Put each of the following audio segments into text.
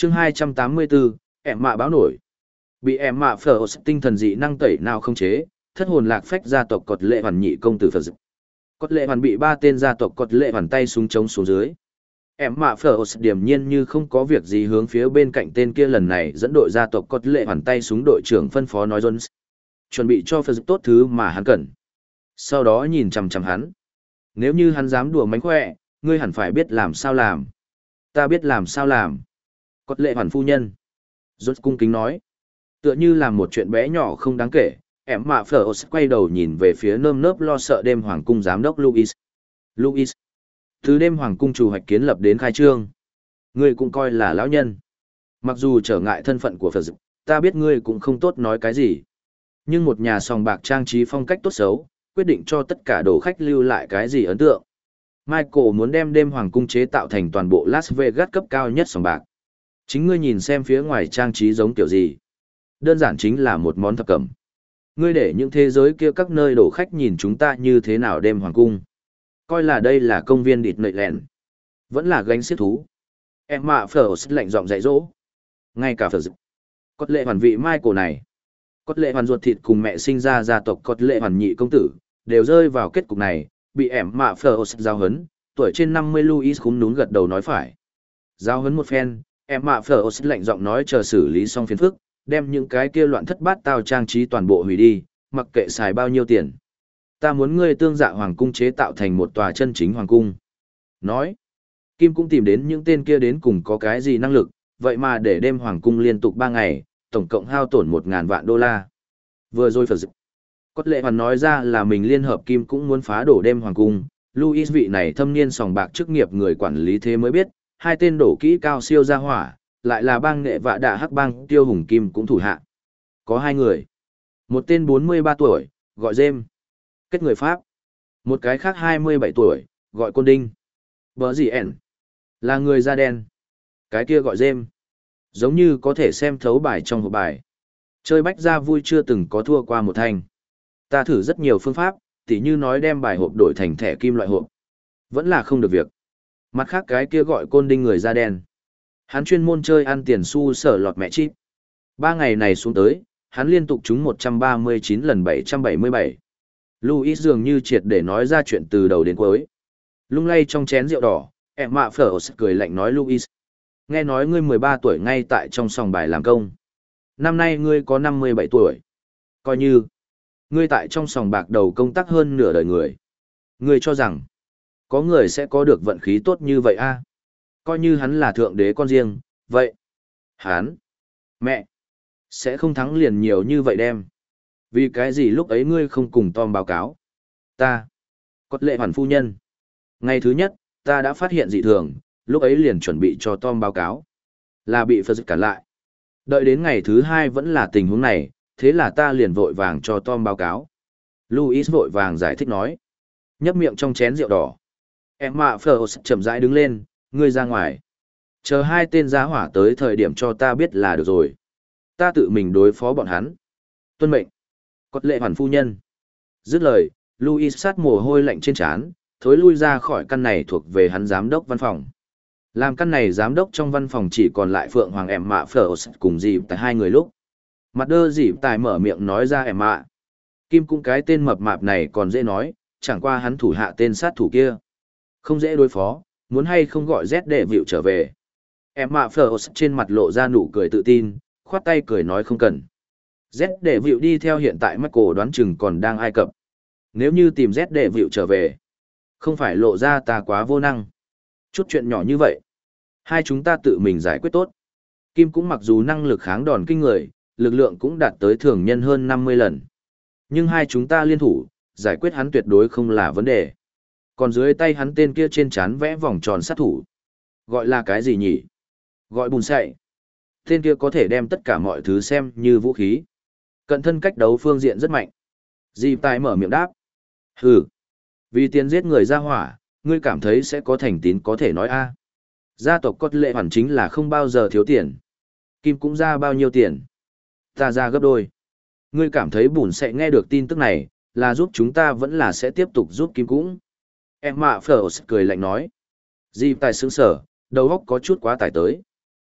chương 284, em mạ báo nổi. Bị em mạ phở tinh thần dị năng tẩy nào không chế, thất hồn lạc phách gia tộc cột lệ hoàn nhị công tử phật dực. Cột lệ hoàn bị ba tên gia tộc cột lệ hoàn tay súng chống xuống dưới. Em mạ phở điểm nhiên như không có việc gì hướng phía bên cạnh tên kia lần này dẫn đội gia tộc cột lệ hoàn tay súng đội trưởng phân phó nói Jones. Chuẩn bị cho phật dực tốt thứ mà hắn cần. Sau đó nhìn chằm chằm hắn. Nếu như hắn dám đùa mánh khỏe, ngươi hẳn phải biết làm sao làm. Ta biết làm sao làm. Cột lệ hoàn phu nhân. Jones cung kính nói. Tựa như làm một chuyện bé nhỏ không đáng kể, em mạ phở quay đầu nhìn về phía nơm nớp lo sợ đêm hoàng cung giám đốc Louis. Louis. Từ đêm hoàng cung chủ hoạch kiến lập đến khai trương. Ngươi cũng coi là lão nhân. Mặc dù trở ngại thân phận của Phật dực, ta biết ngươi cũng không tốt nói cái gì. Nhưng một nhà sòng bạc trang trí phong cách tốt xấu, quyết định cho tất cả đồ khách lưu lại cái gì ấn tượng. Michael muốn đem đêm hoàng cung chế tạo thành toàn bộ Las Vegas cấp cao nhất sòng bạc. Chính ngươi nhìn xem phía ngoài trang trí giống kiểu gì. Đơn giản chính là một món thập cẩm. Ngươi để những thế giới kia các nơi đổ khách nhìn chúng ta như thế nào đêm hoàng cung. Coi là đây là công viên địt nợi lẹn. Vẫn là gánh xiết thú. Em mạ phở lạnh giọng dạy dỗ. Ngay cả phở dực. Cốt lệ hoàn vị Michael này. Cốt lệ hoàn ruột thịt cùng mẹ sinh ra gia tộc cốt lệ hoàn nhị công tử, đều rơi vào kết cục này, bị em mạ phở giao hấn. Tuổi trên 50 Louis khúm núm gật đầu nói phải. Giao hấn một phen, em mạ phở lạnh giọng nói chờ xử lý xong phiền phức. Đem những cái kia loạn thất bát tao trang trí toàn bộ hủy đi, mặc kệ xài bao nhiêu tiền. Ta muốn ngươi tương dạ hoàng cung chế tạo thành một tòa chân chính hoàng cung. Nói, Kim cũng tìm đến những tên kia đến cùng có cái gì năng lực, vậy mà để đêm hoàng cung liên tục 3 ngày, tổng cộng hao tổn 1.000 vạn đô la. Vừa rồi Phật dực. Cốt lệ hoàn nói ra là mình liên hợp Kim cũng muốn phá đổ đêm hoàng cung. Louis vị này thâm niên sòng bạc chức nghiệp người quản lý thế mới biết, hai tên đổ kỹ cao siêu ra hỏa. Lại là bang nghệ vạ đạ hắc bang tiêu hùng kim cũng thủ hạ. Có 2 người. Một tên 43 tuổi, gọi James. Kết người Pháp. Một cái khác 27 tuổi, gọi Côn Đinh. Bờ gì ẻn. Là người da đen. Cái kia gọi James. Giống như có thể xem thấu bài trong hộp bài. Chơi bách ra vui chưa từng có thua qua một thanh. Ta thử rất nhiều phương pháp, tỉ như nói đem bài hộp đổi thành thẻ kim loại hộp. Vẫn là không được việc. Mặt khác cái kia gọi Côn Đinh người da đen. Hắn chuyên môn chơi ăn tiền xu sở lọt mẹ chip. 3 ngày này xuống tới, hắn liên tục trúng 139 lần 777. Louis dường như triệt để nói ra chuyện từ đầu đến cuối. Lung lay trong chén rượu đỏ, em mạ phở cười lạnh nói Louis. Nghe nói ngươi 13 tuổi ngay tại trong sòng bài làm công. Năm nay ngươi có 57 tuổi. Coi như, ngươi tại trong sòng bạc đầu công tác hơn nửa đời người. Ngươi cho rằng, có người sẽ có được vận khí tốt như vậy a? Coi như hắn là thượng đế con riêng, vậy. Hắn, mẹ, sẽ không thắng liền nhiều như vậy đem. Vì cái gì lúc ấy ngươi không cùng Tom báo cáo? Ta, cốt lệ hoàn phu nhân. Ngày thứ nhất, ta đã phát hiện dị thường, lúc ấy liền chuẩn bị cho Tom báo cáo. Là bị Phật cản lại. Đợi đến ngày thứ 2 vẫn là tình huống này, thế là ta liền vội vàng cho Tom báo cáo. Louis vội vàng giải thích nói. Nhấp miệng trong chén rượu đỏ. Em mạ phở chậm rãi đứng lên. Ngươi ra ngoài. Chờ 2 tên giá hỏa tới thời điểm cho ta biết là được rồi. Ta tự mình đối phó bọn hắn. Tuân mệnh. Cốt lệ hoàn phu nhân. Dứt lời, Louis sát mồ hôi lạnh trên trán, thối lui ra khỏi căn này thuộc về hắn giám đốc văn phòng. Làm căn này giám đốc trong văn phòng chỉ còn lại Phượng Hoàng em mạ phở cùng dịp tại 2 người lúc. Mặt đơ dịp tài mở miệng nói ra em mạ. Kim cũng cái tên mập mạp này còn dễ nói, chẳng qua hắn thủ hạ tên sát thủ kia. Không dễ đối phó. Muốn hay không gọi Z để vịu trở về. Em mạ phở trên mặt lộ ra nụ cười tự tin, khoát tay cười nói không cần. Z để vịu đi theo hiện tại Michael đoán chừng còn đang Ai Cập. Nếu như tìm Z để vịu trở về, không phải lộ ra ta quá vô năng. Chút chuyện nhỏ như vậy, hai chúng ta tự mình giải quyết tốt. Kim cũng mặc dù năng lực kháng đòn kinh người, lực lượng cũng đạt tới thường nhân hơn 50 lần. Nhưng hai chúng ta liên thủ, giải quyết hắn tuyệt đối không là vấn đề. Còn dưới tay hắn tên kia trên trán vẽ vòng tròn sát thủ. Gọi là cái gì nhỉ? Gọi bùn sậy. Tên kia có thể đem tất cả mọi thứ xem như vũ khí. Cận thân cách đấu phương diện rất mạnh. Dì tài mở miệng đáp. Hừ. Vì tiền giết người ra hỏa, ngươi cảm thấy sẽ có thành tín có thể nói a. Gia tộc cốt lệ hoàn chính là không bao giờ thiếu tiền. Kim cũng ra bao nhiêu tiền? Ta ra gấp đôi. Ngươi cảm thấy bùn sậy nghe được tin tức này, là giúp chúng ta vẫn là sẽ tiếp tục giúp Kim cũng. Em mạ phở cười lạnh nói. Dì tài sướng sở, đầu óc có chút quá tải tới.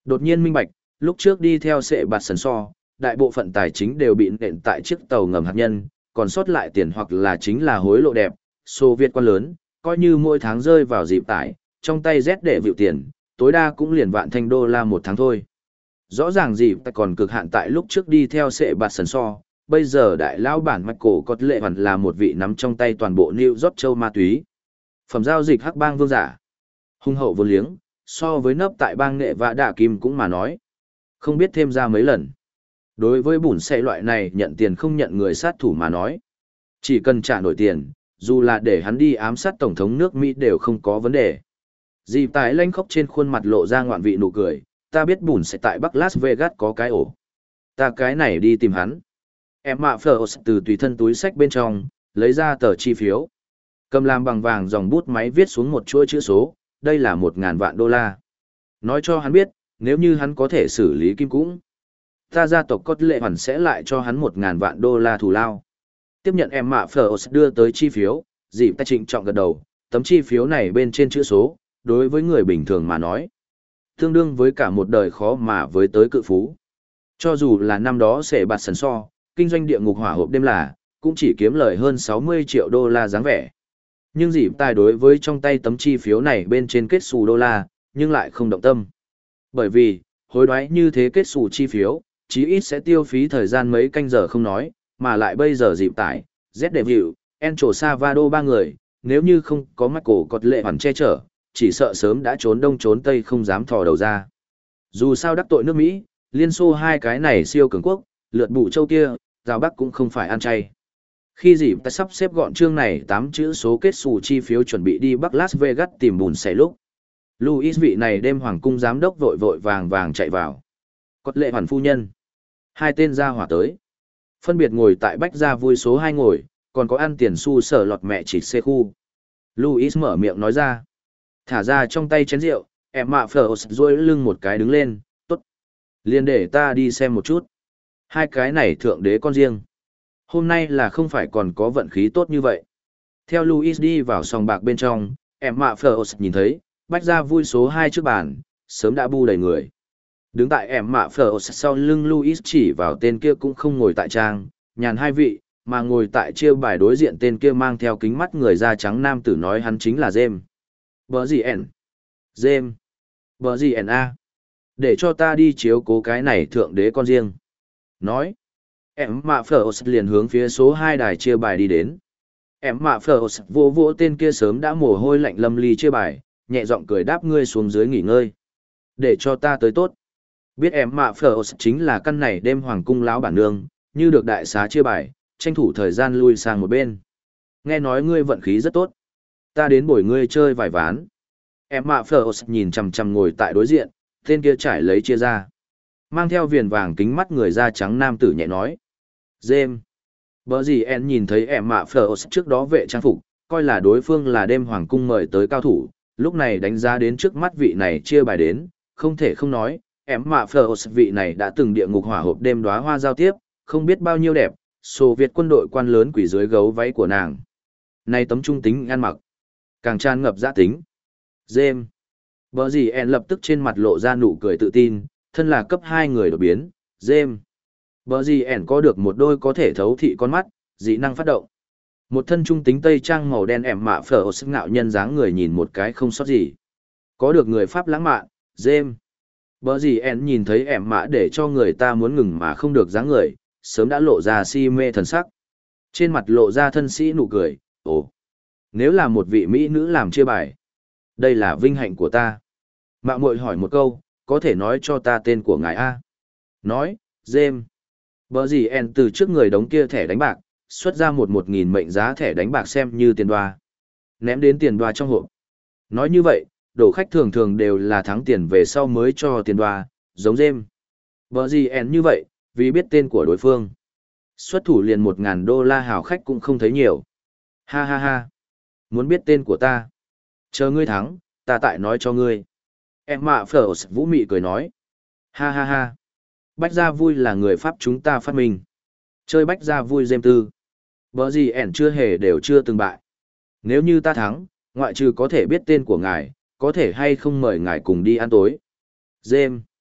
Đột nhiên minh bạch, lúc trước đi theo sệ bạt sần so, đại bộ phận tài chính đều bị nện tại chiếc tàu ngầm hạt nhân, còn sót lại tiền hoặc là chính là hối lộ đẹp, Xô Viết quan lớn, coi như mỗi tháng rơi vào dịp tải, trong tay Z để vịu tiền, tối đa cũng liền vạn thanh đô la một tháng thôi. Rõ ràng dịp tại còn cực hạn tại lúc trước đi theo sệ bạt sần so, bây giờ đại lão bản Michael Cốt Lệ Hoàn là một vị nắm trong tay toàn bộ New York châu ma túy. Phẩm giao dịch hắc bang vương giả. Hung hậu vô liếng, so với nấp tại bang nghệ và đạ kim cũng mà nói. Không biết thêm ra mấy lần. Đối với bùn xe loại này nhận tiền không nhận người sát thủ mà nói. Chỉ cần trả nổi tiền, dù là để hắn đi ám sát tổng thống nước Mỹ đều không có vấn đề. Dịp tái lanh khóc trên khuôn mặt lộ ra ngoạn vị nụ cười, ta biết bùn sẽ tại Bắc Las Vegas có cái ổ. Ta cái này đi tìm hắn. Em mạ phở từ tùy thân túi sách bên trong, lấy ra tờ chi phiếu. Cầm làm bằng vàng dòng bút máy viết xuống một chuỗi chữ số, đây là 1.000 vạn đô la. Nói cho hắn biết, nếu như hắn có thể xử lý kim cũng, ta gia tộc Cốt Lệ Hoàn sẽ lại cho hắn 1.000 vạn đô la thù lao. Tiếp nhận em mạ phở đưa tới chi phiếu, dịp ta trịnh trọng gật đầu, tấm chi phiếu này bên trên chữ số, đối với người bình thường mà nói. Tương đương với cả một đời khó mà với tới cự phú. Cho dù là năm đó sẽ bạt sần so, kinh doanh địa ngục hỏa hộp đêm là, cũng chỉ kiếm lời hơn 60 triệu đô la dáng vẻ. Nhưng dịp tài đối với trong tay tấm chi phiếu này bên trên kết xù đô la, nhưng lại không động tâm. Bởi vì, hối đoái như thế kết xù chi phiếu, chí ít sẽ tiêu phí thời gian mấy canh giờ không nói, mà lại bây giờ dịp tải, Z Devil, Encho Savado ba người, nếu như không có Michael Cốt Lệ Hoàn che chở, chỉ sợ sớm đã trốn đông trốn tây không dám thò đầu ra. Dù sao đắc tội nước Mỹ, Liên Xô hai cái này siêu cường quốc, lượt bụ châu kia, rào Bắc cũng không phải ăn chay. Khi dịp ta sắp xếp gọn chương này 8 chữ số kết xù chi phiếu chuẩn bị đi Bắc Las Vegas tìm bùn xẻ lúc. Louis vị này đêm hoàng cung giám đốc vội vội vàng vàng chạy vào. Cốt Lệ Hoàn phu nhân. Hai tên gia hỏa tới. Phân biệt ngồi tại bách gia vui số 2 ngồi, còn có ăn tiền xu sở lọt mẹ chỉ xe khu. Louis mở miệng nói ra. Thả ra trong tay chén rượu, em mạ phở rôi lưng một cái đứng lên, tốt. Liền để ta đi xem một chút. Hai cái này thượng đế con riêng. Hôm nay là không phải còn có vận khí tốt như vậy. Theo Louis đi vào sòng bạc bên trong, em mạ phở nhìn thấy, bách ra vui số 2 trước bàn, sớm đã bu đầy người. Đứng tại em mạ phở sau lưng Louis chỉ vào tên kia cũng không ngồi tại trang, nhàn hai vị, mà ngồi tại chia bài đối diện tên kia mang theo kính mắt người da trắng nam tử nói hắn chính là James. Bờ gì ẻn? James. Bờ gì ẻn A? Để cho ta đi chiếu cố cái này thượng đế con riêng. Nói. Em mạ phở liền hướng phía số 2 đài chia bài đi đến. Em mạ phở vô vỗ tên kia sớm đã mồ hôi lạnh lâm ly chia bài, nhẹ giọng cười đáp ngươi xuống dưới nghỉ ngơi. Để cho ta tới tốt. Biết em mạ phở chính là căn này đêm hoàng cung lão bản nương, như được đại xá chia bài, tranh thủ thời gian lui sang một bên. Nghe nói ngươi vận khí rất tốt. Ta đến bồi ngươi chơi vài ván. Em mạ phở nhìn chằm chằm ngồi tại đối diện, tên kia trải lấy chia ra. Mang theo viền vàng kính mắt người da trắng nam tử nhẹ nói. James. Bở gì en nhìn thấy em mạ phở trước đó vệ trang phục, coi là đối phương là đêm hoàng cung mời tới cao thủ, lúc này đánh giá đến trước mắt vị này chia bài đến, không thể không nói, em mạ phở vị này đã từng địa ngục hỏa hộp đêm đóa hoa giao tiếp, không biết bao nhiêu đẹp, Xô Viết quân đội quan lớn quỷ dưới gấu váy của nàng. Này tấm trung tính ăn mặc, càng tràn ngập giã tính. James. Bở gì en lập tức trên mặt lộ ra nụ cười tự tin, thân là cấp 2 người đột biến, James. Bở gì en có được một đôi có thể thấu thị con mắt, dị năng phát động. Một thân trung tính tây trang màu đen em mạ phở sức ngạo nhân dáng người nhìn một cái không sót gì. Có được người Pháp lãng mạn, James. Bở gì en nhìn thấy em mạ để cho người ta muốn ngừng mà không được dáng người, sớm đã lộ ra si mê thần sắc. Trên mặt lộ ra thân sĩ nụ cười, ồ. Nếu là một vị mỹ nữ làm chia bài, đây là vinh hạnh của ta. Mạo muội hỏi một câu, có thể nói cho ta tên của ngài A? Nói, James. Bở gì en từ trước người đống kia thẻ đánh bạc, xuất ra một 1.000 mệnh giá thẻ đánh bạc xem như tiền đoa. Ném đến tiền đoa trong hộp. Nói như vậy, đổ khách thường thường đều là thắng tiền về sau mới cho tiền đoa, giống James. Bở gì en như vậy, vì biết tên của đối phương. Xuất thủ liền 1.000 đô la hào khách cũng không thấy nhiều. Ha ha ha. Muốn biết tên của ta? Chờ ngươi thắng, ta tại nói cho ngươi. Em mạ phở vũ mị cười nói. Ha ha ha. Bách gia vui là người Pháp chúng ta phát minh. Chơi bách gia vui James tư. Bở gì ẻn chưa hề đều chưa từng bại. Nếu như ta thắng, ngoại trừ có thể biết tên của ngài, có thể hay không mời ngài cùng đi ăn tối. James.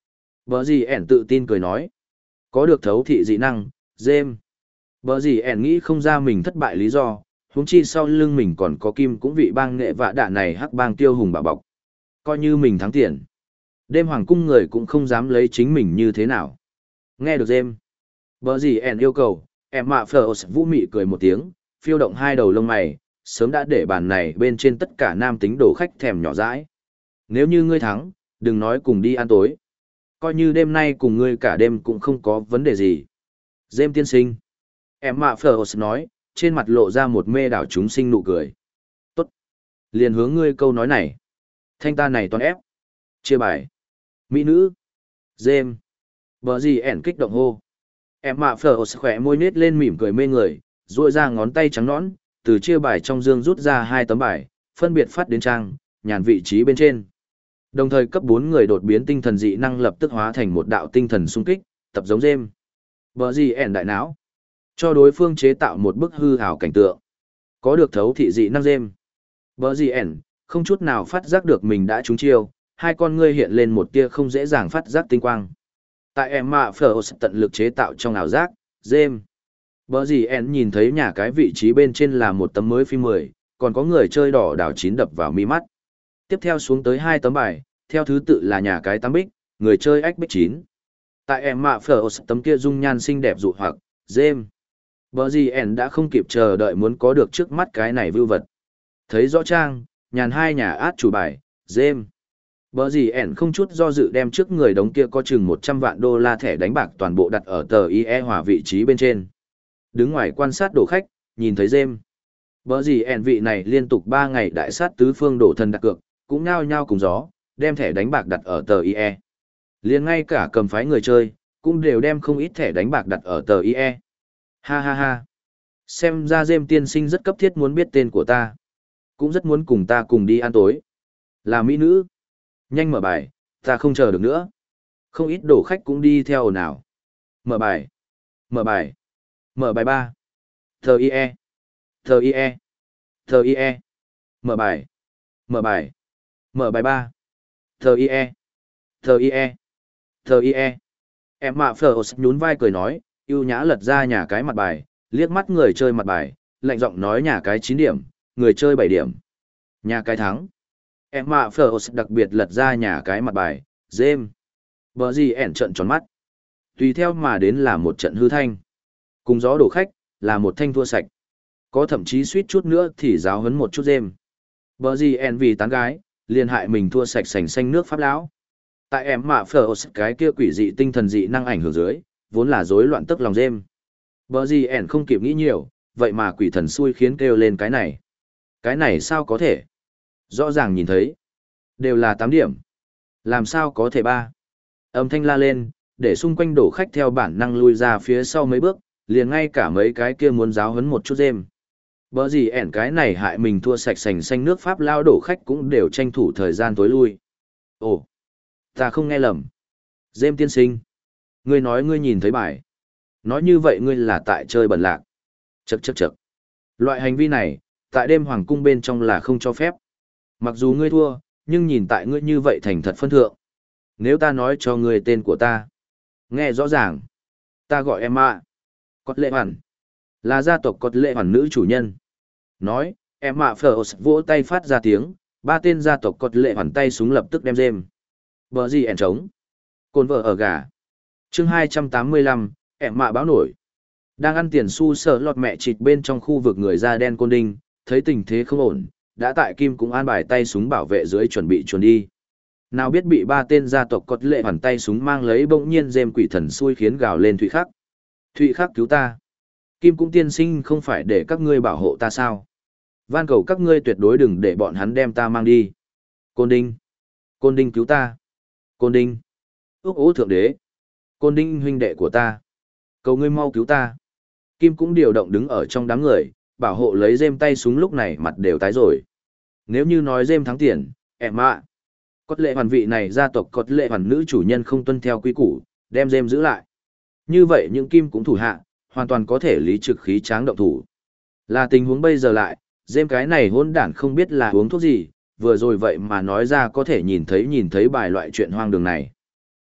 Bờ gì ẻn tự tin cười nói. Có được thấu thị dị năng, James. Bờ gì ẻn nghĩ không ra mình thất bại lý do, huống chi sau lưng mình còn có Kim cũng vị bang nghệ vạ đạn này hắc bang tiêu hùng bảo bọc. Coi như mình thắng tiền. Đêm hoàng cung người cũng không dám lấy chính mình như thế nào. Nghe được James. Bờ gì ẻn yêu cầu, em mạ phở vũ mị cười một tiếng, phiêu động hai đầu lông mày, sớm đã để bàn này bên trên tất cả nam tính đồ khách thèm nhỏ dãi. Nếu như ngươi thắng, đừng nói cùng đi ăn tối. Coi như đêm nay cùng ngươi cả đêm cũng không có vấn đề gì. James tiên sinh. Em mạ phở nói, trên mặt lộ ra một mê đảo chúng sinh nụ cười. Tốt. Liền hướng ngươi câu nói này. Thanh ta này toàn ép. Chia bài. Mỹ nữ. James. Bờ gì ẻn kích động hô. Em mạ phở khỏe môi nết lên mỉm cười mê người, duỗi ra ngón tay trắng nõn, từ chia bài trong dương rút ra 2 tấm bài, phân biệt phát đến trang, nhàn vị trí bên trên. Đồng thời cấp 4 người đột biến tinh thần dị năng lập tức hóa thành một đạo tinh thần xung kích, tập giống James. Bờ gì ẻn đại não. Cho đối phương chế tạo một bức hư ảo cảnh tượng. Có được thấu thị dị năng James. Bờ gì ẻn, không chút nào phát giác được mình đã trúng chiêu, hai con ngươi hiện lên một tia không dễ dàng phát giác tinh quang. Tại em mạ phở tận lực chế tạo trong ảo giác, James. Bờ gì ẻn nhìn thấy nhà cái vị trí bên trên là một tấm mới phim 10, còn có người chơi đỏ đảo chín đập vào mi mắt. Tiếp theo xuống tới 2 tấm bài, theo thứ tự là nhà cái 8 bích, người chơi ách bích 9. Tại em mạ phở tấm kia dung nhan xinh đẹp dụ hoặc, James. Bờ gì ẻn đã không kịp chờ đợi muốn có được trước mắt cái này vưu vật. Thấy rõ trang, nhàn 2 nhà át chủ bài, James. Bờ gì ẻn không chút do dự đem trước người đống kia có chừng 100 vạn đô la thẻ đánh bạc toàn bộ đặt ở tờ IE hòa vị trí bên trên. Đứng ngoài quan sát đổ khách, nhìn thấy James. Bờ gì ẻn vị này liên tục 3 ngày đại sát tứ phương đổ thần đặt cược, cũng nhao nhao cùng gió, đem thẻ đánh bạc đặt ở tờ IE. Liền ngay cả cầm phái người chơi, cũng đều đem không ít thẻ đánh bạc đặt ở tờ IE. Ha ha ha. Xem ra James tiên sinh rất cấp thiết muốn biết tên của ta. Cũng rất muốn cùng ta cùng đi ăn tối. Là mỹ nữ. Nhanh mở bài, ta không chờ được nữa. Không ít đổ khách cũng đi theo ồn ào. Mở bài. Mở bài. Mở bài 3. Tờ IE. Tờ IE. Tờ IE. Mở bài. Mở bài. Mở bài 3. Tờ IE. Tờ IE. Tờ IE. Em mạ phở nhún vai cười nói, ưu nhã lật ra nhà cái mặt bài, liếc mắt người chơi mặt bài, lạnh giọng nói nhà cái 9 điểm, người chơi 7 điểm. Nhà cái thắng. Em mạ phở đặc biệt lật ra nhà cái mặt bài, James. Bờ gì ẻn trận tròn mắt. Tùy theo mà đến là một trận hư thanh. Cùng gió đổ khách, là một thanh thua sạch. Có thậm chí suýt chút nữa thì giáo huấn một chút James. Bờ gì ẻn vì tán gái, liền hại mình thua sạch sành xanh nước Pháp lão. Tại em mạ phở cái kia quỷ dị tinh thần dị năng ảnh hưởng dưới, vốn là rối loạn tức lòng James. Bờ gì ẻn không kịp nghĩ nhiều, vậy mà quỷ thần xui khiến kêu lên cái này. Cái này sao có thể? Rõ ràng nhìn thấy. Đều là 8 điểm. Làm sao có thể 3? Âm thanh la lên, để xung quanh đổ khách theo bản năng lui ra phía sau mấy bước, liền ngay cả mấy cái kia muốn giáo huấn một chút James. Bờ gì ẻn cái này hại mình thua sạch sành xanh nước Pháp lao đổ khách cũng đều tranh thủ thời gian tối lui. Ồ, ta không nghe lầm. James tiên sinh. Ngươi nói ngươi nhìn thấy bài. Nói như vậy ngươi là tại chơi bẩn lạc. Chậc chậc chậc. Loại hành vi này, tại đêm hoàng cung bên trong là không cho phép. Mặc dù ngươi thua, nhưng nhìn tại ngươi như vậy thành thật phân thượng. Nếu ta nói cho ngươi tên của ta. Nghe rõ ràng. Ta gọi em ạ. Cốt lệ hoàn. Là gia tộc Cốt lệ hoàn nữ chủ nhân. Nói, em ạ phở vỗ tay phát ra tiếng. 3 tên gia tộc Cốt lệ hoàn tay súng lập tức đem James. Bờ gì ẻn trống. Cồn vợ ở gà. Chương 285, em mạ báo nổi. Đang ăn tiền xu sợ lọt mẹ chịt bên trong khu vực người da đen Côn Đinh, thấy tình thế không ổn, đã tại Kim cũng an bài tay súng bảo vệ dưới chuẩn bị chuồn đi. Nào biết bị 3 tên gia tộc Cốt lệ hoàn tay súng mang lấy, bỗng nhiên James quỷ thần xui khiến gào lên Thụy Khắc. Thụy Khắc cứu ta. Kim cũng tiên sinh không phải để các ngươi bảo hộ ta sao? Van cầu các ngươi tuyệt đối đừng để bọn hắn đem ta mang đi. Côn Đinh. Côn Đinh cứu ta. Côn Đinh. Ước ố thượng đế. Côn Đinh huynh đệ của ta. Cầu ngươi mau cứu ta. Kim cũng điều động đứng ở trong đám người, bảo hộ lấy James tay súng lúc này mặt đều tái rồi. Nếu như nói James thắng tiền, em ạ. Cốt lệ hoàn vị này gia tộc Cốt lệ hoàn nữ chủ nhân không tuân theo quy củ, đem James giữ lại. Như vậy những Kim cũng thủ hạ, hoàn toàn có thể lý trực khí tráng động thủ. Là tình huống bây giờ lại, James cái này hỗn đản không biết là uống thuốc gì, vừa rồi vậy mà nói ra có thể nhìn thấy bài loại chuyện hoang đường này.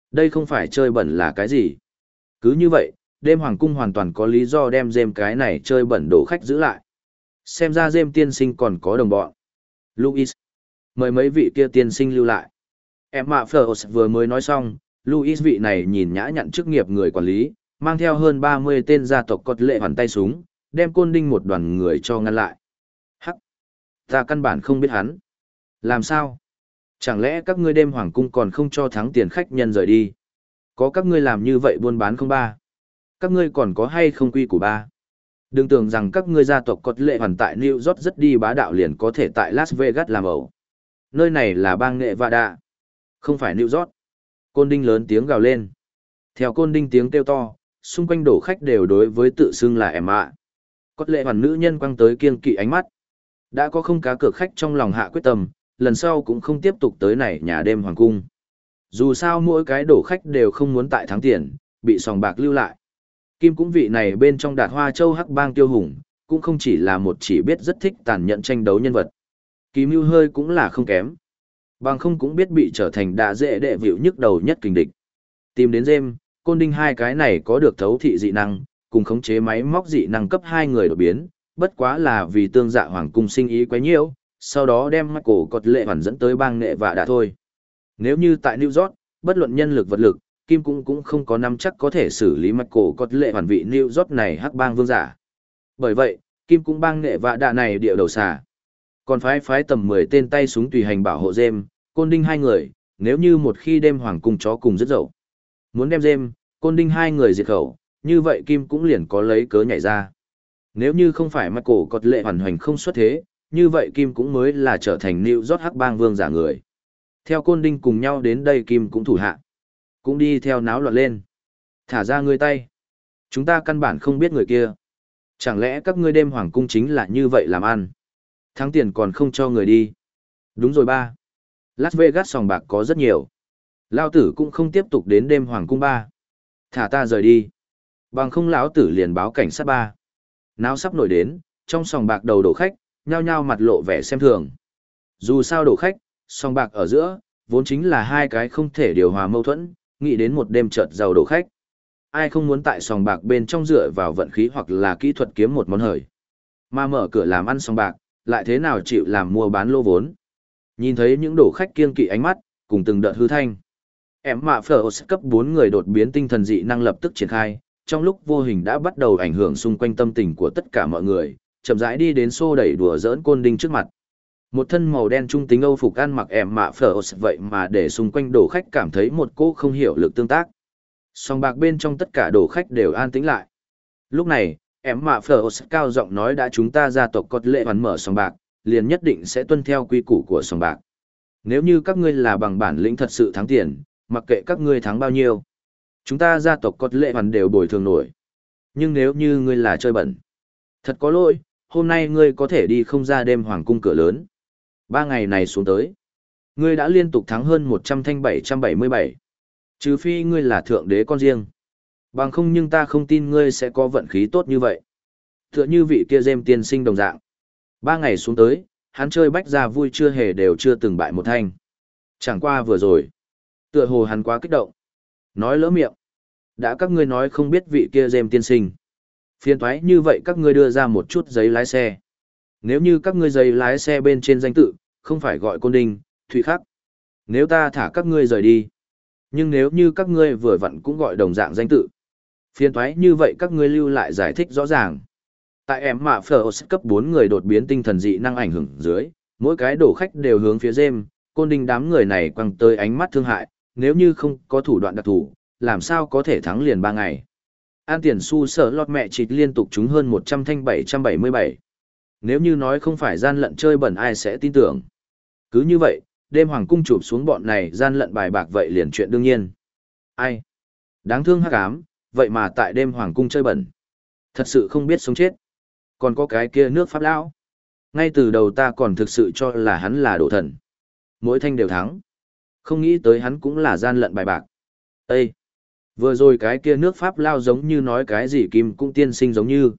Đây không phải chơi bẩn là cái gì. Cứ như vậy, đêm hoàng cung hoàn toàn có lý do đem dêm cái này chơi bẩn đổ khách giữ lại. Xem ra dêm tiên sinh còn có đồng bọn. Louis, mời mấy vị kia tiên sinh lưu lại. Emma First vừa mới nói xong, Louis vị này nhìn nhã nhặn chức nghiệp người quản lý, mang theo hơn 30 tên gia tộc cột lệ hoàn tay súng, đem Côn Đinh một đoàn người cho ngăn lại. Hắc! Ta căn bản không biết hắn. Làm sao? Chẳng lẽ các ngươi đêm hoàng cung còn không cho thắng tiền khách nhân rời đi? Có các ngươi làm như vậy buôn bán không ba? Các ngươi còn có hay không quy củ ba? Đừng tưởng rằng các ngươi gia tộc cột lệ hoàn tại New York rất đi bá đạo liền có thể tại Las Vegas làm ẩu. Nơi này là bang Nevada, không phải New York. Côn Đinh lớn tiếng gào lên. Theo Côn Đinh tiếng kêu to, xung quanh đổ khách đều đối với tự xưng là Emma. Cột lệ hoàn nữ nhân quăng tới kiêng kỵ ánh mắt. Đã có không cá cược khách trong lòng hạ quyết tâm, lần sau cũng không tiếp tục tới này nhà đêm hoàng cung. Dù sao mỗi cái đổ khách đều không muốn tại thắng tiền, bị sòng bạc lưu lại. Kim cũng vị này bên trong Đạt Hoa Châu Hắc Bang tiêu hùng, cũng không chỉ là một chỉ biết rất thích tàn nhẫn tranh đấu nhân vật. Kỳ mưu hơi cũng là không kém. Bằng không cũng biết bị trở thành đạ dễ đệ vịu nhức đầu nhất kình địch. Tìm đến Dêm, Côn Đinh hai cái này có được thấu thị dị năng, cùng khống chế máy móc dị năng cấp 2 người đột biến, bất quá là vì tương dạ hoàng cung sinh ý quấy nhiễu, sau đó đem Michael cột lệ hoàn dẫn tới bang nghệ và đã thôi. Nếu như tại New York, bất luận nhân lực vật lực, Kim cũng không có nắm chắc có thể xử lý Michael cột lệ hoàn vị New York này hắc bang vương giả. Bởi vậy, Kim cũng bang nghệ và đạ này địa đầu xà. Còn phái tầm 10 tên tay súng tùy hành bảo hộ Dêm, Côn Đinh hai người, nếu như một khi đêm hoàng cung chó cùng rất dậu. Muốn đem Dêm, Côn Đinh hai người diệt khẩu, như vậy Kim cũng liền có lấy cớ nhảy ra. Nếu như không phải Michael cột lệ hoàn hoành không xuất thế, như vậy Kim cũng mới là trở thành New York hắc bang vương giả người. Theo Côn Đinh cùng nhau đến đây Kim cũng thủ hạ. Cũng đi theo náo loạn lên. Thả ra người tay. Chúng ta căn bản không biết người kia. Chẳng lẽ các ngươi đêm hoàng cung chính là như vậy làm ăn? Thắng tiền còn không cho người đi. Đúng rồi ba. Las Vegas sòng bạc có rất nhiều. Lao tử cũng không tiếp tục đến đêm hoàng cung ba. Thả ta rời đi. Bằng không lão tử liền báo cảnh sát ba. Náo sắp nổi đến, trong sòng bạc đầu đổ khách, nhao nhao mặt lộ vẻ xem thường. Dù sao đổ khách, sòng bạc ở giữa, vốn chính là hai cái không thể điều hòa mâu thuẫn, nghĩ đến một đêm chợt giàu đổ khách. Ai không muốn tại sòng bạc bên trong dựa vào vận khí hoặc là kỹ thuật kiếm một món hời. Mà mở cửa làm ăn sòng bạc, lại thế nào chịu làm mua bán lô vốn. Nhìn thấy những đổ khách kiêng kỵ ánh mắt, cùng từng đợt hư thanh. Emma First cấp 4 người đột biến tinh thần dị năng lập tức triển khai, trong lúc vô hình đã bắt đầu ảnh hưởng xung quanh tâm tình của tất cả mọi người, chậm rãi đi đến xô đẩy đùa giỡn Côn Đinh trước mặt. Một thân màu đen trung tính Âu phục ăn mặc Emma First vậy mà để xung quanh đổ khách cảm thấy một cỗ không hiểu lực tương tác. Sòng bạc bên trong tất cả đổ khách đều an tĩnh lại. Lúc này, Emma First cao giọng nói đã chúng ta gia tộc cột lệ hoàn mở sòng bạc, liền nhất định sẽ tuân theo quy củ của sòng bạc. Nếu như các ngươi là bằng bản lĩnh thật sự thắng tiền, mặc kệ các ngươi thắng bao nhiêu, chúng ta gia tộc cột lệ hoàn đều bồi thường nổi. Nhưng nếu như ngươi là chơi bẩn, thật có lỗi, hôm nay ngươi có thể đi không ra đêm hoàng cung cửa lớn. 3 ngày này xuống tới, ngươi đã liên tục thắng hơn 100 thanh 777. Trừ phi ngươi là thượng đế con riêng. Bằng không nhưng ta không tin ngươi sẽ có vận khí tốt như vậy. Tựa như vị kia Dêm tiên sinh đồng dạng. 3 ngày xuống tới, hắn chơi bách ra vui chưa hề đều chưa từng bại một thanh. Chẳng qua vừa rồi. Tựa hồ hắn quá kích động. Nói lỡ miệng. Đã các ngươi nói không biết vị kia Dêm tiên sinh. Phiền thoái như vậy các ngươi đưa ra một chút giấy lái xe. Nếu như các ngươi giấy lái xe bên trên danh tự, không phải gọi Côn Đinh, Thụy Khắc. Nếu ta thả các ngươi rời đi. Nhưng nếu như các ngươi vừa vặn cũng gọi đồng dạng danh tự. Phiền thoái như vậy các ngươi lưu lại giải thích rõ ràng. Tại Emma First cấp 4 người đột biến tinh thần dị năng ảnh hưởng dưới, mỗi cái đổ khách đều hướng phía Dêm, Côn Đinh đám người này quăng tới ánh mắt thương hại, nếu như không có thủ đoạn đặc thủ, làm sao có thể thắng liền 3 ngày. An tiền su sở lọt mẹ chịt liên tục trúng hơn 100 thanh 777. Nếu như nói không phải gian lận chơi bẩn ai sẽ tin tưởng. Cứ như vậy, đêm hoàng cung chụp xuống bọn này gian lận bài bạc vậy liền chuyện đương nhiên. Ai? Đáng thương hắc ám, vậy mà tại đêm hoàng cung chơi bẩn. Thật sự không biết sống chết. Còn có cái kia nước Pháp lão. Ngay từ đầu ta còn thực sự cho là hắn là đồ thần. Mỗi thanh đều thắng. Không nghĩ tới hắn cũng là gian lận bài bạc. Ê! Vừa rồi cái kia nước Pháp lao giống như nói cái gì Kim cũng tiên sinh giống như.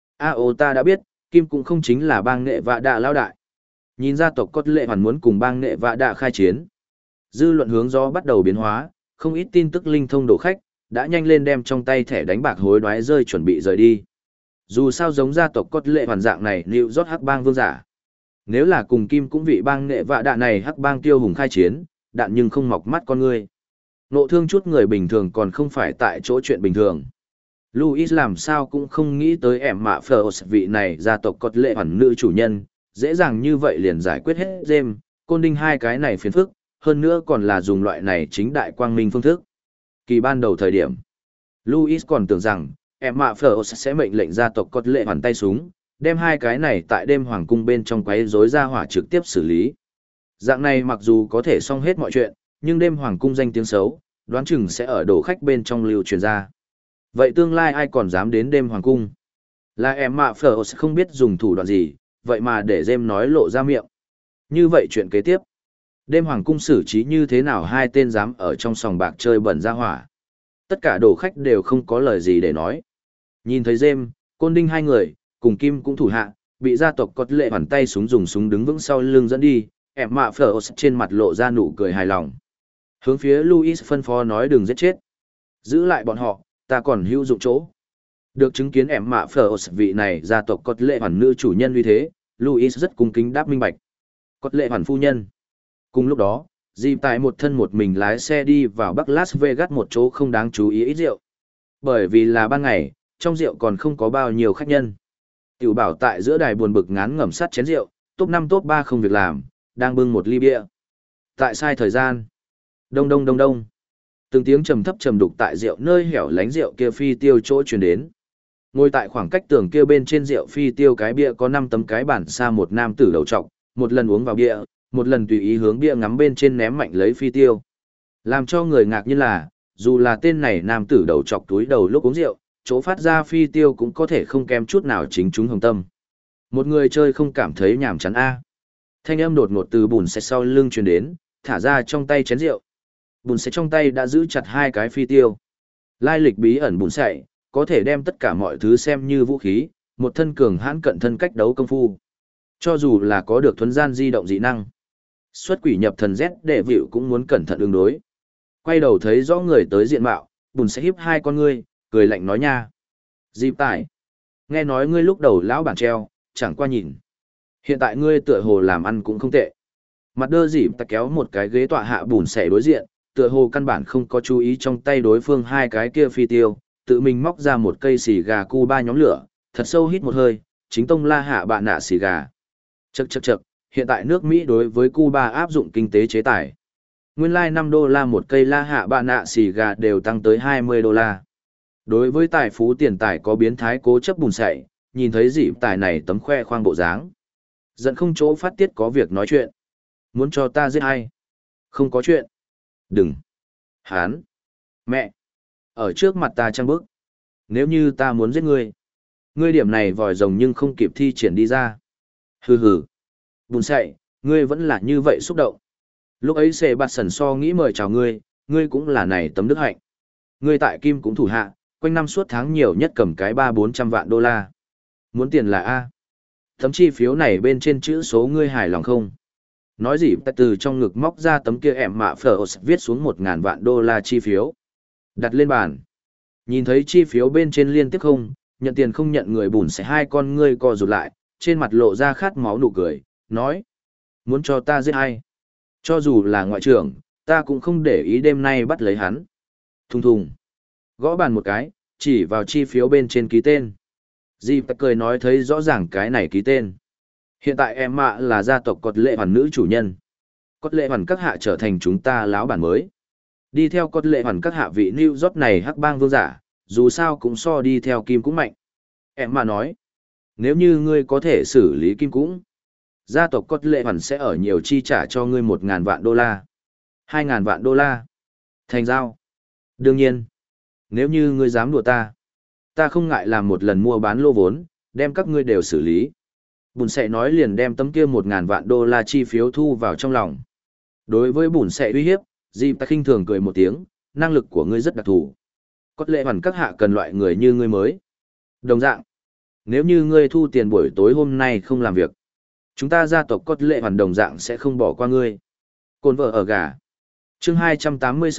Ta đã biết, Kim cũng không chính là bang nghệ vạ đạ lao đại. Nhìn ra tộc cốt lệ hoàn muốn cùng bang nghệ vạ đạ khai chiến. Dư luận hướng gió bắt đầu biến hóa, không ít tin tức linh thông đồ khách, đã nhanh lên đem trong tay thẻ đánh bạc hối đoái rơi chuẩn bị rời đi. Dù sao giống gia tộc cốt lệ hoàn dạng này New York hắc bang vương giả. Nếu là cùng kim cũng vị bang nghệ vạ đạn này hắc bang tiêu hùng khai chiến, đạn nhưng không mọc mắt con ngươi. Nộ thương chút người bình thường còn không phải tại chỗ chuyện bình thường. Louis làm sao cũng không nghĩ tới ẻm mạ Phở vị này gia tộc cốt lệ hoàn nữ chủ nhân, dễ dàng như vậy liền giải quyết hết James, Côn Đinh hai cái này phiền phức, hơn nữa còn là dùng loại này chính đại quang minh phương thức. Kỳ ban đầu thời điểm, Louis còn tưởng rằng Emma Fleur sẽ mệnh lệnh gia tộc cốt lệ hoàn tay súng, đem hai cái này tại đêm hoàng cung bên trong quấy rối ra hỏa trực tiếp xử lý. Dạng này mặc dù có thể xong hết mọi chuyện, nhưng đêm hoàng cung danh tiếng xấu, đoán chừng sẽ ở đổ khách bên trong lưu truyền ra. Vậy tương lai ai còn dám đến đêm hoàng cung? Là Emma Fleur không biết dùng thủ đoạn gì, vậy mà để James nói lộ ra miệng. Như vậy chuyện kế tiếp, đêm hoàng cung xử trí như thế nào hai tên dám ở trong sòng bạc chơi bẩn ra hỏa. Tất cả đồ khách đều không có lời gì để nói. Nhìn thấy James, Côn Đinh hai người, cùng Kim cũng thủ hạ, bị gia tộc cốt lệ hoàn tay súng dùng súng đứng vững sau lưng dẫn đi, em mạ Fleur trên mặt lộ ra nụ cười hài lòng. Hướng phía Louis phân phó nói đừng giết chết. Giữ lại bọn họ, ta còn hữu dụng chỗ. Được chứng kiến em mạ Fleur vị này gia tộc cốt lệ hoàn nữ chủ nhân uy thế, Louis rất cung kính đáp minh bạch. Cốt lệ hoàn phu nhân. Cùng lúc đó, dì tại một thân một mình lái xe đi vào Bắc Las Vegas một chỗ không đáng chú ý ít rượu. Bởi vì là ban ngày, trong rượu còn không có bao nhiêu khách nhân. Tiểu bảo tại giữa đài buồn bực ngán ngẩm sắt chén rượu, top 5 top 3 không việc làm, đang bưng một ly bia. Tại sai thời gian. Đông đông đông đông. Từng tiếng trầm thấp trầm đục tại rượu nơi hẻo lánh rượu kia phi tiêu chỗ truyền đến. Ngồi tại khoảng cách tường kia bên trên rượu phi tiêu cái bia có 5 tấm cái bản xa một nam tử đầu trọc, một lần uống vào bia, một lần tùy ý hướng bia ngắm bên trên ném mạnh lấy phi tiêu. Làm cho người ngạc nhiên là, dù là tên này nam tử đầu chọc túi đầu lúc uống rượu, chỗ phát ra phi tiêu cũng có thể không kém chút nào chính chúng hồng tâm. Một người chơi không cảm thấy nhàm chán a. Thanh âm đột ngột từ bùn xe sau lưng truyền đến, thả ra trong tay chén rượu. Bùn xe trong tay đã giữ chặt hai cái phi tiêu. Lai lịch bí ẩn bùn sậy, có thể đem tất cả mọi thứ xem như vũ khí, một thân cường hãn cận thân cách đấu công phu. Cho dù là có được thuấn gian di động dị năng, xuất quỷ nhập thần Z đệ vịu cũng muốn cẩn thận ứng đối. Quay đầu thấy rõ người tới diện mạo, bùn sẽ hiếp hai con ngươi, cười lạnh nói nha. Dịp tải. Nghe nói ngươi lúc đầu lão bản treo, chẳng qua nhìn. Hiện tại ngươi tựa hồ làm ăn cũng không tệ. Mặt đơ dịp ta kéo một cái ghế tọa hạ bùn xẻ đối diện, tựa hồ căn bản không có chú ý trong tay đối phương hai cái kia phi tiêu, tự mình móc ra một cây xì gà Cuba nhóm lửa, thật sâu hít một hơi, chính tông la hạ bạn nạ xì gà. Chậc chậc chậc, hiện tại nước Mỹ đối với Cuba áp dụng kinh tế chế tài. Nguyên lai $5 một cây la hạ bạn nạ xì gà đều tăng tới $20. Đối với tài phú tiền tài có biến thái cố chấp bùn sậy, nhìn thấy dịp tài này tấm khoe khoang bộ dáng. Giận không chỗ phát tiết có việc nói chuyện. Muốn cho ta giết ai? Không có chuyện. Đừng. Hán. Mẹ. Ở trước mặt ta trăng bức. Nếu như ta muốn giết ngươi. Ngươi điểm này vòi rồng nhưng không kịp thi triển đi ra. Hừ hừ. Bùn sậy, ngươi vẫn là như vậy xúc động. Lúc ấy xề bạt sần so nghĩ mời chào ngươi, ngươi cũng là này tấm đức hạnh. Ngươi tại Kim cũng thủ hạ, quanh năm suốt tháng nhiều nhất cầm cái 300-400 vạn đô la. Muốn tiền là A. Tấm chi phiếu này bên trên chữ số ngươi hài lòng không? Nói gì ta từ trong ngực móc ra tấm kia em mạ phở viết xuống 1.000 vạn đô la chi phiếu. Đặt lên bàn. Nhìn thấy chi phiếu bên trên liên tiếp không, nhận tiền không nhận người bùn sẽ hai con ngươi co rụt lại, trên mặt lộ ra khát máu nụ cười, nói. Muốn cho ta giết ai? Cho dù là ngoại trưởng, ta cũng không để ý đêm nay bắt lấy hắn. Thùng thùng. Gõ bàn một cái, chỉ vào chi phiếu bên trên ký tên. Dịp ta cười nói thấy rõ ràng cái này ký tên. Hiện tại em mạ là gia tộc cốt lệ hoàn nữ chủ nhân. Cốt lệ hoàn các hạ trở thành chúng ta láo bản mới. Đi theo cốt lệ hoàn các hạ vị New York này hắc bang vương giả, dù sao cũng so đi theo Kim cũng mạnh. Em mạ nói, nếu như ngươi có thể xử lý Kim cũng, gia tộc cốt lệ hoàn sẽ ở nhiều chi trả cho ngươi 1.000 vạn đô la. 2.000 vạn đô la. Thành giao. Đương nhiên, nếu như ngươi dám đùa ta, ta không ngại làm một lần mua bán lô vốn, đem các ngươi đều xử lý. Bùn sệ nói liền đem tấm kia 1.000 vạn đô la chi phiếu thu vào trong lòng. Đối với bùn sệ uy hiếp, Dịp ta khinh thường cười một tiếng, năng lực của ngươi rất đặc thù. Cốt lệ hoàn các hạ cần loại người như ngươi mới. Đồng dạng, nếu như ngươi thu tiền buổi tối hôm nay không làm việc, chúng ta gia tộc cốt lệ hoàn đồng dạng sẽ không bỏ qua ngươi. Côn vợ ở gà. Chương 286,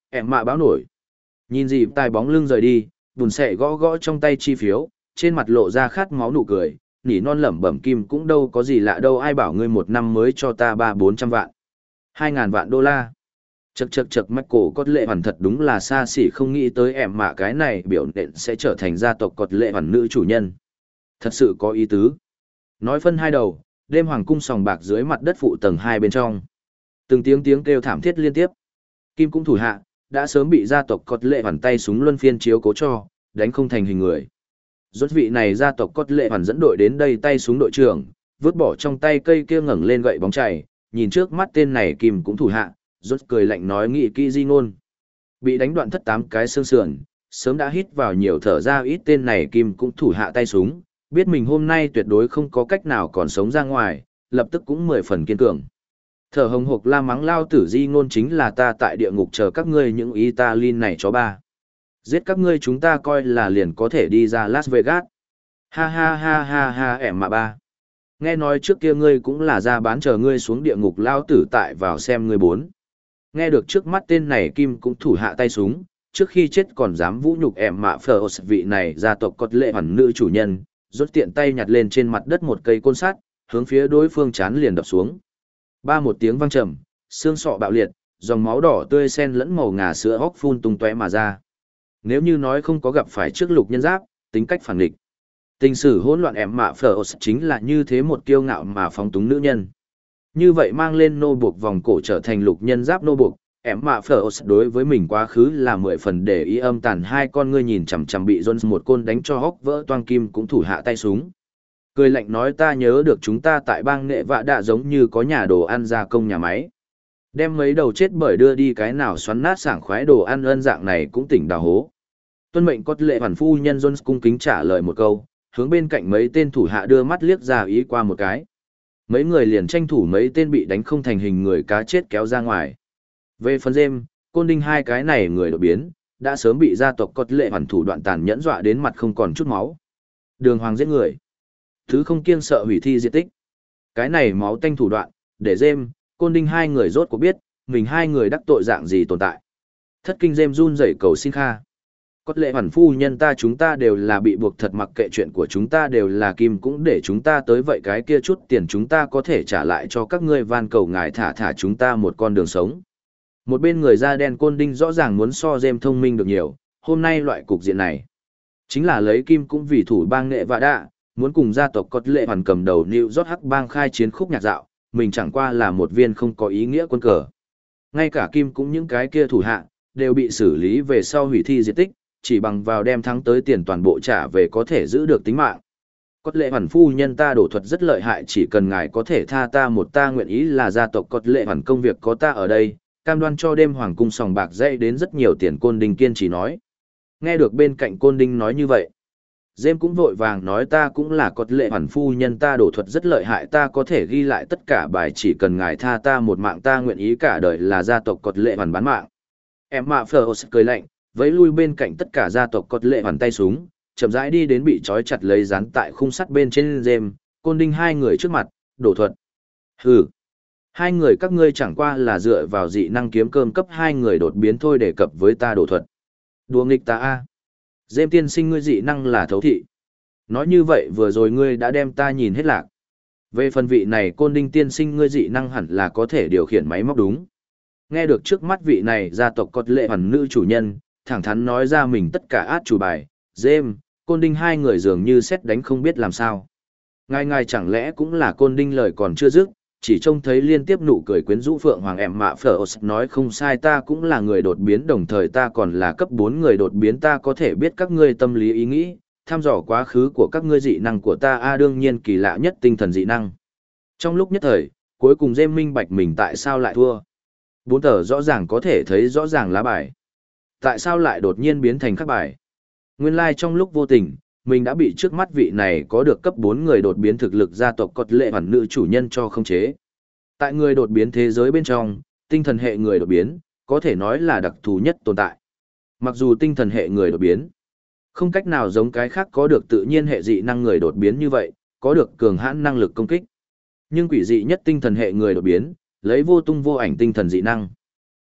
em mạ báo nổi. Nhìn dì tài bóng lưng rời đi, bùn xẻ gõ gõ trong tay chi phiếu, trên mặt lộ ra khát máu nụ cười, nỉ non lẩm bẩm Kim cũng đâu có gì lạ đâu, ai bảo ngươi một năm mới cho ta 300-400 vạn. 2.000 vạn đô la. Chậc chậc chậc mắt cổ cốt lệ hoàn thật đúng là xa xỉ, không nghĩ tới em mạ cái này biểu nện sẽ trở thành gia tộc cốt lệ hoàn nữ chủ nhân. Thật sự có ý tứ. Nói phân hai đầu, đêm hoàng cung sòng bạc dưới mặt đất phụ tầng 2 bên trong. Từng tiếng kêu thảm thiết liên tiếp. Kim cũng thủ hạ, đã sớm bị gia tộc cốt lệ hoàn tay súng luân phiên chiếu cố cho, đánh không thành hình người. Rốt vị này gia tộc cốt lệ hoàn dẫn đội đến đây tay súng đội trưởng, vứt bỏ trong tay cây kia ngẩng lên gậy bóng chày, nhìn trước mắt tên này Kim cũng thủ hạ, rốt cười lạnh nói nghị kỹ di ngôn. Bị đánh đoạn thất 8 cái xương sườn, sớm đã hít vào nhiều thở ra ít tên này Kim cũng thủ hạ tay súng, biết mình hôm nay tuyệt đối không có cách nào còn sống ra ngoài, lập tức cũng 10 phần kiên cường. Thở hồng hộc la mắng lao tử di ngôn chính là ta tại địa ngục chờ các ngươi những ý ta lin này chó ba. Giết các ngươi chúng ta coi là liền có thể đi ra Las Vegas. Ha ha ha ha ha ẻm mà ba. Nghe nói trước kia ngươi cũng là ra bán chờ ngươi xuống địa ngục lao tử tại vào xem ngươi bốn. Nghe được trước mắt tên này Kim cũng thủ hạ tay súng, trước khi chết còn dám vũ nhục ẻm mạ phở vị này gia tộc cốt lệ hoàn nữ chủ nhân, rút tiện tay nhặt lên trên mặt đất một cây côn sắt, hướng phía đối phương chán liền đập xuống. Ba một tiếng vang trầm, xương sọ bạo liệt, dòng máu đỏ tươi xen lẫn màu ngà sữa hốc phun tung tóe mà ra. Nếu như nói không có gặp phải trước lục nhân giáp, tính cách phản nghịch. Tình sử hỗn loạn ẻm mạ phở chính là như thế một kiêu ngạo mà phóng túng nữ nhân. Như vậy mang lên nô buộc vòng cổ trở thành lục nhân giáp nô buộc, ẻm mạ phở đối với mình quá khứ là 10 phần để ý âm tàn, hai con ngươi nhìn chằm chằm bị Jones một côn đánh cho hốc vỡ toang Kim cũng thủ hạ tay súng. Cười lạnh nói ta nhớ được chúng ta tại bang nghệ vạ đã giống như có nhà đồ ăn gia công nhà máy. Đem mấy đầu chết bởi đưa đi cái nào xoắn nát sảng khoái đồ ăn ân dạng này cũng tỉnh đào hố. Tuân mệnh cốt lệ hoàn phu nhân Jones cung kính trả lời một câu, hướng bên cạnh mấy tên thủ hạ đưa mắt liếc ra ý qua một cái. Mấy người liền tranh thủ mấy tên bị đánh không thành hình người cá chết kéo ra ngoài. Về phần Dêm, Côn Đinh hai cái này người đột biến, đã sớm bị gia tộc cốt lệ hoàn thủ đoạn tàn nhẫn dọa đến mặt không còn chút máu. Đường hoàng giết người. Thứ không kiêng sợ hủy thi diệt tích. Cái này máu tanh thủ đoạn, để Dêm, Côn Đinh hai người rốt cuộc biết, mình hai người đắc tội dạng gì tồn tại. Thất kinh Dêm run rẩy cầu xin kha. Cốt lệ hoàn phu nhân ta chúng ta đều là bị buộc thật, mặc kệ chuyện của chúng ta đều là Kim cũng để chúng ta tới vậy cái kia chút tiền chúng ta có thể trả lại cho các ngươi, van cầu ngài thả chúng ta một con đường sống. Một bên người da đen Côn Đinh rõ ràng muốn so Dêm thông minh được nhiều, hôm nay loại cục diện này. Chính là lấy Kim cũng vì thủ bang nghệ vạ đạ, muốn cùng gia tộc cốt lệ hoàn cầm đầu New York Hắc bang khai chiến khúc nhạc dạo, mình chẳng qua là một viên không có ý nghĩa quân cờ. Ngay cả Kim cũng những cái kia thủ hạ, đều bị xử lý về sau hủy thi diệt tích, chỉ bằng vào đem thắng tới tiền toàn bộ trả về có thể giữ được tính mạng. Cốt lệ hoàn phu nhân ta đổ thuật rất lợi hại, chỉ cần ngài có thể tha ta một, ta nguyện ý là gia tộc cốt lệ hoàn công việc có ta ở đây, cam đoan cho đêm hoàng cung sòng bạc dậy đến rất nhiều tiền. Côn Đinh kiên trì nói. Nghe được bên cạnh Côn Đinh nói như vậy, Dêm cũng vội vàng nói ta cũng là cốt lệ hoàn phu nhân ta đổ thuật rất lợi hại, ta có thể ghi lại tất cả bài, chỉ cần ngài tha ta một mạng ta nguyện ý cả đời là gia tộc cốt lệ hoàn bán mạng. Em mạ phở cười lạnh, vẫy lui bên cạnh tất cả gia tộc cốt lệ hoàn tay súng, chậm rãi đi đến bị trói chặt lấy dán tại khung sắt bên trên Dêm, Côn Đinh hai người trước mặt, đổ thuật. Hừ, hai người các ngươi chẳng qua là dựa vào dị năng kiếm cơm cấp hai người đột biến thôi đề cập với ta đổ thuật. Đùa nghịch ta a. Dêm tiên sinh ngươi dị năng là thấu thị. Nói như vậy vừa rồi ngươi đã đem ta nhìn hết lạc. Về phần vị này Côn Đinh tiên sinh ngươi dị năng hẳn là có thể điều khiển máy móc đúng. Nghe được trước mắt vị này gia tộc cốt lệ hoàn nữ chủ nhân, thẳng thắn nói ra mình tất cả át chủ bài, Dêm, Côn Đinh hai người dường như xét đánh không biết làm sao. Ngài chẳng lẽ cũng là Côn Đinh lời còn chưa dứt, chỉ trông thấy liên tiếp nụ cười quyến rũ Phượng Hoàng em mạ phở nói không sai, ta cũng là người đột biến, đồng thời ta còn là cấp 4 người đột biến, ta có thể biết các ngươi tâm lý ý nghĩ, thăm dò quá khứ của các ngươi dị năng của ta đương nhiên kỳ lạ nhất tinh thần dị năng. Trong lúc nhất thời, cuối cùng Dêm minh bạch mình tại sao lại thua. 4 tờ rõ ràng có thể thấy rõ ràng lá bài. Tại sao lại đột nhiên biến thành các bài? Nguyên lai trong lúc vô tình, mình đã bị trước mắt vị này có được cấp 4 người đột biến thực lực gia tộc cốt lệ hoàn nữ chủ nhân cho khống chế. Tại người đột biến thế giới bên trong, tinh thần hệ người đột biến, có thể nói là đặc thù nhất tồn tại. Mặc dù tinh thần hệ người đột biến, không cách nào giống cái khác có được tự nhiên hệ dị năng người đột biến như vậy, có được cường hãn năng lực công kích. Nhưng quỷ dị nhất tinh thần hệ người đột biến, lấy vô tung vô ảnh tinh thần dị năng.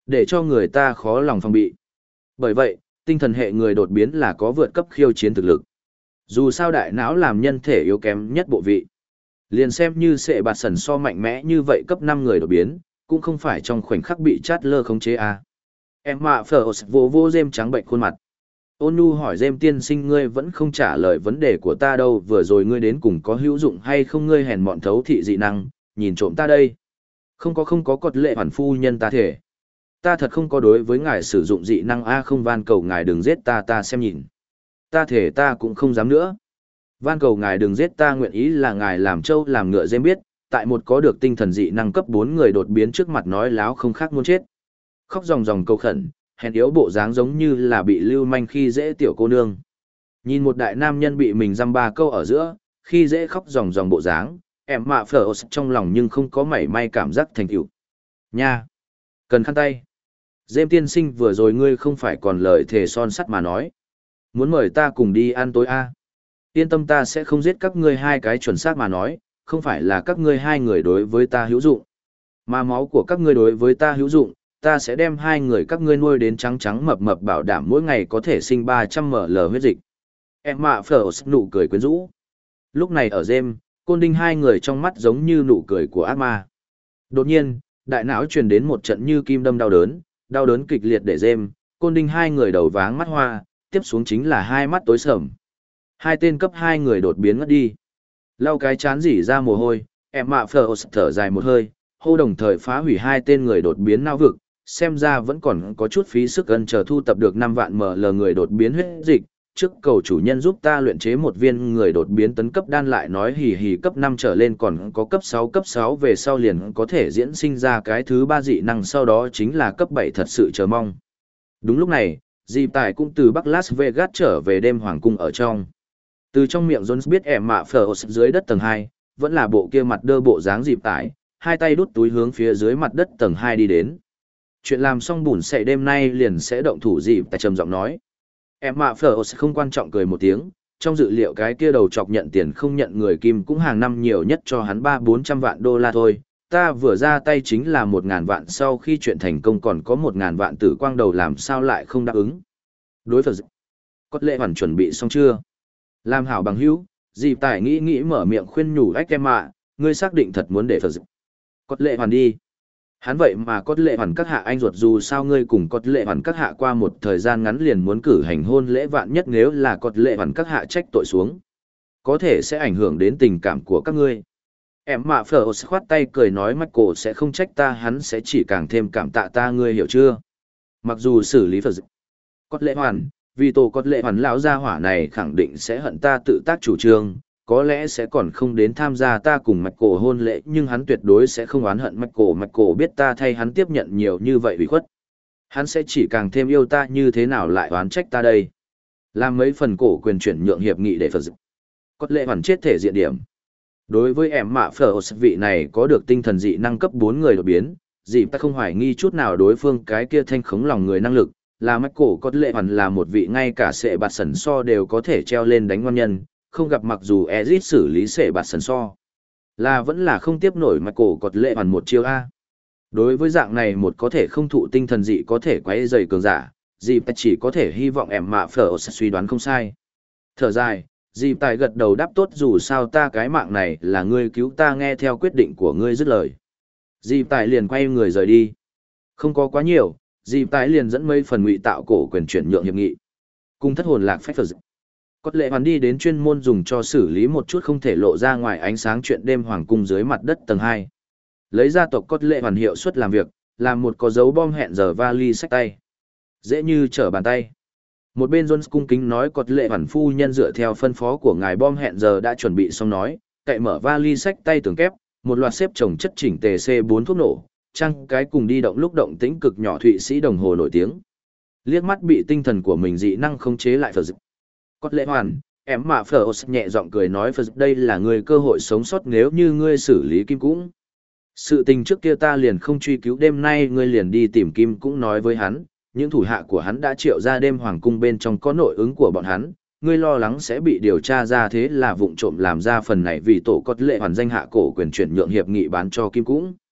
để cho người ta khó lòng phòng bị. Bởi vậy, tinh thần hệ người đột biến là có vượt cấp khiêu chiến thực lực. Dù sao đại não làm nhân thể yếu kém nhất bộ vị. Liền xem như sệ bạt sần so mạnh mẽ như vậy cấp 5 người đột biến, cũng không phải trong khoảnh khắc bị chát lơ khống chế à. Emma Frost vô Gem trắng bệnh khuôn mặt. Ôn nhu hỏi Gem tiên sinh, ngươi vẫn không trả lời vấn đề của ta đâu, vừa rồi ngươi đến cùng có hữu dụng hay không, ngươi hèn mọn thấu thị dị năng, nhìn trộm ta đây. Không có cột lệ hoàn phu nhân ta thể. Ta thật không có đối với ngài sử dụng dị năng a, không, van cầu ngài đừng giết ta xem nhìn. Ta thể ta cũng không dám nữa. Van cầu ngài đừng giết ta, nguyện ý là ngài làm trâu làm ngựa. Gem biết, tại một có được tinh thần dị năng cấp 4 người đột biến trước mặt nói láo không khác muốn chết. Khóc ròng ròng cầu khẩn, hèn yếu bộ dáng giống như là bị lưu manh khi dễ tiểu cô nương. Nhìn một đại nam nhân bị mình dăm ba câu ở giữa, khi dễ khóc ròng ròng bộ dáng, Emma Frost trong lòng nhưng không có mảy may cảm giác thành tựu. Nha! Cần khăn tay. Gem tiên sinh, vừa rồi ngươi không phải còn lời thề son sắt mà nói. Muốn mời ta cùng đi ăn tối a? Yên tâm, ta sẽ không giết các ngươi hai cái, chuẩn xác mà nói, không phải là các ngươi hai người đối với ta hữu dụng, mà máu của các ngươi đối với ta hữu dụng. Ta sẽ đem hai người các ngươi nuôi đến trắng trắng mập mập, bảo đảm mỗi ngày có thể sinh 300 ml huyết dịch. Emma Frost nụ cười quyến rũ. Lúc này ở Gem, Côn Đinh hai người trong mắt giống như nụ cười của ác ma. Đột nhiên, đại não truyền đến một trận như kim đâm đau đớn kịch liệt để Gem, Côn Đinh hai người đầu váng mắt hoa, tiếp xuống chính là hai mắt tối sầm. Hai tên cấp 2 người đột biến ngất đi. Lau cái chán rỉ ra mồ hôi, Emma Frost thở dài một hơi, hô đồng thời phá hủy hai tên người đột biến não vực. Xem ra vẫn còn có chút phí sức, gần chờ thu tập được 5 vạn ml người đột biến huyết dịch, trước cầu chủ nhân giúp ta luyện chế một viên người đột biến tấn cấp đan, lại nói hì hì cấp 5 trở lên còn có cấp 6 về sau liền có thể diễn sinh ra cái thứ 3 dị năng, sau đó chính là cấp 7, thật sự chờ mong. Đúng lúc này, Dịp Tài cũng từ Bắc Las Vegas trở về đêm hoàng cung ở trong. Từ trong miệng Jones biết Emma Frost dưới đất tầng 2, vẫn là bộ kia mặt đơ bộ dáng Dịp Tài, hai tay đút túi hướng phía dưới mặt đất tầng 2 đi đến. Chuyện làm xong bùn sậy đêm nay liền sẽ động thủ. Dịp Tài trầm giọng nói. Emma Frost không quan trọng cười một tiếng, trong dự liệu cái kia đầu chọc nhận tiền không nhận người kim cũng hàng năm nhiều nhất cho hắn 300-400 vạn đô la thôi. Ta vừa ra tay chính là 1.000 vạn, sau khi chuyện thành công còn có 1.000 vạn tử quang đầu, làm sao lại không đáp ứng. Đối phật Cốt lệ hoàn chuẩn bị xong chưa? Làm hảo bằng hữu, Dịp Tài nghĩ mở miệng khuyên nhủ ách Emma, ngươi xác định thật muốn để phật Cốt lệ hoàn đi. Hắn vậy mà Cốt lệ hoàn các hạ anh ruột, dù sao ngươi cùng Cốt lệ hoàn các hạ qua một thời gian ngắn liền muốn cử hành hôn lễ, vạn nhất nếu là Cốt lệ hoàn các hạ trách tội xuống, có thể sẽ ảnh hưởng đến tình cảm của các ngươi. Emma Frost khoát tay cười nói, Michael sẽ không trách ta, hắn sẽ chỉ càng thêm cảm tạ ta, ngươi hiểu chưa? Mặc dù xử lý phật Cốt lệ hoàn, vì tổ Cốt lệ hoàn lão gia hỏa này khẳng định sẽ hận ta tự tác chủ trương, có lẽ sẽ còn không đến tham gia ta cùng Michael hôn lễ, nhưng hắn tuyệt đối sẽ không oán hận Michael. Michael biết ta thay hắn tiếp nhận nhiều như vậy ủy khuất, hắn sẽ chỉ càng thêm yêu ta, như thế nào lại oán trách ta đây? Làm mấy phần cổ quyền chuyển nhượng hiệp nghị để phật Cốt lệ hoàn chết thể diện điểm. Đối với Emma Frost vị này có được tinh thần dị năng cấp 4 người đột biến, Dịp ta không hoài nghi chút nào đối phương cái kia thanh khống lòng người năng lực, là Michael Cốt lệ hoàn là một vị ngay cả sệ bạt sần so đều có thể treo lên đánh ngon nhân, không gặp mặc dù Ezit xử lý sệ bạt sần so, là vẫn là không tiếp nổi Michael Cốt lệ hoàn một chiêu A. Đối với dạng này một có thể không thụ tinh thần dị có thể quấy rầy cường giả, Dịp ta chỉ có thể hy vọng Emma Frost suy đoán không sai. Thở dài, Dịp Tài gật đầu đáp tốt, dù sao ta cái mạng này là ngươi cứu ta, nghe theo quyết định của ngươi, dứt lời. Dịp Tài liền quay người rời đi. Không có quá nhiều, Dịp Tài liền dẫn mấy phần ngụy tạo cổ quyền chuyển nhượng hiệp nghị. Cùng thất hồn lạc phách phật Cốt lệ hoàn đi đến chuyên môn dùng cho xử lý một chút không thể lộ ra ngoài ánh sáng chuyện đêm hoàng cung dưới mặt đất tầng 2. Lấy gia tộc Cốt lệ hoàn hiệu suất làm việc, làm một có dấu bom hẹn giờ vali xách tay. Dễ như trở bàn tay. Một bên Jones cung kính nói, Cốt lệ hoàn phu nhân dựa theo phân phó của ngài bom hẹn giờ đã chuẩn bị xong, nói, cậy mở vali xách tay tường kép, một loạt xếp chồng chất chỉnh tề C4 thuốc nổ, trăng cái cùng đi động lúc động tĩnh cực nhỏ Thụy Sĩ đồng hồ nổi tiếng. Liếc mắt bị tinh thần của mình dị năng khống chế lại phật Cốt lệ hoàn, Emma Frost nhẹ giọng cười nói, phật đây là người cơ hội sống sót nếu như ngươi xử lý kim cũng. Sự tình trước kia ta liền không truy cứu, đêm nay ngươi liền đi tìm kim cũng nói với hắn, những thủ hạ của hắn đã triệu ra đêm hoàng cung bên trong có nội ứng của bọn hắn, ngươi lo lắng sẽ bị điều tra ra, thế là vụng trộm làm ra phần này vì tổ Cốt lệ hoàn danh hạ cổ quyền chuyển nhượng hiệp nghị bán cho kim cũng.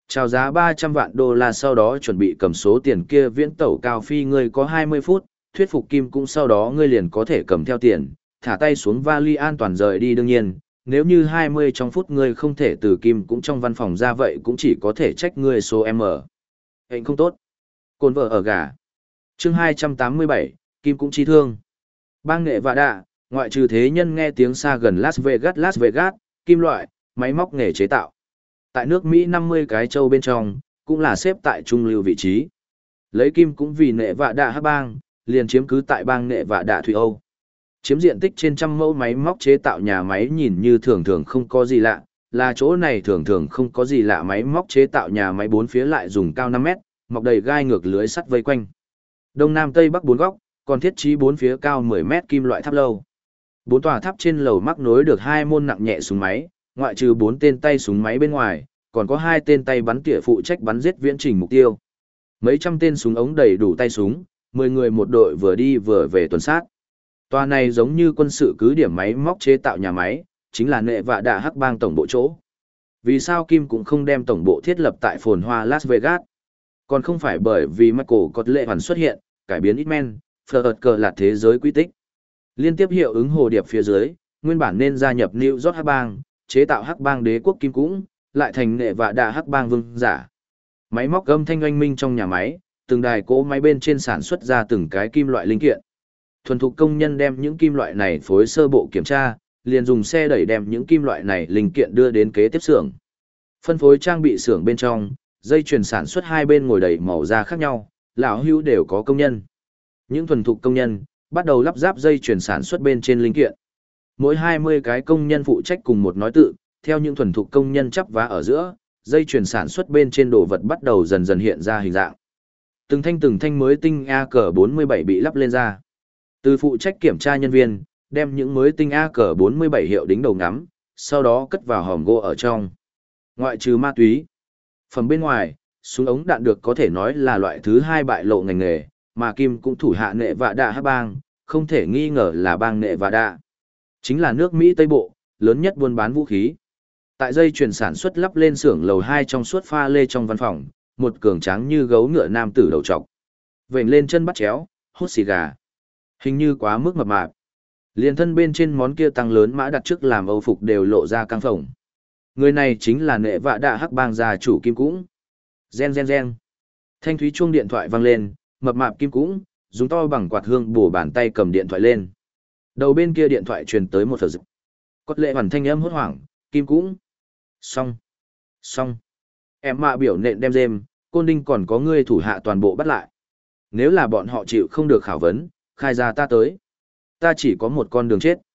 Chào giá 300 vạn đô la sau đó chuẩn bị cầm số tiền kia viễn tẩu cao phi ngươi có 20 phút, thuyết phục Kim cũng sau đó ngươi liền có thể cầm theo tiền, thả tay xuống vali an toàn rời đi đương nhiên, nếu như 20 trong phút ngươi không thể từ Kim cũng trong văn phòng ra vậy cũng chỉ có thể trách ngươi số M. Hình không tốt. Cồn vợ ở gà. Chương 287, Kim cũng chi thương. Bang nghệ và đạ, ngoại trừ thế nhân nghe tiếng xa gần Las Vegas, kim loại, máy móc nghề chế tạo. Tại nước Mỹ 50 cái châu bên trong, cũng là xếp tại trung lưu vị trí. Lấy Kim cũng vì nệ vạ đạ hắc bang, liền chiếm cứ tại bang nệ vạ đạ Thủy Âu. Chiếm diện tích trên trăm mẫu máy móc chế tạo nhà máy nhìn như thường thường không có gì lạ, là chỗ này thường thường không có gì lạ máy móc chế tạo nhà máy bốn phía lại dùng cao 5 mét, mọc đầy gai ngược lưới sắt vây quanh. Đông Nam Tây Bắc bốn góc, còn thiết trí bốn phía cao 10 mét kim loại tháp lâu. Bốn tòa tháp trên lầu mắc nối được hai môn nặng nhẹ súng máy, ngoại trừ 4 tên tay súng máy bên ngoài, còn có 2 tên tay bắn tỉa phụ trách bắn giết viễn trình mục tiêu. Mấy trăm tên súng ống đầy đủ tay súng, 10 người một đội vừa đi vừa về tuần sát. Tòa này giống như quân sự cứ điểm máy móc chế tạo nhà máy, chính là nệ vạ đạ hắc bang tổng bộ chỗ. Vì sao Kim cũng không đem tổng bộ thiết lập tại phồn hoa Las Vegas? Còn không phải bởi vì Michael Cott lệ hoàn xuất hiện, cải biến Hitman, phờ cờ là thế giới quy tích. Liên tiếp hiệu ứng hồ điệp phía dưới, nguyên bản nên gia nhập New York hắc bang, chế tạo hắc bang đế quốc Kim cũng, lại thành nệ vạ đạ hắc bang vương giả. Máy móc âm thanh oanh minh trong nhà máy, từng đài cỗ máy bên trên sản xuất ra từng cái kim loại linh kiện. Thuần thục công nhân đem những kim loại này phối sơ bộ kiểm tra, liền dùng xe đẩy đem những kim loại này linh kiện đưa đến kế tiếp xưởng. Phân phối trang bị xưởng bên trong, dây chuyền sản xuất hai bên ngồi đầy màu da khác nhau, lão hưu đều có công nhân. Những thuần thục công nhân bắt đầu lắp ráp dây chuyền sản xuất bên trên linh kiện. Mỗi 20 cái công nhân phụ trách cùng một nói tự, theo những thuần thục công nhân chắp vá ở giữa, dây chuyền sản xuất bên trên đồ vật bắt đầu dần dần hiện ra hình dạng. Từng thanh mới tinh AK-47 bị lắp lên ra. Từ phụ trách kiểm tra nhân viên, đem những mới tinh AK-47 hiệu đính đầu ngắm, sau đó cất vào hòm gỗ ở trong. Ngoại trừ ma túy. Phần bên ngoài, súng ống đạn được có thể nói là loại thứ hai bại lộ ngành nghề, mà Kim cũng thủ hạ nệ vạ đạ hắc bang, không thể nghi ngờ là bang nệ vạ đạ. Chính là nước Mỹ Tây Bộ, lớn nhất buôn bán vũ khí. Tại dây chuyền sản xuất lắp lên xưởng lầu 2 trong suốt pha lê trong văn phòng, một cường tráng như gấu ngựa nam tử đầu trọc. Vểnh lên chân bắt chéo, hút xì gà. Hình như quá mức mập mạp. Liền thân bên trên món kia tăng lớn mã đặt trước làm âu phục đều lộ ra căng phồng. Người này chính là nệ vạ đạ hắc bang gia chủ Kim cũng. Gen gen gen. Thanh thúy chuông điện thoại vang lên, mập mạp Kim cũng, dùng to bằng quạt hương bổ bàn tay cầm điện thoại lên. Đầu bên kia điện thoại truyền tới một phật dực. Cốt lệ hoàn thanh âm hốt hoảng, Kim cũng. Xong. Em mạ biểu nện đem dêm, Côn Đinh còn có ngươi thủ hạ toàn bộ bắt lại. Nếu là bọn họ chịu không được khảo vấn, khai ra ta tới. Ta chỉ có một con đường chết.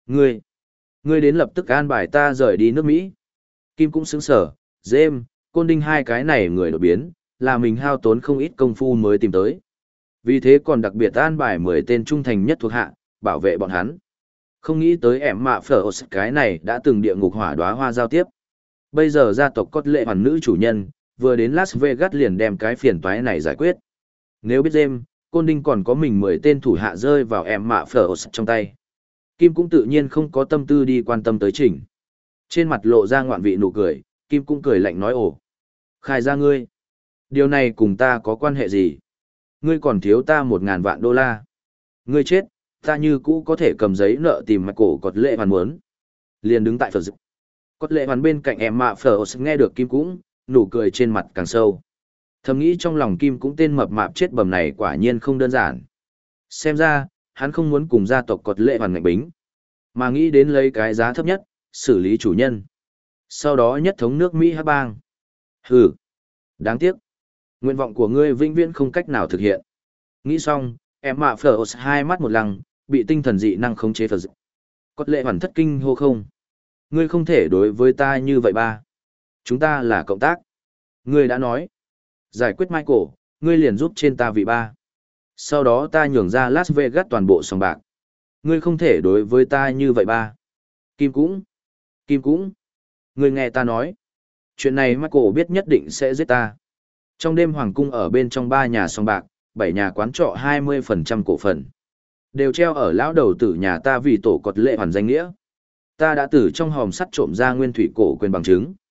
Ngươi đến lập tức an bài ta rời đi nước Mỹ. Kim cũng sững sở, dêm, Côn Đinh hai cái này người đột biến, là mình hao tốn không ít công phu mới tìm tới. Vì thế còn đặc biệt an bài 10 tên trung thành nhất thuộc hạ, bảo vệ bọn hắn. Không nghĩ tới em mạ phở cái này đã từng địa ngục hỏa đóa hoa giao tiếp. Bây giờ gia tộc Cốt lệ hoàn nữ chủ nhân, vừa đến Las Vegas liền đem cái phiền toái này giải quyết. Nếu biết James, Côn Đinh còn có mình 10 tên thủ hạ rơi vào em mạ phở trong tay. Kim cũng tự nhiên không có tâm tư đi quan tâm tới Trình. Trên mặt lộ ra ngoạn vị nụ cười, Kim cũng cười lạnh nói ồ. Khai ra ngươi. Điều này cùng ta có quan hệ gì? Ngươi còn thiếu ta 1.000 vạn đô la. Ngươi chết, ta như cũ có thể cầm giấy nợ tìm mặt cổ Cốt lệ hoàn muốn. Liền đứng tại phở dực. Cốt lệ hoàn bên cạnh em mạ phở nghe được Kim cũng, nụ cười trên mặt càng sâu. Thầm nghĩ trong lòng Kim cũng tên mập mạp chết bầm này quả nhiên không đơn giản. Xem ra, hắn không muốn cùng gia tộc Cốt lệ hoàn ngạch bính, mà nghĩ đến lấy cái giá thấp nhất, xử lý chủ nhân. Sau đó nhất thống nước Mỹ hắc bang. Hừ, đáng tiếc. Nguyện vọng của ngươi vĩnh viễn không cách nào thực hiện. Nghĩ xong, em mạ phở hai mắt một lăng, bị tinh thần dị năng khống chế phở dực. Cốt lệ hoàn thất kinh hô không. Ngươi không thể đối với ta như vậy ba. Chúng ta là cộng tác. Ngươi đã nói. Giải quyết Michael, ngươi liền giúp trên ta vị ba. Sau đó ta nhường ra Las Vegas toàn bộ sòng bạc. Ngươi không thể đối với ta như vậy ba. Kim cũng. Ngươi nghe ta nói. Chuyện này Michael biết nhất định sẽ giết ta. Trong đêm hoàng cung ở bên trong 3 nhà sòng bạc, 7 nhà quán trọ 20% cổ phần. Đều treo ở lão đầu tử nhà ta vì tổ Cốt lệ hoàn danh nghĩa. Ta đã từ trong hòm sắt trộm ra nguyên thủy cổ quyền bằng chứng.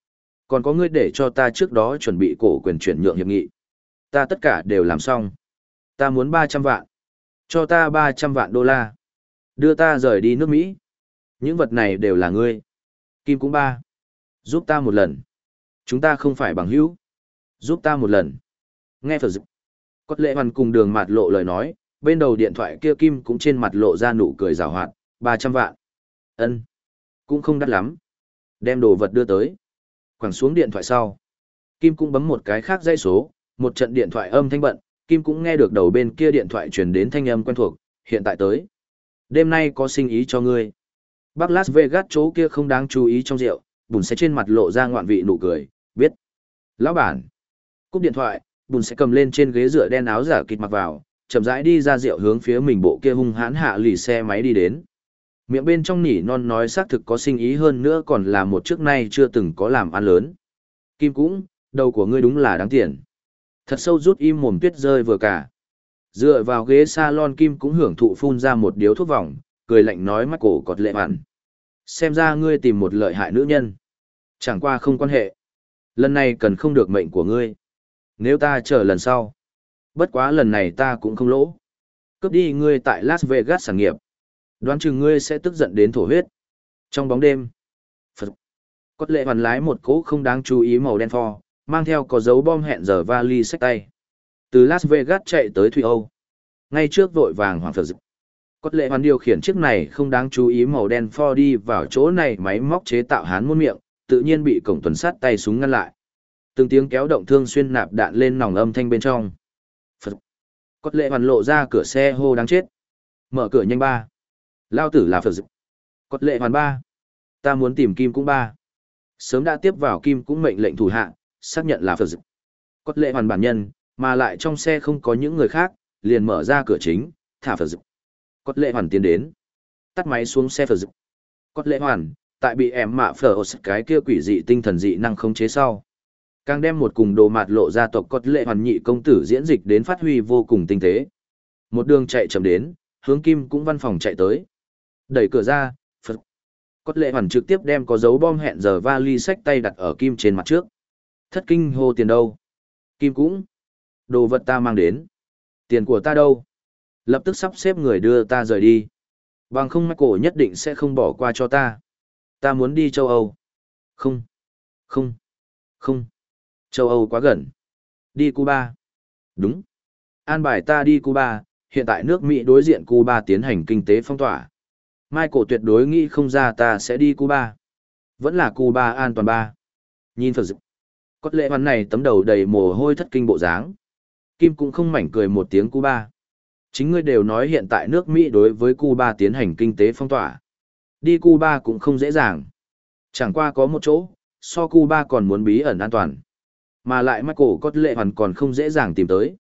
Còn có ngươi để cho ta trước đó chuẩn bị cổ quyền chuyển nhượng hiệp nghị. Ta tất cả đều làm xong. Ta muốn 300 vạn. Cho ta 300 vạn đô la. Đưa ta rời đi nước Mỹ. Những vật này đều là ngươi. Kim cũng ba. Giúp ta một lần. Chúng ta không phải bằng hữu. Giúp ta một lần. Nghe Phật dự. Cốt lệ hoàn cùng Đường Mạt Lộ lời nói, bên đầu điện thoại kia Kim cũng trên mặt lộ ra nụ cười rào hoạt. 300 vạn. Ân, cũng không đắt lắm. Đem đồ vật đưa tới. Quẳng xuống điện thoại sau. Kim cũng bấm một cái khác dãy số, một trận điện thoại âm thanh bận, Kim cũng nghe được đầu bên kia điện thoại truyền đến thanh âm quen thuộc, hiện tại tới. Đêm nay có sinh ý cho ngươi. Bắc Las Vegas chỗ kia không đáng chú ý trong rượu, Bùn sẽ trên mặt lộ ra ngoạn vị nụ cười, biết. Lão bản. Cúp điện thoại, Bùn sẽ cầm lên trên ghế dựa đen áo giả kịt mặc vào, chậm rãi đi ra rượu hướng phía mình bộ kia hung hãn hạ lì xe máy đi đến. Miệng bên trong nỉ non nói xác thực có sinh ý hơn nữa còn là một trước nay chưa từng có làm ăn lớn. Kim cũng, đầu của ngươi đúng là đáng tiền. Thật sâu rút im mồm tuyết rơi vừa cả. Dựa vào ghế salon Kim cũng hưởng thụ phun ra một điếu thuốc vòng, cười lạnh nói mắt cổ cọt lệ hẳn. Xem ra ngươi tìm một lợi hại nữ nhân. Chẳng qua không quan hệ. Lần này cần không được mệnh của ngươi. Nếu ta chờ lần sau. Bất quá lần này ta cũng không lỗ. Cướp đi ngươi tại Las Vegas sản nghiệp. Đoán chừng ngươi sẽ tức giận đến thổ huyết. Trong bóng đêm, Phật. Cốt lệ hoàn lái một cỗ không đáng chú ý màu đen Ford, mang theo có dấu bom hẹn giờ vali xách tay. Từ Las Vegas chạy tới Thụy Âu. Ngay trước vội vàng hoàng Phật. Cốt lệ hoàn điều khiển chiếc này không đáng chú ý màu đen Ford đi vào chỗ này máy móc chế tạo hán muôn miệng, tự nhiên bị cổng tuần sát tay súng ngăn lại. Từng tiếng kéo động thương xuyên nạp đạn lên nòng âm thanh bên trong. Phật. Cốt lệ hoàn lộ ra cửa xe hô đáng chết. Mở cửa nhanh ba. Lao tử là Phật dự. Cốt lệ hoàn ba. Ta muốn tìm Kim cũng ba. Sớm đã tiếp vào Kim cũng mệnh lệnh thủ hạ, xác nhận là Phật dự. Cốt lệ hoàn bản nhân, mà lại trong xe không có những người khác, liền mở ra cửa chính, thả Phật dự. Cốt lệ hoàn tiến đến. Tắt máy xuống xe Phật dự. Cốt lệ hoàn, tại bị em mạ phở cái kia quỷ dị tinh thần dị năng khống chế sau. Càng đem một cùng đồ mạt lộ gia tộc Cốt lệ hoàn nhị công tử diễn dịch đến phát huy vô cùng tinh tế. Một đường chạy chậm đến, hướng Kim cũng văn phòng chạy tới. Đẩy cửa ra, Phật. Cốt lệ hoàn trực tiếp đem có dấu bom hẹn giờ vali xách tay đặt ở Kim trên mặt trước. Thất kinh hô tiền đâu? Kim cũng. Đồ vật ta mang đến. Tiền của ta đâu? Lập tức sắp xếp người đưa ta rời đi. Bằng không Michael nhất định sẽ không bỏ qua cho ta. Ta muốn đi châu Âu. Không. Không. Không. Châu Âu quá gần. Đi Cuba. Đúng. An bài ta đi Cuba, hiện tại nước Mỹ đối diện Cuba tiến hành kinh tế phong tỏa. Michael tuyệt đối nghĩ không ra ta sẽ đi Cuba. Vẫn là Cuba an toàn ba. Nhìn Phật dự. Cốt lệ hoàn này tấm đầu đầy mồ hôi thất kinh bộ dáng. Kim cũng không mảnh cười một tiếng Cuba. Chính ngươi đều nói hiện tại nước Mỹ đối với Cuba tiến hành kinh tế phong tỏa. Đi Cuba cũng không dễ dàng. Chẳng qua có một chỗ, so Cuba còn muốn bí ẩn an toàn. Mà lại Michael cốt lệ hoàn còn không dễ dàng tìm tới.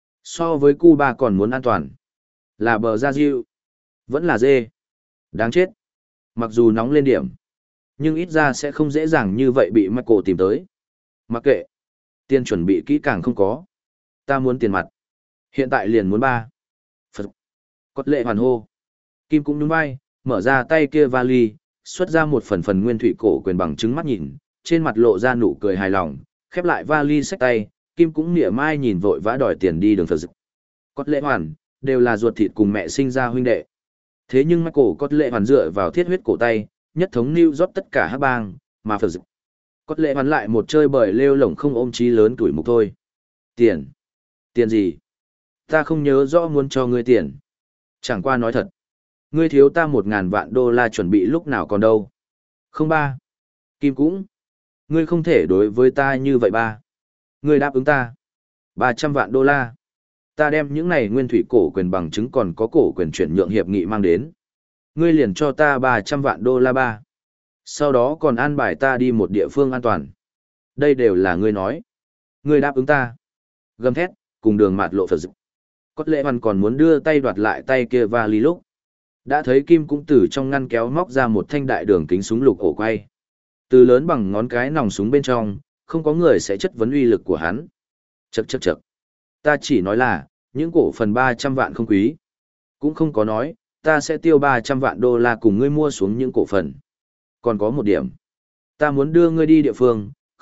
So với Cuba còn muốn an toàn. Là bờ Gia Diệu. Vẫn là dê. Đáng chết. Mặc dù nóng lên điểm. Nhưng ít ra sẽ không dễ dàng như vậy bị Michael tìm tới. Mặc kệ. Tiền chuẩn bị kỹ càng không có. Ta muốn tiền mặt. Hiện tại liền muốn ba. Phật. Cốt lệ hoàn hô. Kim cũng nhún vai, mở ra tay kia vali, xuất ra một phần nguyên thủy cổ quyền bằng chứng mắt nhìn, trên mặt lộ ra nụ cười hài lòng, khép lại vali xách tay, Kim cũng mỉa mai nhìn vội vã đòi tiền đi đường Phật dự. Cốt lệ hoàn, đều là ruột thịt cùng mẹ sinh ra huynh đệ. Thế nhưng Michael cốt lệ hoàn dựa vào thiết huyết cổ tay, nhất thống New York tất cả hắc bang, mà Phật dự. Cốt lệ hoàn lại một chơi bời lêu lổng không ôm chí lớn tuổi mục thôi. Tiền? Tiền gì? Ta không nhớ rõ muốn cho ngươi tiền. Chẳng qua nói thật. Ngươi thiếu ta 1.000 vạn đô la chuẩn bị lúc nào còn đâu. Không ba. Kim cũng. Ngươi không thể đối với ta như vậy ba. Ngươi đáp ứng ta. 300 vạn đô la. Ta đem những này nguyên thủy cổ quyền bằng chứng còn có cổ quyền chuyển nhượng hiệp nghị mang đến. Ngươi liền cho ta 300 vạn đô la ba. Sau đó còn an bài ta đi một địa phương an toàn. Đây đều là ngươi nói. Ngươi đáp ứng ta. Gầm thét, cùng đường mạt lộ Phật dự. Cốt lệ hoàn còn muốn đưa tay đoạt lại tay kia vali lúc. Đã thấy Kim cũng từ trong ngăn kéo móc ra một thanh đại đường kính súng lục ổ quay. Từ lớn bằng ngón cái nòng súng bên trong, không có người sẽ chất vấn uy lực của hắn. Chậc chậc chậc. Ta chỉ nói là, những cổ phần 300 vạn không quý. Cũng không có nói, ta sẽ tiêu 300 vạn đô la cùng ngươi mua xuống những cổ phần. Còn có một điểm. Ta muốn đưa ngươi đi địa phương,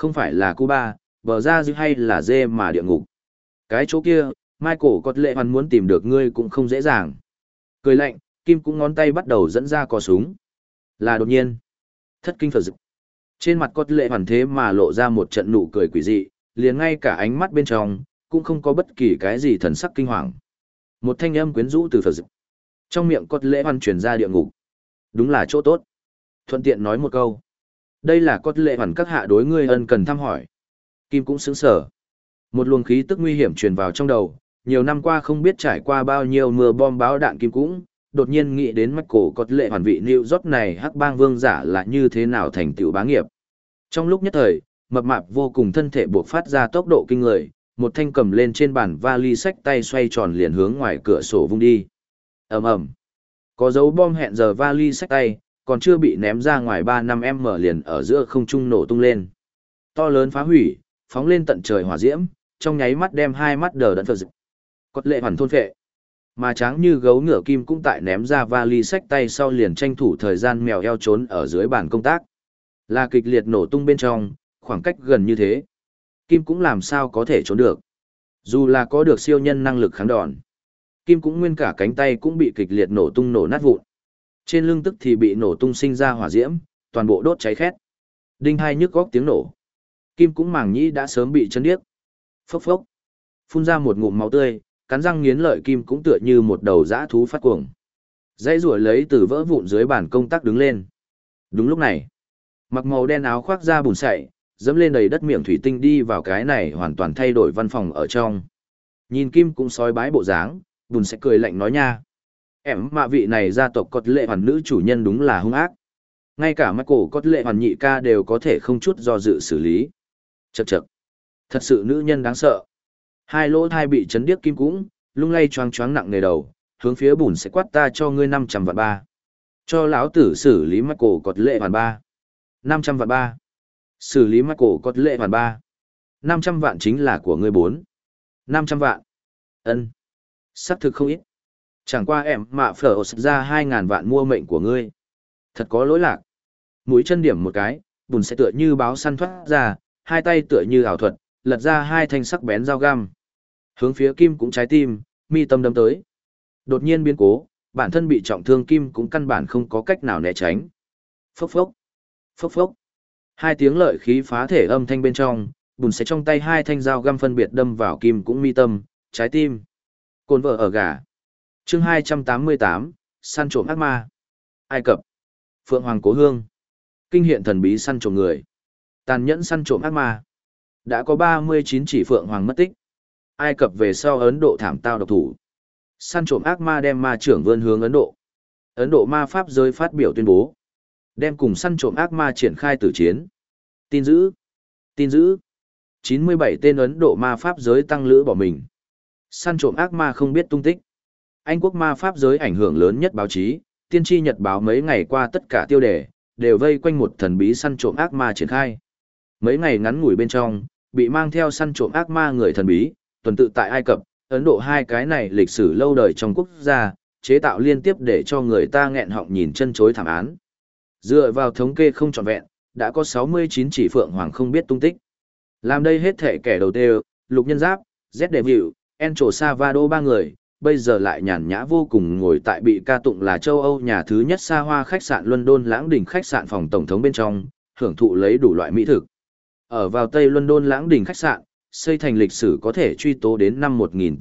Không phải là Cuba, bờ ra dư hay là dê mà địa ngục. Cái chỗ kia, Michael có lệ hoàn muốn tìm được ngươi cũng không dễ dàng. Cười lạnh, Kim cũng ngón tay bắt đầu dẫn ra cò súng. Là đột nhiên. Thất kinh Phật dực. Trên mặt có lệ hoàn thế mà lộ ra một trận nụ cười quỷ dị, liền ngay cả ánh mắt bên trong, cũng không có bất kỳ cái gì thần sắc kinh hoàng. Một thanh âm quyến rũ từ Phật dực. Trong miệng có lệ hoàn truyền ra địa ngục. Đúng là chỗ tốt. Thuận tiện nói một câu. Đây là có lệ hoàn các hạ đối ngươi ân cần thăm hỏi. Kim cũng sững sờ. Một luồng khí tức nguy hiểm truyền vào trong đầu, nhiều năm qua không biết trải qua bao nhiêu mưa bom báo đạn Kim cũng, đột nhiên nghĩ đến Michael có lệ hoàn vị New York này hắc bang vương giả là như thế nào thành tựu bá nghiệp. Trong lúc nhất thời, mập mạp vô cùng thân thể buộc phát ra tốc độ kinh người, một thanh cầm lên trên bàn vali sách tay xoay tròn liền hướng ngoài cửa sổ vung đi. Ầm ầm. Có dấu bom hẹn giờ vali sách tay, còn chưa bị ném ra ngoài 3-5m liền ở giữa không trung nổ tung lên. To lớn phá hủy, phóng lên tận trời hỏa diễm, trong nháy mắt đem hai mắt đờ đẫn Phật dực. Có lệ hoàn thôn phệ. Mà tráng như gấu ngựa Kim cũng tại ném ra vali sách tay sau liền tranh thủ thời gian mèo eo trốn ở dưới bàn công tác. Là kịch liệt nổ tung bên trong, khoảng cách gần như thế. Kim cũng làm sao có thể trốn được. Dù là có được siêu nhân năng lực kháng đòn. Kim cũng nguyên cả cánh tay cũng bị kịch liệt nổ tung nổ nát vụn. Trên lưng tức thì bị nổ tung sinh ra hỏa diễm, toàn bộ đốt cháy khét. Đinh hai nhức góc tiếng nổ. Kim cũng màng nhĩ đã sớm bị chấn điếc. Phốc phốc. Phun ra một ngụm máu tươi, cắn răng nghiến lợi Kim cũng tựa như một đầu dã thú phát cuồng. Dãy rủa lấy từ vỡ vụn dưới bàn công tác đứng lên. Đúng lúc này, mặc màu đen áo khoác da bùn sậy, dẫm lên đầy đất miệng thủy tinh đi vào cái này hoàn toàn thay đổi văn phòng ở trong. Nhìn Kim cũng sói bái bộ dáng, bùn sẽ cười lạnh nói nha. Em mạ vị này gia tộc có lệ hoàn nữ chủ nhân đúng là hung ác. Ngay cả Michael có lệ hoàn nhị ca đều có thể không chút do dự xử lý. Chậc chậc. Thật sự nữ nhân đáng sợ. Hai lỗ thai bị chấn điếc Kim cũng, lung lay choáng choáng nặng nề đầu, hướng phía bùn sẽ quát ta cho ngươi 500 vạn ba. Cho lão tử xử lý Michael có lệ hoàn ba. 500 vạn ba. Xử lý Michael có lệ hoàn ba. 500 vạn chính là của ngươi 4. 500 vạn. Ân. Sắc thực không ít. Chẳng qua em mạ phở ra 2.000 vạn mua mệnh của ngươi. Thật có lỗi lạc. Mũi chân điểm một cái, bùn sẽ tựa như báo săn thoát ra, hai tay tựa như ảo thuật, lật ra hai thanh sắc bén dao găm. Hướng phía Kim cũng trái tim, mi tâm đâm tới. Đột nhiên biến cố, bản thân bị trọng thương Kim cũng căn bản không có cách nào né tránh. Phốc phốc. Phốc phốc. Hai tiếng lợi khí phá thể âm thanh bên trong, bùn sẽ trong tay hai thanh dao găm phân biệt đâm vào Kim cũng mi tâm, trái tim. Cồn vợ ở gà. Chương 288, săn trộm ác ma. Ai Cập. Phượng Hoàng Cố Hương. Kinh hiện thần bí săn trộm người. Tàn nhẫn săn trộm ác ma. Đã có 39 chỉ Phượng Hoàng mất tích. Ai Cập về sau Ấn Độ thảm tao độc thủ. Săn trộm ác ma đem ma trưởng vươn hướng Ấn Độ. Ấn Độ ma pháp giới phát biểu tuyên bố. Đem cùng săn trộm ác ma triển khai tử chiến. Tin dữ. Tin dữ. 97 tên Ấn Độ ma pháp giới tăng lữ bỏ mình. Săn trộm ác ma không biết tung tích. Anh quốc ma pháp giới ảnh hưởng lớn nhất báo chí, tiên tri nhật báo mấy ngày qua tất cả tiêu đề, đều vây quanh một thần bí săn trộm ác ma triển khai. Mấy ngày ngắn ngủi bên trong, bị mang theo săn trộm ác ma người thần bí, tuần tự tại Ai Cập, Ấn Độ hai cái này lịch sử lâu đời trong quốc gia, chế tạo liên tiếp để cho người ta nghẹn họng nhìn chân chối thảm án. Dựa vào thống kê không trọn vẹn, đã có 69 chỉ Phượng Hoàng không biết tung tích. Làm đây hết thể kẻ đầu tiên, Lục Nhân Giáp, Z Devil, Encho Savado ba người, bây giờ lại nhàn nhã vô cùng ngồi tại bị ca tụng là châu Âu nhà thứ nhất xa hoa khách sạn London Lãng Đình khách sạn phòng tổng thống bên trong, hưởng thụ lấy đủ loại mỹ thực. Ở vào Tây London Lãng Đình khách sạn, xây thành lịch sử có thể truy tố đến năm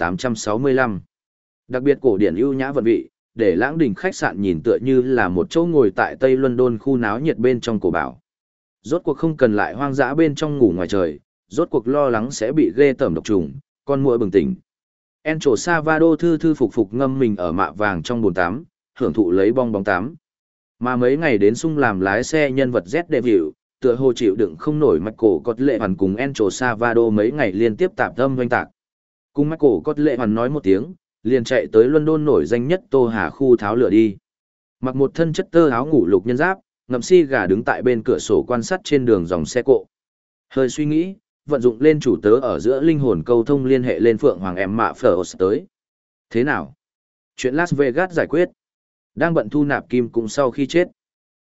1865. Đặc biệt cổ điển ưu nhã vận vị, để Lãng Đình khách sạn nhìn tựa như là một chỗ ngồi tại Tây London khu náo nhiệt bên trong cổ bảo. Rốt cuộc không cần lại hoang dã bên trong ngủ ngoài trời, rốt cuộc lo lắng sẽ bị ghê tởm độc trùng, con muỗi bừng tỉnh. Encho Savado thư thư phục phục ngâm mình ở mạ vàng trong bồn tắm, hưởng thụ lấy bong bóng tắm. Mà mấy ngày đến sung làm lái xe nhân vật Z Devil, tựa hồ chịu đựng không nổi Michael có lệ hoàn cùng Encho Savado mấy ngày liên tiếp tạp âm doanh tạc. Cùng Michael có lệ hoàn nói một tiếng, liền chạy tới London nổi danh nhất Tô Hà khu tháo lửa đi. Mặc một thân chất tơ áo ngủ Lục Nhân Giáp, ngậm si gà đứng tại bên cửa sổ quan sát trên đường dòng xe cộ. Hơi suy nghĩ, vận dụng lên chủ tớ ở giữa linh hồn câu thông liên hệ lên Phượng Hoàng em mạ Phở tới. Thế nào? Chuyện Las Vegas giải quyết. Đang bận thu nạp kim cũng sau khi chết.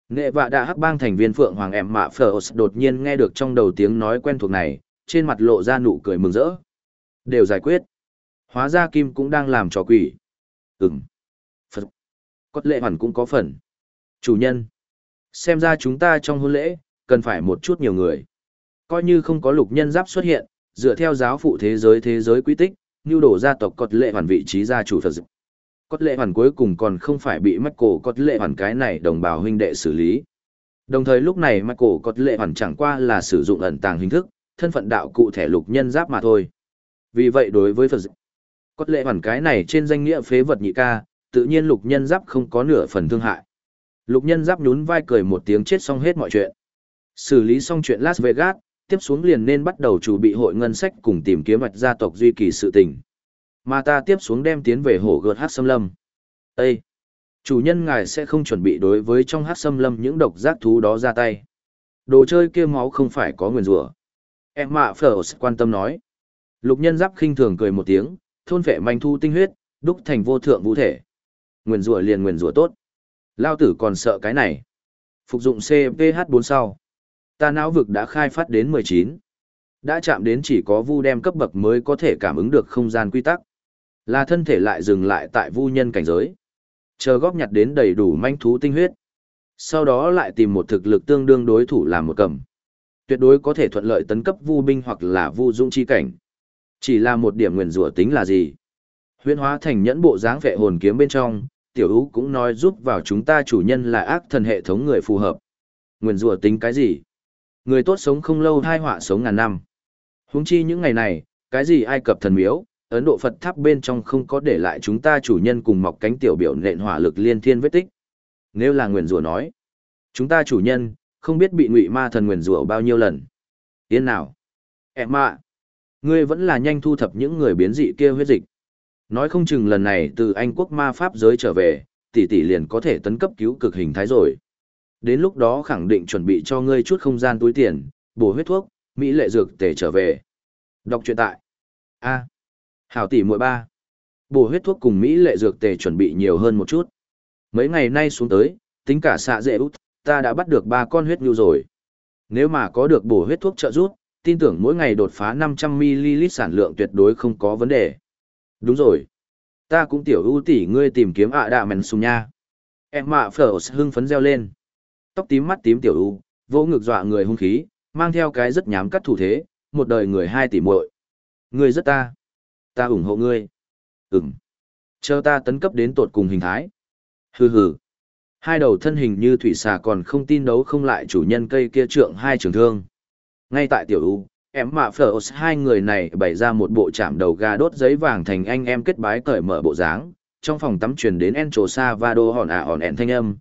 Nghệ vạ đã hắc bang thành viên Phượng Hoàng em mạ Phở đột nhiên nghe được trong đầu tiếng nói quen thuộc này, trên mặt lộ ra nụ cười mừng rỡ. Đều giải quyết. Hóa ra Kim cũng đang làm trò quỷ. Ừm. Phật. Cốt lệ hoàn cũng có phần. Chủ nhân. Xem ra chúng ta trong hôn lễ, cần phải một chút nhiều người. Coi như không có lục nhân giáp xuất hiện, dựa theo giáo phụ thế giới quy tích, nưu đổ gia tộc cốt lệ hoàn vị trí gia chủ Phật. Cốt lệ hoàn cuối cùng còn không phải bị Michael cốt lệ hoàn cái này đồng bào huynh đệ xử lý. Đồng thời lúc này Michael cốt lệ hoàn chẳng qua là sử dụng ẩn tàng hình thức, thân phận đạo cụ thể lục nhân giáp mà thôi. Vì vậy đối với Phật, cốt lệ hoàn cái này trên danh nghĩa phế vật nhị ca, tự nhiên lục nhân giáp không có nửa phần thương hại. Lục nhân giáp nhún vai cười một tiếng chết xong hết mọi chuyện. Xử lý xong chuyện Las Vegas, tiếp xuống liền nên bắt đầu chuẩn bị hội ngân sách cùng tìm kiếm mạch gia tộc duy kỳ sự tình. Mà ta tiếp xuống đem tiến về hồ gợt hát xâm lâm. Ê! Chủ nhân ngài sẽ không chuẩn bị đối với trong hát xâm lâm những độc giác thú đó ra tay. Đồ chơi kia máu không phải có nguyền rủa. Em mạ Phở quan tâm nói. Lục nhân giáp khinh thường cười một tiếng, thôn phệ manh thu tinh huyết, đúc thành vô thượng vũ thể. Nguyền rủa liền nguyền rủa tốt. Lao tử còn sợ cái này. Phục dụng CPH4 sau. Ta não vực đã khai phát đến 19. Đã chạm đến chỉ có vu đem cấp bậc mới có thể cảm ứng được không gian quy tắc. Là thân thể lại dừng lại tại vu nhân cảnh giới. Chờ góp nhặt đến đầy đủ manh thú tinh huyết. Sau đó lại tìm một thực lực tương đương đối thủ làm một cầm. Tuyệt đối có thể thuận lợi tấn cấp vu binh hoặc là vu dũng chi cảnh. Chỉ là một điểm nguyền rủa tính là gì? Huyễn hóa thành nhẫn bộ dáng vệ hồn kiếm bên trong, tiểu ú cũng nói giúp vào chúng ta chủ nhân là ác thần hệ thống người phù hợp. Nguyền rủa tính cái gì? Người tốt sống không lâu, hai họa sống ngàn năm. Huống chi những ngày này, cái gì Ai Cập thần miếu, Ấn Độ Phật tháp bên trong không có để lại chúng ta chủ nhân cùng mọc cánh tiểu biểu nện hỏa lực liên thiên vết tích. Nếu là nguyền rủa nói, chúng ta chủ nhân, không biết bị ngụy ma thần nguyền rủa bao nhiêu lần. Yên nào? Em ạ! Ngươi vẫn là nhanh thu thập những người biến dị kia huyết dịch. Nói không chừng lần này từ Anh quốc ma pháp giới trở về, tỷ tỷ liền có thể tấn cấp cứu cực hình thái rồi. Đến lúc đó khẳng định chuẩn bị cho ngươi chút không gian túi tiền, bổ huyết thuốc, mỹ lệ dược tể trở về. Đọc truyện tại. A. Hảo tỷ muội ba. Bổ huyết thuốc cùng mỹ lệ dược tể chuẩn bị nhiều hơn một chút. Mấy ngày nay xuống tới, tính cả xạ dễ út, ta đã bắt được 3 con huyết nhu rồi. Nếu mà có được bổ huyết thuốc trợ giúp, tin tưởng mỗi ngày đột phá 500ml sản lượng tuyệt đối không có vấn đề. Đúng rồi. Ta cũng tiểu ưu tỷ ngươi tìm kiếm ạ đạ mèn sùng nha. Em mạ Phở hưng phấn reo lên. Tóc tím mắt tím tiểu ưu, vô ngực dọa người hung khí, mang theo cái rất nhám cắt thủ thế, một đời người 2 tỷ muội. Ngươi rất ta. Ta ủng hộ ngươi. Ừm. Chờ ta tấn cấp đến tột cùng hình thái. Hừ hừ. Hai đầu thân hình như thủy xà còn không tin đấu không lại chủ nhân cây kia trượng 2 trường thương. Ngay tại tiểu ưu, em mạ Phở hai người này bày ra một bộ chạm đầu gà đốt giấy vàng thành anh em kết bái cởi mở bộ dáng. Trong phòng tắm truyền đến Encho Savado hòn ẹn thanh âm.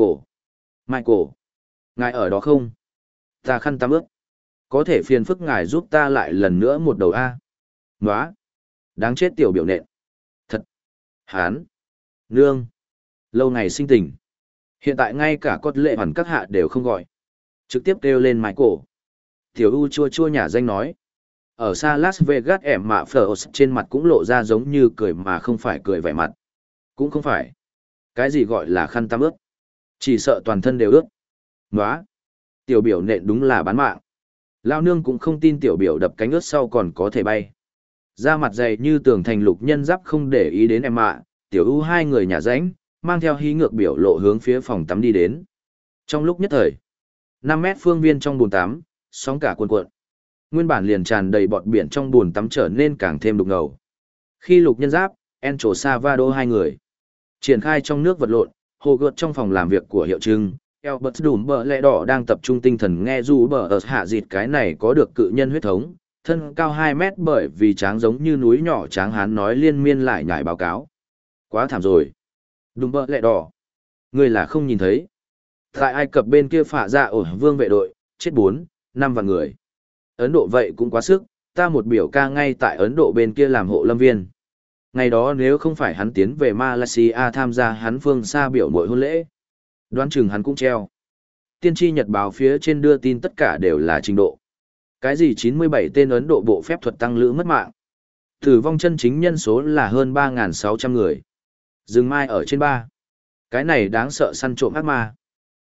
Michael, ngài ở đó không? Ta khăn tắm ướt. Có thể phiền phức ngài giúp ta lại lần nữa một đầu A. Nóa. Đáng chết tiểu biểu nện. Thật. Hán. Nương. Lâu ngày sinh tình. Hiện tại ngay cả cốt lệ hoàn các hạ đều không gọi. Trực tiếp kêu lên Michael. Tiểu U chua chua nhả danh nói. Ở xa Las Vegas ẻm mạ Phở trên mặt cũng lộ ra giống như cười mà không phải cười vẻ mặt. Cũng không phải. Cái gì gọi là khăn tắm ướt? Chỉ sợ toàn thân đều ướt. Nóa. Tiểu biểu nện đúng là bán mạng. Lao nương cũng không tin tiểu biểu đập cánh ướt sau còn có thể bay. Da mặt dày như tường thành lục nhân giáp không để ý đến em mạ. Tiểu U hai người nhả ránh, mang theo hí ngược biểu lộ hướng phía phòng tắm đi đến. Trong lúc nhất thời, 5 mét phương viên trong bồn tắm, sóng cả cuồn cuộn. Nguyên bản liền tràn đầy bọt biển trong bồn tắm trở nên càng thêm đục ngầu. Khi lục nhân giáp, Encho Savado hai người triển khai trong nước vật lộn, hồ gợt trong phòng làm việc của hiệu trưng, Albert Đùm Bờ Lẹ Đỏ đang tập trung tinh thần nghe du bờ ở hạ dịt cái này có được cự nhân huyết thống, thân cao 2 mét bởi vì tráng giống như núi nhỏ tráng hán nói liên miên lại nhải báo cáo. Quá thảm rồi. Đùm Bờ Lẹ Đỏ. Người là không nhìn thấy. Tại Ai Cập bên kia phạ ra ổ vương vệ đội, chết 4-5 vạn người. Ấn Độ vậy cũng quá sức, ta một biểu ca ngay tại Ấn Độ bên kia làm hộ lâm viên. Ngày đó nếu không phải hắn tiến về Malaysia tham gia hắn phương xa biểu mội hôn lễ, đoán chừng hắn cũng treo. Tiên tri nhật báo phía trên đưa tin tất cả đều là trình độ. Cái gì 97 tên Ấn Độ bộ phép thuật tăng lữ mất mạng. Tử vong chân chính nhân số là hơn 3.600 người. Dừng mai ở trên 3. Cái này đáng sợ săn trộm ác ma.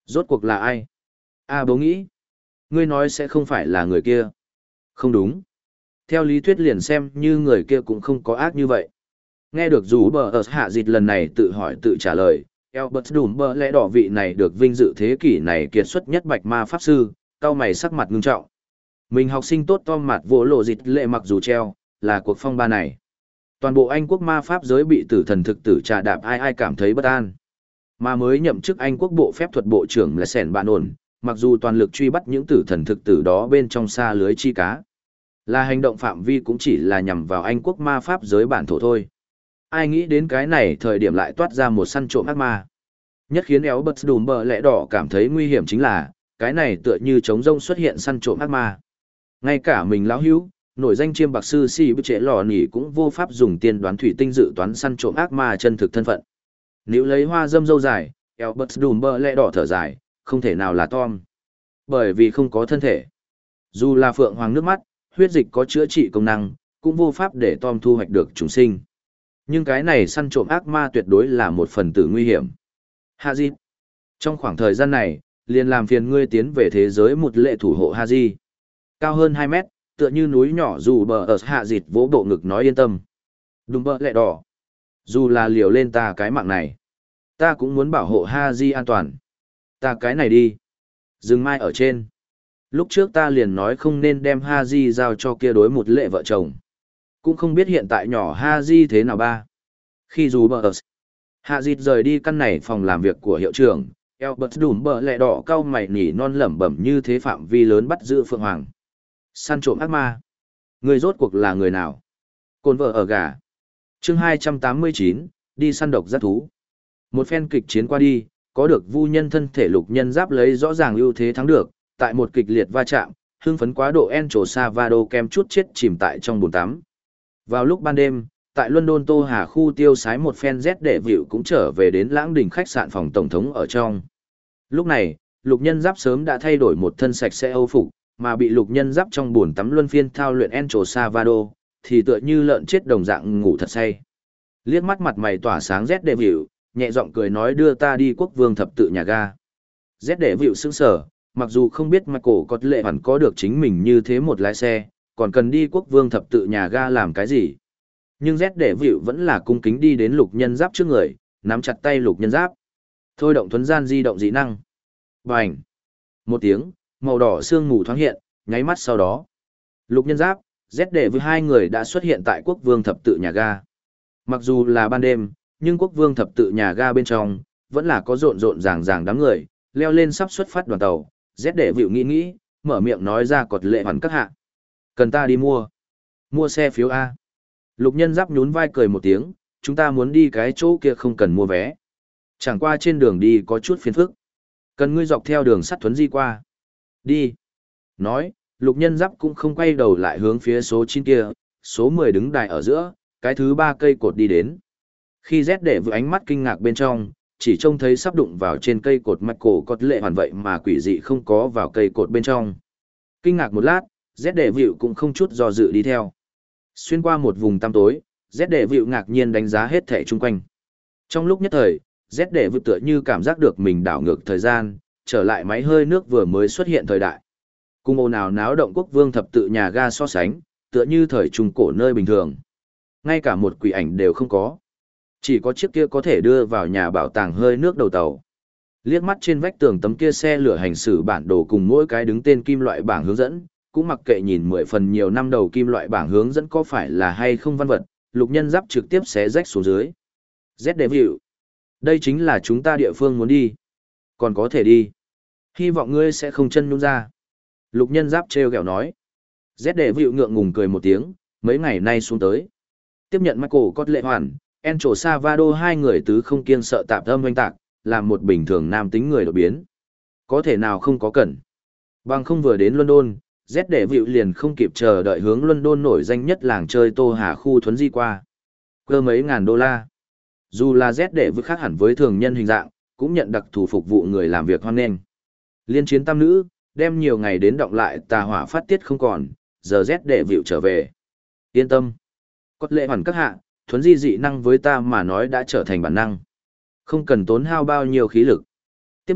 Rốt cuộc là ai? Bố nghĩ. Ngươi nói sẽ không phải là người kia. Không đúng. Theo lý thuyết liền xem như người kia cũng không có ác như vậy. Nghe được rủ bờ ở hạ dịch lần này tự hỏi tự trả lời, Albert Đùm bờ lẽ đỏ vị này được vinh dự thế kỷ này kiệt xuất nhất bạch ma pháp sư, cao mày sắc mặt ngưng trọng. Mình học sinh tốt Tom mặt vỗ lộ dịch lệ mặc dù treo, là cuộc phong ba này. Toàn bộ Anh quốc ma pháp giới bị tử thần thực tử trà đạp ai cảm thấy bất an. Mà mới nhậm chức Anh quốc bộ phép thuật bộ trưởng là sẻn bạn ổn, mặc dù toàn lực truy bắt những tử thần thực tử đó bên trong xa lưới chi cá. Là hành động phạm vi cũng chỉ là nhằm vào Anh quốc ma pháp giới bản thổ thôi. Ai nghĩ đến cái này thời điểm lại toát ra một săn trộm ác ma. Nhất khiến Albert Đùm bờ lẽ đỏ cảm thấy nguy hiểm chính là, cái này tựa như trống rông xuất hiện săn trộm ác ma. Ngay cả mình lão hữu, nổi danh chiêm bạc sư si bức trễ lò nỉ cũng vô pháp dùng tiên đoán thủy tinh dự toán săn trộm ác ma chân thực thân phận. Nếu lấy hoa dâm dâu dài, Albert Đùm bờ lẽ đỏ thở dài, không thể nào là Tom. Bởi vì không có thân thể. Dù là phượng hoàng nước mắt, huyết dịch có chữa trị công năng, cũng vô pháp để Tom thu hoạch được chúng sinh. Nhưng cái này săn trộm ác ma tuyệt đối là một phần tử nguy hiểm. Haji. Trong khoảng thời gian này, liền làm phiền ngươi tiến về thế giới một lệ thủ hộ Haji. Cao hơn 2 mét, tựa như núi nhỏ dù bờ ở hạ dịt vỗ bộ ngực nói yên tâm. Đúng bờ lẹ đỏ. Dù là liều lên ta cái mạng này, ta cũng muốn bảo hộ Haji an toàn. Ta cái này đi. Dừng mai ở trên. Lúc trước ta liền nói không nên đem Haji giao cho kia đối một lệ vợ chồng. Cũng không biết hiện tại nhỏ Haji thế nào ba. Khi dù bờ Hạ dịt rời đi căn này phòng làm việc của hiệu trưởng, Albert Đùm bờ lẹ đỏ cau mày nỉ non lẩm bẩm như thế phạm vi lớn bắt giữ Phượng Hoàng. Săn trộm ác ma. Người rốt cuộc là người nào? Côn vợ ở gà. Chương 289, đi săn độc giác thú. Một phen kịch chiến qua đi, có được vu nhân thân thể lục nhân giáp lấy rõ ràng ưu thế thắng được, tại một kịch liệt va chạm, hưng phấn quá độ Encho Savado kem chút chết chìm tại trong bồn tắm. Vào lúc ban đêm, tại London Tô Hà khu tiêu sái một phen Z đệ vịu cũng trở về đến lãng đỉnh khách sạn phòng tổng thống ở trong. Lúc này, lục nhân giáp sớm đã thay đổi một thân sạch sẽ âu phục, mà bị lục nhân giáp trong bồn tắm luân phiên thao luyện Encho Savado, thì tựa như lợn chết đồng dạng ngủ thật say. Liếc mắt mặt mày tỏa sáng Z đệ vịu, nhẹ giọng cười nói đưa ta đi quốc vương thập tự nhà ga. Z đệ vịu sững sờ, mặc dù không biết Michael có lệ hẳn có được chính mình như thế một lái xe, còn cần đi quốc vương thập tự nhà ga làm cái gì. Nhưng Z đệ vịu vẫn là cung kính đi đến lục nhân giáp trước người, nắm chặt tay lục nhân giáp. Thôi động thuấn gian di động dị năng. Bành! Một tiếng, màu đỏ sương mù thoáng hiện, nháy mắt sau đó. Lục nhân giáp, Z đệ với hai người đã xuất hiện tại quốc vương thập tự nhà ga. Mặc dù là ban đêm, nhưng quốc vương thập tự nhà ga bên trong, vẫn là có rộn rộn ràng ràng đám người, leo lên sắp xuất phát đoàn tàu. Z đệ vịu nghĩ, mở miệng nói ra cột lệ hoàn các hạ. Cần ta đi mua. Mua xe phiếu A. Lục nhân giáp nhún vai cười một tiếng, chúng ta muốn đi cái chỗ kia không cần mua vé. Chẳng qua trên đường đi có chút phiền phức. Cần ngươi dọc theo đường sắt thuấn di qua. Đi. Nói, lục nhân giáp cũng không quay đầu lại hướng phía số 9 kia, số 10 đứng đài ở giữa, cái thứ 3 cây cột đi đến. Khi Z để vừa ánh mắt kinh ngạc bên trong, chỉ trông thấy sắp đụng vào trên cây cột Michael có lệ hoàn vậy mà quỷ dị không có vào cây cột bên trong. Kinh ngạc một lát, Z để vịu cũng không chút do dự đi theo. Xuyên qua một vùng tăm tối, Z đệ vịu ngạc nhiên đánh giá hết thảy chung quanh. Trong lúc nhất thời, Z đệ vịu tựa như cảm giác được mình đảo ngược thời gian, trở lại máy hơi nước vừa mới xuất hiện thời đại. Cùng ồn ào náo động quốc vương thập tự nhà ga so sánh, tựa như thời trung cổ nơi bình thường. Ngay cả một quỷ ảnh đều không có. Chỉ có chiếc kia có thể đưa vào nhà bảo tàng hơi nước đầu tàu. Liếc mắt trên vách tường tấm kia xe lửa hành xử bản đồ cùng mỗi cái đứng tên kim loại bảng hướng dẫn, cũng mặc kệ nhìn 10 phần nhiều năm đầu kim loại bảng hướng dẫn có phải là hay không văn vật, lục nhân giáp trực tiếp xé rách xuống dưới. Z Devil. Đây chính là chúng ta địa phương muốn đi. Còn có thể đi. Hy vọng ngươi sẽ không chân nhún ra. Lục nhân giáp treo gẹo nói. Z Devil ngượng ngùng cười một tiếng, mấy ngày nay xuống tới. Tiếp nhận Michael Cốt Lệ Hoàn, Encho Savado hai người tứ không kiêng sợ tạp âm oanh tạc, làm một bình thường nam tính người đột biến. Có thể nào không có cần. Bằng không vừa đến London, Z để vịu liền không kịp chờ đợi hướng London nổi danh nhất làng chơi Tô Hà khu thuấn di qua. Cơ mấy ngàn đô la. Dù là Z để vịu khác hẳn với thường nhân hình dạng, cũng nhận đặc thù phục vụ người làm việc hoan nghênh. Liên chiến tam nữ, đem nhiều ngày đến động lại tà hỏa phát tiết không còn, giờ Z để vịu trở về. Yên tâm. Cốt Lệ Hoàn các hạ, thuấn di dị năng với ta mà nói đã trở thành bản năng. Không cần tốn hao bao nhiêu khí lực. Tiếp nhận,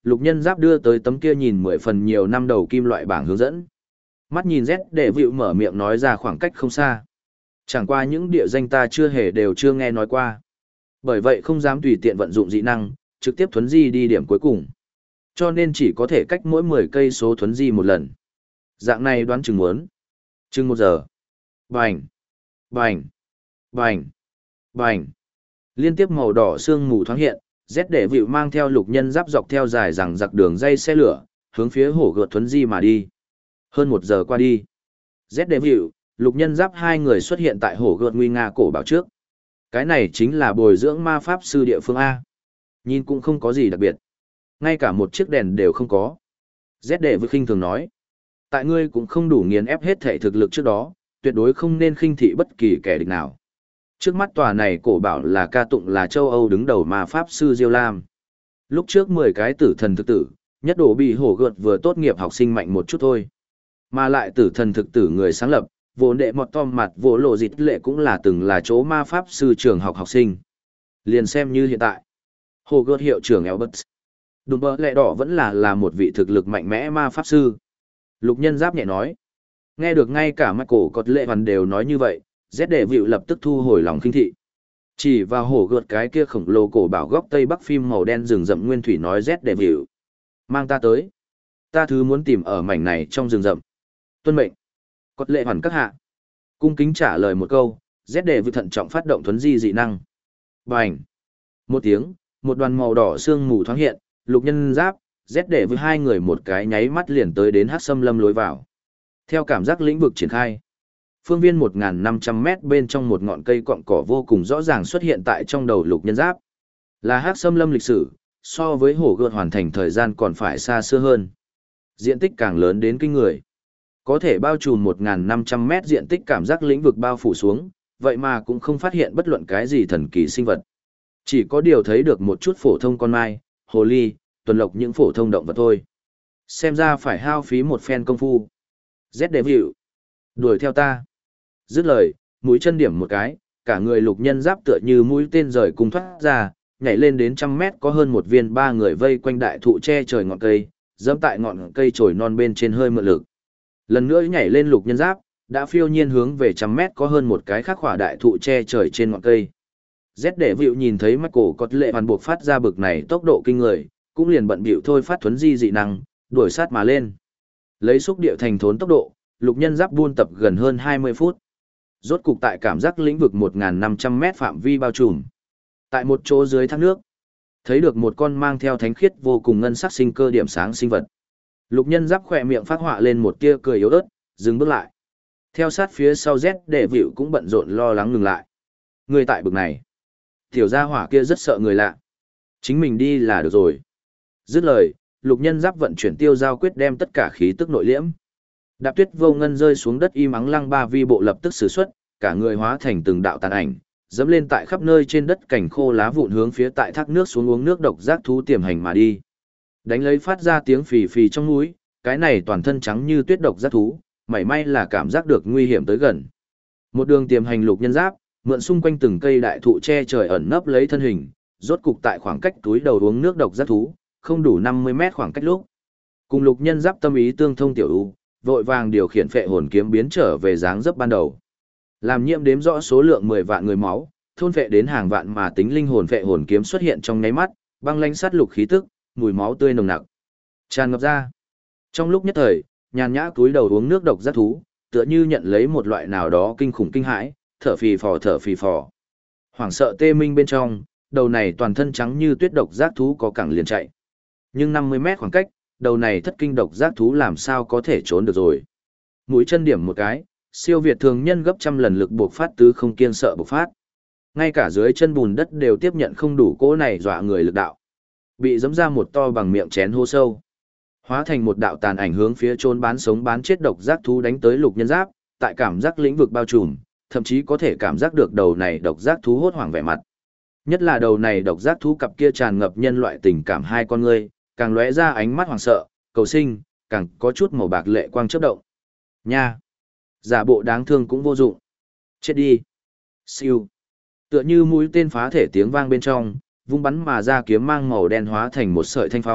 Lục Nhân Giáp đưa tới tấm kia nhìn 10 phần nhiều năm đầu kim loại bảng hướng dẫn. Mắt nhìn Z để vịu mở miệng nói ra khoảng cách không xa. Chẳng qua những địa danh ta đều chưa nghe nói qua. Bởi vậy không dám tùy tiện vận dụng dị năng, trực tiếp thuấn di đi điểm cuối cùng. Cho nên chỉ có thể cách mỗi 10 cây số thuấn di một lần. Dạng này đoán chừng muốn. Chừng 1 giờ. Bành, bành, bành, bành. Liên tiếp màu đỏ sương mù thoáng hiện, Z để vịu mang theo Lục Nhân Giáp dọc theo dài rằng giặc đường dây xe lửa, hướng phía hổ gợt thuấn di mà đi. Hơn 1 giờ qua đi. Z để vịu, Lục Nhân Giáp hai người xuất hiện tại hổ gợt nguy nga cổ bảo trước. Cái này chính là bồi dưỡng ma pháp sư địa phương A. Nhìn cũng không có gì đặc biệt. Ngay cả một chiếc đèn đều không có. Z để vịu khinh thường nói. Tại ngươi cũng không đủ nghiền ép hết thể thực lực trước đó, tuyệt đối không nên khinh thị bất kỳ kẻ địch nào. Trước mắt tòa này cổ bảo là ca tụng là châu Âu đứng đầu ma pháp sư Diêu Lam. Lúc trước 10 cái tử thần thực tử, nhất độ bị hổ gợt vừa tốt nghiệp học sinh mạnh một chút thôi. Mà lại tử thần thực tử người sáng lập, vốn đệ mọt tom mặt vỗ lộ dịch lệ cũng là từng là chỗ ma pháp sư trường học học sinh. Liền xem như hiện tại. Hổ gợt hiệu trưởng Albert. Đùm bơ lẹ đỏ vẫn là một vị thực lực mạnh mẽ ma pháp sư. Lục Nhân Giáp nhẹ nói. Nghe được ngay cả Michael Cọt lệ hoàn đều nói như vậy, Z đệ vịu lập tức thu hồi lòng khinh thị. Chỉ vào hổ gợt cái kia khổng lồ cổ bảo góc tây bắc phim màu đen rừng rậm nguyên thủy nói Z đệ vịu. Mang ta tới. Ta thứ muốn tìm ở mảnh này trong rừng rậm. Tuân mệnh. Cọt lệ hoàn các hạ. Cung kính trả lời một câu, Z đệ vịu thận trọng phát động thuấn di dị năng. Bành. Một tiếng, một đoàn màu đỏ sương mù thoáng hiện, Lục Nhân Giáp, Z đệ vịu hai người một cái nháy mắt liền tới đến Hắc Xâm Lâm lối vào. Theo cảm giác lĩnh vực triển khai, phương viên 1.500 mét bên trong một ngọn cây cọng cỏ vô cùng rõ ràng xuất hiện tại trong đầu Lục Nhân Giáp. Là Hắc Xâm Lâm lịch sử, so với hổ gợt hoàn thành thời gian còn phải xa xưa hơn. Diện tích càng lớn đến kinh người. Có thể bao trùm 1.500 mét diện tích cảm giác lĩnh vực bao phủ xuống, vậy mà cũng không phát hiện bất luận cái gì thần kỳ sinh vật. Chỉ có điều thấy được một chút phổ thông con mai, hồ ly, tuần lộc những phổ thông động vật thôi. Xem ra phải hao phí một phen công phu. Z đệ vịu. Đuổi theo ta. Dứt lời, mũi chân điểm một cái, cả người Lục Nhân Giáp tựa như mũi tên rời cùng thoát ra, nhảy lên đến 100 mét có hơn một viên ba người vây quanh đại thụ che trời ngọn cây, dẫm tại ngọn cây chồi non bên trên hơi mượn lực. Lần nữa nhảy lên Lục Nhân Giáp, đã phiêu nhiên hướng về 100 mét có hơn một cái khác khỏa đại thụ che trời trên ngọn cây. Z đệ vịu nhìn thấy Michael Cọt lệ hoàn buộc phát ra bực này tốc độ kinh người, cũng liền bận bịu thôi phát thuấn di dị năng, đuổi sát mà lên. Lấy xúc địa thành thốn tốc độ, Lục Nhân Giáp buôn tập gần hơn 20 phút. Rốt cục tại cảm giác lĩnh vực 1.500 mét phạm vi bao trùm. Tại một chỗ dưới thác nước, thấy được một con mang theo thánh khiết vô cùng ngân sắc sinh cơ điểm sáng sinh vật. Lục Nhân Giáp khỏe miệng phát họa lên một tia cười yếu ớt, dừng bước lại. Theo sát phía sau Z đệ vịu cũng bận rộn lo lắng ngừng lại. Người tại bực này, tiểu gia hỏa kia rất sợ người lạ. Chính mình đi là được rồi. Dứt lời, Lục Nhân Giáp vận chuyển tiêu giao quyết đem tất cả khí tức nội liễm. Đạp tuyết vô ngân rơi xuống đất im ắng lăng ba vi bộ lập tức sử xuất, cả người hóa thành từng đạo tàn ảnh, dẫm lên tại khắp nơi trên đất cảnh khô lá vụn hướng phía tại thác nước xuống uống nước độc giác thú tiềm hành mà đi. Đánh lấy phát ra tiếng phì phì trong núi, cái này toàn thân trắng như tuyết độc giác thú, mảy may là cảm giác được nguy hiểm tới gần. Một đường tiềm hành Lục Nhân Giáp, mượn xung quanh từng cây đại thụ che trời ẩn nấp lấy thân hình, rốt cục tại khoảng cách túi đầu uống nước độc giác thú, không đủ 50 mét khoảng cách lúc. Cùng Lục Nhân Giáp tâm ý tương thông tiểu u, vội vàng điều khiển phệ hồn kiếm biến trở về dáng dấp ban đầu. Làm nhiễm đếm rõ số lượng 10 vạn người máu, thôn phệ đến hàng vạn mà tính linh hồn phệ hồn kiếm xuất hiện trong nháy mắt, băng lãnh sát lục khí tức, mùi máu tươi nồng nặc tràn ngập ra. Trong lúc nhất thời, nhàn nhã cúi đầu uống nước độc giác thú, tựa như nhận lấy một loại nào đó kinh khủng kinh hãi, thở phì phò. Hoảng sợ tê minh bên trong, đầu này toàn thân trắng như tuyết độc giác thú có cẳng liền chạy. Nhưng 50 mét khoảng cách, đầu này thất kinh độc giác thú làm sao có thể trốn được rồi. Mũi chân điểm một cái, siêu việt thường nhân gấp trăm lần lực buộc phát tứ không kiên sợ bộc phát. Ngay cả dưới chân bùn đất đều tiếp nhận không đủ cỗ này dọa người lực đạo. Bị giẫm ra một to bằng miệng chén hô sâu. Hóa thành một đạo tàn ảnh hướng phía trốn bán sống bán chết độc giác thú đánh tới Lục Nhân Giáp, tại cảm giác lĩnh vực bao trùm, thậm chí có thể cảm giác được đầu này độc giác thú hốt hoảng vẻ mặt. Nhất là đầu này độc giác thú cặp kia tràn ngập nhân loại tình cảm hai con ngươi, càng lóe ra ánh mắt hoảng sợ, cầu sinh, càng có chút màu bạc lệ quang chớp động. Nha! Giả bộ đáng thương cũng vô dụng. Chết đi! Siêu! Tựa như mũi tên phá thể tiếng vang bên trong, vung bắn mà ra kiếm mang màu đen hóa thành một sợi thanh phong,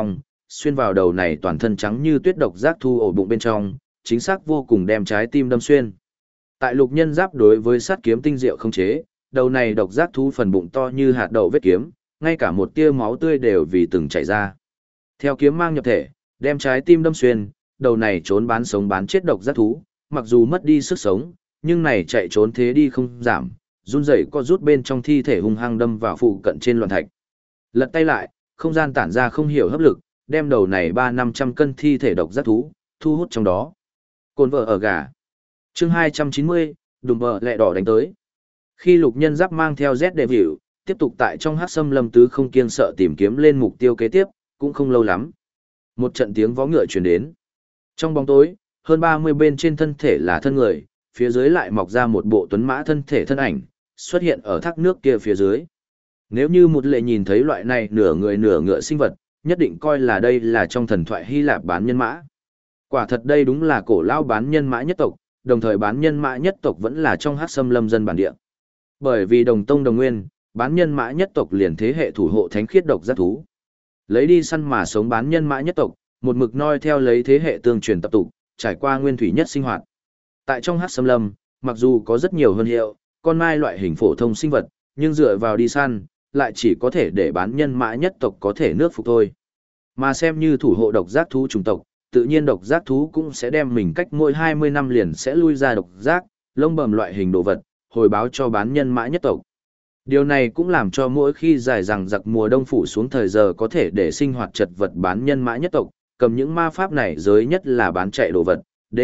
xuyên vào đầu này toàn thân trắng như tuyết độc giác thú ổ bụng bên trong, chính xác vô cùng đem trái tim đâm xuyên. Tại lục nhân giáp đối với sát kiếm tinh diệu không chế, đầu này độc giác thú phần bụng to như hạt đậu vết kiếm, ngay cả một tia máu tươi đều vì từng chảy ra. Theo kiếm mang nhập thể, đem trái tim đâm xuyên, đầu này trốn bán sống bán chết độc giác thú, mặc dù mất đi sức sống, nhưng này chạy trốn thế đi không giảm, run rẩy co rút bên trong thi thể hung hăng đâm vào phụ cận trên loạn thạch. Lật tay lại, không gian tản ra không hiểu hấp lực, đem đầu này 300-500 cân thi thể độc giác thú thu hút trong đó. Cồn vợ ở gà. Chương 290, đùm bờ lẹ đỏ đánh tới. Khi lục nhân giáp mang theo Z đệ vịu, tiếp tục tại trong hắc xâm lâm tứ không kiêng sợ tìm kiếm lên mục tiêu kế tiếp, cũng không lâu lắm. Một trận tiếng vó ngựa truyền đến. Trong bóng tối, hơn 30 bên trên thân thể là thân người, phía dưới lại mọc ra một bộ tuấn mã thân thể thân ảnh, xuất hiện ở thác nước kia phía dưới. Nếu như một lệ nhìn thấy loại này nửa người nửa ngựa sinh vật, nhất định coi là đây là trong thần thoại Hy Lạp bán nhân mã. Quả thật đây đúng là cổ lao bán nhân mã nhất tộc, đồng thời bán nhân mã nhất tộc vẫn là trong hắc xâm lâm dân bản địa. Bởi vì đồng tông đồng nguyên, bán nhân mã nhất tộc liền thế hệ thủ hộ thánh khiết độc giác thú. Lấy đi săn mà sống bán nhân mã nhất tộc, một mực noi theo lấy thế hệ tương truyền tập tục, trải qua nguyên thủy nhất sinh hoạt. Tại trong hắc xâm lâm, mặc dù có rất nhiều hơn hiệu, con mai loại hình phổ thông sinh vật, nhưng dựa vào đi săn, lại chỉ có thể để bán nhân mã nhất tộc có thể nước phục thôi. Mà xem như thủ hộ độc giác thú chủng tộc, tự nhiên độc giác thú cũng sẽ đem mình cách mỗi 20 năm liền sẽ lui ra độc giác, lông bầm loại hình đồ vật, hồi báo cho bán nhân mã nhất tộc. Điều này cũng làm cho mỗi khi dài rằng giặc mùa đông phủ xuống thời giờ có thể để sinh hoạt chật vật bán nhân mã nhất tộc, cầm những ma pháp này giới nhất là bán chạy đồ vật, D.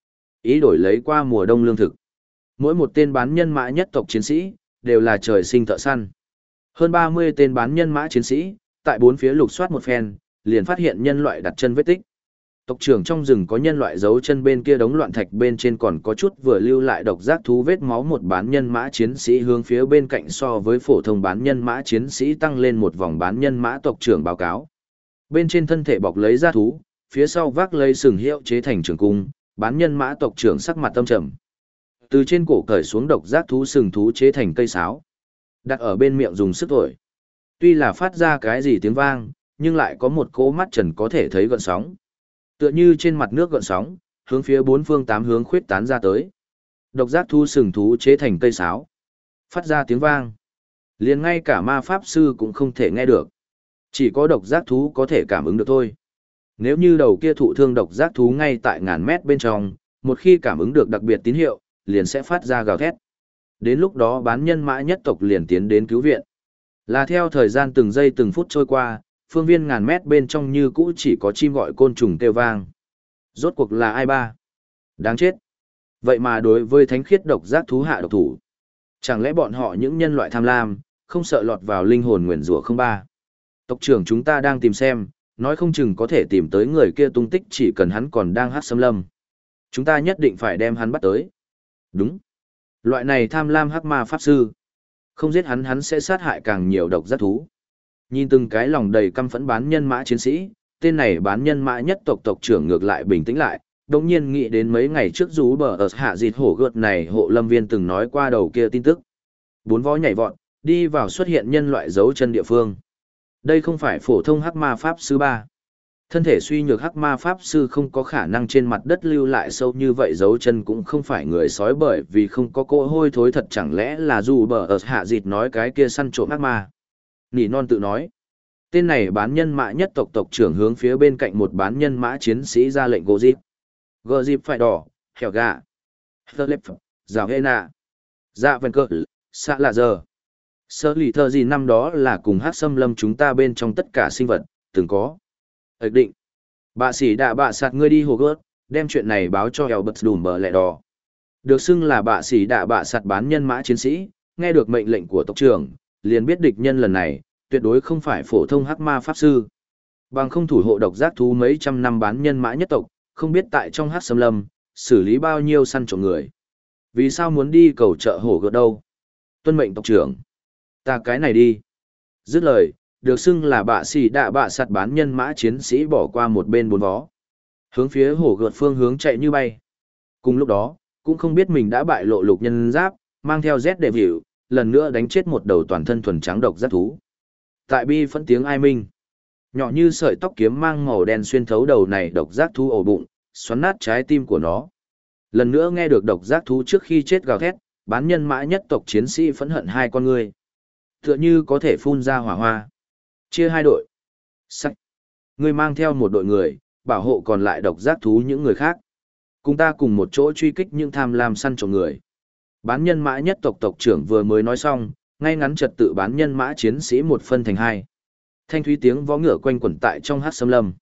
Ý đổi lấy qua mùa đông lương thực. Mỗi một tên bán nhân mã nhất tộc chiến sĩ, đều là trời sinh thợ săn. Hơn 30 tên bán nhân mã chiến sĩ, tại bốn phía lục soát một phen, liền phát hiện nhân loại đặt chân vết tích. Tộc trưởng trong rừng có nhân loại giấu chân bên kia đống loạn thạch bên trên còn có chút vừa lưu lại độc giác thú vết máu, một bán nhân mã chiến sĩ hướng phía bên cạnh so với phổ thông bán nhân mã chiến sĩ tăng lên một vòng bán nhân mã tộc trưởng báo cáo. Bên trên thân thể bọc lấy da thú, phía sau vác lấy sừng hiệu chế thành trường cung, bán nhân mã tộc trưởng sắc mặt tâm trầm. Từ trên cổ cởi xuống độc giác thú sừng thú chế thành cây sáo, đặt ở bên miệng dùng sức thổi. Tuy là phát ra cái gì tiếng vang, nhưng lại có một cỗ mắt trần có thể thấy gợn sóng. Tựa như trên mặt nước gợn sóng, hướng phía bốn phương tám hướng khuyết tán ra tới. Độc giác thú sừng thú chế thành cây sáo, phát ra tiếng vang. Liền ngay cả ma pháp sư cũng không thể nghe được. Chỉ có độc giác thú có thể cảm ứng được thôi. Nếu như đầu kia thụ thương độc giác thú ngay tại ngàn mét bên trong, một khi cảm ứng được đặc biệt tín hiệu, liền sẽ phát ra gào thét. Đến lúc đó bán nhân mã nhất tộc liền tiến đến cứu viện. Là theo thời gian từng giây từng phút trôi qua, phương viên ngàn mét bên trong như cũ chỉ có chim gọi côn trùng kêu vang. Rốt cuộc là ai ba? Đáng chết. Vậy mà đối với thánh khiết độc giác thú hạ độc thủ. Chẳng lẽ bọn họ những nhân loại tham lam, không sợ lọt vào linh hồn nguyền rủa không ba? Tộc trưởng chúng ta đang tìm xem, nói không chừng có thể tìm tới người kia tung tích chỉ cần hắn còn đang hát xâm lâm. Chúng ta nhất định phải đem hắn bắt tới. Đúng. Loại này tham lam hắc ma pháp sư. Không giết hắn hắn sẽ sát hại càng nhiều độc giác thú. Nhìn từng cái lòng đầy căm phẫn bán nhân mã chiến sĩ, tên này bán nhân mã nhất tộc tộc trưởng ngược lại bình tĩnh lại, đồng nhiên nghĩ đến mấy ngày trước rú bờ ở hạ dịt hổ gợt này hộ lâm viên từng nói qua đầu kia tin tức. Bốn vó nhảy vọt, đi vào xuất hiện nhân loại dấu chân địa phương. Đây không phải phổ thông hắc ma pháp sư ba. Thân thể suy nhược hắc ma pháp sư không có khả năng trên mặt đất lưu lại sâu như vậy, dấu chân cũng không phải người sói bởi vì không có cỗ hôi thối thật, chẳng lẽ là dù bờ ở hạ dịt nói cái kia săn trộm hắc ma. Nỉ non tự nói. Tên này bán nhân mã nhất tộc tộc trưởng hướng phía bên cạnh một bán nhân mã chiến sĩ ra lệnh gỗ dịp. Gỗ dịp phải đỏ, hẻo gà. Thơ lếp, rào hê nạ. Dạ vần cơ, xạ lạ giờ. Sơ lì thơ gì năm đó là cùng hát xâm lâm chúng ta bên trong tất cả sinh vật, từng có. Ếch định. Bạ sĩ đã bạ sạt ngươi đi hồ gớt, đem chuyện này báo cho hẻo bật đùm bờ lẹ đỏ. Được xưng là bạ sĩ đã bạ sạt bán nhân mã chiến sĩ, nghe được mệnh lệnh của tộc trưởng, liền biết địch nhân lần này, tuyệt đối không phải phổ thông hắc ma pháp sư. Bằng không thủ hộ độc giác thú mấy trăm năm bán nhân mã nhất tộc, không biết tại trong hắc xâm lâm, xử lý bao nhiêu săn trộm người. Vì sao muốn đi cầu trợ hổ gợt đâu? Tuân mệnh tộc trưởng. Ta cái này đi. Dứt lời, được xưng là bạ sĩ đạ bạ sạt bán nhân mã chiến sĩ bỏ qua một bên bốn vó. Hướng phía hổ gợt phương hướng chạy như bay. Cùng lúc đó, cũng không biết mình đã bại lộ lục nhân giáp, mang theo Z để vịu, lần nữa đánh chết một đầu toàn thân thuần trắng độc giác thú. Tại bi phẫn tiếng ai minh. Nhỏ như sợi tóc kiếm mang màu đen xuyên thấu đầu này độc giác thú ổ bụng, xoắn nát trái tim của nó. Lần nữa nghe được độc giác thú trước khi chết gào thét, bán nhân mã nhất tộc chiến sĩ phẫn hận hai con ngươi. Tựa như có thể phun ra hỏa hoa. Chia hai đội. Sắc. Ngươi mang theo một đội người, bảo hộ còn lại độc giác thú những người khác. Cùng ta cùng một chỗ truy kích những tham lam săn trộm người. Bán nhân mã nhất tộc tộc trưởng vừa mới nói xong, ngay ngắn trật tự bán nhân mã chiến sĩ một phân thành hai. Thanh thúy tiếng vó ngựa quanh quẩn tại trong hắc xâm lâm.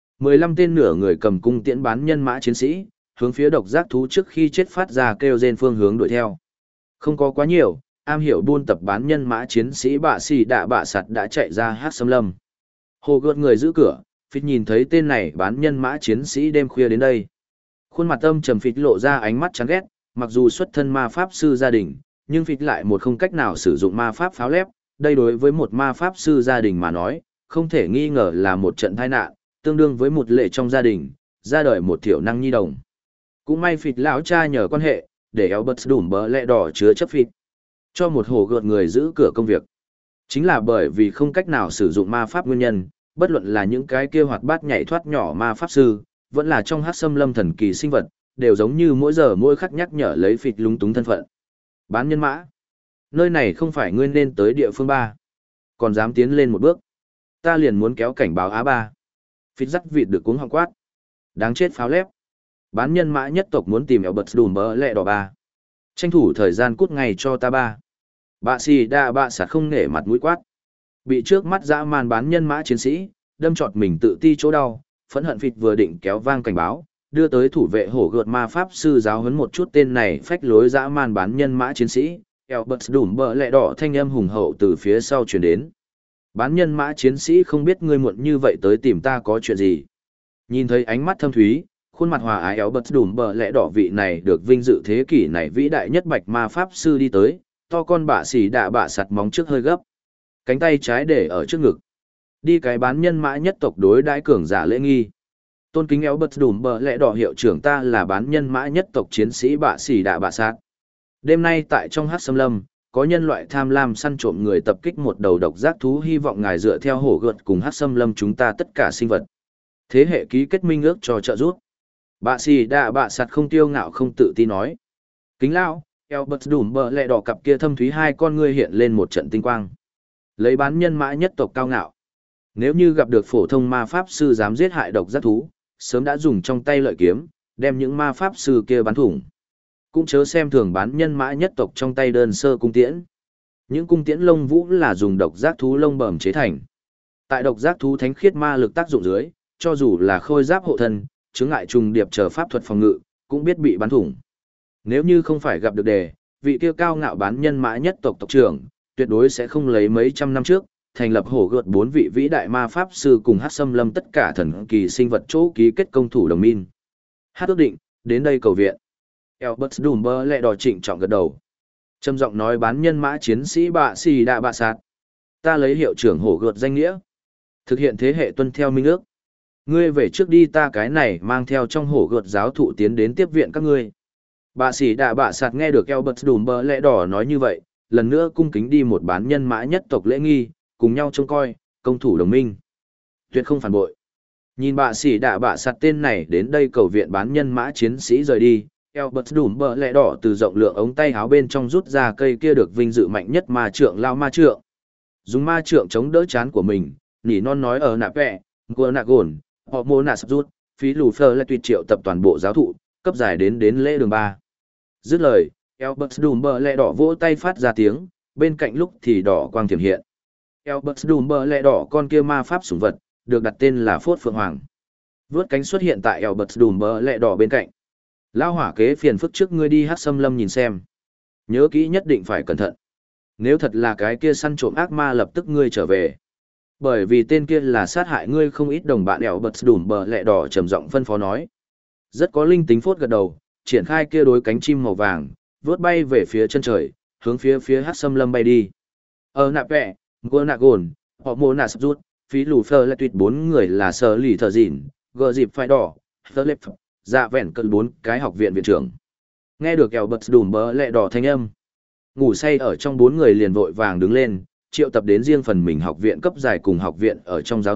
15 tên nửa người cầm cung tiễn bán nhân mã chiến sĩ, hướng phía độc giác thú trước khi chết phát ra kêu rên phương hướng đuổi theo. Không có quá nhiều, am hiểu buôn tập bán nhân mã chiến sĩ bạ xì đạ bạ sạt đã chạy ra hắc xâm lâm. Hồ gợt người giữ cửa, Phít nhìn thấy tên này bán nhân mã chiến sĩ đêm khuya đến đây. Khuôn mặt âm trầm Phít lộ ra ánh mắt chán ghét, mặc dù xuất thân ma pháp sư gia đình, nhưng Phít lại một không cách nào sử dụng ma pháp pháo lép, đây đối với một ma pháp sư gia đình mà nói, không thể nghi ngờ là một trận tai nạn, tương đương với một lệ trong gia đình, ra đời một thiểu năng nhi đồng. Cũng may Phít lão cha nhờ quan hệ, để Albert đủm bờ lẹ đỏ chứa chấp Phít, cho một hồ gợt người giữ cửa công việc. Chính là bởi vì không cách nào sử dụng ma pháp nguyên nhân, bất luận là những cái kia hoạt bát nhảy thoát nhỏ ma pháp sư, vẫn là trong hắc xâm lâm thần kỳ sinh vật, đều giống như mỗi giờ mỗi khắc nhắc nhở lấy Phít lúng túng thân phận. Bán nhân mã, nơi này không phải ngươi nên tới địa phương ba, còn dám tiến lên một bước, ta liền muốn kéo cảnh báo Á3. Phít dắt vịt được cuống họng quát. Đáng chết pháo lép. Bán nhân mã nhất tộc muốn tìm Albert đùm bờ lẹ đỏ ba. Tranh thủ thời gian cút ngay cho ta ba. Bạ xì đa bạ sạt không nể mặt mũi quát. Bị trước mắt dã man bán nhân mã chiến sĩ, đâm trọt mình tự ti chỗ đau, phẫn hận Phít vừa định kéo vang cảnh báo, đưa tới thủ vệ hổ gợt ma pháp sư giáo huấn một chút tên này phách lối dã man bán nhân mã chiến sĩ. Albert đùm bờ lẹ đỏ thanh âm hùng hậu từ phía sau truyền đến. Bán nhân mã chiến sĩ không biết ngươi muộn như vậy tới tìm ta có chuyện gì. Nhìn thấy ánh mắt thâm thúy, khuôn mặt hòa ái Albert đùm bờ lẽ đỏ vị này được vinh dự thế kỷ này vĩ đại nhất bạch ma pháp sư đi tới, to con bạ xỉ đạ bạ sạt móng trước hơi gấp. Cánh tay trái để ở trước ngực. Đi cái bán nhân mã nhất tộc đối đãi cường giả lễ nghi. Tôn kính Albert đùm bờ lẽ đỏ hiệu trưởng ta là bán nhân mã nhất tộc chiến sĩ bạ xỉ đạ bạ sạt. Đêm nay tại trong hắc xâm lâm, có nhân loại tham lam săn trộm người tập kích một đầu độc giác thú, hy vọng ngài dựa theo hổ gợt cùng hắc xâm lâm chúng ta tất cả sinh vật. Thế hệ ký kết minh ước cho trợ giúp. Bạ xì đạ bạ sạt không tiêu ngạo không tự tin nói. Kính lao, Albert đùm bờ lẹ đỏ cặp kia thâm thúy hai con ngươi hiện lên một trận tinh quang. Lấy bán nhân mã nhất tộc cao ngạo. Nếu như gặp được phổ thông ma pháp sư dám giết hại độc giác thú, sớm đã dùng trong tay lợi kiếm, đem những ma pháp sư kia bắn thủng. Cũng chớ xem thường bán nhân mã nhất tộc trong tay đơn sơ cung tiễn. Những cung tiễn lông vũ là dùng độc giác thú lông bẩm chế thành. Tại độc giác thú thánh khiết ma lực tác dụng dưới, cho dù là khôi giáp hộ thân, chướng ngại trùng điệp chờ pháp thuật phòng ngự, cũng biết bị bắn thủng. Nếu như không phải gặp được đề, vị kia cao ngạo bán nhân mã nhất tộc tộc trưởng, tuyệt đối sẽ không lấy mấy trăm năm trước, thành lập hổ gợt 4 vị vĩ đại ma pháp sư cùng hắc xâm lâm tất cả thần kỳ sinh vật chỗ ký kết công thủ đồng minh. Hát ước định, đến đây cầu viện. Albert đùm bơ lẹ đỏ trịnh trọng gật đầu. Trầm giọng nói bán nhân mã chiến sĩ bạ xì đạ bạ sạt. Ta lấy hiệu trưởng hổ gợt danh nghĩa. Thực hiện thế hệ tuân theo minh ước. Ngươi về trước đi, ta cái này mang theo trong hổ gợt giáo thụ tiến đến tiếp viện các ngươi. Bạ xì đạ bạ sạt nghe được Albert đùm bơ lẹ đỏ nói như vậy, lần nữa cung kính đi một bán nhân mã nhất tộc lễ nghi, cùng nhau trông coi, công thủ đồng minh. Tuyệt không phản bội. Nhìn bạ xì đạ bạ sạt tên này đến đây cầu viện bán nhân mã chiến sĩ rời đi. Albert đùm bờ lẹ đỏ từ rộng lượng ống tay áo bên trong rút ra cây kia được vinh dự mạnh nhất ma trượng lao ma trượng. Dùng ma trượng chống đỡ chán của mình, nỉ non nói ở nạ vẹ, gua nạ gồn, họ mô nạ sắp rút, phí lù phơ lại tuyệt triệu tập toàn bộ giáo thụ, cấp giải đến lễ đường 3. Dứt lời, Albert đùm bờ lẹ đỏ vỗ tay phát ra tiếng, bên cạnh lúc thì đỏ quang thiểm hiện. Albert đùm bờ lẹ đỏ con kia ma pháp sủng vật, được đặt tên là Phốt Phượng Hoàng. Vướt cánh xuất hiện tại Albert đùm bờ lẹ đỏ bên cạnh. Lao hỏa kế phiền phức trước ngươi đi hắc xâm lâm nhìn xem. Nhớ kỹ nhất định phải cẩn thận. Nếu thật là cái kia săn trộm ác ma lập tức ngươi trở về. Bởi vì tên kia là sát hại ngươi không ít đồng bạn đèo bật đùm bờ lẹ đỏ trầm giọng phân phó nói. Rất có linh tính Phốt gật đầu, triển khai kia đối cánh chim màu vàng, vướt bay về phía chân trời, hướng phía hắc xâm lâm bay đi. Nạp vẹ, ngô nạ gồn, họ mô nạ sắp rút, phí lù phơ lại tuyệt 4 người là sờ lì thờ dịn, gờ dịp phai đỏ, thơ lệp dạ vẹn cân 4 cái học viện viện trưởng. Nghe được kèo bật đùm bờ lẹ đỏ thanh âm. Ngủ say ở trong 4 người liền vội vàng đứng lên, triệu tập đến riêng phần mình học viện cấp dài cùng học viện ở trong giáo thụ,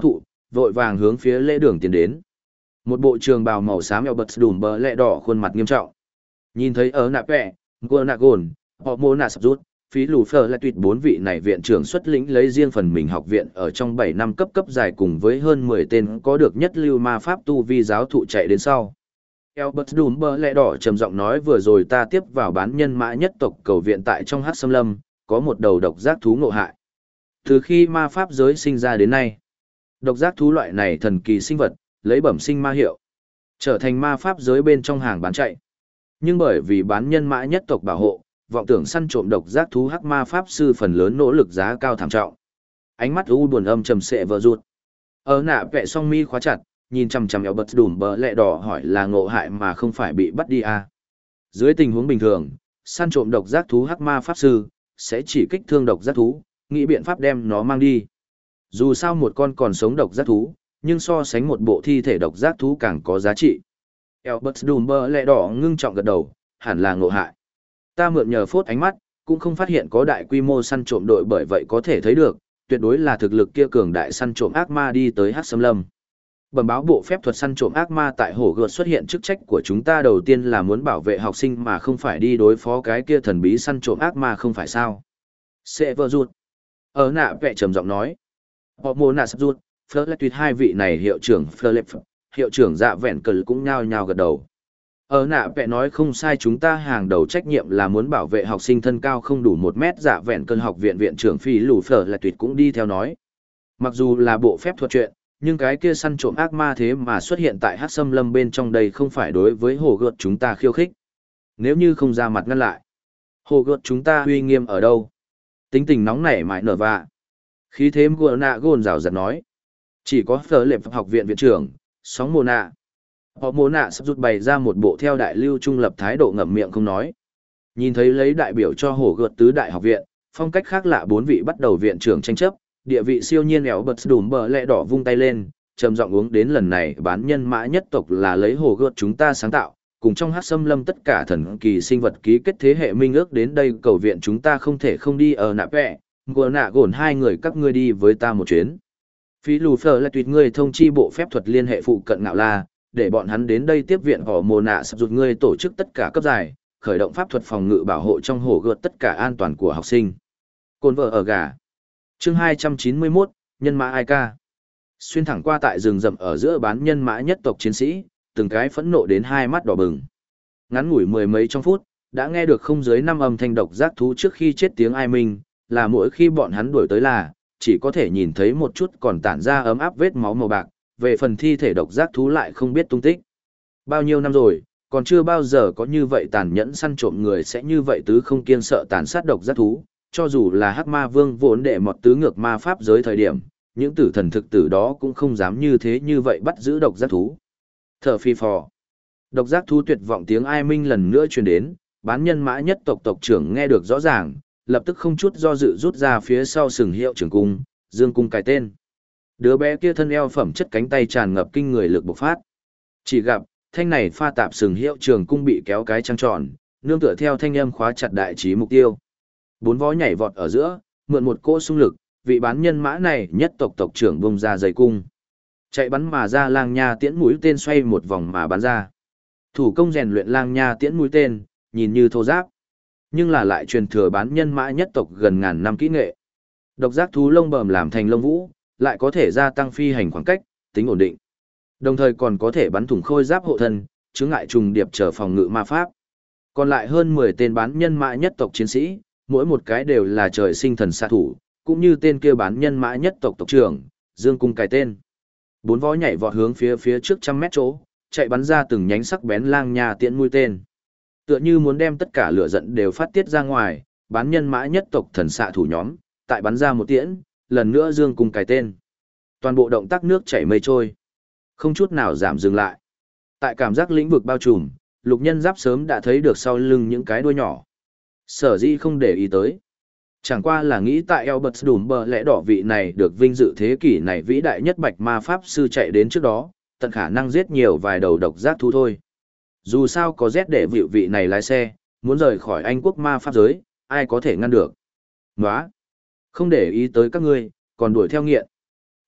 vội vàng hướng phía lễ đường tiến đến. Một bộ trường bào màu xám eo bật đùm bờ lẹ đỏ khuôn mặt nghiêm trọng. Nhìn thấy ở nạ vẹ, gờ nạ gồn, họ mô nạ sập rút, phí lù phờ là tuyệt bốn vị này viện trưởng xuất lĩnh lấy riêng phần mình học viện ở trong 7 năm cấp dài cùng với hơn 10 tên có được nhất lưu ma pháp tu vi giáo thụ chạy đến sau. Albert Doom bờ lẹ đỏ trầm giọng nói vừa rồi ta tiếp vào bán nhân mã nhất tộc cầu viện tại trong hắc xâm lâm, có một đầu độc giác thú ngộ hại. Từ khi ma pháp giới sinh ra đến nay, độc giác thú loại này thần kỳ sinh vật, lấy bẩm sinh ma hiệu, trở thành ma pháp giới bên trong hàng bán chạy. Nhưng bởi vì bán nhân mã nhất tộc bảo hộ, vọng tưởng săn trộm độc giác thú hắc ma pháp sư phần lớn nỗ lực giá cao thảm trọng. Ánh mắt u buồn âm trầm sệ vờ rụt. Ở nạ vẽ song mi khóa chặt, nhìn chằm chằm eo bật đùm bờ lẹ đỏ hỏi là ngộ hại mà không phải bị bắt đi à. Dưới tình huống bình thường, săn trộm độc giác thú hắc ma pháp sư, sẽ chỉ kích thương độc giác thú, nghĩ biện pháp đem nó mang đi. Dù sao một con còn sống độc giác thú, nhưng so sánh một bộ thi thể độc giác thú càng có giá trị. Albert Dumber lẹ đỏ ngưng trọng gật đầu, hẳn là ngộ hại. Ta mượn nhờ phốt ánh mắt, cũng không phát hiện có đại quy mô săn trộm đội bởi vậy có thể thấy được, tuyệt đối là thực lực kia cường đại săn trộm ác ma đi tới Hắc Xâm Lâm. Bẩm báo bộ phép thuật săn trộm ác ma tại hồ gợt xuất hiện chức trách của chúng ta đầu tiên là muốn bảo vệ học sinh mà không phải đi đối phó cái kia thần bí săn trộm ác ma không phải sao. Sẽ vợ rụt. Ở nạ vẽ trầm giọng nói. Họ mô nạ sắp rụt, Fleur là tuyệt hai vị này hiệu trưởng Fleur hiệu trưởng dạ vẹn cờ cũng nhao nhao gật đầu. Ở nạ vẽ nói không sai chúng ta hàng đầu trách nhiệm là muốn bảo vệ học sinh thân cao không đủ 1 mét dạ vẹn cơn học viện viện trưởng phi lù Fleur là tuyệt cũng đi theo nói. Mặc dù là bộ phép thuật chuyện, nhưng cái kia săn trộm ác ma thế mà xuất hiện tại Hắc Xâm Lâm bên trong đây không phải đối với hồ gợt chúng ta khiêu khích. Nếu như không ra mặt ngăn lại, hồ gợt chúng ta uy nghiêm ở đâu? Tính tình nóng nảy mãi nở vạ. Khí thế của nạ gồn rào rạt nói. Chỉ có Fleur lệp học viện viện trưởng, sóng mồ nạ. Họ mồ nạ sắp rút bày ra một bộ theo đại lưu trung lập thái độ ngậm miệng không nói. Nhìn thấy lấy đại biểu cho hồ gợt tứ đại học viện, phong cách khác lạ 4 vị bắt đầu viện trưởng tranh chấp, địa vị siêu nhiên éo bật đùm bờ lẹ đỏ vung tay lên, trầm giọng uống đến lần này bán nhân mã nhất tộc là lấy hồ gợt chúng ta sáng tạo, cùng trong Hắc Xâm Lâm tất cả thần kỳ sinh vật ký kết thế hệ minh ước đến đây cầu viện chúng ta không thể không đi ở nạ vẹ, gồ nạ gồn hai người các ngươi đi với ta một chuyến. Phí lù phở là tuyệt ngươi thông chi bộ phép thuật liên hệ phụ cận ngạo la, để bọn hắn đến đây tiếp viện họ mồ nạ sắp rụt ngươi tổ chức tất cả cấp giải, khởi động pháp thuật phòng ngự bảo hộ trong hồ gợt tất cả an toàn của học sinh. Côn vợ ở gà. Chương 291, nhân mã ai ca. Xuyên thẳng qua tại rừng rậm ở giữa bán nhân mã nhất tộc chiến sĩ, từng cái phẫn nộ đến hai mắt đỏ bừng. Ngắn ngủi mười mấy trong phút, đã nghe được không dưới 5 âm thanh độc giác thú trước khi chết tiếng ai minh, là mỗi khi bọn hắn đuổi tới là, chỉ có thể nhìn thấy một chút còn tản ra ấm áp vết máu màu bạc, về phần thi thể độc giác thú lại không biết tung tích. Bao nhiêu năm rồi, còn chưa bao giờ có như vậy tàn nhẫn săn trộm người sẽ như vậy tứ không kiêng sợ tàn sát độc giác thú, cho dù là Hắc Ma Vương vốn đệ mọt tứ ngược ma pháp giới thời điểm, những tử thần thực tử đó cũng không dám như thế như vậy bắt giữ độc giác thú. Thở phi phò. Độc giác thú tuyệt vọng tiếng ai minh lần nữa truyền đến, bán nhân mã nhất tộc tộc trưởng nghe được rõ ràng, lập tức không chút do dự rút ra phía sau sừng hiệu trường cung, dương cung cài tên. Đứa bé kia thân eo phẩm chất cánh tay tràn ngập kinh người lực bộc phát. Chỉ gặp, thanh này pha tạp sừng hiệu trường cung bị kéo cái trăng tròn, nương tựa theo thanh âm khóa chặt đại trí mục tiêu. 4 vó nhảy vọt ở giữa, mượn một cỗ xung lực, vị bán nhân mã này nhất tộc tộc trưởng bung ra dây cung. Chạy bắn mà ra lang nha tiễn mũi tên xoay một vòng mà bắn ra. Thủ công rèn luyện lang nha tiễn mũi tên, nhìn như thô giáp, nhưng là lại truyền thừa bán nhân mã nhất tộc gần ngàn năm kỹ nghệ. Độc giác thú lông bờm làm thành lông vũ, lại có thể gia tăng phi hành khoảng cách, tính ổn định. Đồng thời còn có thể bắn thủng khôi giáp hộ thân, chướng ngại trùng điệp trở phòng ngự ma pháp. Còn lại hơn 10 tên bán nhân mã nhất tộc chiến sĩ, mỗi một cái đều là trời sinh thần xạ thủ, cũng như tên kia bán nhân mã nhất tộc tộc trưởng, dương cung cài tên. 4 vó nhảy vọt hướng phía trước 100 mét chỗ, chạy bắn ra từng nhánh sắc bén lang nha tiễn mũi tên. Tựa như muốn đem tất cả lửa giận đều phát tiết ra ngoài, bán nhân mã nhất tộc thần xạ thủ nhóm, tại bắn ra một tiễn, lần nữa dương cung cài tên. Toàn bộ động tác nước chảy mây trôi, không chút nào giảm dừng lại. Tại cảm giác lĩnh vực bao trùm, Lục Nhân Giáp sớm đã thấy được sau lưng những cái đuôi nhỏ. Sở dĩ không để ý tới. Chẳng qua là nghĩ tại Albert Doom bờ lẽ đỏ vị này được vinh dự thế kỷ này vĩ đại nhất bạch ma pháp sư chạy đến trước đó, tận khả năng giết nhiều vài đầu độc giác thú thôi. Dù sao có rét để vị này lái xe, muốn rời khỏi Anh quốc ma pháp giới, ai có thể ngăn được. Nóa! Không để ý tới các ngươi, còn đuổi theo nghiện.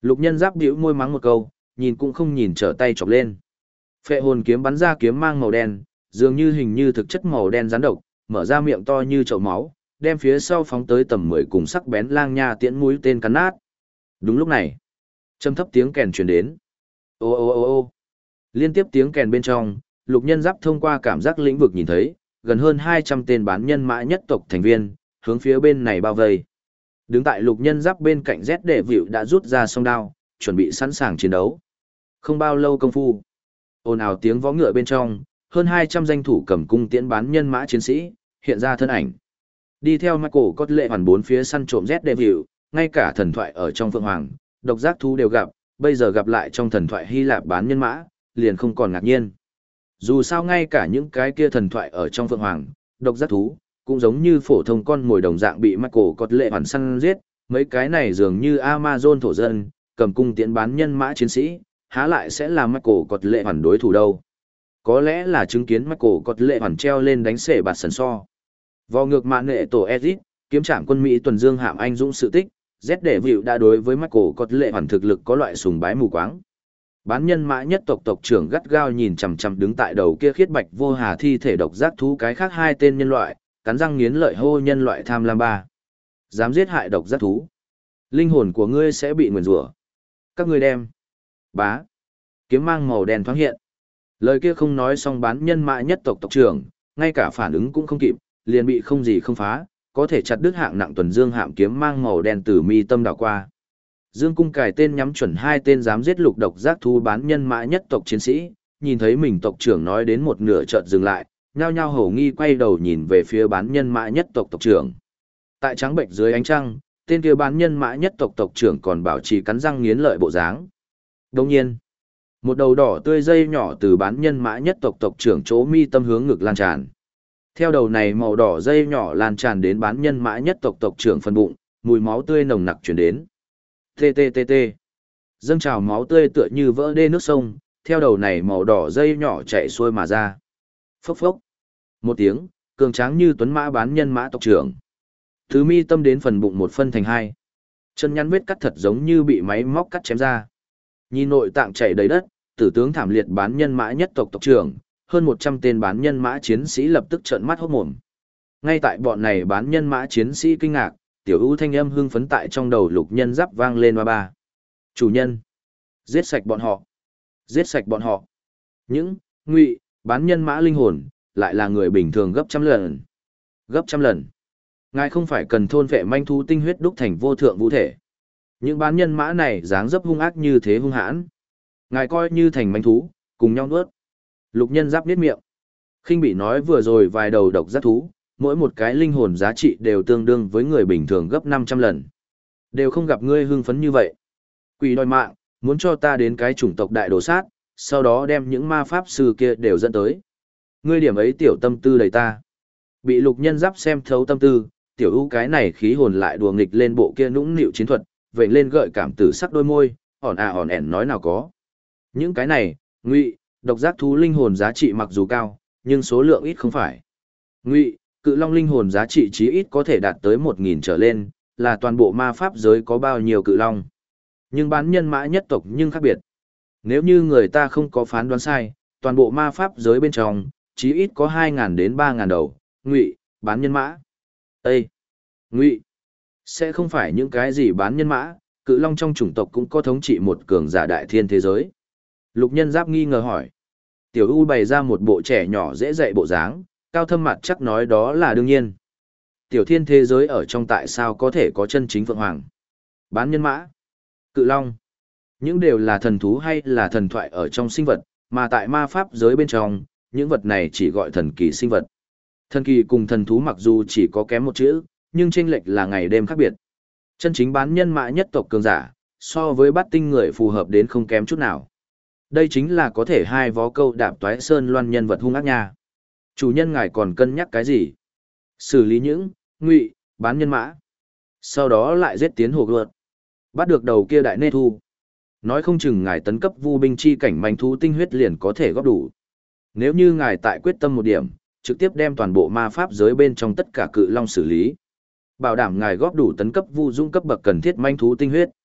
Lục Nhân Giáp bĩu môi mắng một câu, nhìn cũng không nhìn trở tay chọc lên. Phệ hồn kiếm bắn ra kiếm mang màu đen, dường như hình như thực chất màu đen rắn độc, mở ra miệng to như chậu máu, đem phía sau phóng tới tầm 10 cùng sắc bén lang nha tiễn mũi tên cắn nát. Đúng lúc này, trầm thấp tiếng kèn truyền đến. Ô ô ô ô. Liên tiếp tiếng kèn bên trong, Lục Nhân Giáp thông qua cảm giác lĩnh vực nhìn thấy, gần hơn 200 tên bán nhân mã nhất tộc thành viên, hướng phía bên này bao vây. Đứng tại Lục Nhân Giáp bên cạnh Z Đệ Vịu đã rút ra song đao, chuẩn bị sẵn sàng chiến đấu. Không bao lâu công phu, ồn ào tiếng vó ngựa bên trong, hơn 200 danh thủ cầm cung tiễn bán nhân mã chiến sĩ, hiện ra thân ảnh. Đi theo Michael Cốt Lệ hoàn bốn phía săn trộm Z Đệ Vịu, ngay cả thần thoại ở trong Phượng Hoàng, độc giác thú đều gặp, bây giờ gặp lại trong thần thoại Hy Lạp bán nhân mã, liền không còn ngạc nhiên. Dù sao ngay cả những cái kia thần thoại ở trong Phượng Hoàng, độc giác thú, cũng giống như phổ thông con mồi đồng dạng bị Michael Cốt Lệ hoàn săn giết, mấy cái này dường như Amazon thổ dân, cầm cung tiễn bán nhân mã chiến sĩ, há lại sẽ là Michael Cốt Lệ hoàn đối thủ đâu. Có lẽ là chứng kiến Michael Cốt Lệ hoàn treo lên đánh xể bạt sần so. Vò ngược mạng nghệ tổ Ezit, kiếm trảm quân Mỹ tuần dương hạm anh dũng sự tích, Z Đệ Vịu đã đối với Michael Cốt Lệ hoàn thực lực có loại sùng bái mù quáng. Bán nhân mã nhất tộc tộc trưởng gắt gao nhìn chằm chằm đứng tại đầu kia khiết bạch vô hà thi thể độc giác thú cái khác hai tên nhân loại, cắn răng nghiến lợi hô nhân loại tham lam ba. Dám giết hại độc giác thú, linh hồn của ngươi sẽ bị nguyền rủa. Các ngươi đem. Bá. Kiếm mang màu đen thoáng hiện. Lời kia không nói xong bán nhân mã nhất tộc tộc trưởng, ngay cả phản ứng cũng không kịp, liền bị không gì không phá, có thể chặt đứt hạng nặng tuần dương hạm kiếm mang màu đen từ mi tâm đảo qua. Dương cung cài tên nhắm chuẩn hai tên dám giết lục độc giác thú bán nhân mã nhất tộc chiến sĩ, nhìn thấy mình tộc trưởng nói đến một nửa chợt dừng lại, nhao nhao hổ nghi quay đầu nhìn về phía bán nhân mã nhất tộc tộc trưởng. Tại trắng bệnh dưới ánh trăng, tên kia bán nhân mã nhất tộc tộc trưởng còn bảo trì cắn răng nghiến lợi bộ dáng. Đồng nhiên, một đầu đỏ tươi dây nhỏ từ bán nhân mã nhất tộc tộc trưởng chỗ mi tâm hướng ngực lan tràn. Theo đầu này màu đỏ dây nhỏ lan tràn đến bán nhân mã nhất tộc tộc trưởng phần bụng, mùi máu tươi nồng nặc truyền đến. TTTT. Dâng trào máu tươi tựa như vỡ đê nước sông, theo đầu này màu đỏ dây nhỏ chạy xuôi mà ra. Phốc phốc. Một tiếng, cường tráng như tuấn mã bán nhân mã tộc trưởng. Từ mi tâm đến phần bụng một phân thành hai. Chân nhăn vết cắt thật giống như bị máy móc cắt chém ra. Nhìn nội tạng chảy đầy đất, tử tướng thảm liệt bán nhân mã nhất tộc tộc trưởng, hơn 100 tên bán nhân mã chiến sĩ lập tức trợn mắt hốt mồm. Ngay tại bọn này bán nhân mã chiến sĩ kinh ngạc, tiểu ưu thanh âm hưng phấn tại trong đầu Lục Nhân Giáp vang lên ba ba. Chủ nhân, giết sạch bọn họ, giết sạch bọn họ. Những ngụy bán nhân mã linh hồn lại là người bình thường gấp trăm lần, gấp trăm lần. Ngài không phải cần thôn vệ manh thú tinh huyết đúc thành vô thượng vũ thể. Những bán nhân mã này dáng dấp hung ác như thế hung hãn, ngài coi như thành manh thú, cùng nhau nuốt. Lục Nhân Giáp niết miệng. Khinh bị nói vừa rồi vài đầu độc giác thú, mỗi một cái linh hồn giá trị đều tương đương với người bình thường gấp 500 lần. Đều không gặp ngươi hưng phấn như vậy. Quỷ đòi mạng, muốn cho ta đến cái chủng tộc đại đồ sát, sau đó đem những ma pháp sư kia đều dẫn tới. Ngươi điểm ấy tiểu tâm tư đầy ta. Bị Lục Nhân Giáp xem thấu tâm tư, tiểu ưu cái này khí hồn lại đùa nghịch lên bộ kia nũng nịu chiến thuật, vậy lên gợi cảm tử sắc đôi môi, ỏn ẻn nói nào có. Những cái này, ngụy độc giác thú linh hồn giá trị mặc dù cao, nhưng số lượng ít không phải. Ngụy cự long linh hồn giá trị chí ít có thể đạt tới 1000 trở lên, là toàn bộ ma pháp giới có bao nhiêu cự long. Nhưng bán nhân mã nhất tộc nhưng khác biệt. Nếu như người ta không có phán đoán sai, toàn bộ ma pháp giới bên trong, chí ít có 2000 đến 3000 đầu, ngụy bán nhân mã. Ê! Ngụy! Sẽ không phải những cái gì bán nhân mã, cự long trong chủng tộc cũng có thống trị một cường giả đại thiên thế giới. Lục Nhân Giáp nghi ngờ hỏi. Tiểu U bày ra một bộ trẻ nhỏ dễ dạy bộ dáng, cao thâm mặt chắc nói đó là đương nhiên. Tiểu thiên thế giới ở trong tại sao có thể có chân chính Phượng Hoàng? Bán nhân mã, cự long, những đều là thần thú hay là thần thoại ở trong sinh vật, mà tại ma pháp giới bên trong, những vật này chỉ gọi thần kỳ sinh vật. Thần kỳ cùng thần thú mặc dù chỉ có kém một chữ, nhưng chênh lệch là ngày đêm khác biệt. Chân chính bán nhân mã nhất tộc cường giả, so với bát tinh người phù hợp đến không kém chút nào. Đây chính là có thể hai vó câu đạp toái sơn loan nhân vật hung ác nha. Chủ nhân ngài còn cân nhắc cái gì? Xử lý những ngụy bán nhân mã. Sau đó lại giết tiến hồ gợt. Bắt được đầu kia đại nê thu. Nói không chừng ngài tấn cấp vu binh chi cảnh manh thú tinh huyết liền có thể góp đủ. Nếu như ngài tại quyết tâm một điểm, trực tiếp đem toàn bộ ma pháp giới bên trong tất cả cự long xử lý. Bảo đảm ngài góp đủ tấn cấp vu dung cấp bậc cần thiết manh thú tinh huyết.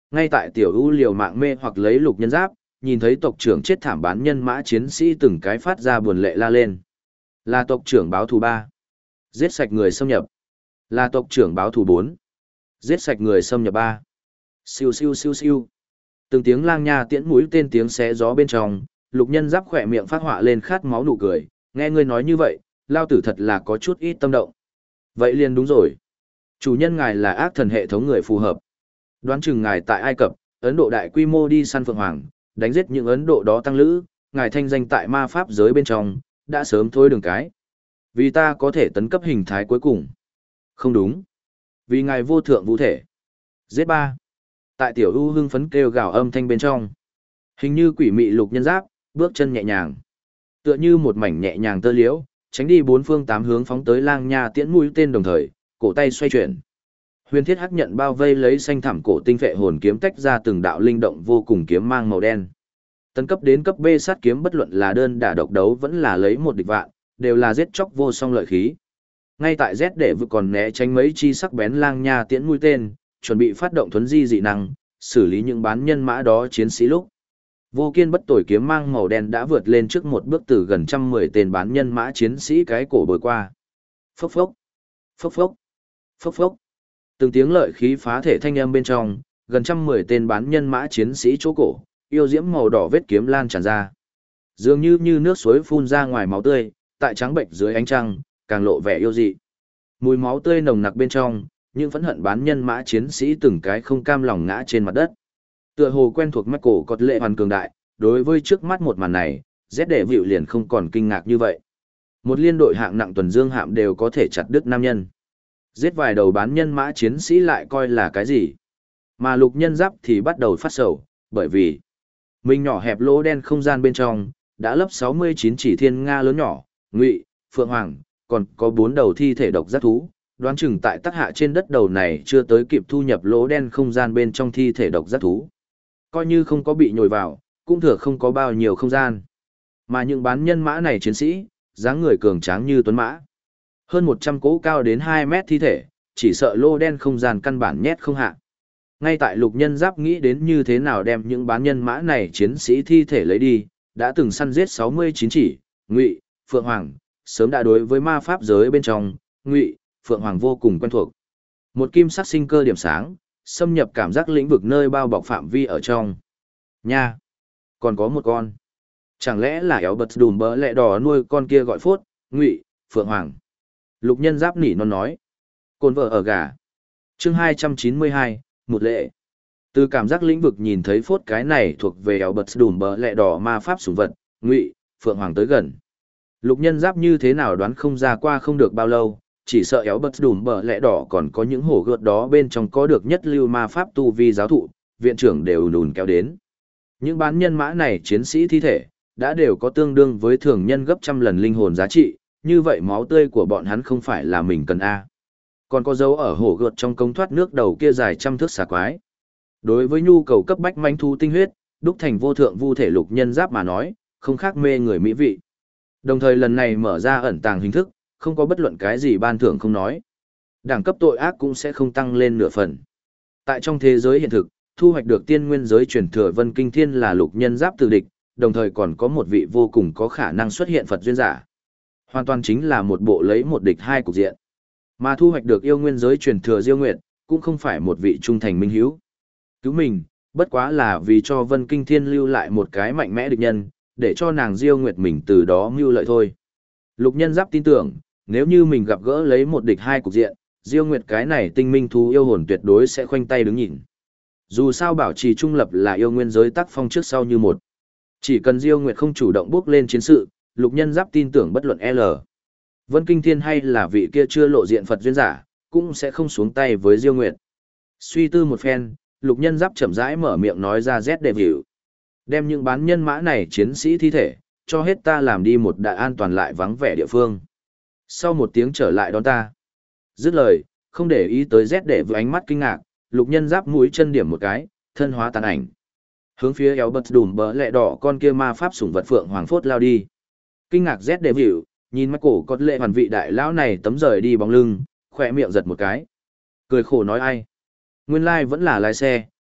Ngay tại tiểu u liều mạng mê hoặc lấy lục nhân giáp, nhìn thấy tộc trưởng chết thảm bán nhân mã chiến sĩ từng cái phát ra buồn lệ la lên. Là tộc trưởng báo thù 3. Giết sạch người xâm nhập. Là tộc trưởng báo thù 4. Giết sạch người xâm nhập 3. Siêu siêu siêu siêu. Từng tiếng lang nha tiễn mũi tên tiếng xé gió bên trong, lục nhân giáp khỏe miệng phát họa lên khát máu nụ cười, nghe ngươi nói như vậy, lao tử thật là có chút ít tâm động. Vậy liền đúng rồi. Chủ nhân ngài là ác thần hệ thống người phù hợp. Đoán chừng ngài tại Ai Cập, Ấn Độ đại quy mô đi săn phượng hoàng, đánh giết những Ấn Độ đó tăng lữ, ngài thanh danh tại ma pháp giới bên trong, đã sớm thôi đường cái. Vì ta có thể tấn cấp hình thái cuối cùng. Không đúng. Vì ngài vô thượng vũ thể. Giết 3. Tại tiểu u hưng phấn kêu gào âm thanh bên trong. Hình như quỷ mị lục nhân giáp, bước chân nhẹ nhàng. Tựa như một mảnh nhẹ nhàng tơ liễu, tránh đi bốn phương tám hướng phóng tới lang nha tiễn mũi tên đồng thời, cổ tay xoay chuyển. Huyền thiết hắc nhận bao vây lấy xanh thẳm cổ tinh phệ hồn kiếm tách ra từng đạo linh động vô cùng kiếm mang màu đen. Tấn cấp đến cấp B sát kiếm bất luận là đơn đả độc đấu vẫn là lấy một địch vạn, đều là giết chóc vô song lợi khí. Ngay tại Z để vừa còn né tránh mấy chi sắc bén lang nha tiễn mũi tên, chuẩn bị phát động thuấn di dị năng, xử lý những bán nhân mã đó chiến sĩ lúc. Vô kiên bất tồi kiếm mang màu đen đã vượt lên trước một bước từ gần 110 tên bán nhân mã chiến sĩ cái cổ bồi qua. Phốc phốc, phốc phốc, phốc phốc. Từng tiếng lợi khí phá thể thanh âm bên trong, gần 110 tên bán nhân mã chiến sĩ chỗ cổ, yêu diễm màu đỏ vết kiếm lan tràn ra. Dường như nước suối phun ra ngoài máu tươi, tại trắng bệnh dưới ánh trăng, càng lộ vẻ yêu dị. Mùi máu tươi nồng nặc bên trong, những phẫn hận bán nhân mã chiến sĩ từng cái không cam lòng ngã trên mặt đất. Tựa hồ quen thuộc mắt cổ cọt lệ hoàn cường đại, đối với trước mắt một màn này, Z đệ vịu liền không còn kinh ngạc như vậy. Một liên đội hạng nặng tuần dương hạm đều có thể chặt đứt nam nhân. Giết vài đầu bán nhân mã chiến sĩ lại coi là cái gì? Mà lục nhân giáp thì bắt đầu phát sầu, bởi vì mình nhỏ hẹp lỗ đen không gian bên trong, đã lấp 69 chỉ thiên nga lớn nhỏ, ngụy, phượng hoàng, còn có 4 đầu thi thể độc giác thú. Đoán chừng tại tác hạ trên đất đầu này chưa tới kịp thu nhập lỗ đen không gian bên trong thi thể độc giác thú. Coi như không có bị nhồi vào, cũng thừa không có bao nhiêu không gian. Mà những bán nhân mã này chiến sĩ, dáng người cường tráng như tuấn mã. Hơn 100 cỗ cao đến 2 mét thi thể, chỉ sợ lô đen không gian căn bản nhét không hạ. Ngay tại lục nhân giáp nghĩ đến như thế nào đem những bán nhân mã này chiến sĩ thi thể lấy đi, đã từng săn giết 69 chỉ, ngụy, phượng hoàng, sớm đã đối với ma pháp giới bên trong, ngụy, phượng hoàng vô cùng quen thuộc. Một kim sắc sinh cơ điểm sáng, xâm nhập cảm giác lĩnh vực nơi bao bọc phạm vi ở trong. Nha! Còn có một con. Chẳng lẽ là éo bật đùm bỡ lẹ đỏ nuôi con kia gọi phốt, ngụy, phượng hoàng. Lục nhân giáp nỉ non nói. Côn vợ ở gà. Chương 292, một lệ. Từ cảm giác lĩnh vực nhìn thấy phốt cái này thuộc về éo bật đùm bỡ lẹ đỏ ma pháp sủng vật, ngụy, phượng hoàng tới gần. Lục nhân giáp như thế nào đoán không ra qua không được bao lâu, chỉ sợ éo bật đùm bờ lẽ đỏ còn có những hổ gợt đó bên trong có được nhất lưu ma pháp tu vi giáo thụ, viện trưởng đều nùn kéo đến. Những bán nhân mã này chiến sĩ thi thể, đã đều có tương đương với thường nhân gấp trăm lần linh hồn giá trị, như vậy máu tươi của bọn hắn không phải là mình cần A. Còn có dấu ở hổ gợt trong cống thoát nước đầu kia dài trăm thước xà quái. Đối với nhu cầu cấp bách manh thu tinh huyết, đúc thành vô thượng vu thể lục nhân giáp mà nói, không khác mê người mỹ vị. Đồng thời lần này mở ra ẩn tàng hình thức, không có bất luận cái gì ban thưởng không nói. Đẳng cấp tội ác cũng sẽ không tăng lên nửa phần. Tại trong thế giới hiện thực, thu hoạch được tiên nguyên giới truyền thừa Vân Kinh Thiên là lục nhân giáp từ địch, đồng thời còn có một vị vô cùng có khả năng xuất hiện Phật duyên giả. Hoàn toàn chính là một bộ lấy một địch hai cục diện. Mà thu hoạch được yêu nguyên giới truyền thừa Diêu Nguyệt, cũng không phải một vị trung thành minh hiếu. Cứu mình, bất quá là vì cho Vân Kinh Thiên lưu lại một cái mạnh mẽ địch nhân, để cho nàng Diêu Nguyệt mình từ đó mưu lợi thôi. Lục nhân giáp tin tưởng, nếu như mình gặp gỡ lấy một địch hai cục diện, Diêu Nguyệt cái này tinh minh thú yêu hồn tuyệt đối sẽ khoanh tay đứng nhìn. Dù sao bảo trì trung lập là yêu nguyên giới tác phong trước sau như một. Chỉ cần Diêu Nguyệt không chủ động bước lên chiến sự, lục nhân giáp tin tưởng bất luận L. Vân Kinh Thiên hay là vị kia chưa lộ diện Phật duyên giả, cũng sẽ không xuống tay với Diêu Nguyệt. Suy tư một phen, lục nhân giáp chậm rãi mở miệng nói ra Z đề vịu. Đem những bán nhân mã này chiến sĩ thi thể, cho hết ta làm đi một đại an toàn lại vắng vẻ địa phương. Sau một tiếng trở lại đón ta. Dứt lời, không để ý tới Z để với ánh mắt kinh ngạc, lục nhân giáp mũi chân điểm một cái, thân hóa tàn ảnh. Hướng phía éo bật đùm bờ lẹ đỏ con kia ma pháp sủng vật phượng hoàng phốt lao đi. Kinh ngạc Z để vịu, nhìn mắt cổ cọt lệ hoàn vị đại lão này tấm rời đi bóng lưng, khỏe miệng giật một cái. Cười khổ nói ai. Nguyên lai vẫn là lái xe,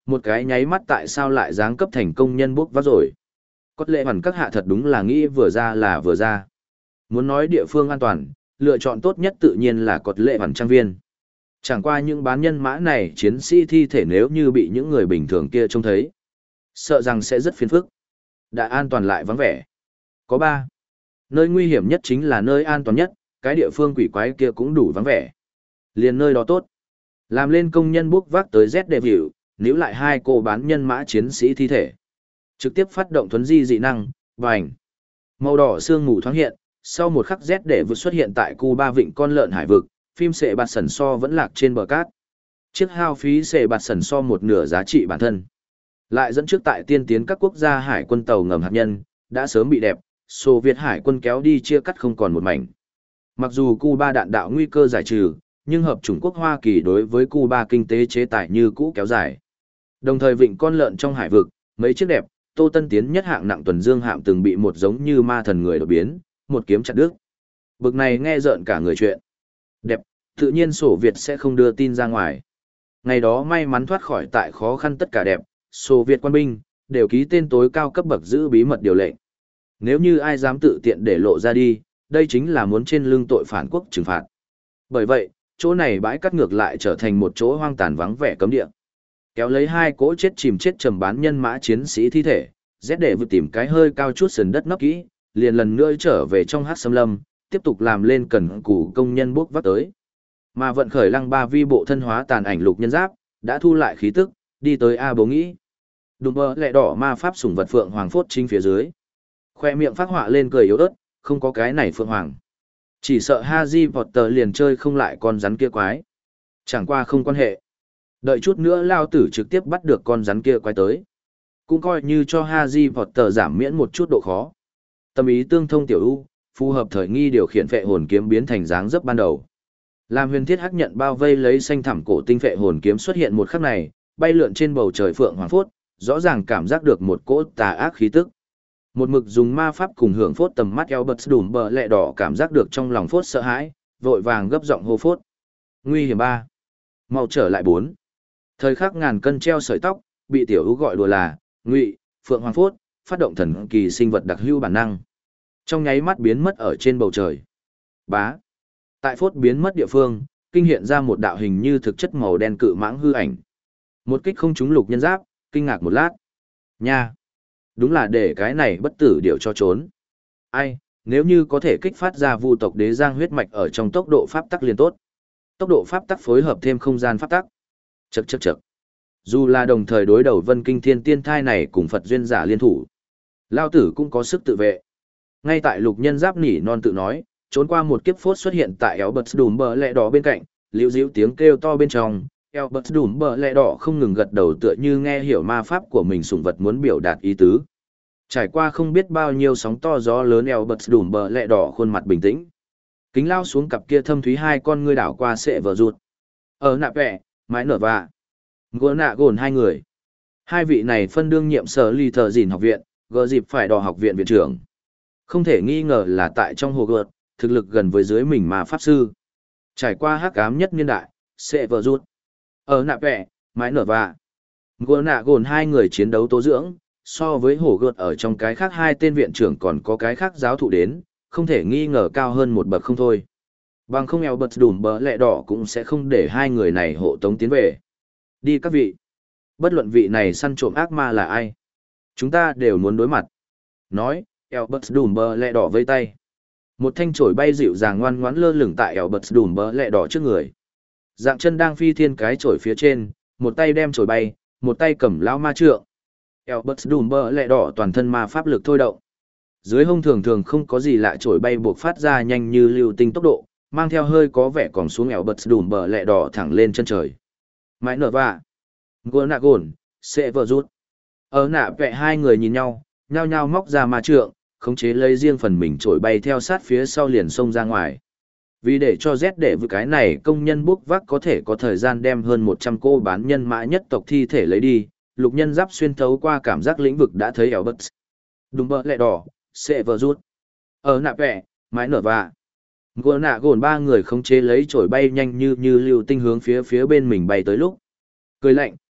Một cái nháy mắt tại sao lại giáng cấp thành công nhân bốc vác rồi. Cốt lệ hoàn các hạ thật đúng là nghĩ vừa ra là vừa ra. Muốn nói địa phương an toàn, lựa chọn tốt nhất tự nhiên là cốt lệ hoàn trang viên. Chẳng qua những bán nhân mã này chiến sĩ thi thể nếu như bị những người bình thường kia trông thấy, sợ rằng sẽ rất phiền phức. Đã an toàn lại vắng vẻ. Có 3. Nơi nguy hiểm nhất chính là nơi an toàn nhất, cái địa phương quỷ quái kia cũng đủ vắng vẻ. Liền nơi đó tốt. Làm lên công nhân bốc vác tới Z đệ vịu, níu lại 2 cô bán nhân mã chiến sĩ thi thể. Trực tiếp phát động thuấn di dị năng, bành. Màu đỏ sương mù thoáng hiện, sau một khắc Z đệ vượt xuất hiện tại Cuba vịnh con lợn hải vực, phim sệ bạt sần so vẫn lạc trên bờ cát. Chiếc hao phí sệ bạt sần so một nửa giá trị bản thân. Lại dẫn trước tại tiên tiến các quốc gia hải quân tàu ngầm hạt nhân, đã sớm bị đẹp, Xô Viết hải quân kéo đi chia cắt không còn một mảnh. Mặc dù Cuba đạn đạo nguy cơ giải trừ, nhưng hợp chủng quốc Hoa Kỳ đối với Cuba kinh tế chế tài như cũ kéo dài. Đồng thời vịnh con lợn trong hải vực, mấy chiếc đẹp, Tô Tân Tiến nhất hạng nặng tuần dương hạm từng bị một giống như ma thần người đột biến, một kiếm chặt đứt. Bực này nghe rợn cả người chuyện. Đẹp, tự nhiên Sổ Việt sẽ không đưa tin ra ngoài. Ngày đó may mắn thoát khỏi tại khó khăn tất cả đẹp, Sổ Việt quân binh, đều ký tên tối cao cấp bậc giữ bí mật điều lệnh. Nếu như ai dám tự tiện để lộ ra đi, đây chính là muốn trên lưng tội phản quốc trừng phạt. Bởi vậy, chỗ này bãi cắt ngược lại trở thành một chỗ hoang tàn vắng vẻ cấm địa. Kéo lấy 2 cỗ chết chìm chết trầm bán nhân mã chiến sĩ thi thể, Z để vừa tìm cái hơi cao chút sườn đất nấp kỹ, liền lần nữa trở về trong hắc xâm lâm, tiếp tục làm lên cần cù công nhân bốc vác tới. Mà vận khởi lăng ba vi bộ thân hóa tàn ảnh lục nhân giáp, đã thu lại khí tức, đi tới A Bố nghĩ. Đùm bơ lẹ đỏ ma pháp sủng vật phượng hoàng phốt chính phía dưới. Khoe miệng phát họa lên cười yếu ớt, không có cái này phượng hoàng. Chỉ sợ Harry Potter liền chơi không lại con rắn kia quái. Chẳng qua không quan hệ. Đợi chút nữa lao tử trực tiếp bắt được con rắn kia quái tới. Cũng coi như cho Harry Potter giảm miễn một chút độ khó. Tâm ý tương thông tiểu ưu, phù hợp thời nghi điều khiển phệ hồn kiếm biến thành dáng dấp ban đầu. Làm huyền thiết hắc nhận bao vây lấy xanh thẳm cổ tinh phệ hồn kiếm xuất hiện một khắc này, bay lượn trên bầu trời phượng hoàng phốt, rõ ràng cảm giác được một cỗ tà ác khí tức. Một mực dùng ma pháp cùng hưởng phốt tầm mắt Albert đùm bờ lẹ đỏ cảm giác được trong lòng phốt sợ hãi, vội vàng gấp giọng hô phốt. Nguy hiểm 3. Mau trở lại 4. Thời khắc ngàn cân treo sợi tóc, bị tiểu ưu gọi đùa là, ngụy, phượng hoàng phốt, phát động thần kỳ sinh vật đặc hữu bản năng. Trong nháy mắt biến mất ở trên bầu trời. Bá. Tại phốt biến mất địa phương, kinh hiện ra một đạo hình như thực chất màu đen cự mãng hư ảnh. Một kích không trúng lục nhân giáp, kinh ngạc một lát. Nha. Đúng là để cái này bất tử điệu cho trốn. Ai, nếu như có thể kích phát ra vu tộc đế giang huyết mạch ở trong tốc độ pháp tắc liền tốt. Tốc độ pháp tắc phối hợp thêm không gian pháp tắc. Chậc chậc chậc. Dù là đồng thời đối đầu vân kinh thiên tiên thai này cùng Phật duyên giả liên thủ. Lao tử cũng có sức tự vệ. Ngay tại lục nhân giáp nỉ non tự nói, trốn qua một kiếp phốt xuất hiện tại Albert đùm bờ lẹ đỏ bên cạnh, liễu díu tiếng kêu to bên trong. Albert đùm bờ lẹ đỏ không ngừng gật đầu tựa như nghe hiểu ma pháp của mình sủng vật muốn biểu đạt ý tứ. Trải qua không biết bao nhiêu sóng to gió lớn Albert đùm bờ lẹ đỏ khuôn mặt bình tĩnh. Kính lao xuống cặp kia thâm thúy 2 con ngươi đảo qua sệ vờ rụt. Ở nạ vẹ, mái nở vạ. Gỗ nạ gồn 2 người. 2 vị này phân đương nhiệm sở ly thờ dìn học viện, gờ dịp phải đỏ học viện viện trưởng. Không thể nghi ngờ là tại trong hồ gợt, thực lực gần với dưới mình mà pháp sư. Trải qua hắc ám nhất niên đại, sệ vờ rụt. Ở nạ vẹ, mái nở vạ. Gỗ nạ gồn 2 người chiến đấu tố dưỡng, so với hổ gợt ở trong cái khác 2 tên viện trưởng còn có cái khác giáo thụ đến, không thể nghi ngờ cao hơn một bậc không thôi. Bằng không eo bật đùm bờ lẹ đỏ cũng sẽ không để 2 người này hộ tống tiến về. Đi các vị. Bất luận vị này săn trộm ác ma là ai. Chúng ta đều muốn đối mặt. Nói, eo bật đùm bờ lẹ đỏ vây tay. Một thanh chổi bay dịu dàng ngoan ngoãn lơ lửng tại eo bật đùm bờ lẹ đỏ trước người. Dạng chân đang phi thiên cái chổi phía trên, một tay đem chổi bay, một tay cầm lão ma trượng. Albert đùm bờ lẹ đỏ toàn thân ma pháp lực thôi động. Dưới hông thường thường không có gì lạ trổi bay buộc phát ra nhanh như lưu tinh tốc độ, mang theo hơi có vẻ còn xuống Albert đùm bờ lẹ đỏ thẳng lên chân trời. Mãi nở vạ. Gỗ nạ gồn, sẽ vợ rút. Ở nạ vẹ 2 người nhìn nhau, nhao nhao móc ra ma trượng, khống chế lấy riêng phần mình trổi bay theo sát phía sau liền xông ra ngoài. Vì để cho Z để với cái này công nhân bốc vác có thể có thời gian đem hơn 100 cô bán nhân mã nhất tộc thi thể lấy đi, lục nhân giáp xuyên thấu qua cảm giác lĩnh vực đã thấy Albert. Đúng bờ lẹ đỏ, sẽ vờ rút. Ở nạ vẹ, mái nở vạ. Gỗ nạ gồn 3 người khống chế lấy trổi bay nhanh như lưu tinh hướng phía bên mình bay tới lúc. Cười lạnh,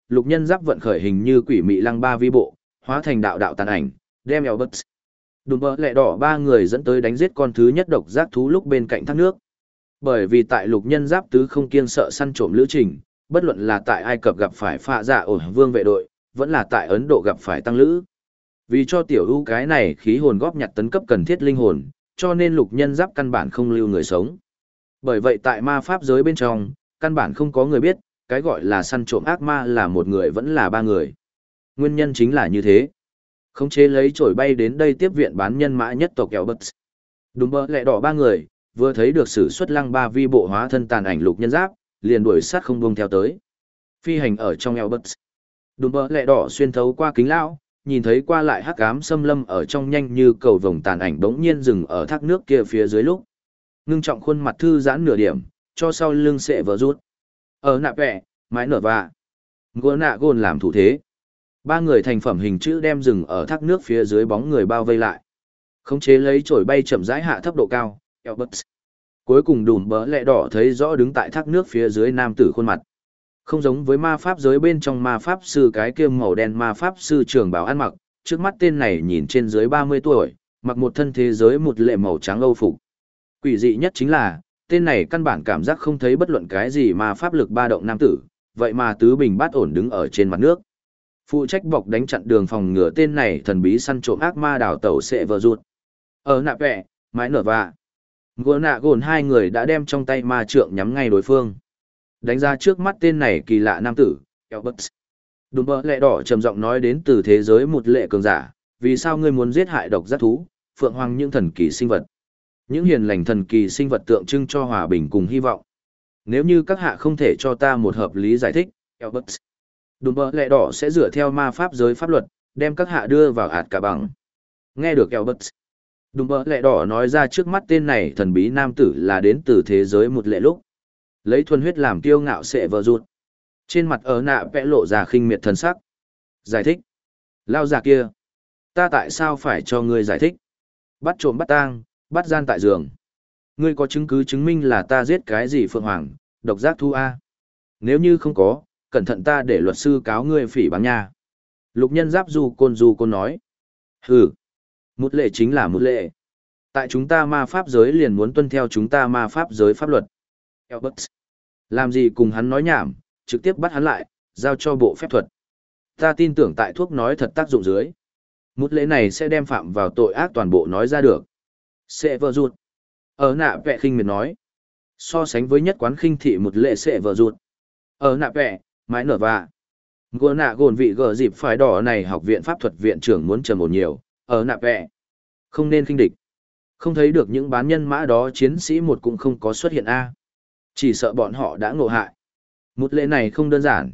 lục nhân giáp vận khởi hình như quỷ mị lăng ba vi bộ, hóa thành đạo đạo tàn ảnh, đem Albert đùm bờ lẹ đỏ ba người dẫn tới đánh giết con thứ nhất độc giác thú lúc bên cạnh thác nước. Bởi vì tại lục nhân giáp tứ không kiêng sợ săn trộm lữ trình, bất luận là tại Ai Cập gặp phải phạ dạ ổ vương vệ đội, vẫn là tại Ấn Độ gặp phải tăng lữ. Vì cho tiểu ưu cái này khí hồn góp nhặt tấn cấp cần thiết linh hồn, cho nên lục nhân giáp căn bản không lưu người sống. Bởi vậy tại ma pháp giới bên trong, căn bản không có người biết, cái gọi là săn trộm ác ma là một người vẫn là ba người. Nguyên nhân chính là như thế. Khống chế lấy trổi bay đến đây tiếp viện bán nhân mã nhất tộc Albert. Đúng bơ lẹ đỏ ba người, vừa thấy được sử xuất lăng ba vi bộ hóa thân tàn ảnh lục nhân giáp, liền đuổi sát không buông theo tới. Phi hành ở trong Albert. Đúng bơ lẹ đỏ xuyên thấu qua kính lão, nhìn thấy qua lại hắc ám xâm lâm ở trong nhanh như cầu vồng tàn ảnh bỗng nhiên dừng ở thác nước kia phía dưới lúc. Ngưng trọng khuôn mặt thư giãn nửa điểm, cho sau lưng sẽ vỡ rút. Ở nạ vẹ, mái nở và gỗ nạ gồn làm thủ thế. Ba người thành phẩm hình chữ đem dừng ở thác nước phía dưới bóng người bao vây lại. Khống chế lấy chổi bay chậm rãi hạ thấp độ cao, Albert. Cuối cùng đùm bỡ lẹ đỏ thấy rõ đứng tại thác nước phía dưới nam tử khuôn mặt. Không giống với ma pháp giới bên trong ma pháp sư cái kia màu đen ma pháp sư trường bào ăn mặc, trước mắt tên này nhìn trên dưới 30 tuổi, mặc một thân thế giới một lệ màu trắng âu phục. Quỷ dị nhất chính là, tên này căn bản cảm giác không thấy bất luận cái gì mà pháp lực ba động nam tử, vậy mà tứ bình bát ổn đứng ở trên mặt nước. Phụ trách bọc đánh chặn đường phòng ngừa tên này thần bí săn trộm ác ma đảo tẩu sẽ vờ rụt. Ở nạ vẹ, mái nở và gỗ nạ gồn hai người đã đem trong tay ma trượng nhắm ngay đối phương. Đánh ra trước mắt tên này kỳ lạ nam tử, Albert. Đùm bơ lẹ đỏ trầm giọng nói đến từ thế giới một lệ cường giả, vì sao ngươi muốn giết hại độc giác thú, phượng hoàng những thần kỳ sinh vật. Những hiền lành thần kỳ sinh vật tượng trưng cho hòa bình cùng hy vọng. Nếu như các hạ không thể cho ta một hợp lý giải thích, Albert. Đùm bơ lẹ đỏ sẽ dựa theo ma pháp giới pháp luật, đem các hạ đưa vào ạt cả bằng. Nghe được Albert. Đùm bơ lẹ đỏ nói ra trước mắt tên này thần bí nam tử là đến từ thế giới một lệ lúc. Lấy thuần huyết làm kiêu ngạo sẽ vờ rụt. Trên mặt ở nạ vẽ lộ ra khinh miệt thần sắc. Giải thích. Lao già kia. Ta tại sao phải cho ngươi giải thích? Bắt trộm bắt tang, bắt gian tại giường. Ngươi có chứng cứ chứng minh là ta giết cái gì phượng hoàng, độc giác thu A? Nếu như không có, cẩn thận ta để luật sư cáo ngươi phỉ báng nha. Lục nhân giáp du côn nói. Hừ. Một lệ chính là một lệ. Tại chúng ta ma pháp giới liền muốn tuân theo chúng ta ma pháp giới pháp luật. Albert. Làm gì cùng hắn nói nhảm, trực tiếp bắt hắn lại, giao cho bộ phép thuật. Ta tin tưởng tại thuốc nói thật tác dụng dưới. Một lễ này sẽ đem phạm vào tội ác toàn bộ nói ra được. Sẽ vợ rụt. Ở nạ vẹ khinh miệt nói. So sánh với nhất quán khinh thị một lễ sẽ vợ rụt. Ở nạ vẹ, mái nở và gỗ nạ gồn vị gờ dịp phái đỏ này học viện pháp thuật viện trưởng muốn trầm ổn nhiều. Ở nạ vẹ. Không nên khinh địch. Không thấy được những bán nhân mã đó chiến sĩ một cũng không có xuất hiện A. Chỉ sợ bọn họ đã ngộ hại. Một lễ này không đơn giản.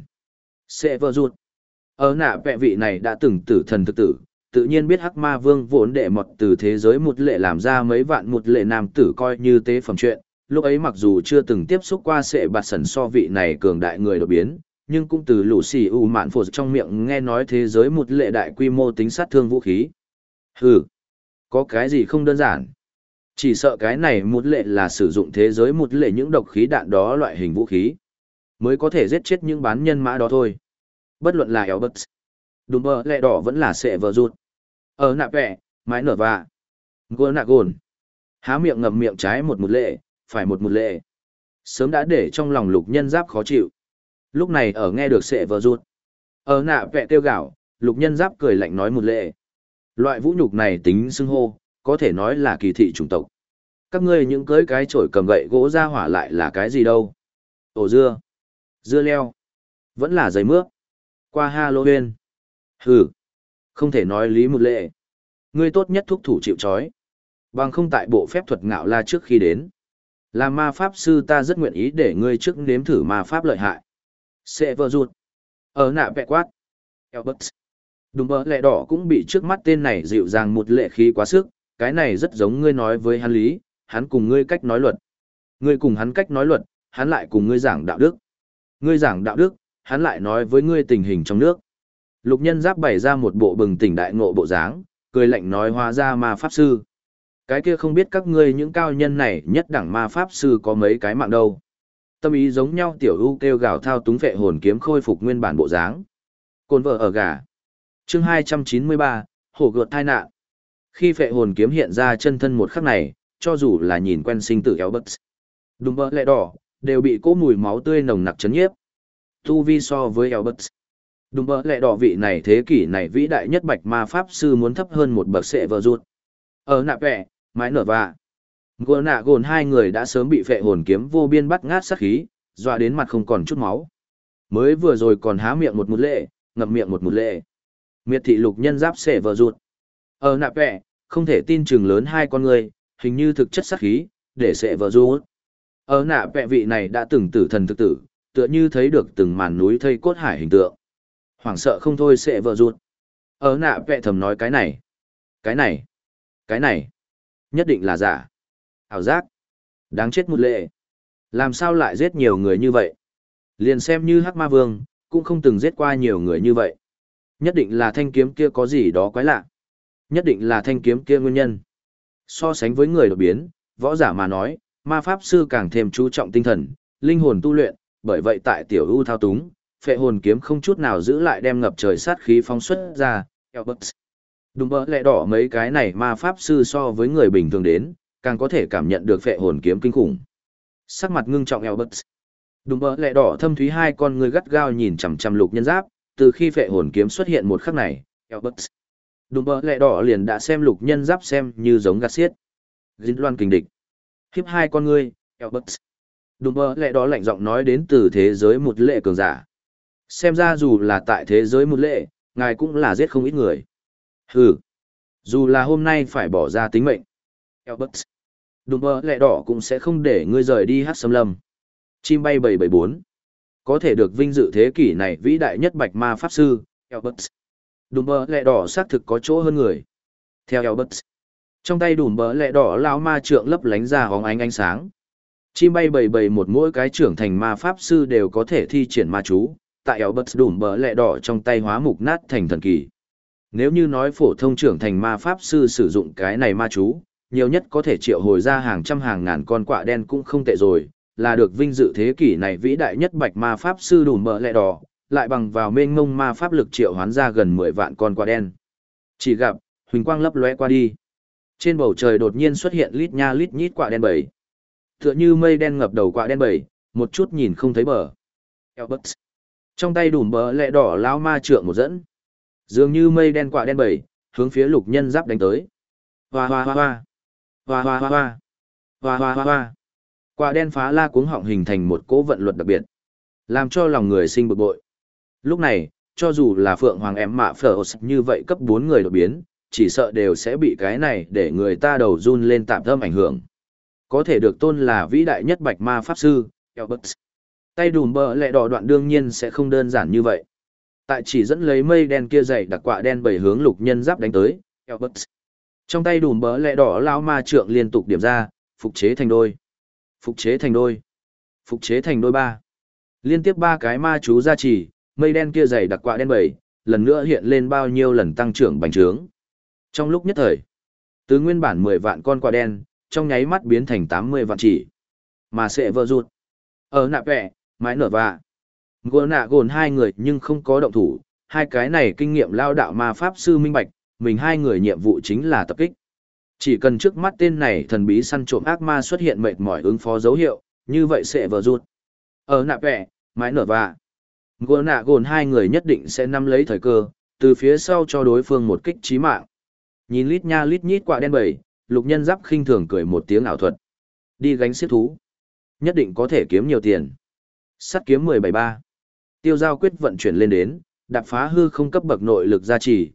Sẽ vợ rụt. Ở nạ vẹ vị này đã từng tử thần thực tử, tự nhiên biết hắc ma vương vốn đệ mọt từ thế giới một lệ làm ra mấy vạn một lệ nam tử coi như tế phẩm chuyện. Lúc ấy mặc dù chưa từng tiếp xúc qua sẽ bạt sần so vị này cường đại người đột biến, nhưng cũng từ lũ xì u mạn phổ trong miệng nghe nói thế giới một lệ đại quy mô tính sát thương vũ khí. Hừ, có cái gì không đơn giản. Chỉ sợ cái này một lệ là sử dụng thế giới một lệ những độc khí đạn đó loại hình vũ khí, mới có thể giết chết những bán nhân mã đó thôi. Bất luận là Albert, đùm bơ lẹ đỏ vẫn là sẽ vờ rụt. Ở nạ vẹ, mái nở và gỗ nạ gồn. Há miệng ngậm miệng trái một lệ, phải một lệ. Sớm đã để trong lòng lục nhân giáp khó chịu. Lúc này ở nghe được sẽ vờ rụt. Ở nạ vẹ tiêu gạo, lục nhân giáp cười lạnh nói một lệ. Loại vũ nhục này tính xưng hô, có thể nói là kỳ thị chủng tộc. Các ngươi những cưới cái chổi cầm gậy gỗ ra hỏa lại là cái gì đâu? Ổ dưa, dưa leo, vẫn là giấy mướp. Qua Halloween. Hừ, không thể nói lý một lệ. Ngươi tốt nhất thúc thủ chịu trói. Bằng không tại bộ phép thuật ngạo la trước khi đến. Làm ma pháp sư ta rất nguyện ý để ngươi trước nếm thử ma pháp lợi hại. Sẽ vợ rụt. Ở nạ vẹ quát. Albert. Đúng bơ lẹ đỏ cũng bị trước mắt tên này dịu dàng một lệ khí quá sức. Cái này rất giống ngươi nói với hắn lý, hắn cùng ngươi cách nói luật. Ngươi cùng hắn cách nói luật, hắn lại cùng ngươi giảng đạo đức. Ngươi giảng đạo đức, hắn lại nói với ngươi tình hình trong nước. Lục nhân giáp bày ra một bộ bừng tỉnh đại ngộ bộ dáng, cười lạnh nói hóa ra ma pháp sư. Cái kia không biết các ngươi những cao nhân này nhất đẳng ma pháp sư có mấy cái mạng đâu. Tâm ý giống nhau tiểu u kêu gào thao túng phệ hồn kiếm khôi phục nguyên bản bộ dáng. Cồn vợ ở gà. Chương 293, hổ gợt tai nạn. Khi phệ hồn kiếm hiện ra chân thân một khắc này, cho dù là nhìn quen sinh tử Albert, đùm bơ lẹ đỏ, đều bị cỗ mùi máu tươi nồng nặc chấn nhiếp. Tu vi so với Albert, đùm bơ lẹ đỏ vị này thế kỷ này vĩ đại nhất bạch ma pháp sư muốn thấp hơn một bậc sệ vợ ruột. Ở nạ vẹ, mái nở và gồ nạ gồn hai người đã sớm bị phệ hồn kiếm vô biên bắt ngát sát khí, dọa đến mặt không còn chút máu. Mới vừa rồi còn há miệng một lệ, ngậm miệng một lệ. Miệt thị lục nhân giáp sệ vợ ruột. Ở nạ vẹ, không thể tin chừng lớn hai con người, hình như thực chất sát khí, để sệ vợ ruột. Ở nạ vẹ vị này đã từng tử thần thực tử, tựa như thấy được từng màn núi thây cốt hải hình tượng. Hoảng sợ không thôi sệ vợ ruột. Ở nạ vẹ thầm nói cái này, nhất định là giả. Ảo giác. Đáng chết một lệ. Làm sao lại giết nhiều người như vậy? Liền xem như Hắc Ma Vương, cũng không từng giết qua nhiều người như vậy. Nhất định là thanh kiếm kia có gì đó quái lạ. Nhất định là thanh kiếm kia nguyên nhân. So sánh với người đột biến, võ giả mà nói, ma pháp sư càng thêm chú trọng tinh thần, linh hồn tu luyện, bởi vậy tại tiểu ưu thao túng, phệ hồn kiếm không chút nào giữ lại đem ngập trời sát khí phóng xuất ra. Albert. Đúng bỡ lẽ đỏ mấy cái này ma pháp sư so với người bình thường đến, càng có thể cảm nhận được phệ hồn kiếm kinh khủng. Sắc mặt ngưng trọng Albert. Đúng bỡ lẽ đỏ thâm thúy hai con người gắt gao nhìn chằm chằm lục nhân giáp, từ khi phệ hồn kiếm xuất hiện một khắc này, Albert. Đúng bỡ lẽ đỏ liền đã xem lục nhân giáp xem như giống gạt xiết. Dính loan kình địch. Khiếp hai con ngươi, Albert. Đúng bỡ lẽ đỏ lạnh giọng nói đến từ thế giới một lệ cường giả. Xem ra dù là tại thế giới một lệ, ngài cũng là giết không ít người. Hừ. Dù là hôm nay phải bỏ ra tính mệnh. Albert. Đúng bỡ lẽ đỏ cũng sẽ không để ngươi rời đi hát xâm lâm. Chim bay 774. Có thể được vinh dự thế kỷ này vĩ đại nhất bạch ma pháp sư, Albert. Đúng bỡ lẽ đỏ xác thực có chỗ hơn người. Theo Albert. Trong tay đùm bỡ lẽ đỏ lão ma trượng lấp lánh ra hóng ánh sáng. Chim bay 771 mỗi cái trưởng thành ma pháp sư đều có thể thi triển ma chú, tại Albert đùm bỡ lẽ đỏ trong tay hóa mục nát thành thần kỳ. Nếu như nói phổ thông trưởng thành ma pháp sư sử dụng cái này ma chú, nhiều nhất có thể triệu hồi ra hàng trăm hàng ngàn con quạ đen cũng không tệ rồi, là được vinh dự thế kỷ này vĩ đại nhất bạch ma pháp sư đùm bỡ lẽ đỏ, lại bằng vào mênh mông ma pháp lực triệu hoán ra gần 10 vạn con quạ đen. Chỉ gặp, huỳnh quang lấp lóe qua đi. Trên bầu trời đột nhiên xuất hiện lít nha lít nhít quạ đen bầy. Tựa như mây đen ngập đầu quạ đen bầy, một chút nhìn không thấy bờ. Albert. Trong tay đùm bỡ lẽ đỏ lão ma trượng một dẫn. Dường như mây đen quạ đen bầy, hướng phía lục nhân giáp đánh tới. Hoa hoa hoa hoa. Hoa hoa hoa hoa. Hoa hoa hoa hoa. Quạ đen phá la cuống họng hình thành một cỗ vận luật đặc biệt, làm cho lòng người sinh bực bội. Lúc này, cho dù là Phượng Hoàng em mạ phở như vậy cấp 4 người đột biến, chỉ sợ đều sẽ bị cái này để người ta đầu run lên tạm tâm ảnh hưởng. Có thể được tôn là vĩ đại nhất bạch ma pháp sư, Albert. Tay đùm bờ lẹ đỏ đoạn đương nhiên sẽ không đơn giản như vậy. Tại chỉ dẫn lấy mây đen kia dày đặc quạ đen bảy hướng lục nhân giáp đánh tới, Albert. Trong tay đùm bờ lẹ đỏ lão ma trượng liên tục điểm ra, phục chế thành đôi. Phục chế thành đôi. Phục chế thành đôi ba. Liên tiếp 3 cái ma chú gia trì, mây đen kia dày đặc quạ đen bảy, lần nữa hiện lên bao nhiêu lần tăng trưởng bành trướng. Trong lúc nhất thời, từ nguyên bản 10 vạn con quạ đen, trong nháy mắt biến thành 80 vạn chỉ. Mà sẽ vỡ rụt. Ở nạ vẹ, mái nở và gồ nạ gồn hai người nhưng không có động thủ, hai cái này kinh nghiệm lao đạo ma pháp sư minh bạch, mình hai người nhiệm vụ chính là tập kích. Chỉ cần trước mắt tên này thần bí săn trộm ác ma xuất hiện mệt mỏi ứng phó dấu hiệu, như vậy sẽ vỡ rụt. Ở nạ vẹ, mái nở và gồ nạ gồn hai người nhất định sẽ nắm lấy thời cơ, từ phía sau cho đối phương một kích chí mạng. Nhìn lít nha lít nhít quạ đen bầy, lục nhân giáp khinh thường cười một tiếng ảo thuật. Đi gánh xiết thú. Nhất định có thể kiếm nhiều tiền. Sắt kiếm 173. Tiêu giao quyết vận chuyển lên đến, đạp phá hư không cấp bậc nội lực gia trì,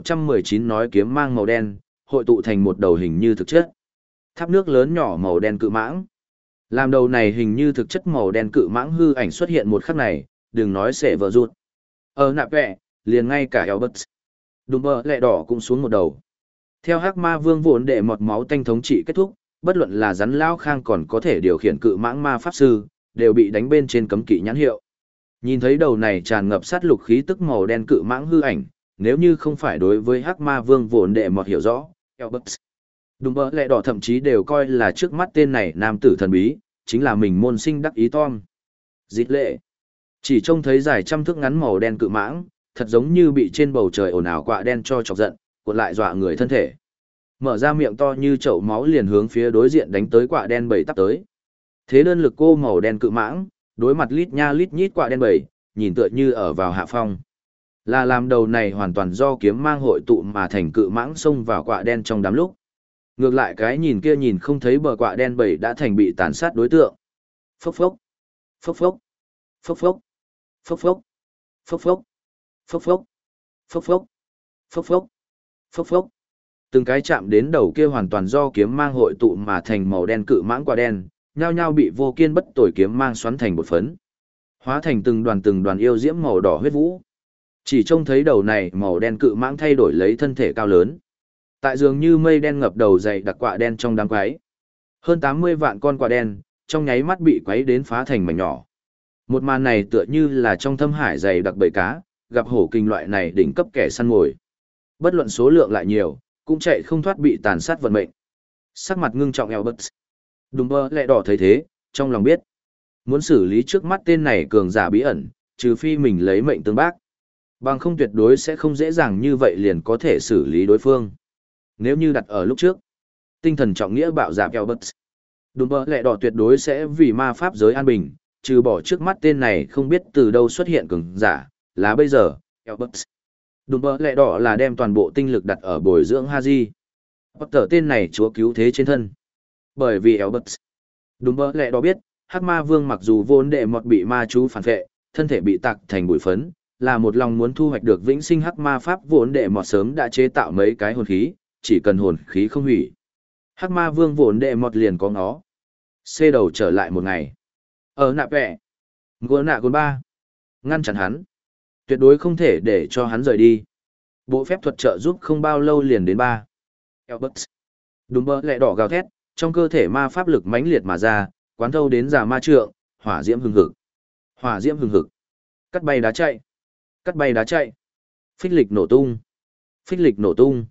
119 nói kiếm mang màu đen, hội tụ thành một đầu hình như thực chất. Tháp nước lớn nhỏ màu đen cự mãng. Làm đầu này hình như thực chất màu đen cự mãng hư ảnh xuất hiện một khắc này, đừng nói sẽ vỡ rụt. Ở nạ vẹ, liền ngay cả Albert. Đùm bờ lẹ đỏ cũng xuống một đầu. Theo Hắc Ma Vương vốn để mọt máu tanh thống trị kết thúc, bất luận là rắn lão khang còn có thể điều khiển cự mãng ma pháp sư, đều bị đánh bên trên cấm kỵ nhãn hiệu. Nhìn thấy đầu này tràn ngập sát lục khí tức màu đen cự mãng hư ảnh, nếu như không phải đối với Hắc Ma Vương vốn đệ mọt hiểu rõ, Albert, đùm bỡ lẹ đỏ thậm chí đều coi là trước mắt tên này nam tử thần bí, chính là mình môn sinh đắc ý Tom. Dịt lệ. Chỉ trông thấy dài trăm thước ngắn màu đen cự mãng, thật giống như bị trên bầu trời ồn ào quạ đen cho chọc giận, cuộn lại dọa người thân thể. Mở ra miệng to như chậu máu liền hướng phía đối diện đánh tới quạ đen bầy tắp tới. Thế đơn lực cô màu đen cự mãng, đối mặt lít nha lít nhít quạ đen bầy, nhìn tựa như ở vào hạ phong. Là làm đầu này hoàn toàn do kiếm mang hội tụ mà thành cự mãng xông vào quạ đen trong đám lúc. Ngược lại cái nhìn kia nhìn không thấy bờ quạ đen bầy đã thành bị tàn sát đối tượng. Phốc phốc, phốc phốc, phốc phốc, phốc phốc, phốc phốc, phốc phốc, phốc phốc, phốc phốc, phốc phốc. Từng cái chạm đến đầu kia hoàn toàn do kiếm mang hội tụ mà thành màu đen cự mãng quạ đen, nhao nhao bị vô kiên bất tồi kiếm mang xoắn thành bột phấn. Hóa thành từng đoàn yêu diễm màu đỏ huyết vũ. Chỉ trông thấy đầu này màu đen cự mãng thay đổi lấy thân thể cao lớn. Tại dường như mây đen ngập đầu dày đặc quạ đen trong đám quái. Hơn 80 vạn con quạ đen, trong nháy mắt bị quấy đến phá thành mảnh nhỏ. Một màn này tựa như là trong thâm hải dày đặc bầy cá, gặp hổ kinh loại này đỉnh cấp kẻ săn mồi. Bất luận số lượng lại nhiều, cũng chạy không thoát bị tàn sát vận mệnh. Sắc mặt ngưng trọng Albert. Đùm bơ lẹ đỏ thấy thế, trong lòng biết. Muốn xử lý trước mắt tên này cường giả bí ẩn, trừ phi mình lấy mệnh tương bác. Bằng không tuyệt đối sẽ không dễ dàng như vậy liền có thể xử lý đối phương. Nếu như đặt ở lúc trước, tinh thần trọng nghĩa bạo dạp Albert. Đùm bơ lẹ đỏ tuyệt đối sẽ vì ma pháp giới an bình, trừ bỏ trước mắt tên này không biết từ đâu xuất hiện cường giả, là bây giờ, Albert. Đùm bơ lẹ đỏ là đem toàn bộ tinh lực đặt ở bồi dưỡng Haji. Potter tên này chúa cứu thế trên thân. Bởi vì Albert. Đùm bơ lẹ đỏ biết, Hắc Ma Vương mặc dù vốn đệ mọt bị ma chú phản vệ, thân thể bị tạc thành bụi phấn, là một lòng muốn thu hoạch được vĩnh sinh Hắc Ma Pháp vốn đệ mọt sớm đã chế tạo mấy cái hồn khí, chỉ cần hồn khí không hủy. Hắc Ma Vương vốn đệ mọt liền có ngó. Xê đầu trở lại một ngày. Ở nạ vẹ. Ngô nạ gôn ba. Ngăn chặn hắn. Tuyệt đối không thể để cho hắn rời đi. Bộ phép thuật trợ giúp không bao lâu liền đến ba. Albert. Đùm bơ lẹ đỏ gào thét, trong cơ thể ma pháp lực mãnh liệt mà ra, quán thâu đến giả ma trượng, hỏa diễm hừng hực. Hỏa diễm hừng hực. Cắt bay đá chạy. Cắt bay đá chạy. Phích lịch nổ tung. Phích lịch nổ tung.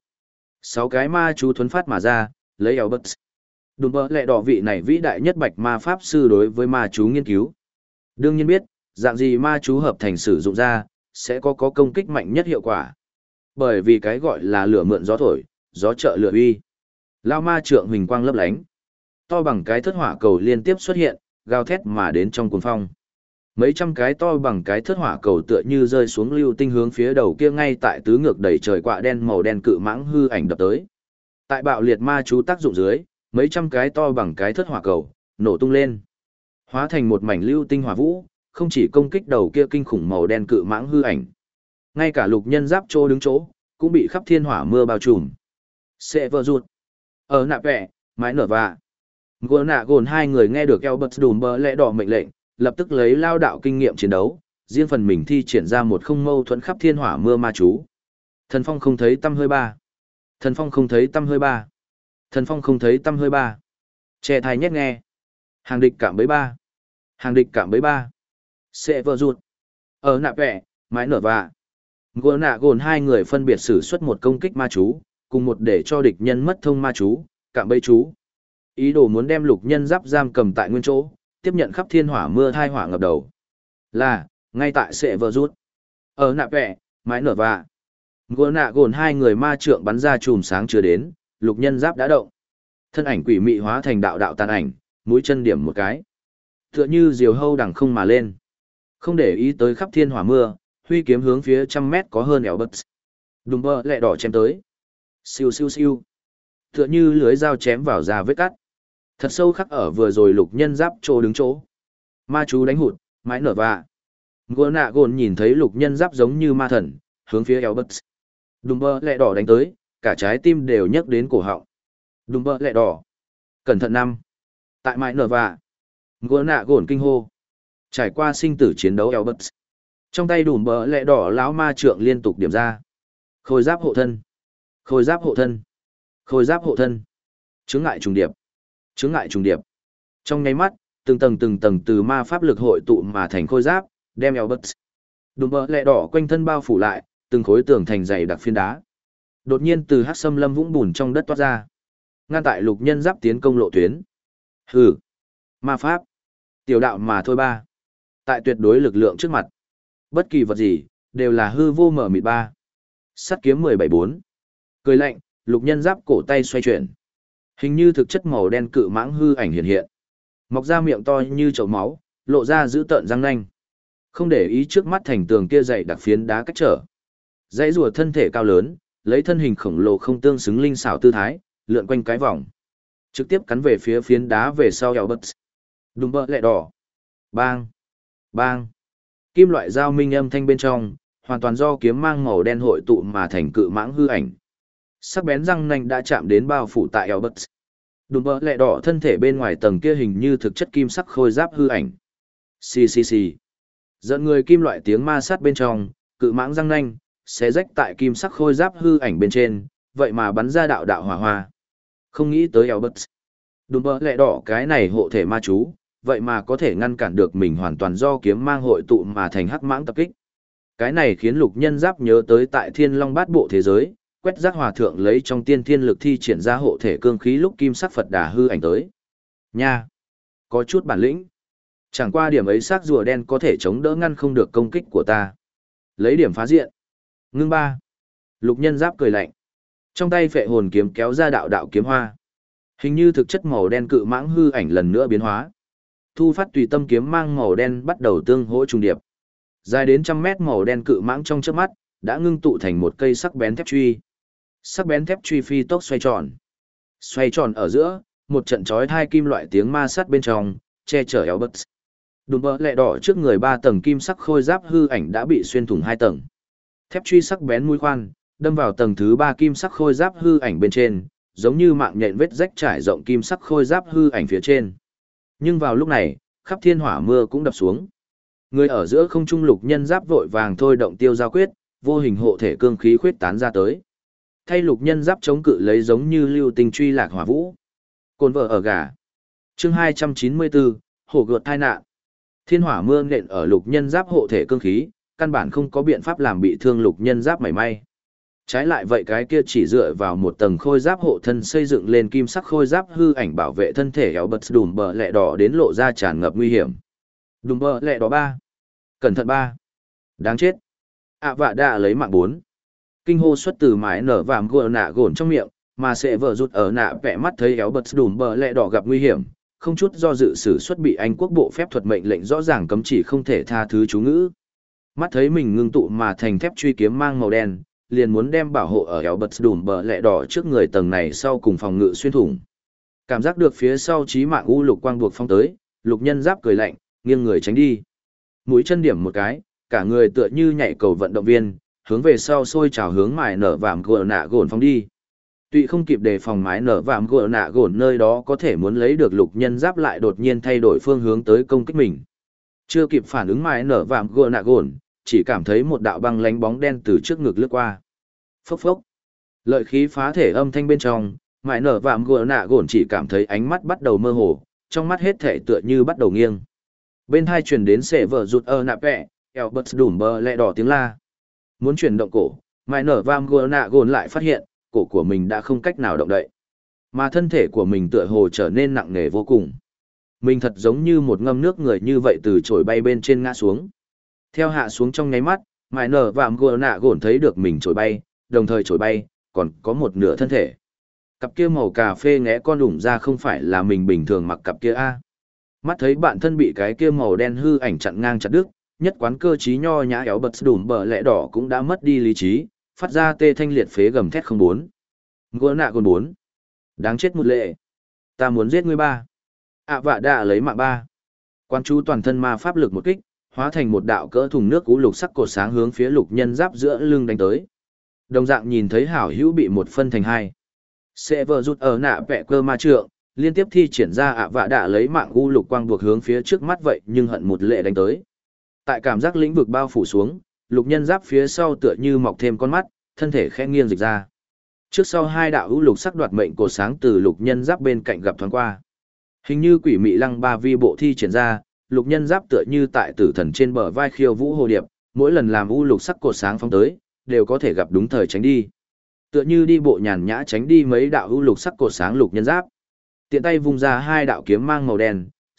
6 cái ma chú thuấn phát mà ra, lấy Albert. Đùm bơ lẹ đỏ vị này vĩ đại nhất bạch ma pháp sư đối với ma chú nghiên cứu. Đương nhiên biết, dạng gì ma chú hợp thành sử dụng ra, sẽ có công kích mạnh nhất hiệu quả. Bởi vì cái gọi là lửa mượn gió thổi, gió trợ lửa uy. Lao ma trượng huỳnh quang lấp lánh. To bằng cái thất hỏa cầu liên tiếp xuất hiện, gào thét mà đến trong cuồng phong. Mấy trăm cái to bằng cái thất hỏa cầu tựa như rơi xuống lưu tinh hướng phía đầu kia ngay tại tứ ngược đẩy trời quạ đen màu đen cự mãng hư ảnh đập tới. Tại bạo liệt ma chú tác dụng dưới, mấy trăm cái to bằng cái thất hỏa cầu nổ tung lên, hóa thành một mảnh lưu tinh hỏa vũ, không chỉ công kích đầu kia kinh khủng màu đen cự mãng hư ảnh, ngay cả lục nhân giáp trô đứng chỗ cũng bị khắp thiên hỏa mưa bao trùm. Sẽ vỡ rụt. Ở nạ vẹ, mái nở vạ. Gồn nạ gồn hai người nghe được Albert đùm bơ lẽ đỏ mệnh lệnh, lập tức lấy lao đạo kinh nghiệm chiến đấu, riêng phần mình thi triển ra một không mâu thuẫn khắp thiên hỏa mưa ma chú. Thần phong không thấy tâm hơi ba. Thần phong không thấy tâm hơi ba. Thần phong không thấy tâm hơi ba. Che thai nhét nghe. Hàng địch cảm bấy ba. Hàng địch cảm bấy ba. Sẽ vỡ rụt. Ở nạ vẹ, mái nở vạ. Gồn nạ gồn hai người phân biệt sử xuất một công kích ma chú, cùng một để cho địch nhân mất thông ma chú, cạm bẫy chú. Ý đồ muốn đem lục nhân giáp giam cầm tại nguyên chỗ, tiếp nhận khắp thiên hỏa mưa thai hỏa ngập đầu. Là, ngay tại sẽ vỡ rút. Ở nạ vẹ, mái nở vạ. Gồn nạ gồn hai người ma trượng bắn ra chùm sáng chưa đến, lục nhân giáp đã động. Thân ảnh quỷ mị hóa thành đạo đạo tàn ảnh, mũi chân điểm một cái. Tựa như diều hâu đằng không mà lên. Không để ý tới khắp thiên hỏa mưa, huy kiếm hướng phía 100 mét có hơn Albert. Đùm bơ lẹ đỏ chém tới. Siêu siêu siêu. Tựa như lưới dao chém vào da vết cắt. Thật sâu khắc ở vừa rồi lục nhân giáp chỗ đứng chỗ. Ma chú đánh hụt, mái nở vạ. Gồn nạ gồn nhìn thấy lục nhân giáp giống như ma thần, hướng phía Albert. Đùm bơ lẹ đỏ đánh tới, cả trái tim đều nhấc đến cổ họng. Đùm bơ lẹ đỏ. Cẩn thận năm. Tại mái nở vạ. Gồn nạ gồn kinh hô. Trải qua sinh tử chiến đấu Albert. Trong tay đùm bơ lẹ đỏ lão ma trượng liên tục điểm ra. Khôi giáp hộ thân. Khôi giáp hộ thân. Khôi giáp hộ thân. Chướng ngại trùng điệp. Chướng ngại trùng điệp. Trong nháy mắt, từng tầng từ ma pháp lực hội tụ mà thành khôi giáp, đem Albert. Đùm bơ lẹ đỏ quanh thân bao phủ lại, từng khối tường thành dày đặc phiến đá. Đột nhiên từ hắc xâm lâm vũng bùn trong đất toát ra. Ngăn tại lục nhân giáp tiến công lộ tuyến. Hừ. Ma pháp. Tiểu đạo mà thôi ba. Tại tuyệt đối lực lượng trước mặt, bất kỳ vật gì, đều là hư vô mở mịt ba. Sắt kiếm 17-4. Cười lạnh, lục nhân giáp cổ tay xoay chuyển. Hình như thực chất màu đen cự mãng hư ảnh hiện hiện. Mọc ra miệng to như chậu máu, lộ ra dữ tợn răng nanh. Không để ý trước mắt thành tường kia dày đặc phiến đá cách trở. Dãy rùa thân thể cao lớn, lấy thân hình khổng lồ không tương xứng linh xảo tư thái, lượn quanh cái vòng. Trực tiếp cắn về phía phiến đá về sau eo bật. Đùm bơ lẹ đỏ. Bang. Bang. Kim loại dao minh âm thanh bên trong, hoàn toàn do kiếm mang màu đen hội tụ mà thành cự mãng hư ảnh. Sắc bén răng nanh đã chạm đến bao phủ tại eo bật. Đùm bơ lẹ đỏ thân thể bên ngoài tầng kia hình như thực chất kim sắc khôi giáp hư ảnh. Xì xì xì. Dẫn người kim loại tiếng ma sát bên trong, cự mãng răng nanh, xé rách tại kim sắc khôi giáp hư ảnh bên trên, vậy mà bắn ra đạo đạo hỏa hoa. Không nghĩ tới eo bật. Đùm bơ lẹ đỏ cái này hộ thể ma chú, vậy mà có thể ngăn cản được mình hoàn toàn do kiếm mang hội tụ mà thành hắc mãng tập kích. Cái này khiến lục nhân giáp nhớ tới tại thiên long bát bộ thế giới, quét rác hòa thượng lấy trong tiên thiên lực thi triển ra hộ thể cương khí lúc kim sắc Phật đà hư ảnh tới. Nha! Có chút bản lĩnh. Chẳng qua điểm ấy xác rùa đen có thể chống đỡ ngăn không được công kích của ta. Lấy điểm phá diện. Ngưng ba. Lục nhân giáp cười lạnh. Trong tay phệ hồn kiếm kéo ra đạo đạo kiếm hoa. Hình như thực chất màu đen cự mãng hư ảnh lần nữa biến hóa. Thu phát tùy tâm kiếm mang màu đen bắt đầu tương hỗ trùng điệp. Dài đến 100 mét màu đen cự mãng trong chớp mắt, đã ngưng tụ thành một cây sắc bén thép truy. Sắc bén thép truy phi tốc xoay tròn. Xoay tròn ở giữa, một trận chói tai kim loại tiếng ma sát bên trong, che chở eo bật. Đùm bơ lẹ đỏ trước người 3 tầng kim sắc khôi giáp hư ảnh đã bị xuyên thủng 2 tầng. Thép truy sắc bén mũi khoan, đâm vào tầng thứ 3 kim sắc khôi giáp hư ảnh bên trên, giống như mạng nhện vết rách trải rộng kim sắc khôi giáp hư ảnh phía trên. Nhưng vào lúc này, khắp thiên hỏa mưa cũng đập xuống. Người ở giữa không trung lục nhân giáp vội vàng thôi động tiêu giao quyết, vô hình hộ thể cương khí khuyết tán ra tới. Thay lục nhân giáp chống cự lấy giống như lưu tinh truy lạc hỏa vũ. Cồn vợ ở gà. Chương 294, hổ gợt tai nạn. Thiên hỏa mưa nện ở lục nhân giáp hộ thể cương khí, căn bản không có biện pháp làm bị thương lục nhân giáp mảy may. Trái lại vậy cái kia chỉ dựa vào một tầng khôi giáp hộ thân xây dựng lên kim sắc khôi giáp hư ảnh bảo vệ thân thể éo bật đùm bờ lẹ đỏ đến lộ ra tràn ngập nguy hiểm. Đùm bờ lẹ đỏ 3. Cẩn thận 3. Đáng chết. Vạ đã lấy mạng 4. Kinh hô xuất từ mái nở vàm gờ nạ gồn trong miệng, mà sẽ vợ rụt ở nạ vẽ mắt thấy éo bật đùm bờ lẹ đỏ gặp nguy hiểm, không chút do dự sử xuất bị Anh quốc bộ phép thuật mệnh lệnh rõ ràng cấm chỉ không thể tha thứ chú ngữ. Mắt thấy mình ngưng tụ mà thành thép truy kiếm mang màu đen, liền muốn đem bảo hộ ở éo bật đùm bờ lẹ đỏ trước người tầng này sau cùng phòng ngự xuyên thủng. Cảm giác được phía sau chí mạng u lục quang buộc phong tới, lục nhân giáp cười lạnh, nghiêng người tránh đi. Mũi chân điểm một cái, cả người tựa như nhảy cầu vận động viên, hướng về sau sôi trào hướng mài nở vạm gỡ nạ gồn phong đi. Tuy không kịp đề phòng mái nở vạm gỡ nạ gồn nơi đó có thể muốn lấy được lục nhân giáp lại đột nhiên thay đổi phương hướng tới công kích mình. Chưa kịp phản ứng mái nở vạm gỡ nạ gồn, chỉ cảm thấy một đạo băng lánh bóng đen từ trước ngực lướt qua. Phốc phốc. Lợi khí phá thể âm thanh bên trong, mái nở vạm gỡ nạ gồn chỉ cảm thấy ánh mắt bắt đầu mơ hồ, trong mắt hết thể tựa như bắt đầu nghiêng. Bên hai truyền đến sệ vợ rụt ở nạ vẹ, eo bật đùm bờ lẹ đỏ tiếng la. Muốn chuyển động cổ, mái nở vạm gỡ nạ gồn lại phát hiện, cổ của mình đã không cách nào động đậy. Mà thân thể của mình tựa hồ trở nên nặng nề vô cùng. Mình thật giống như một ngâm nước người như vậy từ trồi bay bên trên ngã xuống. Theo hạ xuống trong nháy mắt, mái nở vạm gỡ nạ gồn thấy được mình trồi bay, đồng thời trồi bay, còn có một nửa thân thể. Cặp kia màu cà phê ngẽ con đủng ra không phải là mình bình thường mặc cặp kia a. Mắt thấy bạn thân bị cái kia màu đen hư ảnh chặn ngang chặt đứt, nhất quán cơ trí nho nhã éo bật đùm bờ lẽ đỏ cũng đã mất đi lý trí, phát ra tê thanh liệt phế gầm thét 04. Gỡ nạ còn 4. Đáng chết một lệ. Ta muốn giết ngươi 3. Vạ đã lấy mạng 3. Quan chú toàn thân ma pháp lực một kích, hóa thành một đạo cỡ thùng nước cú lục sắc cột sáng hướng phía lục nhân giáp giữa lưng đánh tới. Đồng dạng nhìn thấy hảo hữu bị một phân thành 2. Sẽ vợ rút ở nạ vẹ cơ ma trượng, liên tiếp thi triển ra vạ đã lấy mạng u lục quang buộc hướng phía trước mắt vậy nhưng hận một lệ đánh tới. Tại cảm giác lĩnh vực bao phủ xuống, lục nhân giáp phía sau tựa như mọc thêm con mắt, thân thể khẽ nghiêng dịch ra. Trước sau 2 đạo u lục sắc đoạt mệnh cột sáng từ lục nhân giáp bên cạnh gặp thoáng qua. Hình như quỷ mị lăng ba vi bộ thi triển ra, lục nhân giáp tựa như tại tử thần trên bờ vai khiêu vũ hồ điệp, mỗi lần làm u lục sắc cột sáng phóng tới, đều có thể gặp đúng thời tránh đi. Tựa như đi bộ nhàn nhã tránh đi mấy đạo u lục sắc cột sáng lục nhân giáp. Tiện tay vung ra 2 đạo kiếm mang màu đen,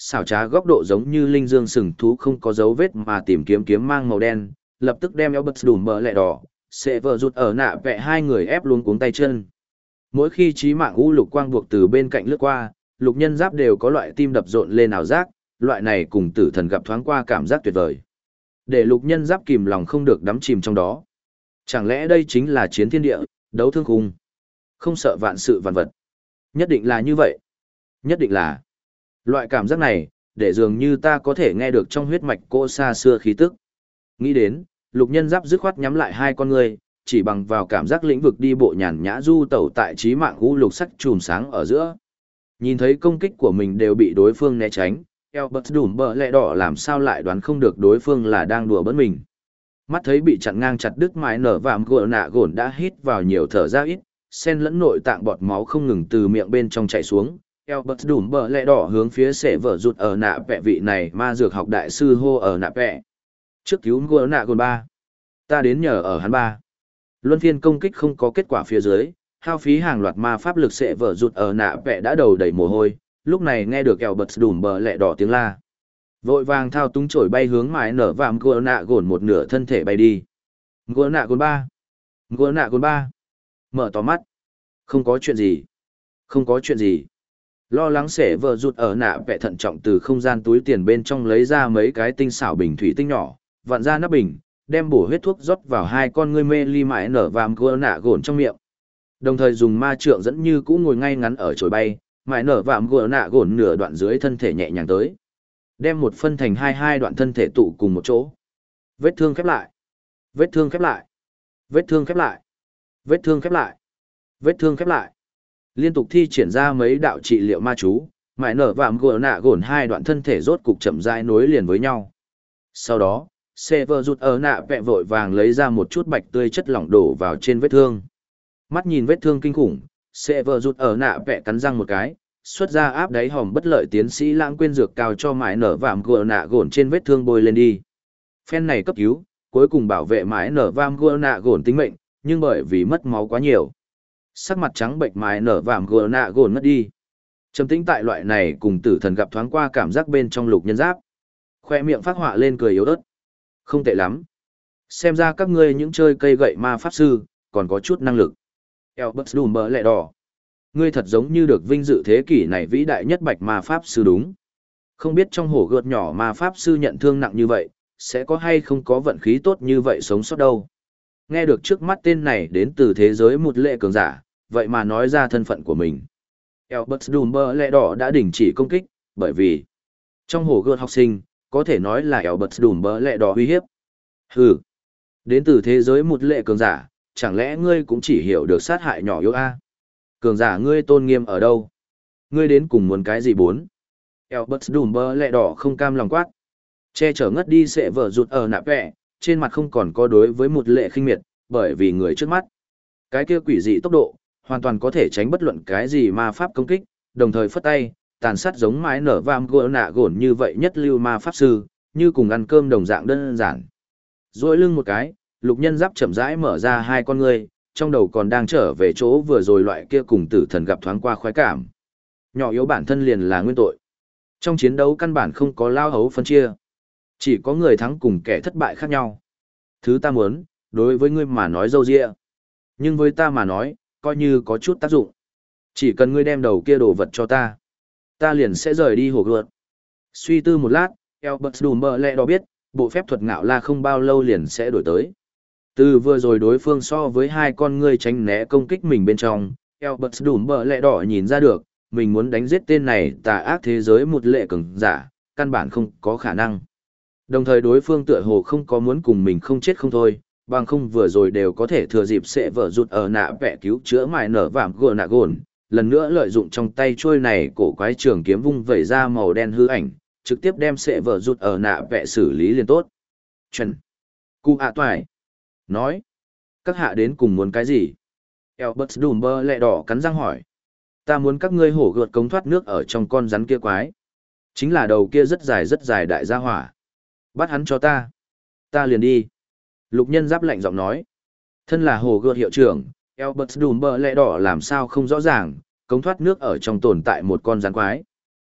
xảo trá góc độ giống như linh dương sừng thú không có dấu vết mà tìm kiếm kiếm mang màu đen, lập tức đem Albert Đùm bờ lẹ đỏ, sẽ vợ rụt ở nạ vẽ hai người ép luôn cuống tay chân. Mỗi khi chí mạng u lục quang buộc từ bên cạnh lướt qua, lục nhân giáp đều có loại tim đập rộn lên ảo giác, loại này cùng tử thần gặp thoáng qua cảm giác tuyệt vời. Để lục nhân giáp kìm lòng không được đắm chìm trong đó. Chẳng lẽ đây chính là chiến thiên địa, đấu thương khung, không sợ vạn sự vạn vật. Nhất định là như vậy. Nhất định là. Loại cảm giác này, để dường như ta có thể nghe được trong huyết mạch cô xa xưa khí tức. Nghĩ đến, lục nhân giáp dứt khoát nhắm lại hai con người, chỉ bằng vào cảm giác lĩnh vực đi bộ nhàn nhã du tẩu tại trí mạng u lục sắc chùm sáng ở giữa. Nhìn thấy công kích của mình đều bị đối phương né tránh, Albert Đùm bờ lẹ đỏ làm sao lại đoán không được đối phương là đang đùa bỡn mình. Mắt thấy bị chặn ngang chặt đứt mái nở vạm gỡ nạ gồn đã hít vào nhiều thở ra ít, sen lẫn nội tạng bọt máu không ngừng từ miệng bên trong chảy xuống. Albert Đùm bờ lẹ đỏ hướng phía sệ vợ rụt ở nạ vẹ vị này ma dược học đại sư hô ở nạ vẹ. Trước cứu gỡ nạ gồn 3. Ta đến nhờ ở hắn 3. Luân phiên công kích không có kết quả phía dưới, hao phí hàng loạt ma pháp lực sệ vợ rụt ở nạ vẹ đã đầu đầy mồ hôi, lúc này nghe được Albert Đùm bờ lẹ đỏ tiếng la. Vội vàng thao túng chổi bay hướng mái nở vạm gỡ nạ gồn một nửa thân thể bay đi. Gỡ nạ gồn 3. Gỡ nạ gồn 3. Mở to mắt. Không có chuyện gì. Không có chuyện gì. Lo lắng sẻ vợ rụt ở nạ vẽ thận trọng từ không gian túi tiền bên trong lấy ra mấy cái tinh xảo bình thủy tinh nhỏ, vặn ra nắp bình, đem bổ huyết thuốc rót vào hai con ngươi mê ly mãi nở vàm gỡ nạ gồn trong miệng. Đồng thời dùng ma trượng dẫn như cũ ngồi ngay ngắn ở chổi bay, mãi nở vàm gỡ nạ gồn nửa đoạn dưới thân thể nhẹ nhàng tới. Đem một phân thành hai đoạn thân thể tụ cùng một chỗ. Vết thương khép lại. Vết thương khép lại. Vết thương khép lại. Vết thương khép lại. Vết thương khép lại. Liên tục thi triển ra mấy đạo trị liệu ma chú, mãi nở vạm gỡ nạ gồn hai đoạn thân thể rốt cục chậm rãi nối liền với nhau. Sau đó, Sever rụt ở nạ vẹ vội vàng lấy ra một chút bạch tươi chất lỏng đổ vào trên vết thương. Mắt nhìn vết thương kinh khủng, Sever rụt ở nạ vẹ cắn răng một cái, xuất ra áp đáy hòm bất lợi tiến sĩ lãng quên dược cao cho mãi nở vạm gỡ nạ gồn trên vết thương bôi lên đi. Phen này cấp cứu, cuối cùng bảo vệ mãi nở vạm gỡ nạ gồn tính mệnh, nhưng bởi vì mất máu quá nhiều, sắc mặt trắng bệnh mái nở vạm gỡ nạ gồn mất đi. Trầm tĩnh tại loại này cùng tử thần gặp thoáng qua cảm giác bên trong lục nhân giáp. Khoe miệng phát họa lên cười yếu ớt. Không tệ lắm. Xem ra các ngươi những chơi cây gậy ma pháp sư, còn có chút năng lực. Albert Đùm bờ lẹ đỏ. Ngươi thật giống như được vinh dự thế kỷ này vĩ đại nhất bạch ma pháp sư đúng. Không biết trong hổ gợt nhỏ ma pháp sư nhận thương nặng như vậy, sẽ có hay không có vận khí tốt như vậy sống sót đâu. Nghe được trước mắt tên này đến từ thế giới một lệ cường giả, vậy mà nói ra thân phận của mình. Albert Đùm bờ lẹ đỏ đã đình chỉ công kích, bởi vì trong hồ gươm học sinh, có thể nói là Albert Đùm bờ lẹ đỏ uy hiếp. Hừ, đến từ thế giới một lệ cường giả, chẳng lẽ ngươi cũng chỉ hiểu được sát hại nhỏ yếu a? Cường giả ngươi tôn nghiêm ở đâu? Ngươi đến cùng muốn cái gì bốn? Albert Đùm bờ lẹ đỏ không cam lòng quát. Che chở ngất đi sẽ vợ rụt ở nạ vẹ, trên mặt không còn có đối với một lệ khinh miệt, bởi vì người trước mắt. Cái kia quỷ dị tốc độ, hoàn toàn có thể tránh bất luận cái gì ma pháp công kích, đồng thời phất tay, tàn sát giống mái nở vam gỡ nạ gồn như vậy nhất lưu ma pháp sư, như cùng ăn cơm đồng dạng đơn giản. Rồi lưng một cái, lục nhân giáp chậm rãi mở ra hai con ngươi, trong đầu còn đang trở về chỗ vừa rồi loại kia cùng tử thần gặp thoáng qua khoái cảm. Nhỏ yếu bản thân liền là nguyên tội. Trong chiến đấu căn bản không có lao hấu phân chia. Chỉ có người thắng cùng kẻ thất bại khác nhau. Thứ ta muốn, đối với ngươi mà nói dâu dịa. Nhưng với ta mà nói, coi như có chút tác dụng. Chỉ cần ngươi đem đầu kia đồ vật cho ta, ta liền sẽ rời đi hồ gợt. Suy tư một lát, Albert Đùm bờ lẹ đỏ biết, bộ phép thuật ngạo la không bao lâu liền sẽ đổi tới. Từ vừa rồi đối phương so với hai con ngươi tránh né công kích mình bên trong, Albert Đùm bờ lẹ đỏ nhìn ra được, mình muốn đánh giết tên này tà ác thế giới một lệ cường giả, căn bản không có khả năng. Đồng thời đối phương tựa hồ không có muốn cùng mình không chết không thôi, bằng không vừa rồi đều có thể thừa dịp sẽ vỡ rụt ở nạ vẽ cứu chữa mài nở vạm gờ nạ gồn, lần nữa lợi dụng trong tay trôi này cổ quái trường kiếm vung vẩy ra màu đen hư ảnh, trực tiếp đem sẽ vỡ rụt ở nạ vẽ xử lý liền tốt. Chuẩn. Cụ ạ toài. Nói. Các hạ đến cùng muốn cái gì? Albert Đùm bơ lẹ đỏ cắn răng hỏi. Ta muốn các ngươi hổ gợt cống thoát nước ở trong con rắn kia quái. Chính là đầu kia rất dài đại gia hỏa. Bắt hắn cho ta. Ta liền đi. Lục nhân giáp lạnh giọng nói. Thân là hồ gợt hiệu trưởng, Albert Đùm bơ lẹ đỏ làm sao không rõ ràng, cống thoát nước ở trong tồn tại một con rắn quái.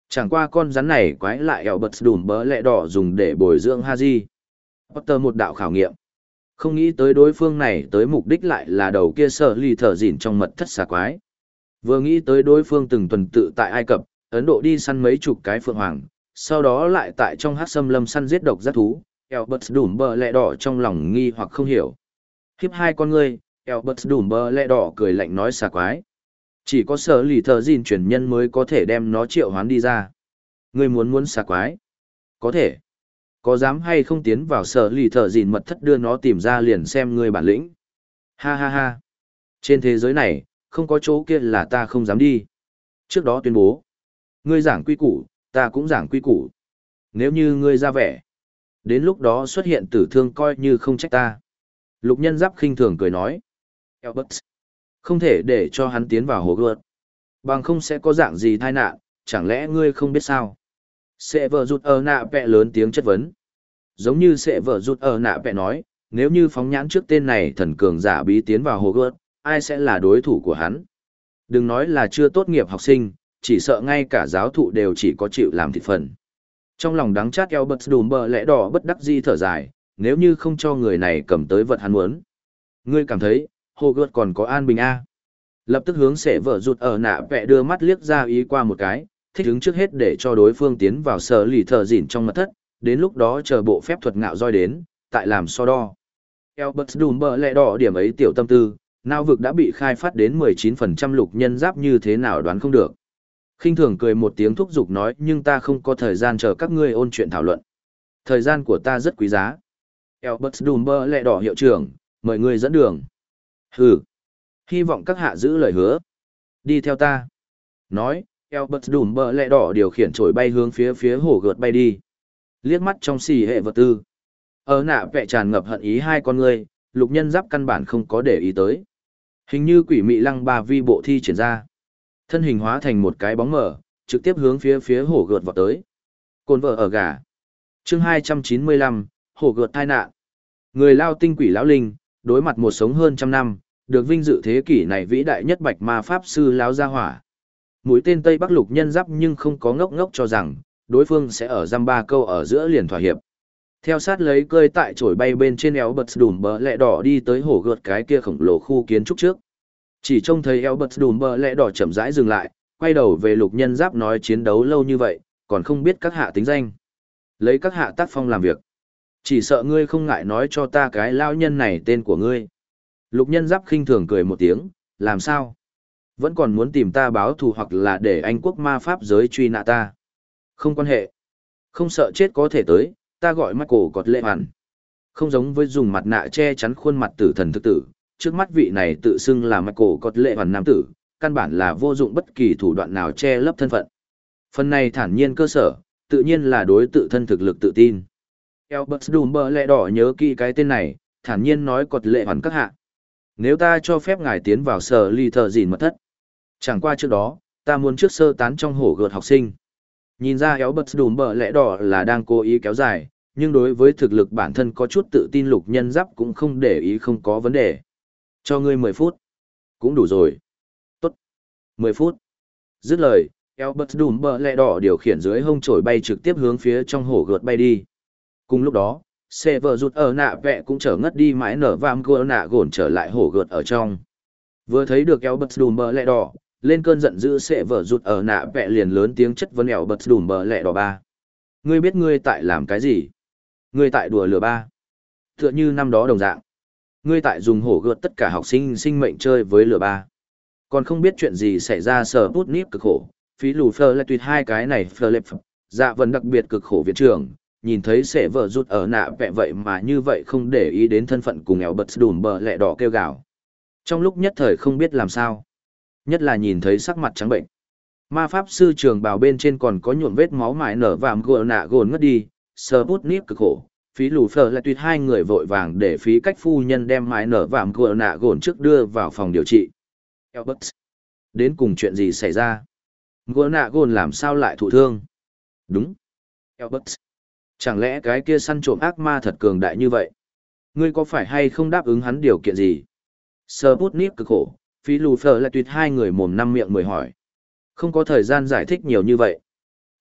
Chẳng qua con rắn này quái lại eo bật đùm bỡ lẹ đỏ dùng để bồi dưỡng Haji. Potter một đạo khảo nghiệm. Không nghĩ tới đối phương này tới mục đích lại là đầu kia sở lì thở dỉn trong mật thất xà quái. Vừa nghĩ tới đối phương từng tuần tự tại Ai Cập, Ấn Độ đi săn mấy chục cái phượng hoàng, sau đó lại tại trong hắc xâm lâm săn giết độc giác thú, Albert đủm bờ lẹ đỏ trong lòng nghi hoặc không hiểu. Khiếp hai con ngươi, Albert đủm bờ lẹ đỏ cười lạnh nói xà quái. Chỉ có sở lì thợ gìn truyền nhân mới có thể đem nó triệu hoán đi ra. Ngươi muốn xà quái? Có thể. Có dám hay không tiến vào sở lì thợ gìn mật thất đưa nó tìm ra liền xem ngươi bản lĩnh. Ha ha ha. Trên thế giới này, không có chỗ kia là ta không dám đi. Trước đó tuyên bố. Ngươi giảng quy củ, ta cũng giảng quy củ. Nếu như ngươi ra vẻ, đến lúc đó xuất hiện tử thương coi như không trách ta. Lục nhân giáp khinh thường cười nói. Albert, không thể để cho hắn tiến vào hồ gợt. Bằng không sẽ có dạng gì tai nạn, chẳng lẽ ngươi không biết sao? Sẽ vợ rụt ở nạ vẹ lớn tiếng chất vấn. Giống như sẽ vợ rụt ở nạ vẹ nói, nếu như phóng nhãn trước tên này thần cường giả bí tiến vào hồ gợt, ai sẽ là đối thủ của hắn? Đừng nói là chưa tốt nghiệp học sinh, chỉ sợ ngay cả giáo thụ đều chỉ có chịu làm thịt phần. Trong lòng đắng chát Albert đùm bờ lẽ đỏ bất đắc dĩ thở dài, nếu như không cho người này cầm tới vật hắn muốn. Ngươi cảm thấy, hồ gợt còn có an bình a? Lập tức hướng sẽ vợ rụt ở nạ vẽ đưa mắt liếc ra ý qua một cái, thích ứng trước hết để cho đối phương tiến vào sở lì thờ dỉn trong mật thất, đến lúc đó chờ bộ phép thuật ngạo roi đến, tại làm so đo. Albert đùm bờ lẽ đỏ điểm ấy tiểu tâm tư, nào vực đã bị khai phát đến 19% lục nhân giáp như thế nào đoán không được. Khinh thường cười một tiếng thúc giục nói nhưng ta không có thời gian chờ các ngươi ôn chuyện thảo luận. Thời gian của ta rất quý giá. Albert Dumber lẹ đỏ hiệu trưởng, mời ngươi dẫn đường. Hừ. Hy vọng các hạ giữ lời hứa. Đi theo ta. Nói, Albert Dumber lẹ đỏ điều khiển trổi bay hướng phía hồ gợt bay đi. Liếc mắt trong xì hệ vật tư. Ở nạ vẽ tràn ngập hận ý hai con ngươi, lục nhân giáp căn bản không có để ý tới. Hình như quỷ mị lăng ba vi bộ thi triển ra. Thân hình hóa thành một cái bóng mở, trực tiếp hướng phía hổ gợt vọt tới. Côn vợ ở gà. Chương 295, hổ gợt tai nạn. Người lao tinh quỷ lão linh, đối mặt một sống hơn trăm năm, được vinh dự thế kỷ này vĩ đại nhất bạch ma pháp sư lão gia hỏa. Mũi tên Tây Bắc lục nhân giáp nhưng không có ngốc ngốc cho rằng, đối phương sẽ ở dăm ba câu ở giữa liền thỏa hiệp. Theo sát lấy cơi tại chổi bay bên trên éo bật đùm bờ lẹ đỏ đi tới hổ gợt cái kia khổng lồ khu kiến trúc trước. Chỉ trông thấy Albert đùm bờ lẽ đỏ chậm rãi dừng lại, quay đầu về lục nhân giáp nói chiến đấu lâu như vậy, còn không biết các hạ tính danh. Lấy các hạ tác phong làm việc. Chỉ sợ ngươi không ngại nói cho ta cái lao nhân này tên của ngươi. Lục nhân giáp khinh thường cười một tiếng, làm sao? Vẫn còn muốn tìm ta báo thù hoặc là để Anh quốc ma pháp giới truy nã ta. Không quan hệ. Không sợ chết có thể tới, ta gọi Michael cọt lệ hoàn. Không giống với dùng mặt nạ che chắn khuôn mặt tử thần thực tử. Trước mắt vị này tự xưng là Michael cọt lệ hoàn nam tử, căn bản là vô dụng bất kỳ thủ đoạn nào che lấp thân phận. Phần này thản nhiên cơ sở, tự nhiên là đối tự thân thực lực tự tin. Albert Dumber lẹ đỏ nhớ kỹ cái tên này, thản nhiên nói cọt lệ hoàn các hạ. Nếu ta cho phép ngài tiến vào sở ly thờ gìn mật thất. Chẳng qua trước đó, ta muốn trước sơ tán trong hổ gợt học sinh. Nhìn ra Albert Dumber lẹ đỏ là đang cố ý kéo dài, nhưng đối với thực lực bản thân có chút tự tin lục nhân giáp cũng không để ý không có vấn đề. Cho ngươi 10 phút. Cũng đủ rồi. Tốt. 10 phút. Dứt lời, Albert Dumber lẹ đỏ điều khiển dưới hông chổi bay trực tiếp hướng phía trong hổ gợt bay đi. Cùng lúc đó, xe vợ rụt ở nạ vẹ cũng trở ngất đi mãi nở vam gỡ nạ gồn trở lại hổ gợt ở trong. Vừa thấy được Albert Dumber lẹ đỏ, lên cơn giận dữ xe vợ rụt ở nạ vẹ liền lớn tiếng chất vấn Albert Dumber lẹ đỏ ba. Ngươi biết ngươi tại làm cái gì? Ngươi tại đùa lừa ba. Tựa như năm đó đồng dạng. Ngươi tại dùng hổ gợt tất cả học sinh sinh mệnh chơi với lửa ba. Còn không biết chuyện gì xảy ra sở bút níp cực khổ, phí lù phơ lại tuyệt hai cái này phơ lệp. Dạ vẫn đặc biệt cực khổ viện trưởng, nhìn thấy sẽ vợ rút ở nạ vẹ vậy mà như vậy không để ý đến thân phận cùng Albert Dumber lẹ đỏ kêu gào. Trong lúc nhất thời không biết làm sao. Nhất là nhìn thấy sắc mặt trắng bệnh. Ma pháp sư trường bào bên trên còn có nhuộm vết máu mải nở vàm gỡ nạ gồn ngất đi, sở bút níp cực khổ. Phí lù phở lại tuyệt hai người vội vàng để phí cách phu nhân đem mái nở vạm gỡ nạ gồn trước đưa vào phòng điều trị. Albert, đến cùng chuyện gì xảy ra? Gỡ nạ gồn làm sao lại thụ thương? Đúng. Albert, chẳng lẽ cái kia săn trộm ác ma thật cường đại như vậy? Ngươi có phải hay không đáp ứng hắn điều kiện gì? Sputnik cực khổ, phí lù phở lại tuyệt hai người mồm năm miệng mười hỏi. Không có thời gian giải thích nhiều như vậy.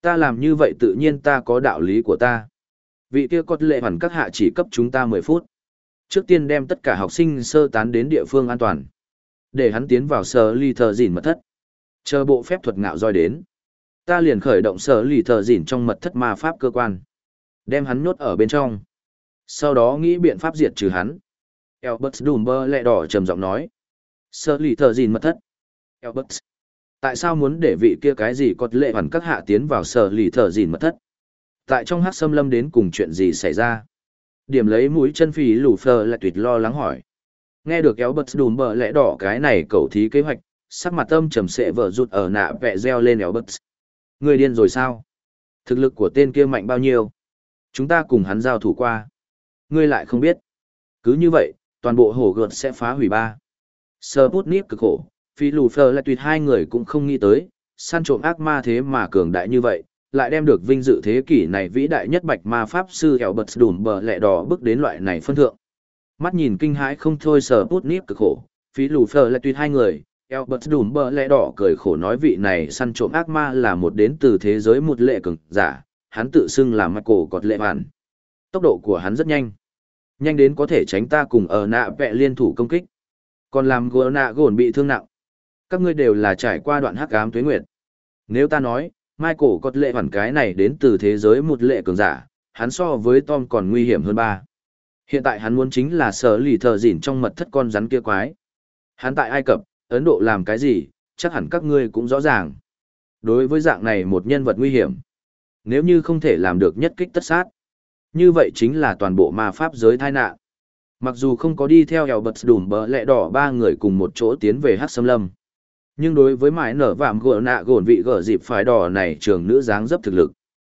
Ta làm như vậy tự nhiên ta có đạo lý của ta. Vị kia cốt lệ hoàn các hạ chỉ cấp chúng ta 10 phút. Trước tiên đem tất cả học sinh sơ tán đến địa phương an toàn. Để hắn tiến vào sở ly thờ dỉn mật thất. Chờ bộ phép thuật ngạo roi đến. Ta liền khởi động sở ly thờ dỉn trong mật thất ma pháp cơ quan. Đem hắn nhốt ở bên trong. Sau đó nghĩ biện pháp diệt trừ hắn. Albert Dumbledore đỏ trầm giọng nói. Sở ly thờ dỉn mật thất. Albert. Tại sao muốn để vị kia cái gì cốt lệ hoàn các hạ tiến vào sở ly thờ dỉn mật thất? Tại trong hắc xâm lâm đến cùng chuyện gì xảy ra? Điểm lấy mũi chân phì lù phờ lại tuyệt lo lắng hỏi. Nghe được kéo bật đùm bờ lẽ đỏ cái này cầu thí kế hoạch, sắc mặt âm trầm sệ vợ rụt ở nạ vẹ reo lên éo bật. Người điên rồi sao? Thực lực của tên kia mạnh bao nhiêu? Chúng ta cùng hắn giao thủ qua. Ngươi lại không biết. Cứ như vậy, toàn bộ hồ gợt sẽ phá hủy ba. Sputnik cực khổ, phì lù phờ lại tuyệt hai người cũng không nghĩ tới, săn trộm ác ma thế mà cường đại như vậy, lại đem được vinh dự thế kỷ này vĩ đại nhất bạch ma pháp sư hẻo bật đùm bờ lẹ đỏ bước đến loại này phân thượng. Mắt nhìn kinh hãi không thôi sờ bút níp cực khổ, phí lù phờ lại tuyệt hai người, hẻo bật đùm bờ lẹ đỏ cười khổ nói vị này săn trộm ác ma là một đến từ thế giới một lệ cường giả, hắn tự xưng là Michael cọt lệ bản. Tốc độ của hắn rất nhanh. Nhanh đến có thể tránh ta cùng ở nạ vẹ liên thủ công kích. Còn làm gồ nạ gồn bị thương nặng. Các ngươi đều là trải qua đoạn hắc ám tuế nguyệt. Nếu ta nói, Michael cọt lệ hoàn cái này đến từ thế giới một lệ cường giả, hắn so với Tom còn nguy hiểm hơn ba. Hiện tại hắn muốn chính là sở lì thờ dỉn trong mật thất con rắn kia quái. Hắn tại Ai Cập, Ấn Độ làm cái gì, chắc hẳn các ngươi cũng rõ ràng. Đối với dạng này một nhân vật nguy hiểm, nếu như không thể làm được nhất kích tất sát, như vậy chính là toàn bộ ma pháp giới tai nạn. Mặc dù không có đi theo hẻo bật đùm bờ lẹ đỏ ba người cùng một chỗ tiến về hắc xâm lâm, nhưng đối với mãi nở vạm gỡ nạ gồn vị gỡ dịp phái đỏ này trường nữ dáng dấp thực lực.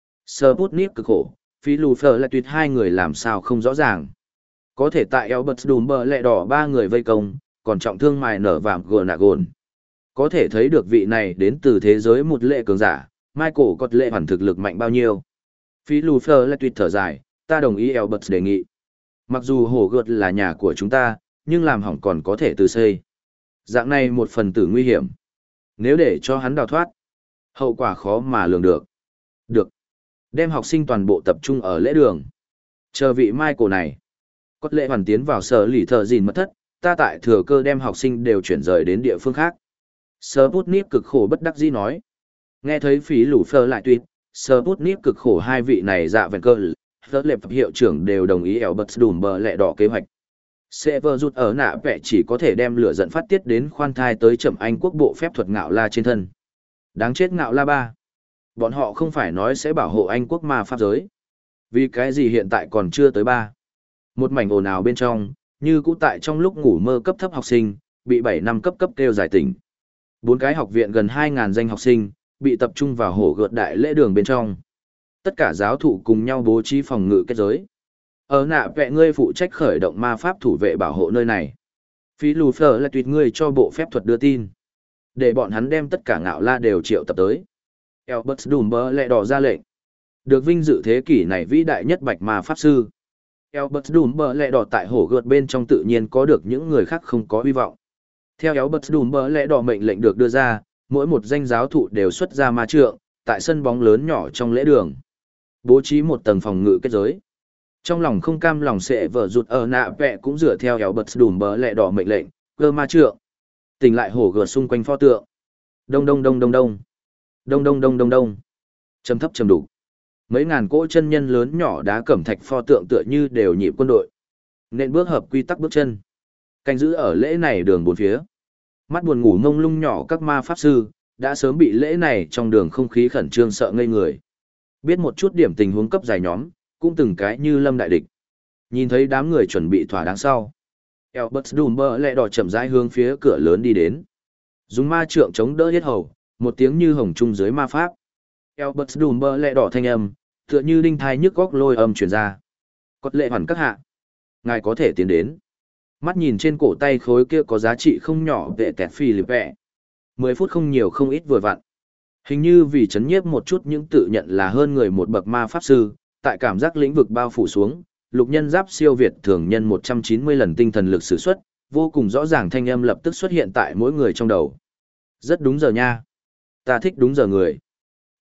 Sputnik cực khổ, phí lù phờ lại tuyệt hai người làm sao không rõ ràng. Có thể tại Albert đùm bờ lẹ đỏ ba người vây công, còn trọng thương mãi nở vạm gỡ nạ gồn. Có thể thấy được vị này đến từ thế giới một lệ cường giả, Michael cọt lệ hoàn thực lực mạnh bao nhiêu. Phí lù phờ lại tuyệt thở dài, ta đồng ý Albert đề nghị. Mặc dù hổ gợt là nhà của chúng ta, nhưng làm hỏng còn có thể từ xây. Dạng này một phần tử nguy hiểm. Nếu để cho hắn đào thoát, hậu quả khó mà lường được. Được. Đem học sinh toàn bộ tập trung ở lễ đường. Chờ vị Michael này. Cốt lệ hoàn tiến vào sở lì thờ dìn mật thất, ta tại thừa cơ đem học sinh đều chuyển rời đến địa phương khác. Sputnik cực khổ bất đắc dĩ nói. Nghe thấy phí lù phơ lại tuyệt, Sputnik cực khổ hai vị này dạ vẹn cơ, Phớt lệp hiệu trưởng đều đồng ý Albert đùm bờ lẹ đỏ kế hoạch. Sever rút ở nạ vẽ chỉ có thể đem lửa giận phát tiết đến khoan thai tới chậm Anh quốc bộ phép thuật ngạo la trên thân. Đáng chết ngạo la ba. Bọn họ không phải nói sẽ bảo hộ Anh quốc ma pháp giới. Vì cái gì hiện tại còn chưa tới ba. Một mảnh ồn ào bên trong, như cũ tại trong lúc ngủ mơ cấp thấp học sinh, bị 7 năm cấp kêu giải tỉnh. 4 cái học viện gần 2.000 danh học sinh, bị tập trung vào hổ gợt đại lễ đường bên trong. Tất cả giáo thụ cùng nhau bố trí phòng ngự kết giới. Ở nạ vẽ ngươi phụ trách khởi động ma pháp thủ vệ bảo hộ nơi này. Phí lù phở là tuyệt ngươi cho bộ phép thuật đưa tin. Để bọn hắn đem tất cả ngạo la đều triệu tập tới. Albert Dumbledore đỏ ra lệnh. Được vinh dự thế kỷ này vĩ đại nhất bạch ma pháp sư. Albert Dumbledore đỏ tại hổ gợt bên trong tự nhiên có được những người khác không có hy vọng. Theo Albert Dumbledore đỏ mệnh lệnh được đưa ra, mỗi một danh giáo thụ đều xuất ra ma trượng, tại sân bóng lớn nhỏ trong lễ đường. Bố trí một tầng phòng ngự kết giới. Trong lòng không cam lòng sẽ vợ rụt ở nạ vẽ cũng dựa theo éo bật đùm bờ lẹ đỏ mệnh lệnh, cơ ma trượng. Tỉnh lại hổ gợt xung quanh pho tượng. Đông đông đông đông đông. Đông đông đông đông đông. Trầm thấp trầm đủ. Mấy ngàn cỗ chân nhân lớn nhỏ đá cẩm thạch pho tượng tựa như đều nhịp quân đội. Nên bước hợp quy tắc bước chân. Canh giữ ở lễ này đường bốn phía. Mắt buồn ngủ ngông lung nhỏ các ma pháp sư, đã sớm bị lễ này trong đường không khí khẩn trương sợ ngây người. Biết một chút điểm tình huống cấp dài nhóm, cũng từng cái như lâm đại địch. Nhìn thấy đám người chuẩn bị thỏa đáng sau. Albert Dumbledore đỏ chậm rãi hướng phía cửa lớn đi đến. Dùng ma trượng chống đỡ hết hầu, một tiếng như hồng trung dưới ma pháp. Albert Dumbledore đỏ thanh âm, tựa như đinh thai nhức góc lôi âm truyền ra. Cốt lệ hoàn các hạ. Ngài có thể tiến đến. Mắt nhìn trên cổ tay khối kia có giá trị không nhỏ vệ tẹt phi lịp vẹ. 10 phút không nhiều không ít vừa vặn. Hình như vì chấn nhiếp một chút những tự nhận là hơn người một bậc ma pháp sư, tại cảm giác lĩnh vực bao phủ xuống, lục nhân giáp siêu việt thường nhân 190 lần tinh thần lực sử xuất, vô cùng rõ ràng thanh âm lập tức xuất hiện tại mỗi người trong đầu. Rất đúng giờ nha. Ta thích đúng giờ người.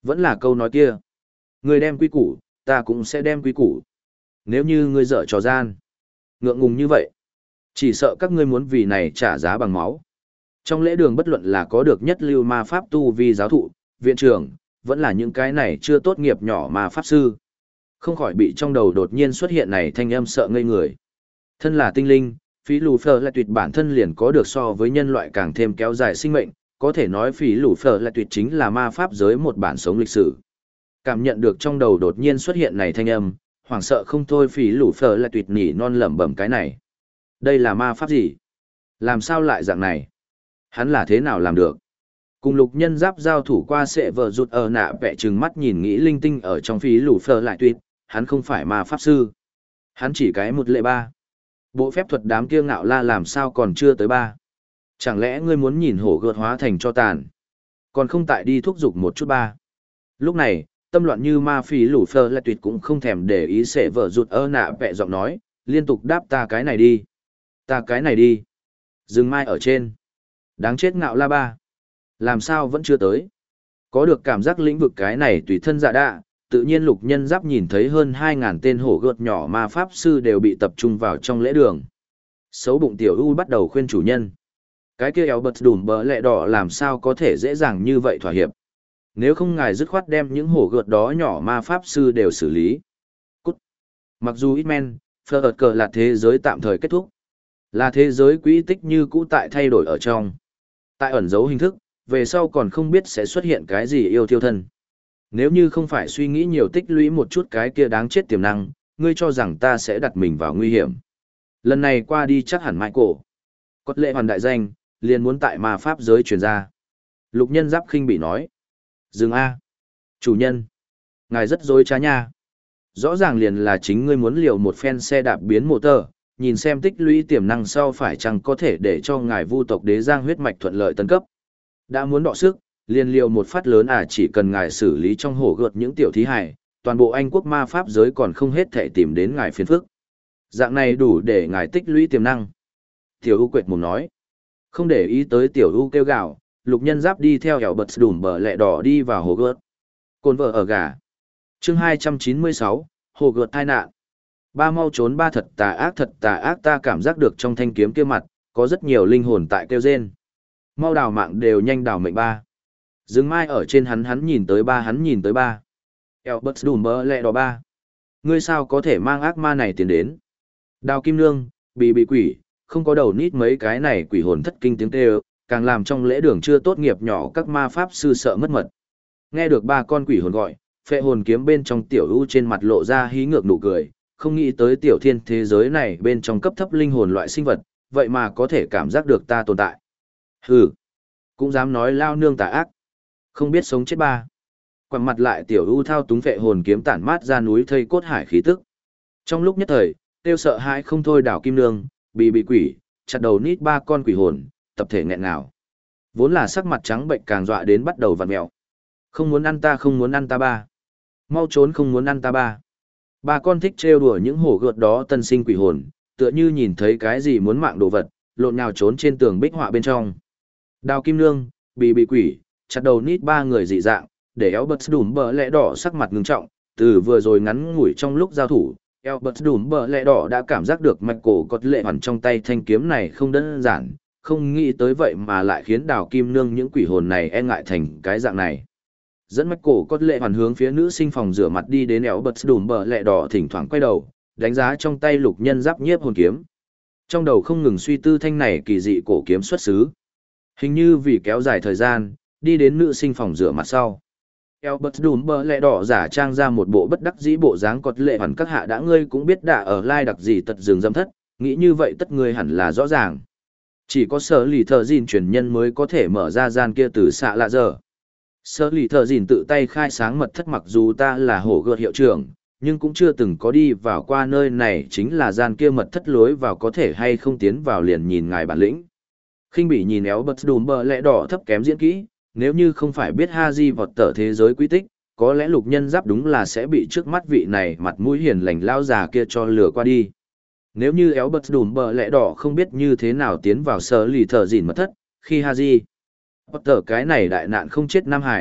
Vẫn là câu nói kia. Ngươi đem quy củ, ta cũng sẽ đem quy củ. Nếu như ngươi dở trò gian, ngượng ngùng như vậy, chỉ sợ các ngươi muốn vì này trả giá bằng máu. Trong lễ đường bất luận là có được nhất lưu ma pháp tu vi giáo thụ, viện trưởng, vẫn là những cái này chưa tốt nghiệp nhỏ ma pháp sư. Không khỏi bị trong đầu đột nhiên xuất hiện này thanh âm sợ ngây người. Thân là tinh linh, phí lù phở là tuyệt bản thân liền có được so với nhân loại càng thêm kéo dài sinh mệnh, có thể nói phí lù phở là tuyệt chính là ma pháp giới một bản sống lịch sử. Cảm nhận được trong đầu đột nhiên xuất hiện này thanh âm, hoảng sợ không thôi phí lù phở là tuyệt nỉ non lẩm bẩm cái này. Đây là ma pháp gì? Làm sao lại dạng này? Hắn là thế nào làm được? Cùng lục nhân giáp giao thủ qua sẽ vợ rụt ở nạ vẽ trừng mắt nhìn nghĩ linh tinh ở trong phí lù phở lại tuyệt, hắn không phải ma pháp sư. Hắn chỉ cái một lệ ba. Bộ phép thuật đám kia ngạo la làm sao còn chưa tới ba. Chẳng lẽ ngươi muốn nhìn hổ gợt hóa thành cho tàn? Còn không tại đi thúc giục một chút ba. Lúc này, tâm loạn như ma phí lù phở lại tuyệt cũng không thèm để ý sẽ vợ rụt ở nạ vẽ giọng nói, liên tục đáp ta cái này đi. Ta cái này đi. Dừng mai ở trên. Đáng chết ngạo la ba. Làm sao vẫn chưa tới? Có được cảm giác lĩnh vực cái này tùy thân dạ đạ, tự nhiên lục nhân giáp nhìn thấy hơn 2.000 tên hổ gợt nhỏ ma pháp sư đều bị tập trung vào trong lễ đường. Xấu bụng tiểu u bắt đầu khuyên chủ nhân. Cái kia éo bật đùm bờ lẹ đỏ làm sao có thể dễ dàng như vậy thỏa hiệp. Nếu không ngài dứt khoát đem những hổ gợt đó nhỏ ma pháp sư đều xử lý. Cút. Mặc dù ít men, phờ ợt cờ là thế giới tạm thời kết thúc. Là thế giới quỹ tích như cũ tại thay đổi ở trong. Tại ẩn dấu hình thức, về sau còn không biết sẽ xuất hiện cái gì yêu thiêu thân. Nếu như không phải suy nghĩ nhiều tích lũy một chút cái kia đáng chết tiềm năng, ngươi cho rằng ta sẽ đặt mình vào nguy hiểm. Lần này qua đi chắc hẳn Michael. Cốt lệ hoàn đại danh, liền muốn tại ma pháp giới truyền ra. Lục nhân giáp khinh bị nói. Dừng A. Chủ nhân. Ngài rất dối trá nha. Rõ ràng liền là chính ngươi muốn liều một phen xe đạp biến mô tờ, nhìn xem tích lũy tiềm năng sau phải chăng có thể để cho ngài vu tộc đế giang huyết mạch thuận lợi tấn cấp. Đã muốn đọ sức, liền liều một phát lớn chỉ cần ngài xử lý trong hổ gợt những tiểu thí hài, toàn bộ Anh quốc ma pháp giới còn không hết thể tìm đến ngài phiền phức. Dạng này đủ để ngài tích lũy tiềm năng. Tiểu U quệt mồm nói. Không để ý tới Tiểu U kêu gào, lục nhân giáp đi theo hẻo bật đùm bờ lẹ đỏ đi vào hổ gợt. Cồn vợ ở gà. Chương 296, hổ gợt tai nạn. Ba mau trốn ba thật tà ác ta cảm giác được trong thanh kiếm kia mặt, có rất nhiều linh hồn tại kêu rên. Mau đào mạng đều nhanh đào mệnh ba. Dừng mai ở trên hắn nhìn tới ba hắn nhìn tới ba. Albert đùm bơ lẹ đỏ ba. Ngươi sao có thể mang ác ma này tiến đến? Đào kim nương, bị quỷ, không có đầu nít mấy cái này quỷ hồn thất kinh tiếng kêu, càng làm trong lễ đường chưa tốt nghiệp nhỏ các ma pháp sư sợ mất mật. Nghe được ba con quỷ hồn gọi, phệ hồn kiếm bên trong tiểu u trên mặt lộ ra hí ngược nụ cười, không nghĩ tới tiểu thiên thế giới này bên trong cấp thấp linh hồn loại sinh vật, vậy mà có thể cảm giác được ta tồn tại. Hừ, cũng dám nói lao nương tà ác. Không biết sống chết ba. Quẳng mặt lại tiểu u thao túng phệ hồn kiếm tản mát ra núi thây cốt hải khí tức. Trong lúc nhất thời, tiêu sợ hãi không thôi đảo kim nương, bị quỷ, chặt đầu nít ba con quỷ hồn, tập thể nghẹn ngào. Vốn là sắc mặt trắng bệnh càng dọa đến bắt đầu vặn mẹo. Không muốn ăn ta ba. Mau trốn không muốn ăn ta ba. Ba con thích trêu đùa những hổ gợt đó tân sinh quỷ hồn, tựa như nhìn thấy cái gì muốn mạng đồ vật, lộn nhào trốn trên tường bích họa bên trong. Đào kim nương, bị quỷ, chặt đầu nít ba người dị dạng, để Albert đùm bờ lẽ đỏ sắc mặt ngưng trọng, từ vừa rồi ngắn ngủi trong lúc giao thủ, Albert đùm bờ lẽ đỏ đã cảm giác được mạch cổ cốt lệ hoàn trong tay thanh kiếm này không đơn giản, không nghĩ tới vậy mà lại khiến đào kim nương những quỷ hồn này e ngại thành cái dạng này. Dẫn mạch cổ cốt lệ hoàn hướng phía nữ sinh phòng rửa mặt đi đến Albert đùm bờ lẽ đỏ thỉnh thoảng quay đầu, đánh giá trong tay lục nhân giáp nhiếp hồn kiếm. Trong đầu không ngừng suy tư thanh này kỳ dị cổ kiếm xuất xứ. Hình như vì kéo dài thời gian, đi đến nữ sinh phòng rửa mặt sau. Albert đùm bờ lẹ đỏ giả trang ra một bộ bất đắc dĩ bộ dáng cọt lệ hẳn các hạ đã ngươi cũng biết đã ở lai đặc gì tật rừng dâm thất, nghĩ như vậy tất ngươi hẳn là rõ ràng. Chỉ có sở lì thợ dìn truyền nhân mới có thể mở ra gian kia từ xạ lạ giờ. Sở lì thợ dìn tự tay khai sáng mật thất mặc dù ta là hổ gợt hiệu trưởng, nhưng cũng chưa từng có đi vào qua nơi này chính là gian kia mật thất lối vào có thể hay không tiến vào liền nhìn ngài bản lĩnh. Khinh bị nhìn Albert đùm bờ lẹ đỏ thấp kém diễn kỹ, nếu như không phải biết Haji vọt tở thế giới quy tích, có lẽ lục nhân giáp đúng là sẽ bị trước mắt vị này mặt mũi hiền lành lao già kia cho lừa qua đi. Nếu như Albert đùm bờ lẹ đỏ không biết như thế nào tiến vào sở lì thợ dìn mật thất, khi Haji vọt tở cái này đại nạn không chết Nam Hải,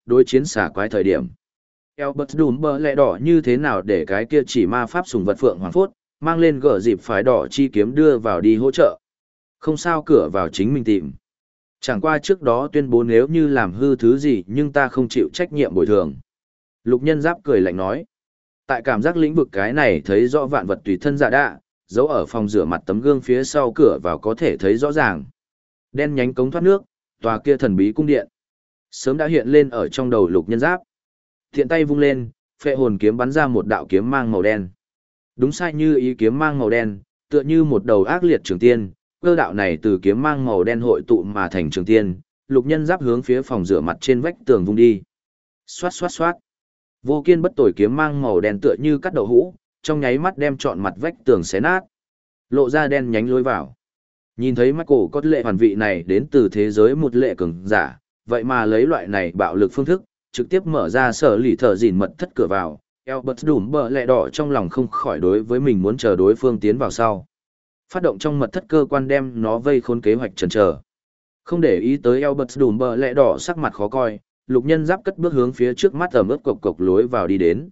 đối chiến xà quái thời điểm. Albert Dumbledore đỏ như thế nào để cái kia chỉ ma pháp sùng vật phượng hoàng phốt, mang lên gở dịp phái đỏ chi kiếm đưa vào đi hỗ trợ. Không sao cửa vào chính mình tìm. Chẳng qua trước đó tuyên bố nếu như làm hư thứ gì nhưng ta không chịu trách nhiệm bồi thường. Lục Nhân Giáp cười lạnh nói. Tại cảm giác lĩnh vực cái này thấy rõ vạn vật tùy thân dạ đạ, giấu ở phòng rửa mặt tấm gương phía sau cửa vào có thể thấy rõ ràng. Đen nhánh cống thoát nước, tòa kia thần bí cung điện. Sớm đã hiện lên ở trong đầu Lục Nhân Giáp. Thiện tay vung lên, phệ hồn kiếm bắn ra một đạo kiếm mang màu đen. Đúng sai như ý kiếm mang màu đen, tựa như một đầu ác liệt trường tiên, cơ đạo này từ kiếm mang màu đen hội tụ mà thành trường tiên, Lục Nhân Giáp hướng phía phòng rửa mặt trên vách tường vung đi. Xoát xoát xoát. Vô kiên bất tồi kiếm mang màu đen tựa như cắt đậu hũ, trong nháy mắt đem trọn mặt vách tường xé nát. Lộ ra đen nhánh lối vào. Nhìn thấy Michael có lệ hoàn vị này đến từ thế giới một lệ cường giả, vậy mà lấy loại này bạo lực phương thức, trực tiếp mở ra sở lì thợ dìn mật thất cửa vào. Albert Dumbledore đỏ trong lòng không khỏi đối với mình muốn chờ đối phương tiến vào sau. Phát động trong mật thất cơ quan đem nó vây khốn kế hoạch chần chờ. Không để ý tới Albert Dumbledore đỏ sắc mặt khó coi, Lục Nhân Giáp cất bước hướng phía trước mắt ẩm ướt cộc cộc lối vào đi đến.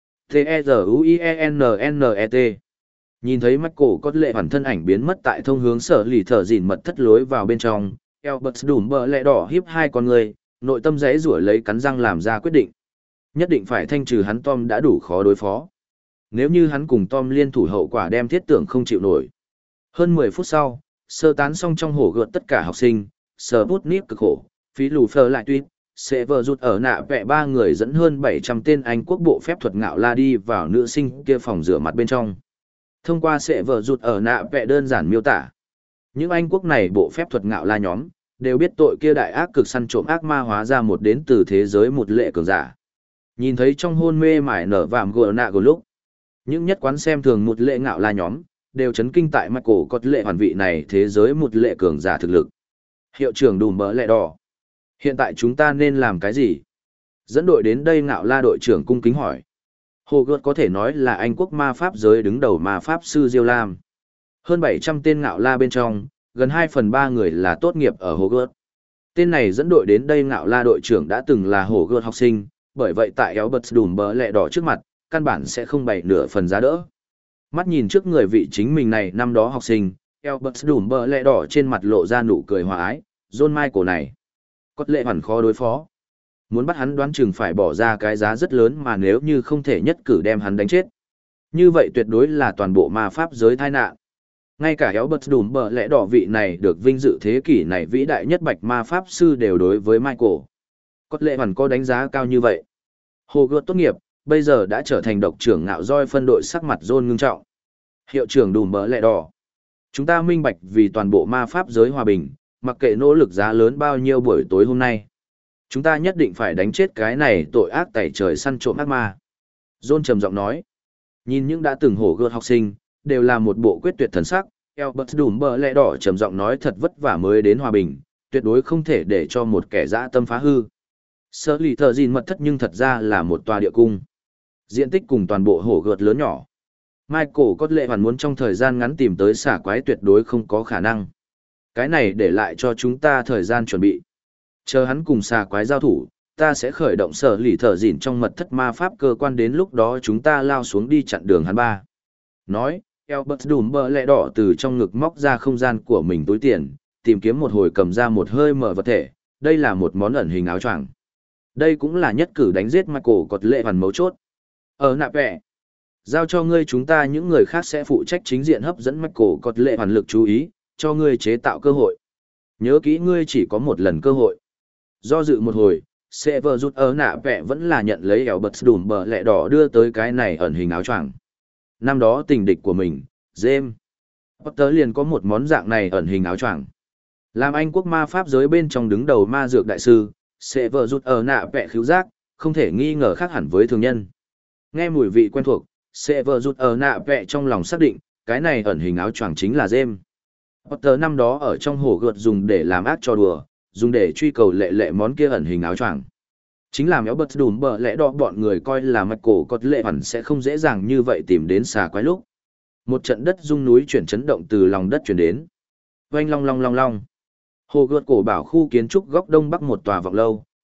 T-E-Z-U-I-E-N-N-E-T. Nhìn thấy Michael có lệ hoàn thân ảnh biến mất tại thông hướng sở lì thợ dìn mật thất lối vào bên trong, Albert Dumbledore đỏ hiếp hai con người, nội tâm giãy giụa lấy cắn răng làm ra quyết định. Nhất định phải thanh trừ hắn Tom đã đủ khó đối phó. Nếu như hắn cùng Tom liên thủ hậu quả đem thiết tưởng không chịu nổi. Hơn 10 phút sau, sơ tán xong trong hổ gợt tất cả học sinh, sờ bút níp cực khổ, phí lù phơ lại tuyết, sẽ vờ rụt ở nạ vẽ 3 người dẫn hơn 700 tên Anh quốc bộ phép thuật ngạo la đi vào nữ sinh kia phòng rửa mặt bên trong. Thông qua sẽ vờ rụt ở nạ vẽ đơn giản miêu tả. Những Anh quốc này bộ phép thuật ngạo la nhóm, đều biết tội kia đại ác cực săn trộm ác ma hóa ra một đến từ thế giới một lệ cường giả. Nhìn thấy trong hôn mê mải nở vàm gờ nạ gờ lúc, những nhất quán xem thường một lệ ngạo la nhóm, đều chấn kinh tại Michael có lệ hoàn vị này thế giới một lệ cường giả thực lực. Hiệu trưởng đùm bỡ lẹ đỏ. Hiện tại chúng ta nên làm cái gì? Dẫn đội đến đây ngạo la đội trưởng cung kính hỏi. Hồ Gợt có thể nói là Anh quốc ma pháp giới đứng đầu ma pháp sư Diêu Lam. Hơn 700 tên ngạo la bên trong, gần 2/3 người là tốt nghiệp ở Hồ Gợt. Tên này dẫn đội đến đây ngạo la đội trưởng đã từng là Hồ Gợt học sinh, bởi vậy tại Albert đùm bỡ lẹ đỏ trước mặt, căn bản sẽ không bày nửa phần giá đỡ. Mắt nhìn trước người vị chính mình này năm đó học sinh, Albert đùm bỡ lẹ đỏ trên mặt lộ ra nụ cười hòa ái, John Michael này. Có lệ hoàn khó đối phó. Muốn bắt hắn đoán chừng phải bỏ ra cái giá rất lớn mà nếu như không thể nhất cử đem hắn đánh chết. Như vậy tuyệt đối là toàn bộ ma pháp giới tai nạn. Ngay cả Albert đùm bỡ lẽ đỏ vị này được vinh dự thế kỷ này vĩ đại nhất bạch ma pháp sư đều đối với Michael. Có lệ hoàn có đánh giá cao như vậy. Hồ Gợt tốt nghiệp, bây giờ đã trở thành độc trưởng ngạo roi phân đội sắc mặt John ngưng trọng. Hiệu trưởng đùm bỡ lẽ đỏ. Chúng ta minh bạch vì toàn bộ ma pháp giới hòa bình, mặc kệ nỗ lực giá lớn bao nhiêu buổi tối hôm nay. Chúng ta nhất định phải đánh chết cái này tội ác tẩy trời săn trộm ác ma. John trầm giọng nói. Nhìn những đã từng hổ gợt học sinh, đều là một bộ quyết tuyệt thần sắc. Albert đùm bỡ lẽ đỏ trầm giọng nói thật vất vả mới đến hòa bình, tuyệt đối không thể để cho một kẻ dã tâm phá hư. Sở lì thợ gìn mật thất nhưng thật ra là một tòa địa cung. Diện tích cùng toàn bộ hổ gợt lớn nhỏ. Michael có lệ hoàn muốn trong thời gian ngắn tìm tới xả quái tuyệt đối không có khả năng. Cái này để lại cho chúng ta thời gian chuẩn bị. Chờ hắn cùng xà quái giao thủ, ta sẽ khởi động sở lì thợ dỉn trong mật thất ma pháp cơ quan đến lúc đó chúng ta lao xuống đi chặn đường hắn ba. Nói, Albert đùm bỡ lẹ đỏ từ trong ngực móc ra không gian của mình túi tiền, tìm kiếm một hồi cầm ra một hơi mở vật thể, đây là một món ẩn hình áo choàng. Đây cũng là nhất cử đánh giết Michael cột lệ hoàn mấu chốt. Ở nạp vẹ, giao cho ngươi chúng ta những người khác sẽ phụ trách chính diện hấp dẫn Michael cột lệ hoàn lực chú ý, cho ngươi chế tạo cơ hội. Nhớ kỹ ngươi chỉ có một lần cơ hội. Do dự một hồi, Sever rút ở nạ vẹ vẫn là nhận lấy Albert đùm bờ lẹ đỏ đưa tới cái này ẩn hình áo choàng. Năm đó tình địch của mình, James Potter liền có một món dạng này ẩn hình áo choàng. Làm Anh quốc ma pháp giới bên trong đứng đầu ma dược đại sư, Sever rút ở nạ vẹ khứu giác, không thể nghi ngờ khác hẳn với thường nhân. Nghe mùi vị quen thuộc, Sever rút ở nạ vẹ trong lòng xác định, cái này ẩn hình áo choàng chính là James Potter năm đó ở trong hồ gợt dùng để làm ác cho đùa, dùng để truy cầu lệ món kia ẩn hình áo choàng. Chính làm Albert đùm bờ lẽ đỏ bọn người coi là Michael có lệ hẳn sẽ không dễ dàng như vậy tìm đến xà quái lúc. Một trận đất rung núi chuyển chấn động từ lòng đất chuyển đến. Oanh long long long long. Hồ gợt cổ bảo khu kiến trúc góc đông bắc một tòa vọng lâu,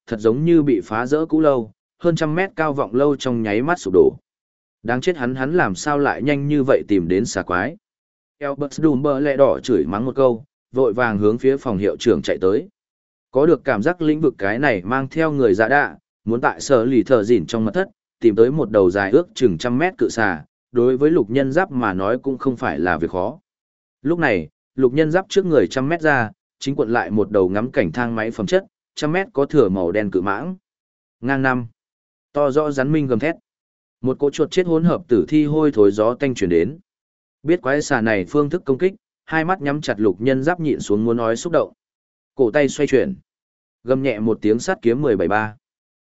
thật giống như bị phá rỡ cũ lâu, hơn trăm mét cao vọng lâu trong nháy mắt sụp đổ. Đáng chết, hắn làm sao lại nhanh như vậy tìm đến xà quái. Albert Dumbledore đỏ chửi mắng một câu, vội vàng hướng phía phòng hiệu trưởng chạy tới. Có được cảm giác lĩnh vực cái này mang theo người dạ đạ, muốn tại sở lì thợ dỉn trong mật thất, tìm tới một đầu dài ước chừng trăm mét cự xà, đối với lục nhân giáp mà nói cũng không phải là việc khó. Lúc này, lục nhân giáp trước người trăm mét ra, chính quận lại một đầu ngắm cảnh thang máy phẩm chất, trăm mét có thửa màu đen cự mãng. Ngang năm, to rõ rắn minh gầm thét. Một cỗ chuột chết hỗn hợp tử thi hôi thối gió tanh chuyển đến. Biết quái xà này phương thức công kích, hai mắt nhắm chặt lục nhân giáp nhịn xuống muốn nói xúc động. Cổ tay xoay chuyển. Gầm nhẹ một tiếng sát kiếm 17-3.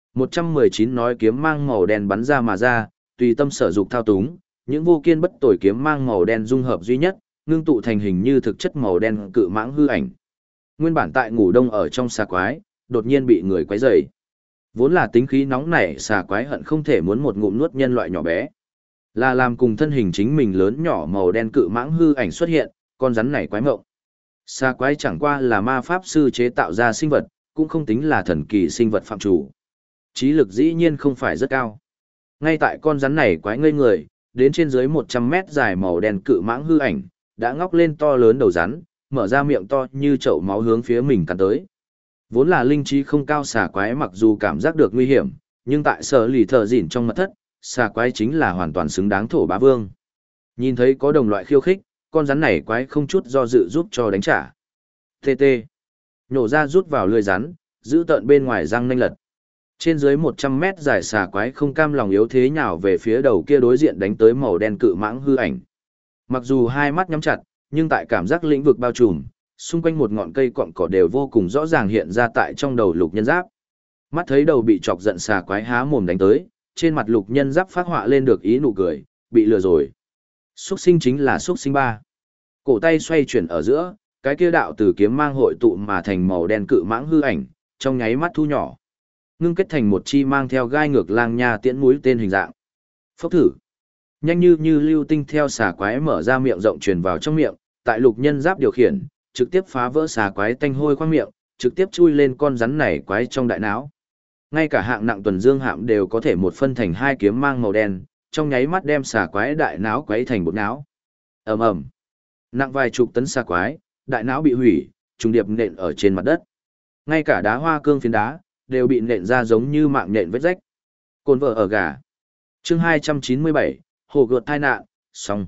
119 nói kiếm mang màu đen bắn ra mà ra, tùy tâm sở dục thao túng, những vô kiên bất tồi kiếm mang màu đen dung hợp duy nhất, ngưng tụ thành hình như thực chất màu đen cự mãng hư ảnh. Nguyên bản tại ngủ đông ở trong xà quái, đột nhiên bị người quấy rầy. Vốn là tính khí nóng nảy xà quái hận không thể muốn một ngụm nuốt nhân loại nhỏ bé. Là làm cùng thân hình chính mình lớn nhỏ màu đen cự mãng hư ảnh xuất hiện, con rắn này quái mộng. Xà quái chẳng qua là ma pháp sư chế tạo ra sinh vật, cũng không tính là thần kỳ sinh vật phạm chủ. Trí lực dĩ nhiên không phải rất cao. Ngay tại con rắn này quái ngây người, đến trên dưới 100 mét dài màu đen cự mãng hư ảnh, đã ngóc lên to lớn đầu rắn, mở ra miệng to như chậu máu hướng phía mình cắn tới. Vốn là linh trí không cao xà quái mặc dù cảm giác được nguy hiểm, nhưng tại sở lì thợ dỉn trong mật thất, xà quái chính là hoàn toàn xứng đáng thổ bá vương. Nhìn thấy có đồng loại khiêu khích, con rắn này quái không chút do dự giúp cho đánh trả. TT. Nhổ ra rút vào lưỡi rắn, giữ tợn bên ngoài răng nanh lật. Trên dưới 100 mét dài xà quái không cam lòng yếu thế nhào về phía đầu kia đối diện đánh tới màu đen cự mãng hư ảnh. Mặc dù hai mắt nhắm chặt, nhưng tại cảm giác lĩnh vực bao trùm, xung quanh một ngọn cây cọn cỏ đều vô cùng rõ ràng hiện ra tại trong đầu lục nhân giáp. Mắt thấy đầu bị chọc giận xà quái há mồm đánh tới, trên mặt lục nhân giáp phát họa lên được ý nụ cười, bị lừa rồi. Xuất sinh chính là xuất sinh ba. Cổ tay xoay chuyển ở giữa, cái kia đạo từ kiếm mang hội tụ mà thành màu đen cự mãng hư ảnh, trong nháy mắt thu nhỏ. Ngưng kết thành một chi mang theo gai ngược lang nha tiễn mũi tên hình dạng. Phốc thử. Nhanh như lưu tinh theo xà quái mở ra miệng rộng truyền vào trong miệng, tại lục nhân giáp điều khiển, trực tiếp phá vỡ xà quái tanh hôi khoang miệng, trực tiếp chui lên con rắn này quái trong đại não. Ngay cả hạng nặng tuần dương hạm đều có thể một phân thành hai kiếm mang màu đen, trong nháy mắt đem xà quái đại não quấy thành bột não. Ầm ầm. Nặng vài chục tấn xà quái, đại não bị hủy, trùng điệp nện ở trên mặt đất. Ngay cả đá hoa cương phiến đá đều bị nện ra giống như mạng nện vết rách. Cồn vợ ở gà. Chương 297, hồ gợt tai nạn, xong.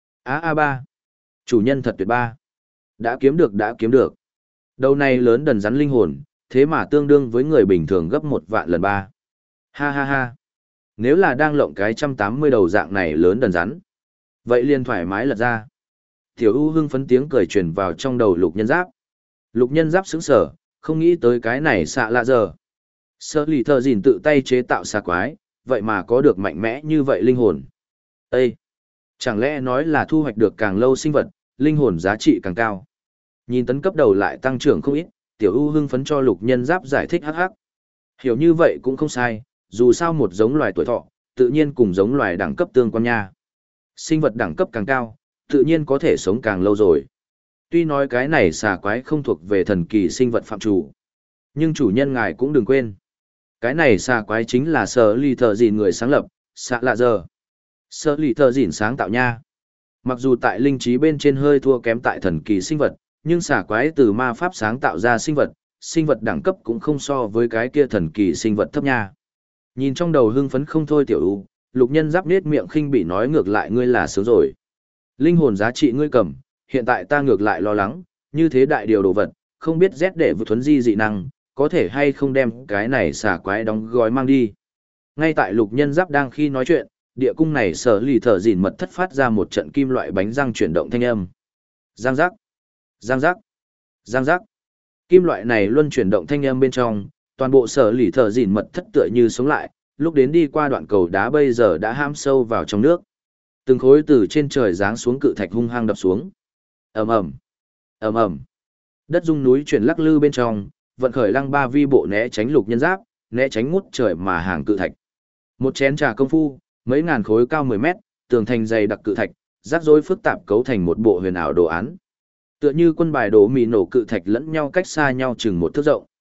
A3. Chủ nhân thật tuyệt ba. Đã kiếm được. Đầu này lớn đần rắn linh hồn, thế mà tương đương với người bình thường gấp 1 vạn lần ba. Ha ha ha. Nếu là đang lộng cái 180 đầu dạng này lớn đần rắn, vậy liền thoải mái lật ra. Tiểu U hưng phấn tiếng cười truyền vào trong đầu lục nhân giáp. Lục nhân giáp sững sờ, không nghĩ tới cái này xạ lạ giờ. Sở lì thợ dỉn tự tay chế tạo xà quái, vậy mà có được mạnh mẽ như vậy linh hồn. Ê! Chẳng lẽ nói là thu hoạch được càng lâu sinh vật, linh hồn giá trị càng cao. Nhìn tấn cấp đầu lại tăng trưởng không ít, Tiểu U hưng phấn cho lục nhân giáp giải thích hắc hắc. Hiểu như vậy cũng không sai, dù sao một giống loài tuổi thọ, tự nhiên cùng giống loài đẳng cấp tương quan nha. Sinh vật đẳng cấp càng cao, tự nhiên có thể sống càng lâu rồi. Tuy nói cái này xà quái không thuộc về thần kỳ sinh vật phạm chủ, nhưng chủ nhân ngài cũng đừng quên. Cái này xà quái chính là sở lì thợ dỉn người sáng lập, xạ lạ giờ. Sở lì thợ dỉn sáng tạo nha. Mặc dù tại linh trí bên trên hơi thua kém tại thần kỳ sinh vật, nhưng xà quái từ ma pháp sáng tạo ra sinh vật đẳng cấp cũng không so với cái kia thần kỳ sinh vật thấp nha. Nhìn trong đầu hưng phấn không thôi Tiểu U, lục nhân giáp nết miệng khinh bị nói ngược lại ngươi là sướng rồi. Linh hồn giá trị ngươi cầm, hiện tại ta ngược lại lo lắng, như thế đại điều đồ vật, không biết Z để vượt thuấn di dị năng, có thể hay không đem cái này xà quái đóng gói mang đi. Ngay tại lục nhân giáp đang khi nói chuyện, địa cung này sở lì thợ dỉn mật thất phát ra một trận kim loại bánh răng chuyển động thanh âm. Giang giác, giang giác, giang giác. Kim loại này luôn chuyển động thanh âm bên trong, toàn bộ sở lì thợ dỉn mật thất tựa như sống lại, lúc đến đi qua đoạn cầu đá bây giờ đã ham sâu vào trong nước. Từng khối từ trên trời giáng xuống cự thạch hung hăng đập xuống. Ầm ầm, ầm ầm. Đất rung núi chuyển lắc lư bên trong, vận khởi lăng ba vi bộ né tránh lục nhân giáp, né tránh ngút trời mà hàng cự thạch. Một chén trà công phu, mấy ngàn khối cao 10 mét, tường thành dày đặc cự thạch, rắc rối phức tạp cấu thành một bộ huyền ảo đồ án. Tựa như quân bài đổ mì nổ cự thạch lẫn nhau cách xa nhau chừng 1 thước rộng.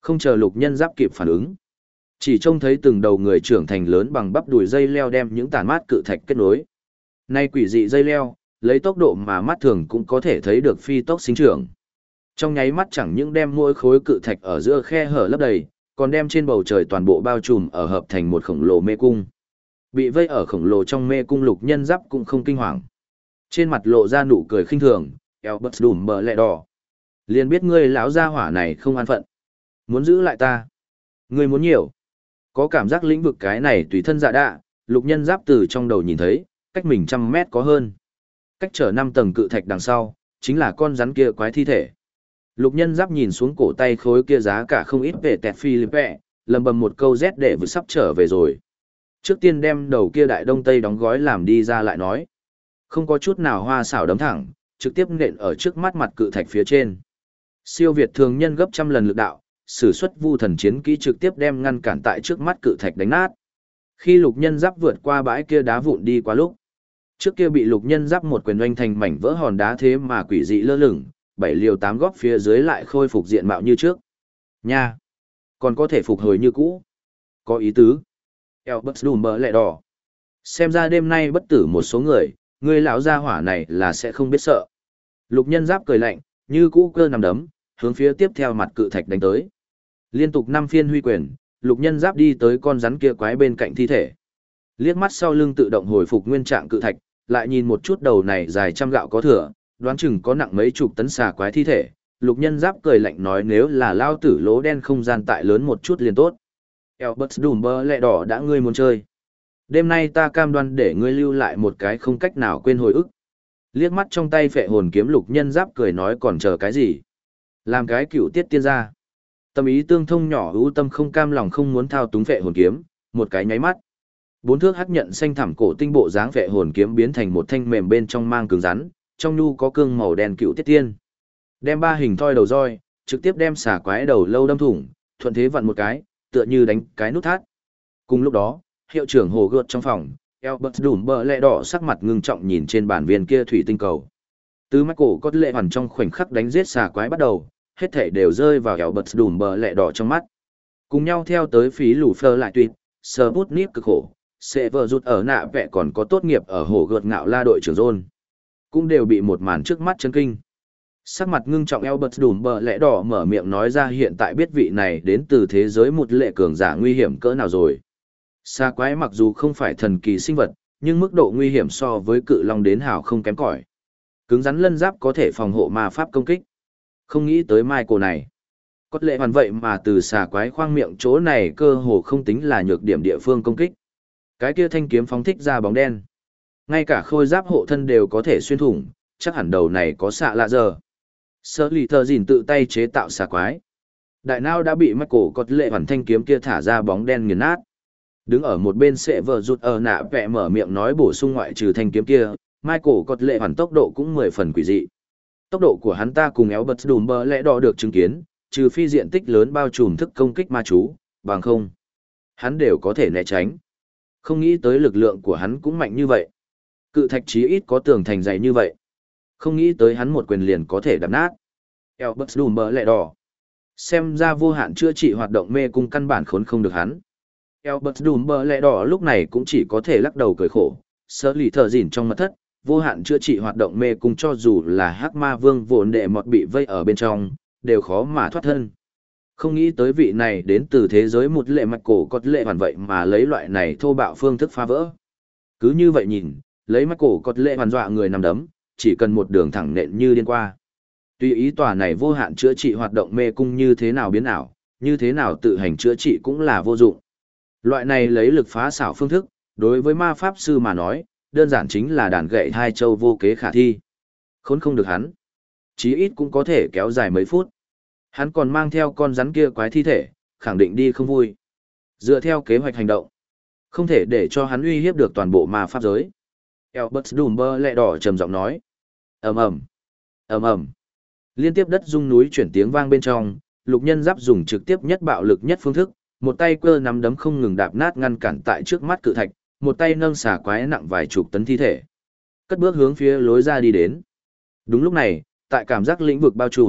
Không chờ lục nhân giáp kịp phản ứng. Chỉ trông thấy từng đầu người trưởng thành lớn bằng bắp đùi dây leo đem những tàn mát cự thạch kết nối. Nay quỷ dị dây leo, lấy tốc độ mà mắt thường cũng có thể thấy được phi tốc sinh trưởng. Trong nháy mắt chẳng những đem mỗi khối cự thạch ở giữa khe hở lấp đầy, còn đem trên bầu trời toàn bộ bao trùm ở hợp thành một khổng lồ mê cung. Bị vây ở khổng lồ trong mê cung lục nhân giáp cũng không kinh hoàng. Trên mặt lộ ra nụ cười khinh thường, Albert đùm bờ lẹ đỏ. Liền biết ngươi lão gia hỏa này không an phận. Muốn giữ lại ta. Ngươi muốn nhiều. Có cảm giác lĩnh vực cái này tùy thân dạ đạ, lục nhân giáp từ trong đầu nhìn thấy, cách mình 100 mét có hơn. Cách trở 5 tầng cự thạch đằng sau, chính là con rắn kia quái thi thể. Lục nhân giáp nhìn xuống cổ tay khối kia giá cả không ít về tẹt Philippe, lầm bầm một câu rét để vừa sắp trở về rồi. Trước tiên đem đầu kia đại đông tây đóng gói làm đi ra lại nói. Không có chút nào hoa xảo đấm thẳng, trực tiếp nện ở trước mắt mặt cự thạch phía trên. Siêu việt thường nhân gấp 100 lần lực đạo, sử xuất vu thần chiến kỹ trực tiếp đem ngăn cản tại trước mắt cự thạch đánh nát. Khi lục nhân giáp vượt qua bãi kia đá vụn đi qua lúc, trước kia bị lục nhân giáp một quyền oanh thành mảnh vỡ hòn đá thế mà quỷ dị lơ lửng, 7 liều 8 góp phía dưới lại khôi phục diện mạo như trước. Nha! Còn có thể phục hồi như cũ. Có ý tứ. Albert đùm bờ lẹ đỏ. Xem ra đêm nay bất tử một số người lão gia hỏa này là sẽ không biết sợ. Lục nhân giáp cười lạnh, như cũ cơ nằm đấm, hướng phía tiếp theo mặt cự thạch đánh tới. Liên tục 5 phiên huy quyền, lục nhân giáp đi tới con rắn kia quái bên cạnh thi thể. Liếc mắt sau lưng tự động hồi phục nguyên trạng cự thạch, lại nhìn một chút đầu này dài trăm gạo có thừa, đoán chừng có nặng mấy chục tấn xà quái thi thể. Lục nhân giáp cười lạnh nói nếu là lao tử lỗ đen không gian tại lớn một chút liền tốt. Albert đùm bơ lẹ đỏ đã ngươi muốn chơi. Đêm nay ta cam đoan để ngươi lưu lại một cái không cách nào quên hồi ức. Liếc mắt trong tay phệ hồn kiếm lục nhân giáp cười nói còn chờ cái gì. Làm cái cựu tiết tiên ra. Tâm ý tương thông nhỏ ưu tâm không cam lòng không muốn thao túng phệ hồn kiếm, một cái nháy mắt. 4 thước hắc nhận xanh thẳm cổ tinh bộ dáng phệ hồn kiếm biến thành một thanh mềm bên trong mang cứng rắn, trong nhu có cương màu đen cựu tiết tiên. Đem 3 hình thoi đầu roi, trực tiếp đem xả quái đầu lâu đâm thủng, thuận thế vặn một cái, tựa như đánh cái nút thắt. Cùng lúc đó, hiệu trưởng hồ gợt trong phòng, Albert đùm bờ lẹ đỏ sắc mặt ngưng trọng nhìn trên bản viên kia thủy tinh cầu. Từ mắt cổ có lệ hoàn trong khoảnh khắc đánh giết xà quái bắt đầu, hết thảy đều rơi vào Albert đùm bờ lẹ đỏ trong mắt. Cùng nhau theo tới phí lù phơ lại tuyệt, Sputnik cực khổ, sẽ vợ rụt ở nạ vẽ còn có tốt nghiệp ở hồ gợt ngạo la đội trưởng John. Cũng đều bị một màn trước mắt chấn kinh. Sắc mặt ngưng trọng Albert đùm bờ lẽ đỏ mở miệng nói ra hiện tại biết vị này đến từ thế giới một lệ cường giả nguy hiểm cỡ nào rồi. Xà quái mặc dù không phải thần kỳ sinh vật, nhưng mức độ nguy hiểm so với cự long đến hào không kém cỏi. Cứng rắn lân giáp có thể phòng hộ ma pháp công kích. Không nghĩ tới Michael này. Có lệ hoàn vậy mà từ xà quái khoang miệng chỗ này cơ hồ không tính là nhược điểm địa phương công kích. Cái kia thanh kiếm phóng thích ra bóng đen. Ngay cả khôi giáp hộ thân đều có thể xuyên thủng, chắc hẳn đầu này có xạ lạ giờ. Sơ lì thờ dìn tự tay chế tạo xà quái. Đại não đã bị Michael có lệ hoàn thanh kiếm kia thả ra bóng đen nghiền nát. Đứng ở một bên sẽ vợ rụt ở nạ vẽ mở miệng nói bổ sung ngoại trừ thanh kiếm kia, Michael có lệ hoàn tốc độ cũng 10 phần quỷ dị. Tốc độ của hắn ta cùng Albert đùm bờ lẽ đỏ được chứng kiến, trừ phi diện tích lớn bao trùm thức công kích ma chú, bằng không. Hắn đều có thể né tránh. Không nghĩ tới lực lượng của hắn cũng mạnh như vậy. Cự thạch chí ít có tường thành dày như vậy. Không nghĩ tới hắn một quyền liền có thể đập nát. Albert đùm bờ lẹ đỏ. Xem ra vô hạn chữa trị hoạt động mê cung căn bản khốn không được hắn. Albert đùm bờ lẹ đỏ lúc này cũng chỉ có thể lắc đầu cười khổ. Sơ lì thở dỉn trong mật thất, vô hạn chữa trị hoạt động mê cung cho dù là hắc ma vương vốn đệ mọt bị vây ở bên trong, đều khó mà thoát thân. Không nghĩ tới vị này đến từ thế giới một lệ mạch cổ có lệ hoàn vậy mà lấy loại này thô bạo phương thức phá vỡ. Cứ như vậy nhìn, lấy mạch cổ có lệ hoàn dọa người nằm đấm, chỉ cần một đường thẳng nện như điên qua. Tuy ý tòa này vô hạn chữa trị hoạt động mê cung như thế nào biến ảo, như thế nào tự hành chữa trị cũng là vô dụng. Loại này lấy lực phá xảo phương thức, đối với ma pháp sư mà nói, đơn giản chính là đàn gậy hai châu vô kế khả thi. Khốn không được hắn. Chí ít cũng có thể kéo dài mấy phút. Hắn còn mang theo con rắn kia quái thi thể, khẳng định đi không vui. Dựa theo kế hoạch hành động, không thể để cho hắn uy hiếp được toàn bộ ma pháp giới. Albert Dumber lẹ đỏ trầm giọng nói. ầm ầm, ầm ầm. Liên tiếp đất rung núi chuyển tiếng vang bên trong, lục nhân giáp dùng trực tiếp nhất bạo lực nhất phương thức, một tay cơ nắm đấm không ngừng đạp nát ngăn cản tại trước mắt cự thạch, một tay nâng xà quái nặng vài chục tấn thi thể. Cất bước hướng phía lối ra đi đến. Đúng lúc này, tại cảm giác lĩnh vực bao trùm,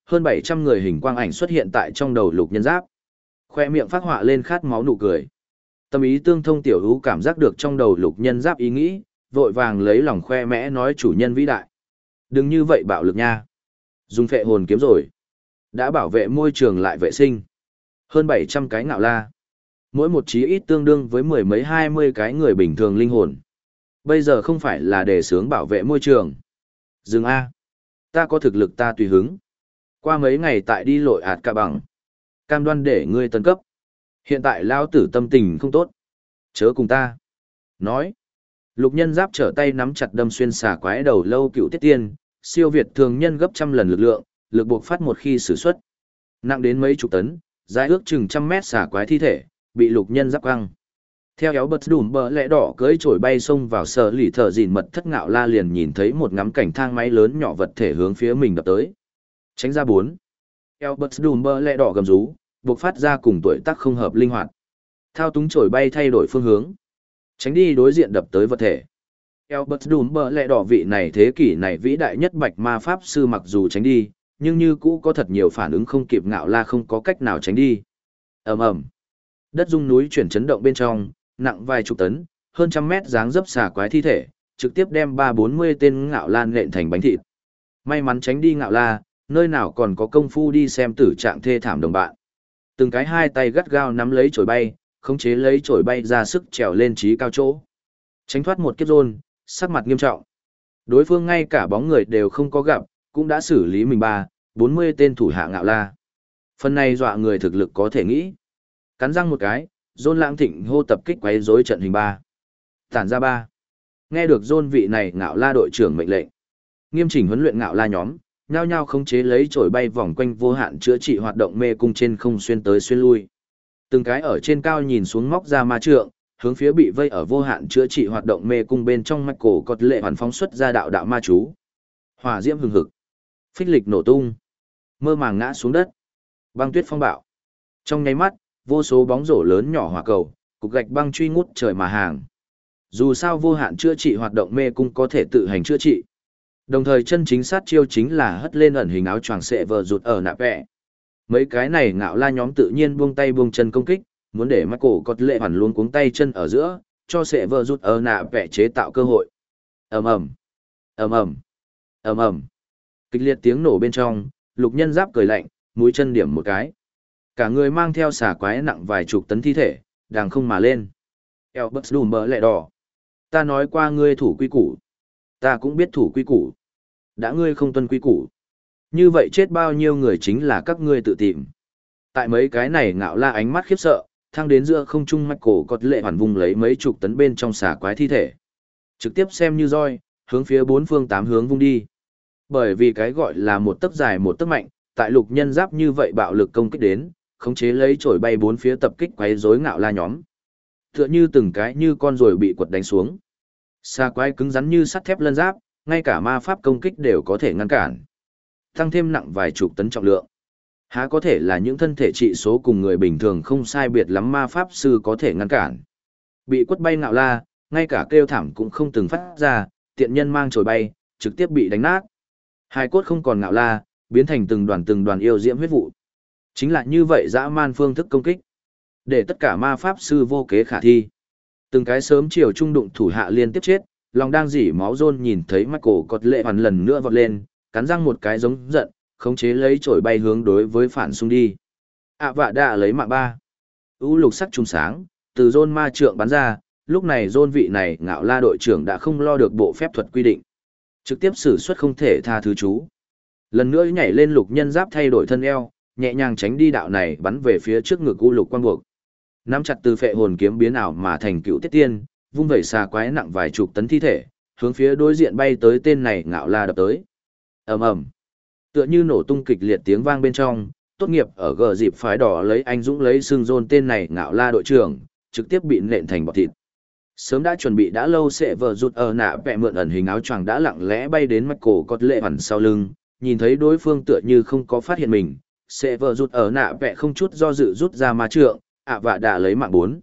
hơn 700 người hình quang ảnh xuất hiện tại trong đầu Lục Nhân Giáp. Khoe miệng phát họa lên khát máu nụ cười. Tâm ý tương thông tiểu hữu cảm giác được trong đầu Lục Nhân Giáp ý nghĩ, vội vàng lấy lòng khoe mẽ nói chủ nhân vĩ đại. Đừng như vậy bạo lực nha. Dùng phệ hồn kiếm rồi. Đã bảo vệ môi trường lại vệ sinh. Hơn 700 cái ngạo la. Mỗi một chí ít tương đương với mười mấy 20 cái người bình thường linh hồn. Bây giờ không phải là để sướng bảo vệ môi trường. Dừng A. Ta có thực lực ta tùy hứng. Qua mấy ngày tại đi lội ạt cả bằng. Cam đoan để ngươi tấn cấp. Hiện tại lao tử tâm tình không tốt. Chớ cùng ta. Nói. Lục Nhân Giáp trở tay nắm chặt đâm xuyên xà quái đầu lâu cựu tiết tiên, siêu việt thường nhân gấp trăm lần lực lượng, lực buộc phát một khi sử xuất. Nặng đến mấy chục tấn, dài ước chừng trăm mét xà quái thi thể, bị Lục Nhân Giáp căng. Theo éo bật đùm bờ lẽ đỏ cưỡi trổi bay xông vào sở lì thợ dịn mật thất ngạo la liền nhìn thấy một ngắm cảnh thang máy lớn nhỏ vật thể hướng phía mình đập tới. Tránh ra 4. Éo bật đùm bờ lẽ đỏ gầm rú, buộc phát ra cùng tuổi tác không hợp linh hoạt. Thao túng trổi bay thay đổi phương hướng. Tránh đi đối diện đập tới vật thể. Albert Dumber lẹ đỏ vị này thế kỷ này vĩ đại nhất bạch ma pháp sư mặc dù tránh đi, nhưng như cũ có thật nhiều phản ứng không kịp ngạo la không có cách nào tránh đi. ầm ầm, đất rung núi chuyển chấn động bên trong, nặng vài chục tấn, hơn trăm mét dáng dấp xà quái thi thể, trực tiếp đem 3-40 tên ngạo la nện thành bánh thịt. May mắn tránh đi ngạo la, nơi nào còn có công phu đi xem tử trạng thê thảm đồng bạn. Từng cái hai tay gắt gao nắm lấy chổi bay, khống chế lấy chổi bay ra sức trèo lên trí cao chỗ. Tránh thoát một kiếp rôn, sắc mặt nghiêm trọng. Đối phương ngay cả bóng người đều không có gặp, cũng đã xử lý mình 3-40 tên thủ hạ ngạo la. Phần này dọa người thực lực có thể nghĩ. Cắn răng một cái, Rôn Lãng Thịnh hô tập kích quấy rối trận hình 3. Tản ra 3. Nghe được Rôn vị này ngạo la đội trưởng mệnh lệnh. Nghiêm chỉnh huấn luyện ngạo la nhóm, nhao nhao khống chế lấy chổi bay vòng quanh vô hạn chữa trị hoạt động mê cung trên không xuyên tới xuyên lui. Từng cái ở trên cao nhìn xuống móc ra ma trượng, hướng phía bị vây ở vô hạn chữa trị hoạt động mê cung bên trong mạch cổ cọt lệ hoàn phóng xuất ra đạo đạo ma chú. Hỏa diễm hừng hực, phích lịch nổ tung, mơ màng ngã xuống đất. Băng tuyết phong bạo. Trong nháy mắt, vô số bóng rổ lớn nhỏ hỏa cầu, cục gạch băng truy ngút trời mà hàng. Dù sao vô hạn chữa trị hoạt động mê cung có thể tự hành chữa trị. Đồng thời chân chính sát chiêu chính là hất lên ẩn hình áo choàng sệ vờ rụt ở nạ vẽ. Mấy cái này ngạo la nhóm tự nhiên buông tay buông chân công kích, muốn để Michael cọt lệ hoàn luôn cuống tay chân ở giữa, cho sệ vờ rụt ở nạ vẽ chế tạo cơ hội. ầm ầm, ầm ầm, ầm ầm. Kịch liệt tiếng nổ bên trong, Lục Nhân Giáp cười lạnh, mũi chân điểm một cái. Cả người mang theo xà quái nặng vài chục tấn thi thể, đàng không mà lên. Albert Dumber lẹ đỏ. Ta nói qua ngươi thủ quy củ. Ta cũng biết thủ quy củ. Đã ngươi không tuân quy củ. Như vậy chết bao nhiêu người chính là các ngươi tự tìm. Tại mấy cái này ngạo la ánh mắt khiếp sợ, thang đến giữa không trung Michael cọt lệ hoàn vùng lấy mấy chục tấn bên trong xà quái thi thể. Trực tiếp xem như roi, hướng phía bốn phương tám hướng vung đi. Bởi vì cái gọi là một tấc dài một tấc mạnh, tại Lục Nhân Giáp như vậy bạo lực công kích đến, khống chế lấy chổi bay bốn phía tập kích quấy rối ngạo la nhóm. Tựa như từng cái như con ruồi bị quật đánh xuống. Xà quái cứng rắn như sắt thép lân giáp, ngay cả ma pháp công kích đều có thể ngăn cản. Tăng thêm nặng vài chục tấn trọng lượng. Há có thể là những thân thể trị số cùng người bình thường không sai biệt lắm ma pháp sư có thể ngăn cản. Bị quất bay ngạo la, ngay cả kêu thảm cũng không từng phát ra, tiện nhân mang chổi bay, trực tiếp bị đánh nát. Hai cốt không còn ngạo la, biến thành từng đoàn yêu diễm huyết vụ. Chính là như vậy dã man phương thức công kích. Để tất cả ma pháp sư vô kế khả thi. Từng cái sớm chiều trung đụng thủ hạ liên tiếp chết, lòng đang dỉ máu rôn nhìn thấy Michael cọt lệ hoàn lần nữa vọt lên, cắn răng một cái giống giận, khống chế lấy chổi bay hướng đối với phản xung đi. Vạ đã lấy mạng 3. Lục sắc trùng sáng, từ rôn ma trượng bắn ra, lúc này rôn vị này ngạo la đội trưởng đã không lo được bộ phép thuật quy định. Trực tiếp sử xuất không thể tha thứ chú. Lần nữa nhảy lên Lục Nhân Giáp thay đổi thân eo, nhẹ nhàng tránh đi đạo này bắn về phía trước ngực lục quang buộc. Nắm chặt từ phệ hồn kiếm biến ảo mà thành cựu tiết tiên, vung vẩy xà quái nặng vài chục tấn thi thể, hướng phía đối diện bay tới tên này ngạo la đập tới. Ầm ầm. Tựa như nổ tung kịch liệt tiếng vang bên trong, tốt nghiệp ở gờ dịp phái đỏ lấy anh dũng lấy xương rôn tên này ngạo la đội trưởng, trực tiếp bị nện thành bọt thịt. Sớm đã chuẩn bị đã lâu sẽ vờ rụt ở nạ vẽ mượn ẩn hình áo choàng đã lặng lẽ bay đến Michael cọt lệ hoàn sau lưng, nhìn thấy đối phương tựa như không có phát hiện mình, sẽ vờ rụt ở nạ vẽ không chút do dự rút ra ma trượng, vạ đã lấy mạng 4.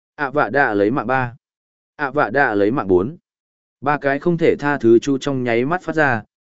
Vạ đã lấy mạng 3. Vạ đã lấy mạng 4. Ba cái không thể tha thứ chu trong nháy mắt phát ra,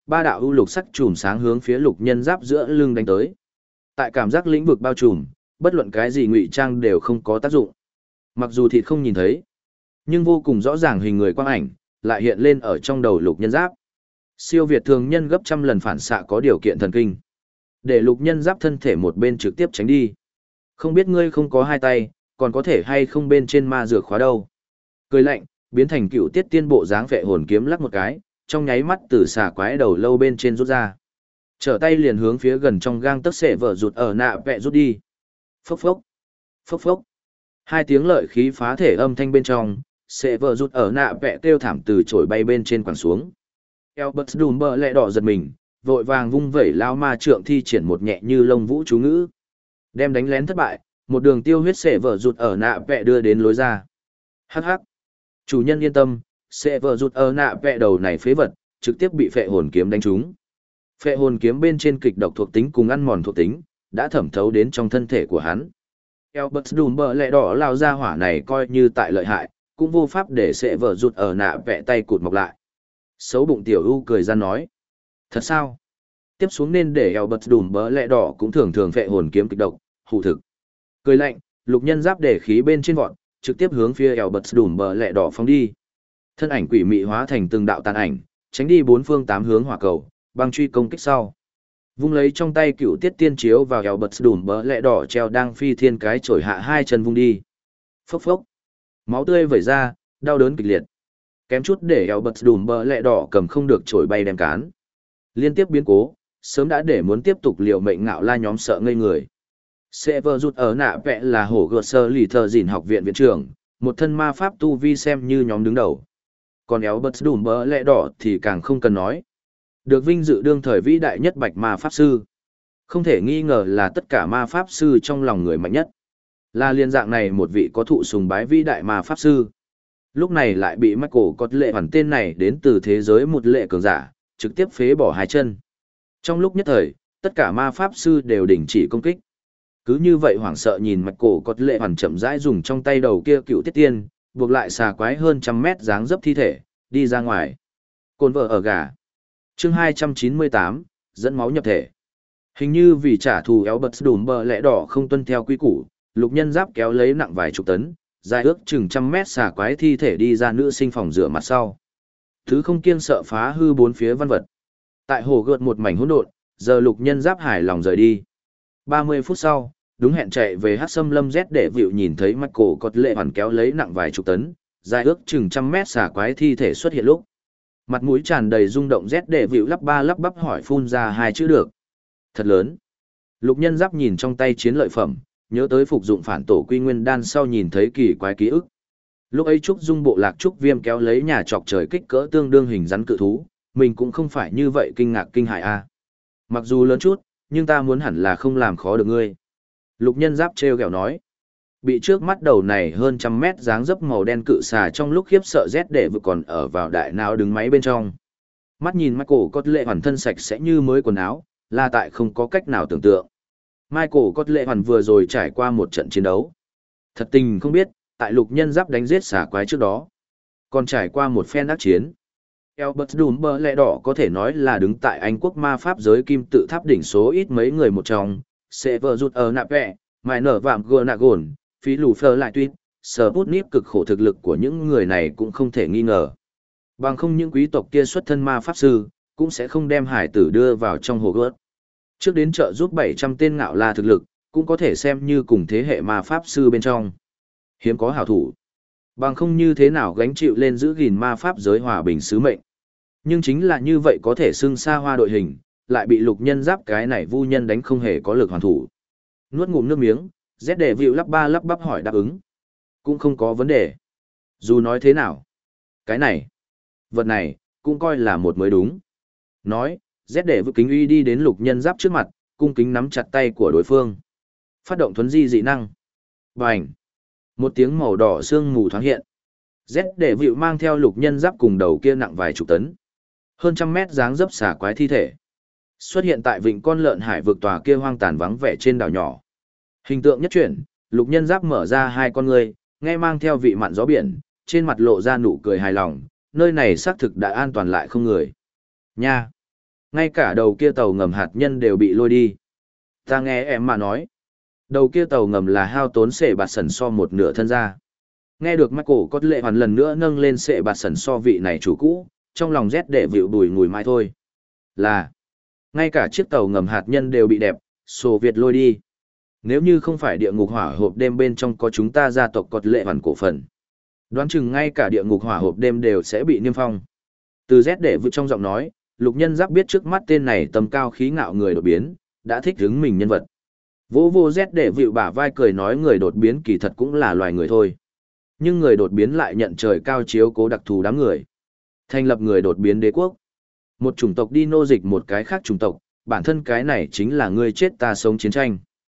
ba đạo ưu lục sắc chùm sáng hướng phía lục nhân giáp giữa lưng đánh tới. Tại cảm giác lĩnh vực bao trùm, bất luận cái gì ngụy trang đều không có tác dụng. Mặc dù thịt không nhìn thấy, nhưng vô cùng rõ ràng hình người quang ảnh lại hiện lên ở trong đầu lục nhân giáp. Siêu việt thường nhân gấp trăm lần phản xạ có điều kiện thần kinh. Để lục nhân giáp thân thể một bên trực tiếp tránh đi. Không biết ngươi không có hai tay, còn có thể hay không bên trên ma dược khóa đâu. Cười lạnh, biến thành cựu tiết tiên bộ dáng vệ hồn kiếm lắc một cái, trong nháy mắt từ xà quái đầu lâu bên trên rút ra. Trở tay liền hướng phía gần trong gang tấc sệ vợ rụt ở nạ vẹ rút đi. Phốc phốc, phốc phốc. Hai tiếng lợi khí phá thể âm thanh bên trong, sệ vợ rụt ở nạ vẹ kêu thảm từ trổi bay bên trên quẳng xuống. Albert đùm bờ lẹ đỏ giật mình, vội vàng vung vẩy lao ma trượng thi triển một nhẹ như lông vũ chú ngữ. Đem đánh lén thất bại, một đường tiêu huyết sệ vợ rụt ở nạ vẹ đưa đến lối ra. Hắc hắc. Chủ nhân yên tâm, sệ vợ rụt ở nạ vẹ đầu này phế vật, trực tiếp bị phệ hồn kiếm đánh trúng. Phệ hồn kiếm bên trên kịch độc thuộc tính cùng ăn mòn thuộc tính, đã thẩm thấu đến trong thân thể của hắn. Albert đùm bờ lẹ đỏ lao ra hỏa này coi như tại lợi hại, cũng vô pháp để sệ vợ rụt ở nạ vẹ tay cụt mọc lại. Xấu bụng tiểu ưu cười ra nói. Thật sao? Tiếp xuống nên để Albert đùm bờ lẹ đỏ cũng thường thường phệ hồn kiếm kịch độc, hụ thực. Cười lạnh, lục nhân giáp để khí bên trên vọt, trực tiếp hướng phía Albert đùm bờ lẹ đỏ phóng đi. Thân ảnh quỷ mị hóa thành từng đạo tàn ảnh, tránh đi bốn phương tám hướng hỏa cầu, băng truy công kích sau. Vung lấy trong tay cựu tiết tiên chiếu vào Albert đùm bờ lẹ đỏ treo đang phi thiên cái chổi hạ hai chân vung đi. Phốc phốc. Máu tươi vẩy ra, đau đớn kịch liệt. Kém chút để Albert đùm bờ lẹ đỏ cầm không được chổi bay đem cán. Liên tiếp biến cố, sớm đã để muốn tiếp tục liều mệnh ngạo la nhóm sợ ngây người. Sever rụt ở nạ vẽ là hổ gợt sơ lì thờ dìn học viện viện trưởng, một thân ma pháp tu vi xem như nhóm đứng đầu. Còn Albert đùm bờ lẹ đỏ thì càng không cần nói. Được vinh dự đương thời vĩ đại nhất bạch ma pháp sư. Không thể nghi ngờ là tất cả ma pháp sư trong lòng người mạnh nhất. Là liên dạng này một vị có thụ sùng bái vĩ đại ma pháp sư. Lúc này lại bị Michael có lệ hoàn tên này đến từ thế giới một lệ cường giả, trực tiếp phế bỏ hai chân. Trong lúc nhất thời, tất cả ma pháp sư đều đình chỉ công kích. Cứ như vậy hoảng sợ nhìn Michael có lệ hoàn chậm rãi dùng trong tay đầu kia cựu tiết tiên, buộc lại xà quái hơn trăm mét dáng dấp thi thể, đi ra ngoài. Cồn vợ ở gà. Chương 298, dẫn máu nhập thể. Hình như vì trả thù Albert đùm bờ lẽ đỏ không tuân theo quy củ, lục nhân giáp kéo lấy nặng vài chục tấn, dài ước chừng trăm mét xà quái thi thể đi ra nữ sinh phòng rửa mặt sau. Thứ không kiêng sợ phá hư bốn phía văn vật. Tại hồ gợt một mảnh hỗn độn, giờ lục nhân giáp hài lòng rời đi. 30 phút sau, đúng hẹn chạy về hát xâm lâm Z để vịu nhìn thấy Michael có lệ hoàn kéo lấy nặng vài chục tấn, dài ước chừng trăm mét xà quái thi thể xuất hiện lúc. Mặt mũi tràn đầy rung động Z để vịu lắp ba lắp bắp hỏi phun ra hai chữ được. Thật lớn. Lục nhân giáp nhìn trong tay chiến lợi phẩm, nhớ tới phục dụng phản tổ quy nguyên đan sau nhìn thấy kỳ quái ký ức. Lúc ấy Trúc Dung bộ lạc Trúc Viêm kéo lấy nhà chọc trời kích cỡ tương đương hình rắn cự thú, mình cũng không phải như vậy kinh ngạc kinh hại a. Mặc dù lớn chút, nhưng ta muốn hẳn là không làm khó được ngươi. Lục nhân giáp trêu ghẹo nói. Bị trước mắt đầu này hơn trăm mét dáng dấp màu đen cự xà trong lúc khiếp sợ rét để vừa còn ở vào đại não đứng máy bên trong. Mắt nhìn Michael có lệ hoàn thân sạch sẽ như mới quần áo, là tại không có cách nào tưởng tượng. Michael có lệ hoàn vừa rồi trải qua một trận chiến đấu. Thật tình không biết, tại lục nhân giáp đánh giết xà quái trước đó, còn trải qua một phen ác chiến. Albert đùm bờ lẹ đỏ có thể nói là đứng tại Anh quốc ma pháp giới kim tự tháp đỉnh số ít mấy người một trong, Sever rụt ở nạ vẹ, mài nở vạm gờ nạ gồn, phí lù phơ lại tuyết, Sputnik cực khổ thực lực của những người này cũng không thể nghi ngờ. Bằng không những quý tộc kia xuất thân ma pháp sư, cũng sẽ không đem hải tử đưa vào trong hồ gớt. Trước đến trợ giúp 700 tên ngạo la thực lực, cũng có thể xem như cùng thế hệ ma pháp sư bên trong. Hiếm có hảo thủ. Bằng không như thế nào gánh chịu lên giữ gìn ma pháp giới hòa bình sứ mệnh. Nhưng chính là như vậy có thể xưng xa hoa đội hình, lại bị lục nhân giáp cái này vu nhân đánh không hề có lực hoàn thủ. Nuốt ngụm nước miếng, Z để vịu lắp ba lắp bắp hỏi đáp ứng. Cũng không có vấn đề. Dù nói thế nào. Cái này, vật này, cũng coi là một mới đúng. Nói, Z để vịu kính uy đi đến lục nhân giáp trước mặt, cung kính nắm chặt tay của đối phương. Phát động thuấn di dị năng. Bành. Một tiếng màu đỏ sương mù thoáng hiện. Z để vịu mang theo lục nhân giáp cùng đầu kia nặng vài chục tấn. Hơn trăm mét dáng dấp xả quái thi thể. Xuất hiện tại vịnh con lợn hải vực tòa kia hoang tàn vắng vẻ trên đảo nhỏ. Hình tượng nhất chuyển, lục nhân giáp mở ra hai con ngươi, nghe mang theo vị mặn gió biển, trên mặt lộ ra nụ cười hài lòng, nơi này xác thực đã an toàn lại không người. Nha! Ngay cả đầu kia tàu ngầm hạt nhân đều bị lôi đi. Ta nghe em mà nói. Đầu kia tàu ngầm là hao tốn sệ bạt sần so một nửa thân ra. Nghe được Michael có lệ hoàn lần nữa nâng lên sệ bạt sần so vị này chủ cũ, trong lòng rét để vịu bùi ngùi mai thôi. Là, ngay cả chiếc tàu ngầm hạt nhân đều bị đẹp, Xô Việt lôi đi. Nếu như không phải địa ngục hỏa hộp đêm bên trong có chúng ta gia tộc cọt lệ hoàn cổ phần. Đoán chừng ngay cả địa ngục hỏa hộp đêm đều sẽ bị niêm phong. Từ rét để vịu trong giọng nói, Lục Nhân Giáp biết trước mắt tên này tầm cao khí ngạo người đột biến, đã thích hứng mình nhân vật. Vô vô rét để vịu bả vai cười nói người đột biến kỳ thật cũng là loài người thôi. Nhưng người đột biến lại nhận trời cao chiếu cố đặc thù đám người. Thành lập người đột biến đế quốc. Một chủng tộc đi nô dịch một cái khác chủng tộc, bản thân cái này chính là ngươi chết ta sống chiến tranh.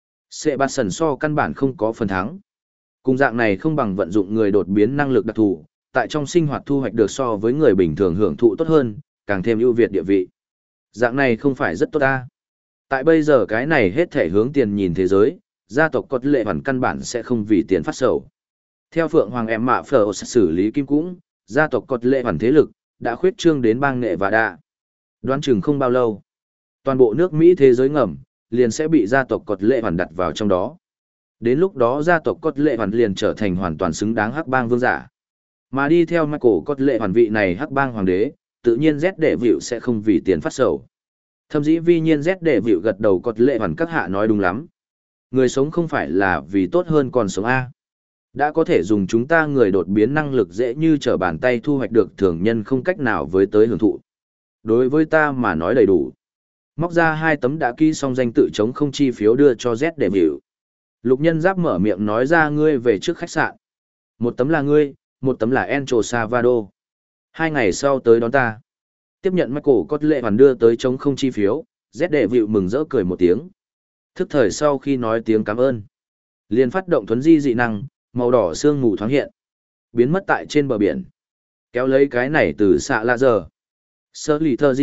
Sệ bạt sần so căn bản không có phần thắng. Cùng dạng này không bằng vận dụng người đột biến năng lực đặc thù, tại trong sinh hoạt thu hoạch được so với người bình thường hưởng thụ tốt hơn, càng thêm ưu việt địa vị. Dạng này không phải rất tốt ta. Tại bây giờ cái này hết thể hướng tiền nhìn thế giới, gia tộc cọt lệ hoàn căn bản sẽ không vì tiền phát sầu. Theo Phượng Hoàng em mạ phở xử lý kim cũng, gia tộc cọt lệ hoàn thế lực, đã khuyết trương đến bang nghệ và đa. Đoán chừng không bao lâu, toàn bộ nước Mỹ thế giới ngầm, liền sẽ bị gia tộc cọt lệ hoàn đặt vào trong đó. Đến lúc đó gia tộc cọt lệ hoàn liền trở thành hoàn toàn xứng đáng hắc bang vương giả. Mà đi theo Michael cọt lệ hoàn vị này hắc bang hoàng đế, tự nhiên Z đệ vịu sẽ không vì tiền phát sầu. Thậm dĩ vi nhiên Z đệ vịu gật đầu cọt lệ hoàn các hạ nói đúng lắm. Người sống không phải là vì tốt hơn còn sống A. Đã có thể dùng chúng ta người đột biến năng lực dễ như trở bàn tay thu hoạch được thường nhân không cách nào với tới hưởng thụ. Đối với ta mà nói đầy đủ. Móc ra 2 tấm đã ký xong danh tự chống không chi phiếu đưa cho Z đệ vịu. Lục Nhân Giáp mở miệng nói ra ngươi về trước khách sạn. 1 tấm là ngươi, 1 tấm là Encho Savado. 2 ngày sau tới đón ta. Tiếp nhận Michael cốt lệ hoàn đưa tới chống không chi phiếu, Z đệ vịu mừng rỡ cười một tiếng. Thức thời sau khi nói tiếng cảm ơn, liền phát động thuấn di dị năng, màu đỏ sương mù thoáng hiện, biến mất tại trên bờ biển. Kéo lấy cái này từ xạ lạ giờ. Sở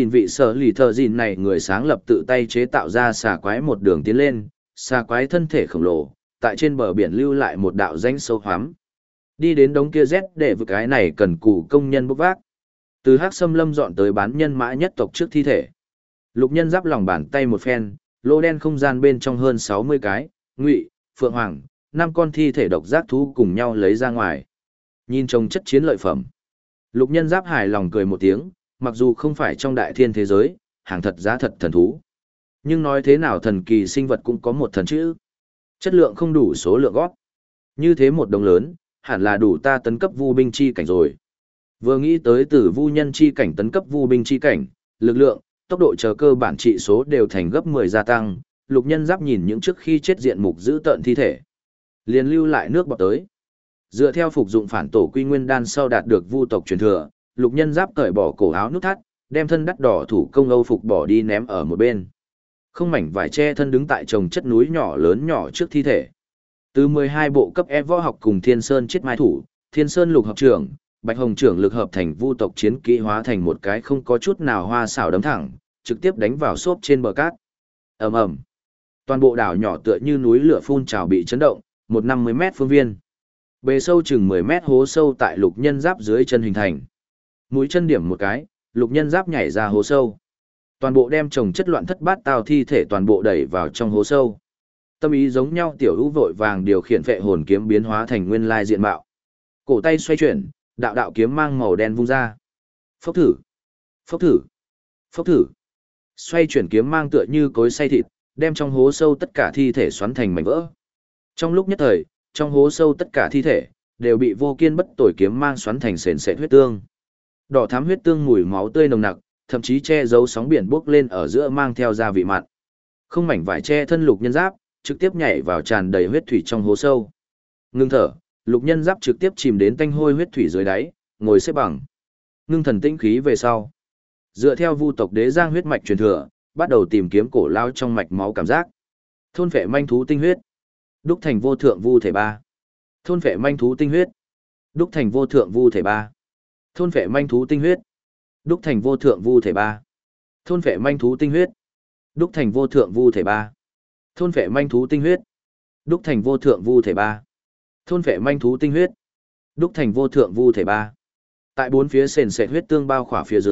lì thợ dìn này người sáng lập tự tay chế tạo ra xà quái một đường tiến lên, xà quái thân thể khổng lồ, tại trên bờ biển lưu lại một đạo rãnh sâu hoắm. Đi đến đống kia Z để với cái này cần cù công nhân bốc vác. Từ Hắc Sâm Lâm dọn tới bán nhân mã nhất tộc trước thi thể. Lục Nhân Giáp lòng bàn tay một phen, lô đen không gian bên trong hơn 60 cái, Ngụy, Phượng Hoàng, 5 con thi thể độc giác thú cùng nhau lấy ra ngoài. Nhìn trông chất chiến lợi phẩm. Lục Nhân Giáp hài lòng cười một tiếng, mặc dù không phải trong đại thiên thế giới, hàng thật giá thật thần thú. Nhưng nói thế nào thần kỳ sinh vật cũng có một thần chữ. Chất lượng không đủ số lượng gót. Như thế một đồng lớn, hẳn là đủ ta tấn cấp vu binh chi cảnh rồi. Vừa nghĩ tới từ vu nhân chi cảnh tấn cấp vu binh chi cảnh, lực lượng, tốc độ chờ cơ bản trị số đều thành gấp 10 gia tăng, Lục Nhân Giáp nhìn những trước khi chết diện mục giữ tợn thi thể. Liền lưu lại nước bọt tới. Dựa theo phục dụng phản tổ quy nguyên đan sau đạt được vu tộc truyền thừa, Lục Nhân Giáp cởi bỏ cổ áo nút thắt, đem thân đắt đỏ thủ công âu phục bỏ đi ném ở một bên. Không mảnh vải che thân đứng tại chồng chất núi nhỏ lớn nhỏ trước thi thể. Từ 12 bộ cấp võ học cùng Thiên Sơn chết mai thủ, Thiên Sơn lục hợp trưởng, Bạch Hồng trưởng lực hợp thành vu tộc chiến kỹ hóa thành một cái không có chút nào hoa xảo đấm thẳng, trực tiếp đánh vào xốp trên bờ cát. Ầm ầm. Toàn bộ đảo nhỏ tựa như núi lửa phun trào bị chấn động, 150 mét phương viên. Bề sâu chừng 10 mét hố sâu tại Lục Nhân Giáp dưới chân hình thành. Mũi chân điểm một cái, Lục Nhân Giáp nhảy ra hố sâu. Toàn bộ đem chồng chất loạn thất bát tao thi thể toàn bộ đẩy vào trong hố sâu. Tâm ý giống nhau tiểu hữu vội vàng điều khiển phệ hồn kiếm biến hóa thành nguyên lai diện mạo. Cổ tay xoay chuyển, đạo đạo kiếm mang màu đen vung ra. Phốc thử, phốc thử, phốc thử. Xoay chuyển kiếm mang tựa như cối xay thịt, đem trong hố sâu tất cả thi thể xoắn thành mảnh vỡ. Trong lúc nhất thời, trong hố sâu tất cả thi thể đều bị vô kiên bất tồi kiếm mang xoắn thành sền sệt huyết tương. Đỏ thắm huyết tương mùi máu tươi nồng nặc, thậm chí che giấu sóng biển bốc lên ở giữa mang theo gia vị mặn. Không mảnh vải che thân Lục Nhân Giáp, trực tiếp nhảy vào tràn đầy huyết thủy trong hố sâu. Ngưng thở, Lục Nhân Giáp trực tiếp chìm đến tanh hôi huyết thủy dưới đáy, ngồi xếp bằng. Ngưng thần tĩnh khí về sau. Dựa theo vu tộc đế giang huyết mạch truyền thừa, bắt đầu tìm kiếm cổ lao trong mạch máu cảm giác. Thôn phệ manh thú tinh huyết. Đúc thành vô thượng vu thể 3. Thôn phệ manh thú tinh huyết. Đúc thành vô thượng vu thể 3. Thôn phệ manh thú tinh huyết. Đúc thành vô thượng vu thể 3. Thôn phệ manh thú tinh huyết. Đúc thành vô thượng vu thể 3. Thôn phệ manh thú tinh huyết. Đúc thành vô thượng vu thể 3. Thôn phệ manh thú tinh huyết. Đúc thành vô thượng vu thể 3. Tại bốn phía sền sệt huyết tương bao khỏa phía dưới,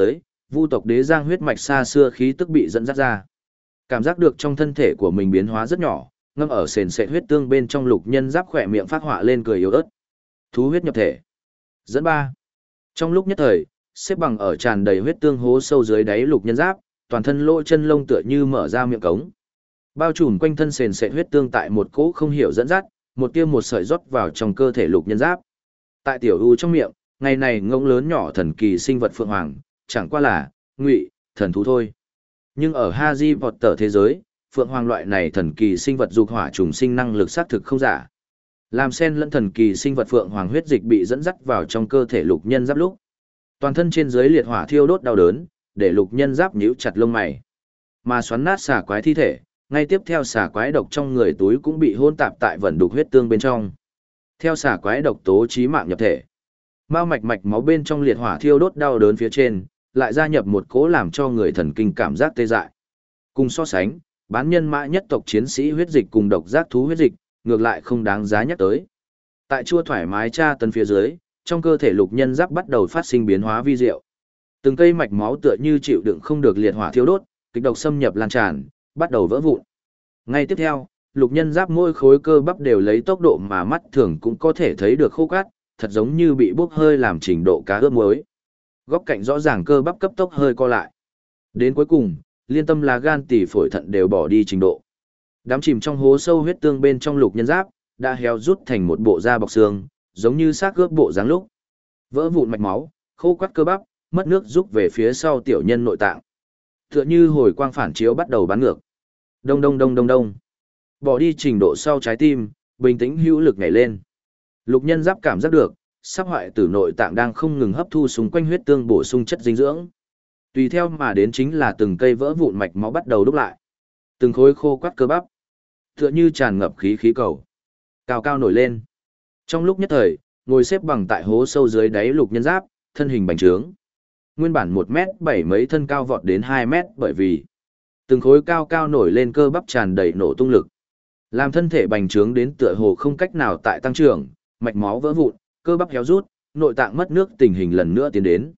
vu tộc đế giang huyết mạch xa xưa khí tức bị dẫn dắt ra. Cảm giác được trong thân thể của mình biến hóa rất nhỏ, ngâm ở sền sệt huyết tương bên trong lục nhân giáp khỏe miệng phát họa lên cười yếu ớt. Thú huyết nhập thể. Dẫn ba. Trong lúc nhất thời, xếp bằng ở tràn đầy huyết tương hố sâu dưới đáy lục nhân giáp, toàn thân lỗ chân lông tựa như mở ra miệng cống. Bao trùm quanh thân sền sệt huyết tương tại một cỗ không hiểu dẫn dắt, một tia một sợi rót vào trong cơ thể lục nhân giáp. Tại tiểu u trong miệng, ngày này ngỗng lớn nhỏ thần kỳ sinh vật phượng hoàng, chẳng qua là ngụy thần thú thôi. Nhưng ở Harry Potter thế giới, phượng hoàng loại này thần kỳ sinh vật dục hỏa trùng sinh năng lực xác thực không giả. Làm sen lẫn thần kỳ sinh vật phượng hoàng huyết dịch bị dẫn dắt vào trong cơ thể lục nhân giáp lúc, toàn thân trên dưới liệt hỏa thiêu đốt đau đớn, để lục nhân giáp nhíu chặt lông mày. Mà xoắn nát xà quái thi thể, ngay tiếp theo xà quái độc trong người túi cũng bị hôn tạp tại vẩn đục huyết tương bên trong. Theo xà quái độc tố chí mạng nhập thể, mao mạch mạch máu bên trong liệt hỏa thiêu đốt đau đớn phía trên, lại gia nhập một cỗ làm cho người thần kinh cảm giác tê dại. Cùng so sánh, bán nhân mã nhất tộc chiến sĩ huyết dịch cùng độc giác thú huyết dịch, ngược lại không đáng giá nhắc tới. Tại chua thoải mái tra tấn phía dưới, trong cơ thể lục nhân giáp bắt đầu phát sinh biến hóa vi diệu. Từng cây mạch máu tựa như chịu đựng không được liệt hỏa thiêu đốt, kịch độc xâm nhập lan tràn, bắt đầu vỡ vụn. Ngay tiếp theo, lục nhân giáp mỗi khối cơ bắp đều lấy tốc độ mà mắt thường cũng có thể thấy được khô cát, thật giống như bị bốc hơi làm trình độ cá ướp muối. Góc cạnh rõ ràng cơ bắp cấp tốc hơi co lại. Đến cuối cùng, liên tâm là gan tỳ phổi thận đều bỏ đi trình độ. Đám chìm trong hố sâu huyết tương bên trong lục nhân giáp, đã héo rút thành một bộ da bọc xương, giống như xác ướp bộ dáng lúc. Vỡ vụn mạch máu, khô quắt cơ bắp, mất nước rút về phía sau tiểu nhân nội tạng. Tựa như hồi quang phản chiếu bắt đầu bắn ngược. Đông đông đông đông đông. Bỏ đi trình độ sau trái tim, bình tĩnh hữu lực nhảy lên. Lục nhân giáp cảm giác được, sắp hoại tử nội tạng đang không ngừng hấp thu xung quanh huyết tương bổ sung chất dinh dưỡng. Tùy theo mà đến chính là từng cây vỡ vụn mạch máu bắt đầu đúc lại. Từng khối khô quắt cơ bắp, tựa như tràn ngập khí cầu, cao cao nổi lên. Trong lúc nhất thời, ngồi xếp bằng tại hố sâu dưới đáy lục nhân giáp, thân hình bành trướng. Nguyên bản 1m7 mấy thân cao vọt đến 2m bởi vì từng khối cao cao nổi lên cơ bắp tràn đầy nổ tung lực. Làm thân thể bành trướng đến tựa hồ không cách nào tại tăng trưởng, mạch máu vỡ vụn, cơ bắp héo rút, nội tạng mất nước tình hình lần nữa tiến đến.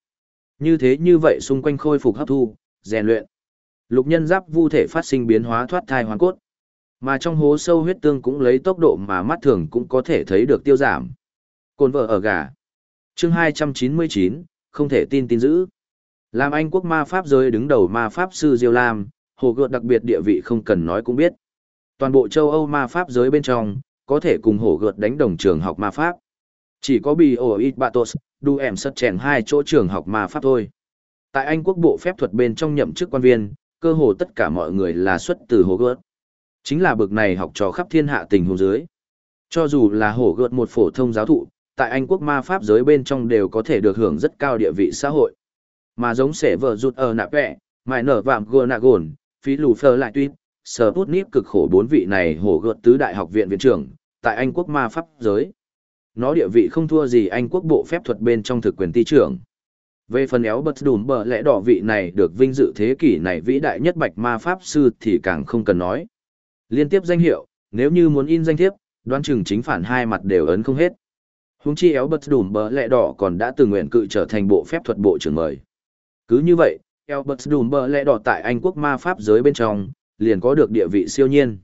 Như vậy xung quanh khôi phục hấp thu, rèn luyện. Lục nhân giáp vu thể phát sinh biến hóa thoát thai hoàn cốt. Mà trong hố sâu huyết tương cũng lấy tốc độ mà mắt thường cũng có thể thấy được tiêu giảm. Cồn vợ ở gà. Chương 299, không thể tin dữ. Làm Anh quốc ma pháp giới đứng đầu ma pháp sư Diêu Lam, hồ gợt đặc biệt địa vị không cần nói cũng biết. Toàn bộ châu Âu ma pháp giới bên trong, có thể cùng hổ gợt đánh đồng trường học ma pháp. Chỉ có Bioit Batos, Du Em Sất Chèn hai chỗ trường học ma pháp thôi. Tại Anh quốc bộ phép thuật bên trong nhậm chức quan viên, cơ hồ tất cả mọi người là xuất từ hổ gợt. Chính là bực này học trò khắp thiên hạ tình huống dưới. Cho dù là hổ gợt một phổ thông giáo thụ, tại Anh quốc ma pháp giới bên trong đều có thể được hưởng rất cao địa vị xã hội. Mà giống sẻ vợ rụt ở nạ vẹ, mài nở vạm gờ nạ gồn, phí lù phơ lại tuyết, sở bút níp cực khổ bốn vị này hổ gợt tứ đại học viện viện trưởng, tại Anh quốc ma pháp giới. Nó địa vị không thua gì Anh quốc bộ phép thuật bên trong thực quyền ty trưởng. Về phần éo bật đùm bờ lẽ đỏ vị này được vinh dự thế kỷ này vĩ đại nhất bạch ma pháp sư thì càng không cần nói. Liên tiếp danh hiệu, nếu như muốn in danh thiếp, đoán chừng chính phản hai mặt đều ấn không hết. Huống chi éo bật đùm bờ lẽ đỏ còn đã từng nguyện cự trở thành bộ phép thuật bộ trưởng mời. Cứ như vậy, Albert Dumbledore đỏ tại Anh quốc ma pháp giới bên trong, liền có được địa vị siêu nhiên.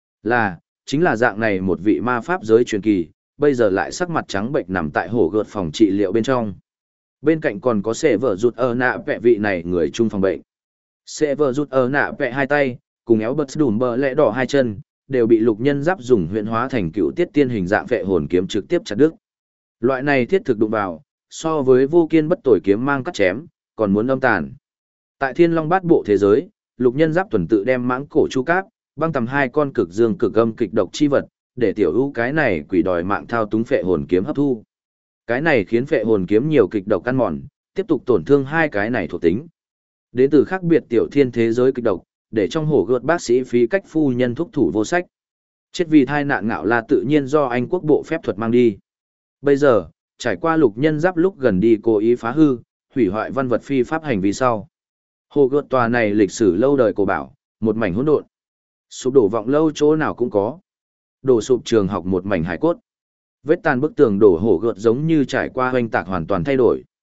Chính là dạng này một vị ma pháp giới truyền kỳ, bây giờ lại sắc mặt trắng bệnh nằm tại hổ gợt phòng trị liệu bên trong. Bên cạnh còn có sệ vợ rụt ở nạ vẹ vị này người chung phòng bệnh. Sệ vợ rụt ở nạ vẹ hai tay, cùng Albert Dumbledore hai chân, đều bị lục nhân giáp dùng huyện hóa thành cựu tiết tiên hình dạng vệ hồn kiếm trực tiếp chặt đứt. Loại này thiết thực đụng vào, so với vô kiên bất tồi kiếm mang cắt chém, còn muốn âm tàn. Tại Thiên Long Bát Bộ thế giới, lục nhân giáp tuần tự đem mãng cổ chu cáp, băng tầm hai con cực dương cực âm kịch độc chi vật, để tiểu ưu cái này quỷ đòi mạng thao túng phệ hồn kiếm hấp thu. Cái này khiến phệ hồn kiếm nhiều kịch độc ăn mòn, tiếp tục tổn thương hai cái này thuộc tính. Đến từ khác biệt tiểu thiên thế giới kịch độc, để trong hổ gợt bác sĩ phí cách phu nhân thúc thủ vô sách. Chết vì thai nạn ngạo là tự nhiên do Anh quốc bộ phép thuật mang đi. Bây giờ, trải qua lục nhân giáp lúc gần đi cố ý phá hư, hủy hoại văn vật phi pháp hành vi sau. Hồ gợt tòa này lịch sử lâu đời cổ bảo, một mảnh hỗn độn. Sụp đổ vọng lâu chỗ nào cũng có. Đổ sụp trường học một mảnh hải cốt. Vết tàn bức tường đổ hổ gợt giống như trải qua hoành tạc hoàn toàn thay đổi.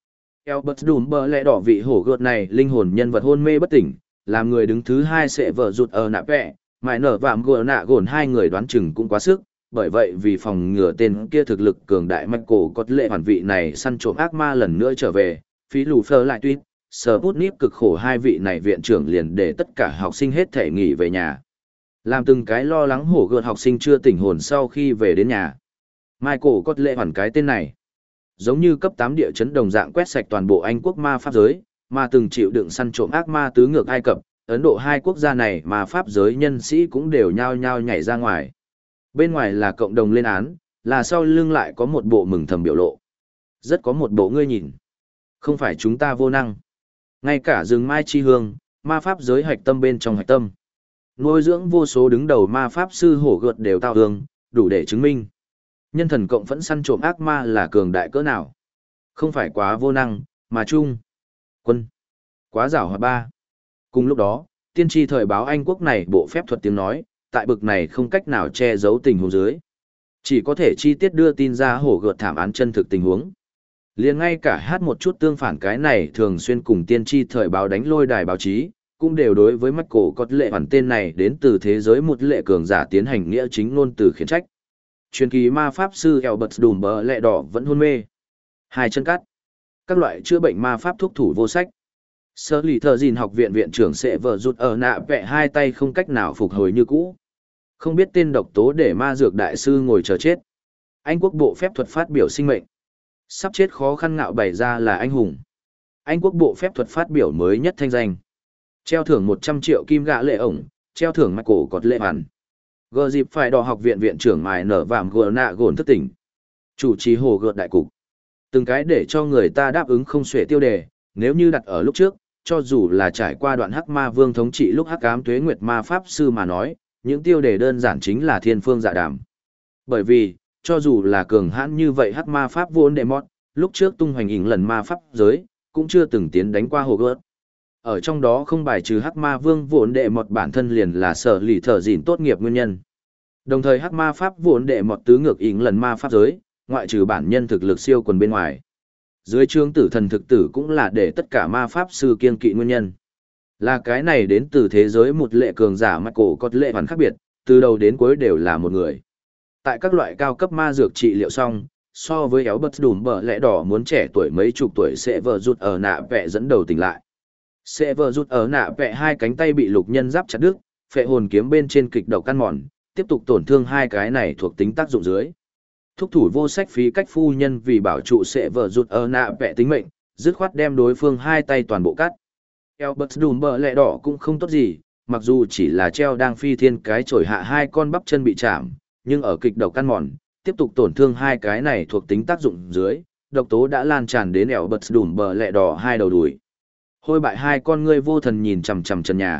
Albert Dumber lẽ đỏ vị hổ gợt này linh hồn nhân vật hôn mê bất tỉnh, làm người đứng thứ hai sẽ vợ rụt ở nạ vẹ, mãi nở vạm gờ nạ gồn hai người đoán chừng cũng quá sức, bởi vậy vì phòng ngừa tên kia thực lực cường đại Michael có lệ hoàn vị này săn trộm ác ma lần nữa trở về, phí lù phơ lại tuyết, Sputnik cực khổ hai vị này viện trưởng liền để tất cả học sinh hết thể nghỉ về nhà. Làm từng cái lo lắng hổ gợt học sinh chưa tỉnh hồn sau khi về đến nhà. Michael có lệ hoàn cái tên này. Giống như cấp 8 địa chấn đồng dạng quét sạch toàn bộ Anh quốc ma pháp giới, mà từng chịu đựng săn trộm ác ma tứ ngược Ai Cập, Ấn Độ hai quốc gia này mà pháp giới nhân sĩ cũng đều nhao nhao nhảy ra ngoài. Bên ngoài là cộng đồng lên án, là sau lưng lại có một bộ mừng thầm biểu lộ. Rất có một bộ ngươi nhìn. Không phải chúng ta vô năng. Ngay cả rừng mai chi hương, ma pháp giới hạch tâm bên trong hạch tâm. Nuôi dưỡng vô số đứng đầu ma pháp sư hổ gợt đều tao hương, đủ để chứng minh. Nhân thần cộng phẫn săn trộm ác ma là cường đại cỡ nào. Không phải quá vô năng, mà chung. Quân. Quá giảo hoạt ba. Cùng lúc đó, tiên tri thời báo Anh quốc này bộ phép thuật tiếng nói, tại bực này không cách nào che giấu tình huống dưới. Chỉ có thể chi tiết đưa tin ra hổ gợt thảm án chân thực tình huống. Liền ngay cả hát một chút tương phản cái này thường xuyên cùng tiên tri thời báo đánh lôi đài báo chí, cũng đều đối với Michael có lệ hoàn tên này đến từ thế giới một lệ cường giả tiến hành nghĩa chính ngôn từ khiển trách. Truyền kỳ ma pháp sư Albert Dumber lẹ đỏ vẫn hôn mê. Hai chân cắt. Các loại chữa bệnh ma pháp thuốc thủ vô sách. Sơ lì thờ gìn học viện viện trưởng sẽ vợ rụt ở nạ vẹ hai tay không cách nào phục hồi như cũ. Không biết tên độc tố để ma dược đại sư ngồi chờ chết. Anh quốc bộ phép thuật phát biểu sinh mệnh. Sắp chết khó khăn ngạo bày ra là anh hùng. Anh quốc bộ phép thuật phát biểu mới nhất thanh danh. Treo thưởng 100 triệu kim gạ lệ ổng, treo thưởng Michael có lệ hoàn. Gờ dịp phải đỏ học viện viện trưởng mài nở vạm gờ nạ gồn thức tỉnh. Chủ trì hồ gợt đại cục. Từng cái để cho người ta đáp ứng không xuể tiêu đề, nếu như đặt ở lúc trước, cho dù là trải qua đoạn hắc ma vương thống trị lúc hắc ám tuế nguyệt ma pháp sư mà nói, những tiêu đề đơn giản chính là thiên phương dạ đàm. Bởi vì, cho dù là cường hãn như vậy hắc ma pháp vốn đệ mọt, lúc trước tung hoành ỉnh lần ma pháp giới, cũng chưa từng tiến đánh qua hồ gợt. Ở trong đó không bài trừ hắc ma vương vốn đệ mọt bản thân liền là sở lì thở dịn tốt nghiệp nguyên nhân. Đồng thời hắc ma pháp vốn đệ mọt tứ ngược ỉnh lần ma pháp giới, ngoại trừ bản nhân thực lực siêu quần bên ngoài. Dưới trướng tử thần thực tử cũng là để tất cả ma pháp sư kiên kỵ nguyên nhân. Là cái này đến từ thế giới một lệ cường giả Michael có lệ hoàn khác biệt, từ đầu đến cuối đều là một người. Tại các loại cao cấp ma dược trị liệu xong, so với Albert Dumber lẽ đỏ muốn trẻ tuổi mấy chục tuổi sẽ vợ rụt ở nạ vẹ dẫn đầu tỉnh lại. Sẽ vợ rụt ở nạ vẹ hai cánh tay bị lục nhân giáp chặt đứt, phệ hồn kiếm bên trên kịch độc căn mòn, tiếp tục tổn thương hai cái này thuộc tính tác dụng dưới. Thúc thủ vô sách phí cách phu nhân vì bảo trụ sẽ vợ rụt ở nạ vẹ tính mệnh, dứt khoát đem đối phương hai tay toàn bộ cắt. Albert Dumber lẹ đỏ cũng không tốt gì, mặc dù chỉ là treo đang phi thiên cái chổi hạ hai con bắp chân bị chạm, nhưng ở kịch độc căn mòn, tiếp tục tổn thương hai cái này thuộc tính tác dụng dưới, độc tố đã lan tràn đến Albert Dumber lẹ đỏ hai đầu đùi. Hôi bại hai con ngươi vô thần nhìn chằm chằm trần nhà.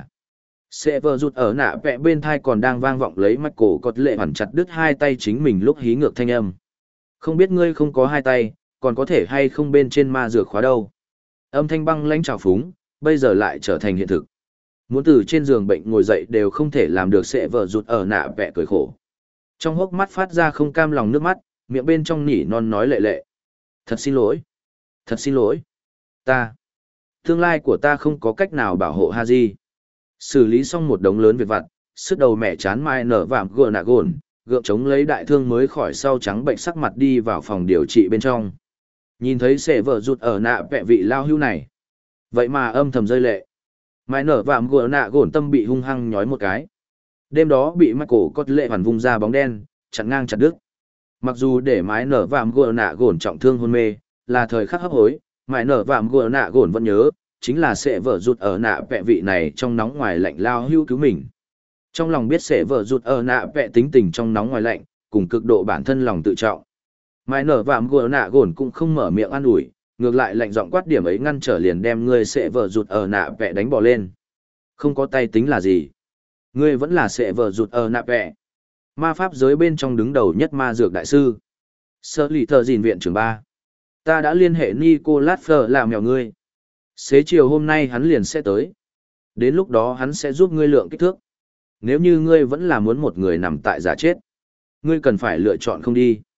Sẽ vợ rụt ở nạ vẽ bên thai còn đang vang vọng lấy mắt cổ cột lệ hoàn chặt đứt hai tay chính mình lúc hí ngược thanh âm. Không biết ngươi không có hai tay, còn có thể hay không bên trên ma dược khóa đâu. Âm thanh băng lãnh trào phúng, bây giờ lại trở thành hiện thực. Muốn từ trên giường bệnh ngồi dậy đều không thể làm được sẽ vợ rụt ở nạ vẽ cười khổ. Trong hốc mắt phát ra không cam lòng nước mắt, miệng bên trong nỉ non nói lệ lệ. Thật xin lỗi. Thật xin lỗi. Tương lai của ta không có cách nào bảo hộ Haji. Xử lý xong một đống lớn việc vặt, sức đầu mẹ chán mai nở vạm gờ nạ gồn, gượng chống lấy đại thương mới khỏi sau trắng bệnh sắc mặt đi vào phòng điều trị bên trong. Nhìn thấy sẽ vợ rụt ở nạ vẹ vị lao hưu này. Vậy mà âm thầm rơi lệ. Mai nở vạm gờ nạ gồn tâm bị hung hăng nhói một cái. Đêm đó bị Michael có lệ hoàn vung ra bóng đen, chặn ngang chặt đứt. Mặc dù để mái nở vạm gờ nạ gồn trọng thương hôn mê, là thời khắc hấp hối, mái nở vạm gờ nạ gồn vẫn nhớ, chính là sẽ vợ rụt ở nạ vẹ vị này trong nóng ngoài lạnh lao hưu cứu mình. Trong lòng biết sẽ vợ rụt ở nạ vẹ tính tình trong nóng ngoài lạnh, cùng cực độ bản thân lòng tự trọng. Mái nở vạm gờ nạ gồn cũng không mở miệng an ủi, ngược lại lạnh giọng quát điểm ấy ngăn trở liền đem ngươi sẽ vợ rụt ở nạ vẹ đánh bỏ lên. Không có tay tính là gì? Ngươi vẫn là sẽ vợ rụt ở nạ vẹ. Ma pháp giới bên trong đứng đầu nhất ma dược đại sư. Sơ lì thờ gìn viện trưởng 3. Ta đã liên hệ Nicolas Fleur làm mèo ngươi. Xế chiều hôm nay hắn liền sẽ tới. Đến lúc đó hắn sẽ giúp ngươi lượng kích thước. Nếu như ngươi vẫn là muốn một người nằm tại giả chết, ngươi cần phải lựa chọn không đi.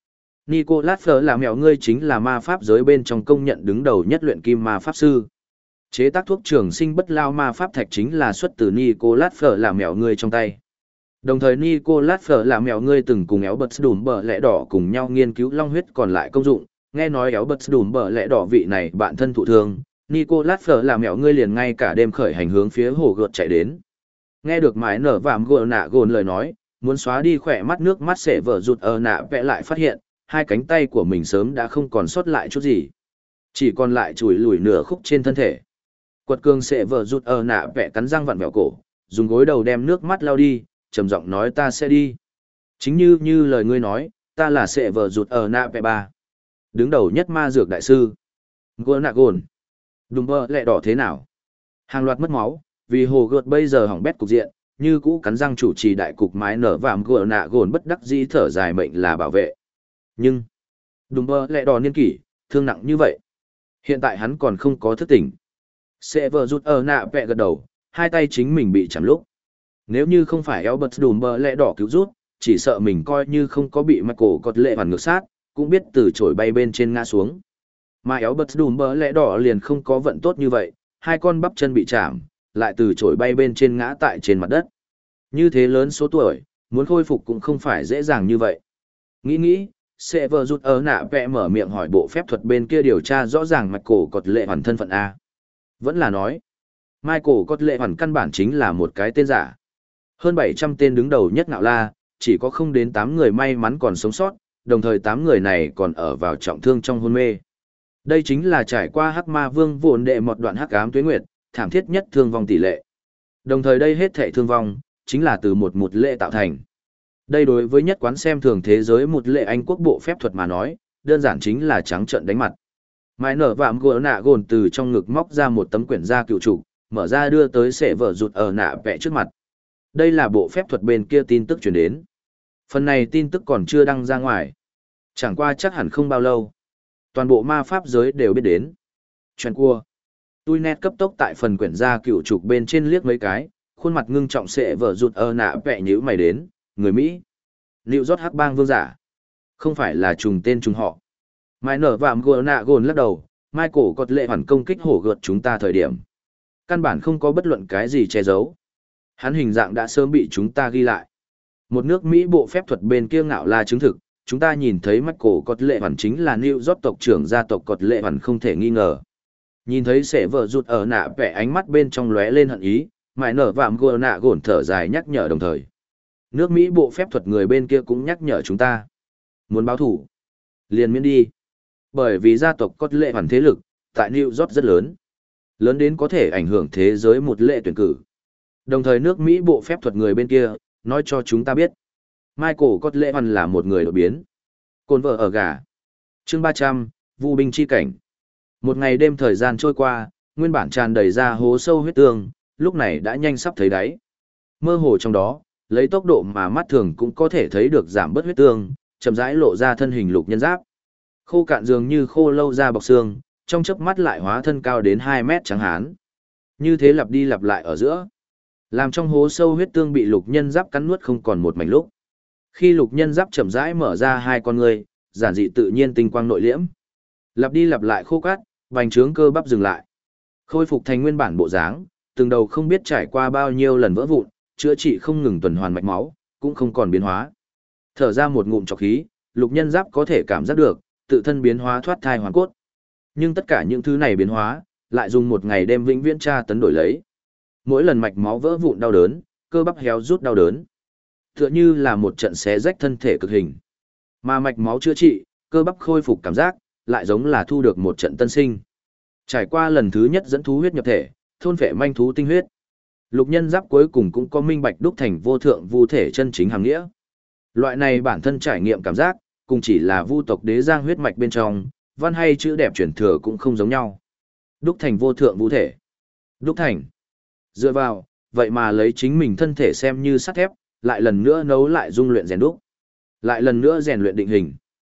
Nicolas Fleur là mèo ngươi chính là ma pháp giới bên trong công nhận đứng đầu nhất luyện kim ma pháp sư. Chế tác thuốc trường sinh bất lao ma pháp thạch chính là xuất từ Nicolas Fleur là mèo ngươi trong tay. Đồng thời Nicolas Fleur là mèo ngươi từng cùng éo bật đùm bờ lẽ đỏ cùng nhau nghiên cứu long huyết còn lại công dụng, nghe nói éo bật đùm bờ lẽ đỏ vị này bạn thân thụ thương, Nicolas Fleur là mèo ngươi liền ngay cả đêm khởi hành hướng phía hồ gợt chạy đến. Nghe được mái nở vàm gờ nạ gồn lời nói, muốn xóa đi khỏe mắt nước mắt sẽ vỡ rụt ở nạ vẽ lại phát hiện, hai cánh tay của mình sớm đã không còn sót lại chút gì. Chỉ còn lại chùi lùi nửa khúc trên thân thể. Quật cường sẽ vỡ rụt ở nạ vẽ cắn răng vặn vẹo cổ, dùng gối đầu đem nước mắt lau đi, trầm giọng nói ta sẽ đi. Chính như lời ngươi nói, ta là sẽ vỡ rụt ở nạ vẽ ba. Đứng đầu nhất ma dược đại sư. Gồn nạ gồn. Đùm bơ lẹ đỏ thế nào? Hàng loạt mất máu, vì hồ gợt bây giờ hỏng bét cục diện, như cũ cắn răng chủ trì đại cục mái nở vàm gỡ nạ gồn bất đắc dĩ thở dài mệnh là bảo vệ. Nhưng, đùm bơ lẹ đỏ niên kỷ, thương nặng như vậy. Hiện tại hắn còn không có thức tỉnh. Sẽ vờ rút ở nạ vẹ gật đầu, hai tay chính mình bị chạm lúc. Nếu như không phải eo bật đùm bơ lẹ đỏ cứu rút, chỉ sợ mình coi như không có bị Michael cọt lệ hoàn ngược sát, cũng biết từ trổi bay bên trên ngã xuống. Mà éo bật đùm bơ lẽ đỏ liền không có vận tốt như vậy, hai con bắp chân bị chạm, lại từ trổi bay bên trên ngã tại trên mặt đất. Như thế lớn số tuổi, muốn khôi phục cũng không phải dễ dàng như vậy. Nghĩ, sẽ vờ rút ở nạ vẽ mở miệng hỏi bộ phép thuật bên kia điều tra rõ ràng Michael cọt lệ hoàn thân phận A. Vẫn là nói, Michael cọt lệ hoàn căn bản chính là một cái tên giả. Hơn 700 tên đứng đầu nhất ngạo la, chỉ có không đến 8 người may mắn còn sống sót, đồng thời 8 người này còn ở vào trọng thương trong hôn mê. Đây chính là trải qua hắc ma vương vụn đệ một đoạn hắc ám tuế nguyệt, thảm thiết nhất thương vong tỷ lệ. Đồng thời đây hết thảy thương vong, chính là từ một lệ tạo thành. Đây đối với nhất quán xem thường thế giới một lệ Anh quốc bộ phép thuật mà nói, đơn giản chính là trắng trợn đánh mặt. Mai nở vạm gỡ nạ gồn từ trong ngực móc ra một tấm quyển gia cựu trục, mở ra đưa tới sệ vợ rụt ở nạ vẽ trước mặt. Đây là bộ phép thuật bên kia tin tức truyền đến. Phần này tin tức còn chưa đăng ra ngoài. Chẳng qua chắc hẳn không bao lâu. Toàn bộ ma pháp giới đều biết đến. Chuyện cua. Tui nét cấp tốc tại phần quyển gia cựu trục bên trên liếc mấy cái, khuôn mặt ngưng trọng sệ vợ rụt ở nạ vẽ nhíu mày đến, người Mỹ. Liệu rót hắc bang vương giả. Không phải là trùng tên trùng họ. Mai nở vạm gỡ nạ gồn lắc đầu, Michael cọt lệ hoàn công kích hổ gợt chúng ta thời điểm. Căn bản không có bất luận cái gì che giấu. Hắn hình dạng đã sớm bị chúng ta ghi lại. Một nước Mỹ bộ phép thuật bên kia ngạo là chứng thực, chúng ta nhìn thấy Michael cọt lệ hoàn chính là New York tộc trưởng gia tộc cọt lệ hoàn không thể nghi ngờ. Nhìn thấy sẻ vợ rụt ở nạ vẻ ánh mắt bên trong lóe lên hận ý, mãi nở vạm gỡ nạ gồn thở dài nhắc nhở đồng thời. Nước Mỹ bộ phép thuật người bên kia cũng nhắc nhở chúng ta. Muốn báo thủ, liền miễn đi. Bởi vì gia tộc cọt lệ hoàn thế lực, tại New York rất lớn. Lớn đến có thể ảnh hưởng thế giới một lệ tuyển cử. Đồng thời nước Mỹ bộ phép thuật người bên kia, nói cho chúng ta biết. Michael cọt lệ hoàn là một người đột biến. Cồn vợ ở gà. Chương 300, Vu binh chi cảnh. Một ngày đêm thời gian trôi qua, nguyên bản tràn đầy ra hố sâu huyết tương, lúc này đã nhanh sắp thấy đáy. Mơ hồ trong đó, lấy tốc độ mà mắt thường cũng có thể thấy được giảm bớt huyết tương, chậm rãi lộ ra thân hình lục nhân giáp. Khô cạn dường như khô lâu ra bọc xương, trong chớp mắt lại hóa thân cao đến 2 mét trắng hán. Như thế lặp đi lặp lại ở giữa. Làm trong hố sâu huyết tương bị lục nhân giáp cắn nuốt không còn một mảnh lúc. Khi lục nhân giáp chậm rãi mở ra hai con người, giản dị tự nhiên tinh quang nội liễm. Lặp đi lặp lại khô cát, bành trướng cơ bắp dừng lại. Khôi phục thành nguyên bản bộ dáng, từng đầu không biết trải qua bao nhiêu lần vỡ vụn, chữa trị không ngừng tuần hoàn mạch máu, cũng không còn biến hóa. Thở ra một ngụm trọc khí, lục nhân giáp có thể cảm giác được, tự thân biến hóa thoát thai hoàn cốt. Nhưng tất cả những thứ này biến hóa, lại dùng một ngày đêm vĩnh viễn tra tấn đổi lấy. Mỗi lần mạch máu vỡ vụn đau đớn, cơ bắp héo rút đau đớn. Tựa như là một trận xé rách thân thể cực hình. Mà mạch máu chữa trị, cơ bắp khôi phục cảm giác, lại giống là thu được một trận tân sinh. Trải qua lần thứ nhất dẫn thú huyết nhập thể, thôn phệ manh thú tinh huyết. Lục nhân giáp cuối cùng cũng có minh bạch đúc thành vô thượng vu thể chân chính hàng nghĩa. Loại này bản thân trải nghiệm cảm giác, cùng chỉ là vu tộc đế giang huyết mạch bên trong, văn hay chữ đẹp truyền thừa cũng không giống nhau. Đúc thành vô thượng vu thể. Đúc thành. Dựa vào, vậy mà lấy chính mình thân thể xem như sắt thép, lại lần nữa nấu lại dung luyện rèn đúc. Lại lần nữa rèn luyện định hình.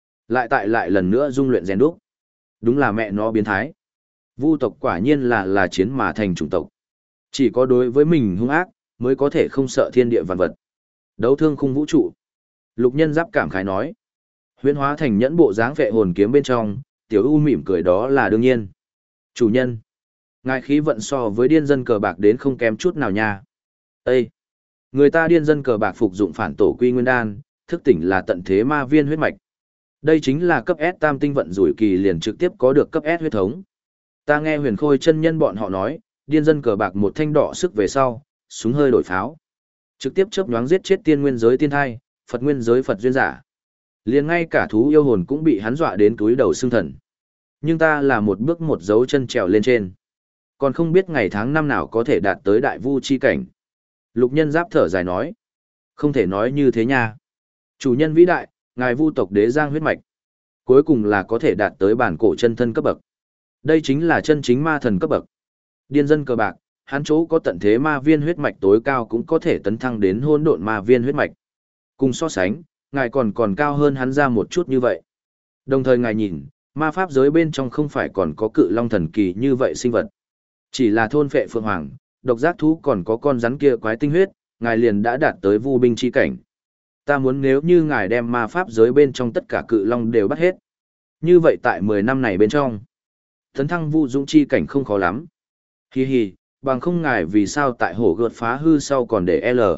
Lại lần nữa dung luyện rèn đúc. Đúng là mẹ nó biến thái. Vu tộc quả nhiên là chiến mà thành chủng tộc. Chỉ có đối với mình hung ác, mới có thể không sợ thiên địa vạn vật. Đấu thương khung vũ trụ. Lục nhân giáp cảm khái nói. Huyễn hóa thành nhẫn bộ dáng vệ hồn kiếm bên trong, Tiểu U mỉm cười đó là đương nhiên. Chủ nhân, ngài khí vận so với điên dân cờ bạc đến không kém chút nào nha. Ê! Người ta điên dân cờ bạc phục dụng phản tổ quy nguyên đan, thức tỉnh là tận thế ma viên huyết mạch. Đây chính là cấp S tam tinh vận rủi kỳ liền trực tiếp có được cấp S huyết thống. Ta nghe Huyền Khôi chân nhân bọn họ nói, điên dân cờ bạc một thanh đỏ sức về sau, súng hơi đổi pháo. Trực tiếp chớp nhoáng giết chết tiên nguyên giới tiên thai, Phật nguyên giới Phật duyên giả. Liền ngay cả thú yêu hồn cũng bị hắn dọa đến túi đầu xương thần. Nhưng ta là một bước một dấu chân trèo lên trên. Còn không biết ngày tháng năm nào có thể đạt tới đại vu chi cảnh. Lục nhân giáp thở dài nói. Không thể nói như thế nha. Chủ nhân vĩ đại, ngài vu tộc đế giang huyết mạch. Cuối cùng là có thể đạt tới bản cổ chân thân cấp bậc. Đây chính là chân chính ma thần cấp bậc. Điên dân cờ bạc, hắn chỗ có tận thế ma viên huyết mạch tối cao cũng có thể tấn thăng đến hôn độn ma viên huyết mạch. Cùng so sánh, ngài còn cao hơn hắn ra một chút như vậy. Đồng thời ngài nhìn, ma pháp giới bên trong không phải còn có cự long thần kỳ như vậy sinh vật. Chỉ là thôn phệ phượng hoàng, độc giác thú còn có con rắn kia quái tinh huyết, ngài liền đã đạt tới vu binh chi cảnh. Ta muốn nếu như ngài đem ma pháp giới bên trong tất cả cự long đều bắt hết. Như vậy tại 10 năm này bên trong, tấn thăng vu dũng chi cảnh không khó lắm. Hi hi, bằng không ngài vì sao tại hổ gợt phá hư sau còn để L.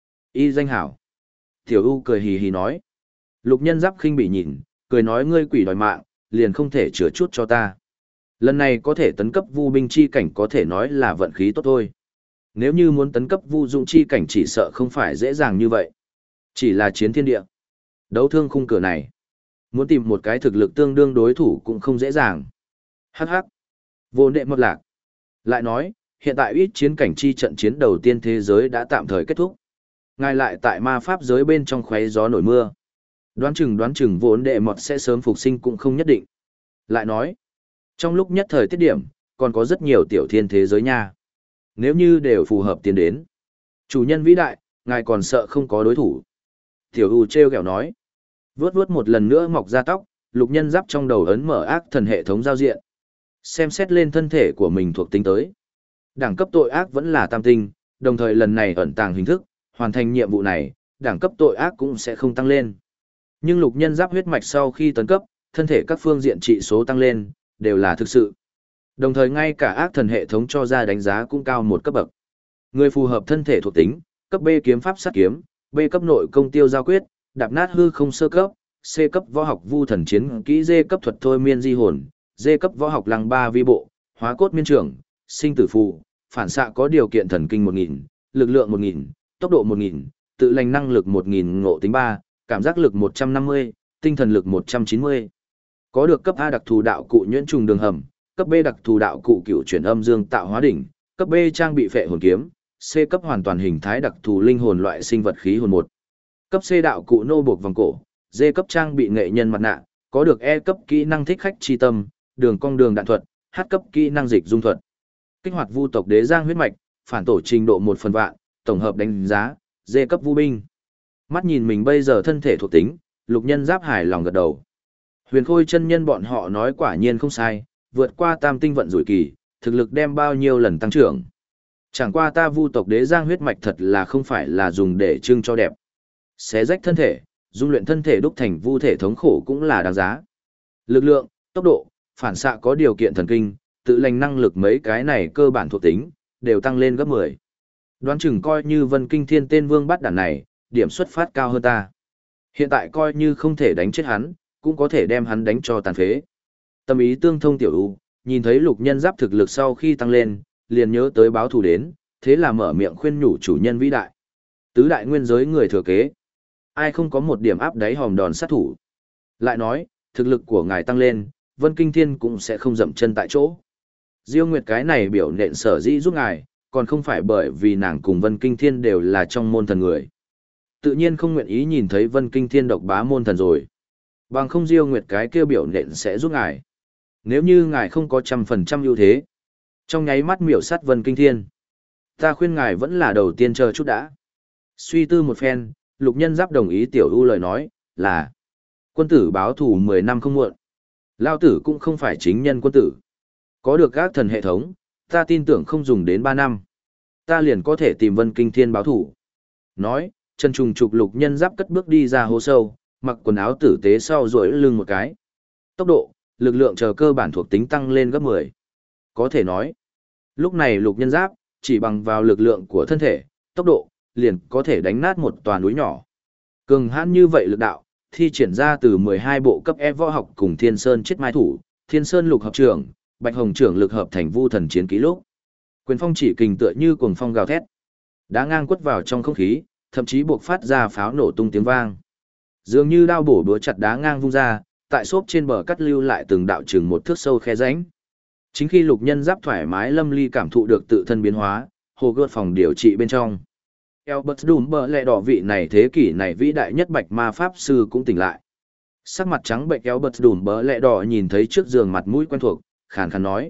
Y danh hảo. Tiểu U cười hì hì nói. Lục nhân giáp khinh bị nhìn, cười nói ngươi quỷ đòi mạng, liền không thể chữa chút cho ta. Lần này có thể tấn cấp vu binh chi cảnh có thể nói là vận khí tốt thôi. Nếu như muốn tấn cấp vu dũng chi cảnh chỉ sợ không phải dễ dàng như vậy. Chỉ là chiến thiên địa. Đấu thương khung cửa này. Muốn tìm một cái thực lực tương đương đối thủ cũng không dễ dàng. Hắc hắc. Vô nệ một lạc. Lại nói, hiện tại ít chiến cảnh chi trận chiến đầu tiên thế giới đã tạm thời kết thúc. Ngài lại tại ma pháp giới bên trong khoé gió nổi mưa. Đoán chừng vốn đệ mọt sẽ sớm phục sinh cũng không nhất định. Lại nói, trong lúc nhất thời tiết điểm, còn có rất nhiều tiểu thiên thế giới nha. Nếu như đều phù hợp tiến đến. Chủ nhân vĩ đại, ngài còn sợ không có đối thủ. Tiểu U treo kẹo nói. Vuốt vuốt một lần nữa mọc ra tóc, lục nhân giáp trong đầu ấn mở ác thần hệ thống giao diện. Xem xét lên thân thể của mình thuộc tính tới. Đẳng cấp tội ác vẫn là tam tinh, đồng thời lần này ẩn tàng hình thức, hoàn thành nhiệm vụ này, đẳng cấp tội ác cũng sẽ không tăng lên. Nhưng lục nhân giáp huyết mạch sau khi tấn cấp, thân thể các phương diện trị số tăng lên, đều là thực sự. Đồng thời ngay cả ác thần hệ thống cho ra đánh giá cũng cao một cấp bậc. Người phù hợp thân thể thuộc tính, cấp B kiếm pháp sát kiếm, B cấp nội công tiêu giao quyết, đạp nát hư không sơ cấp, C cấp võ học vu thần chiến kỹ, D cấp thuật thôi miên di hồn, D cấp võ học lăng ba vi bộ, hóa cốt miên trưởng, sinh tử phù, phản xạ có điều kiện thần kinh 1000, lực lượng 1000, tốc độ 1000, tự lành năng lực 1000, ngộ tính 3, cảm giác lực 150, tinh thần lực 190. Có được cấp A đặc thù đạo cụ nhuyễn trùng đường hầm, cấp B đặc thù đạo cụ cựu chuyển âm dương tạo hóa đỉnh, cấp B trang bị phệ hồn kiếm, C cấp hoàn toàn hình thái đặc thù linh hồn loại sinh vật khí hồn 1. Cấp C đạo cụ nô buộc vòng cổ, D cấp trang bị nghệ nhân mặt nạ, có được E cấp kỹ năng thích khách chi tâm, đường cong đường đạn thuật, H cấp kỹ năng dịch dung thuật. Kích hoạt vu tộc đế giang huyết mạch, phản tổ trình độ 1 phần vạn, tổng hợp đánh giá, D cấp vu binh. Mắt nhìn mình bây giờ thân thể thuộc tính, lục nhân giáp hài lòng gật đầu. Huyền Khôi chân nhân bọn họ nói quả nhiên không sai, vượt qua tam tinh vận rủi kỳ, thực lực đem bao nhiêu lần tăng trưởng. Chẳng qua ta vu tộc đế giang huyết mạch thật là không phải là dùng để trưng cho đẹp. Xé rách thân thể, dung luyện thân thể đúc thành vu thể thống khổ cũng là đáng giá. Lực lượng, tốc độ, phản xạ có điều kiện thần kinh, tự lành năng lực mấy cái này cơ bản thuộc tính, đều tăng lên gấp 10. Đoán chừng coi như Vân Kinh Thiên tên vương bắt đàn này, điểm xuất phát cao hơn ta. Hiện tại coi như không thể đánh chết hắn, cũng có thể đem hắn đánh cho tàn phế. Tâm ý tương thông tiểu U, nhìn thấy lục nhân giáp thực lực sau khi tăng lên, liền nhớ tới báo thù đến, thế là mở miệng khuyên nhủ chủ nhân vĩ đại. Tứ đại nguyên giới người thừa kế. Ai không có một điểm áp đáy hòm đòn sát thủ. Lại nói, thực lực của ngài tăng lên, Vân Kinh Thiên cũng sẽ không dậm chân tại chỗ. Diêu Nguyệt cái này biểu nện sở dĩ giúp ngài, còn không phải bởi vì nàng cùng Vân Kinh Thiên đều là trong môn thần người. Tự nhiên không nguyện ý nhìn thấy Vân Kinh Thiên độc bá môn thần rồi. Bằng không Diêu Nguyệt cái kia biểu nện sẽ giúp ngài. Nếu như ngài không có 100% ưu thế, trong nháy mắt miểu sát Vân Kinh Thiên. Ta khuyên ngài vẫn là đầu tiên chờ chút đã. Suy tư một phen, lục nhân giáp đồng ý tiểu U lời nói, là quân tử báo thù 10 năm không muộn. Lao tử cũng không phải chính nhân quân tử. Có được các thần hệ thống, ta tin tưởng không dùng đến 3 năm. Ta liền có thể tìm Vân Kinh Thiên báo thù. Nói, chân trùng trục lục nhân giáp cất bước đi ra hố sâu, mặc quần áo tử tế sau duỗi lưng một cái. Tốc độ, lực lượng chờ cơ bản thuộc tính tăng lên gấp 10. Có thể nói, lúc này Lục Nhân Giáp, chỉ bằng vào lực lượng của thân thể, tốc độ, liền có thể đánh nát một tòa núi nhỏ. Cường hãn như vậy lực đạo, thi triển ra từ 12 bộ cấp E võ học cùng Thiên Sơn chết mai thủ, Thiên Sơn lục hợp trưởng, Bạch Hồng trưởng lực hợp thành vu thần chiến ký lúc. Quyền phong chỉ kình tựa như cuồng phong gào thét, đá ngang quất vào trong không khí, thậm chí buộc phát ra pháo nổ tung tiếng vang. Dường như đao bổ búa chặt đá ngang vung ra, tại xốp trên bờ cắt lưu lại từng đạo chừng một thước sâu khe rãnh. Chính khi Lục Nhân Giáp thoải mái lâm ly cảm thụ được tự thân biến hóa, hồ gợt phòng điều trị bên trong. Albert Dumber lẹ đỏ vị này thế kỷ này vĩ đại nhất bạch ma pháp sư cũng tỉnh lại. Sắc mặt trắng bệnh Albert Dumber lẹ đỏ nhìn thấy trước giường mặt mũi quen thuộc, khàn khàn nói.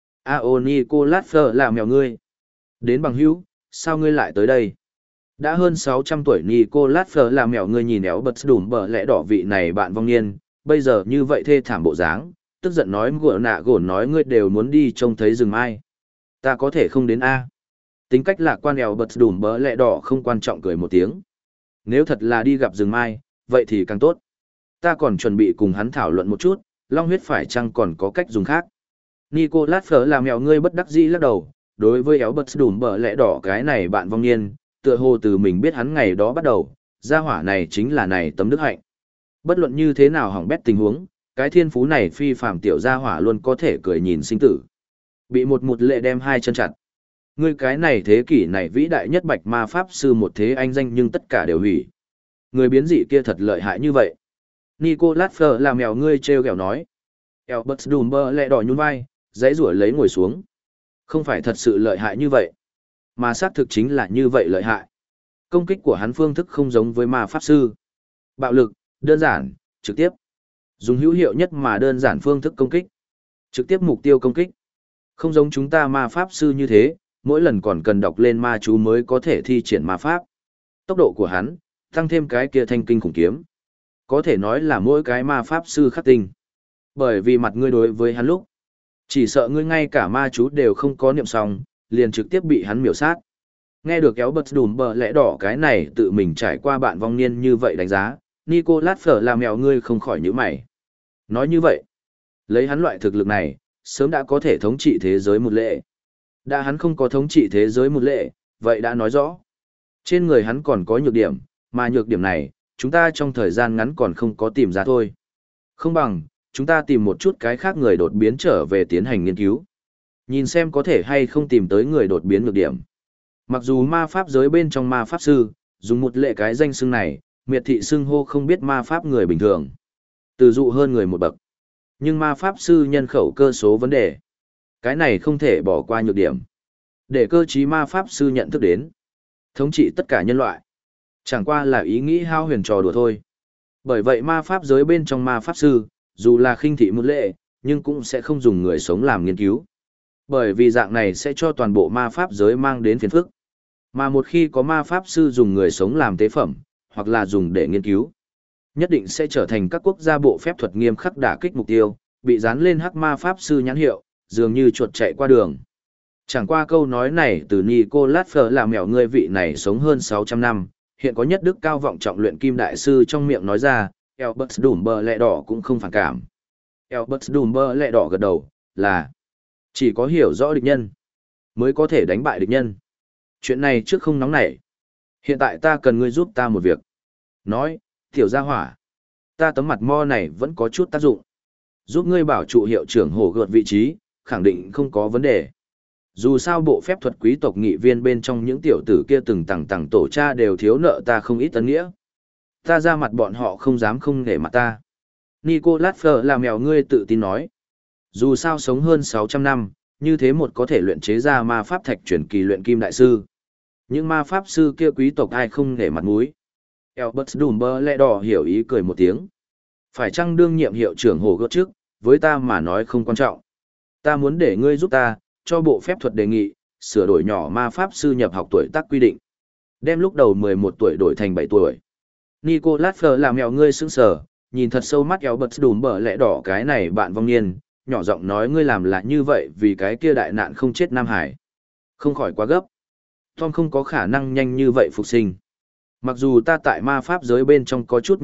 Nicolas Fleur là mèo ngươi. Đến bằng hữu, sao ngươi lại tới đây? Đã hơn 600 tuổi Nicolas Fleur là mèo ngươi nhìn Albert Dumber lẹ đỏ vị này bạn vong niên, bây giờ như vậy thê thảm bộ dáng, tức giận nói gồn nói ngươi đều muốn đi trông thấy rừng mai. Ta có thể không đến A. Tính cách lạc quan Albert Dumber lẹ đỏ không quan trọng cười một tiếng. Nếu thật là đi gặp rừng mai, vậy thì càng tốt. Ta còn chuẩn bị cùng hắn thảo luận một chút, long huyết phải chăng còn có cách dùng khác. Nicolas Fleur là mèo ngươi bất đắc dĩ lắc đầu, đối với Albert Dumber lẹ đỏ cái này bạn vong niên, tựa hồ từ mình biết hắn ngày đó bắt đầu, gia hỏa này chính là này tấm đức hạnh. Bất luận như thế nào hỏng bét tình huống, cái thiên phú này phi phàm tiểu gia hỏa luôn có thể cười nhìn sinh tử. Bị một lệ đem hai chân chặt. Ngươi cái này thế kỷ này vĩ đại nhất bạch ma pháp sư một thế anh danh nhưng tất cả đều hủy. Người biến dị kia thật lợi hại như vậy. Nicolas Fleur là mèo ngươi treo kẹo nói. Albert Dumber lẹ đỏ nhún vai, giãy giụa lấy ngồi xuống. Không phải thật sự lợi hại như vậy, mà xác thực chính là như vậy lợi hại. Công kích của hắn phương thức không giống với ma pháp sư. Bạo lực, đơn giản, trực tiếp. Dùng hữu hiệu nhất mà đơn giản phương thức công kích. Trực tiếp mục tiêu công kích. Không giống chúng ta ma pháp sư như thế, mỗi lần còn cần đọc lên ma chú mới có thể thi triển ma pháp. Tốc độ của hắn, tăng thêm cái kia thanh kinh khủng kiếm. Có thể nói là mỗi cái ma pháp sư khắc tinh. Bởi vì mặt ngươi đối với hắn lúc, chỉ sợ ngươi ngay cả ma chú đều không có niệm xong, liền trực tiếp bị hắn miểu sát. Nghe được Albert Dumber lẽ đỏ cái này tự mình trải qua bạn vong niên như vậy đánh giá, Nicolas Fleur là mèo ngươi không khỏi nhíu mày. Nói như vậy, lấy hắn loại thực lực này, sớm đã có thể thống trị thế giới một lệ. Đã hắn không có thống trị thế giới một lệ, vậy đã nói rõ. Trên người hắn còn có nhược điểm, mà nhược điểm này, chúng ta trong thời gian ngắn còn không có tìm ra thôi. Không bằng, chúng ta tìm một chút cái khác người đột biến trở về tiến hành nghiên cứu. Nhìn xem có thể hay không tìm tới người đột biến nhược điểm. Mặc dù ma pháp giới bên trong ma pháp sư, dùng một lệ cái danh xưng này, miệt thị xưng hô không biết ma pháp người bình thường. Từ dụ hơn người một bậc. Nhưng ma pháp sư nhân khẩu cơ số vấn đề. Cái này không thể bỏ qua nhược điểm. Để cơ trí ma pháp sư nhận thức đến. Thống trị tất cả nhân loại. Chẳng qua là ý nghĩ hao huyền trò đùa thôi. Bởi vậy ma pháp giới bên trong ma pháp sư, dù là khinh thị một lệ, nhưng cũng sẽ không dùng người sống làm nghiên cứu. Bởi vì dạng này sẽ cho toàn bộ ma pháp giới mang đến phiền phức. Mà một khi có ma pháp sư dùng người sống làm tế phẩm, hoặc là dùng để nghiên cứu, nhất định sẽ trở thành các quốc gia bộ phép thuật nghiêm khắc đả kích mục tiêu, bị dán lên hắc ma pháp sư nhãn hiệu, dường như chuột chạy qua đường. Chẳng qua câu nói này từ Nicolas Fleur là mèo người vị này sống hơn 600 năm, hiện có nhất đức cao vọng trọng luyện kim đại sư trong miệng nói ra, Albert Dumber lẹ đỏ cũng không phản cảm. Albert Dumber lẹ đỏ gật đầu, là chỉ có hiểu rõ địch nhân, mới có thể đánh bại địch nhân. Chuyện này trước không nóng nảy. Hiện tại ta cần ngươi giúp ta một việc. Nói, tiểu gia hỏa. Ta tấm mặt mo này vẫn có chút tác dụng. Giúp ngươi bảo trụ hiệu trưởng hổ gợt vị trí, khẳng định không có vấn đề. Dù sao bộ phép thuật quý tộc nghị viên bên trong những tiểu tử kia từng tầng tổ cha đều thiếu nợ ta không ít ân nghĩa. Ta ra mặt bọn họ không dám không nể mặt ta. Nicolas Fleur là mèo ngươi tự tin nói. Dù sao sống hơn 600 năm, như thế một có thể luyện chế ra ma pháp thạch truyền kỳ luyện kim đại sư. Những ma pháp sư kia quý tộc ai không nể mặt mũi. Albert Dumber lẹ đỏ hiểu ý cười một tiếng. Phải chăng đương nhiệm hiệu trưởng hồ gợt trước, với ta mà nói không quan trọng. Ta muốn để ngươi giúp ta, cho bộ phép thuật đề nghị, sửa đổi nhỏ ma pháp sư nhập học tuổi tác quy định. Đem lúc đầu 11 tuổi đổi thành 7 tuổi. Nicolas Fleur làm mèo ngươi sững sờ, nhìn thật sâu mắt Albert Dumber lẹ đỏ cái này bạn vong niên, nhỏ giọng nói ngươi làm là như vậy vì cái kia đại nạn không chết Nam Hải. Không khỏi quá gấp. Tom không có khả năng nhanh như vậy phục sinh. Mặc dù ta tại ma pháp giới bên trong có chút nhân mạch,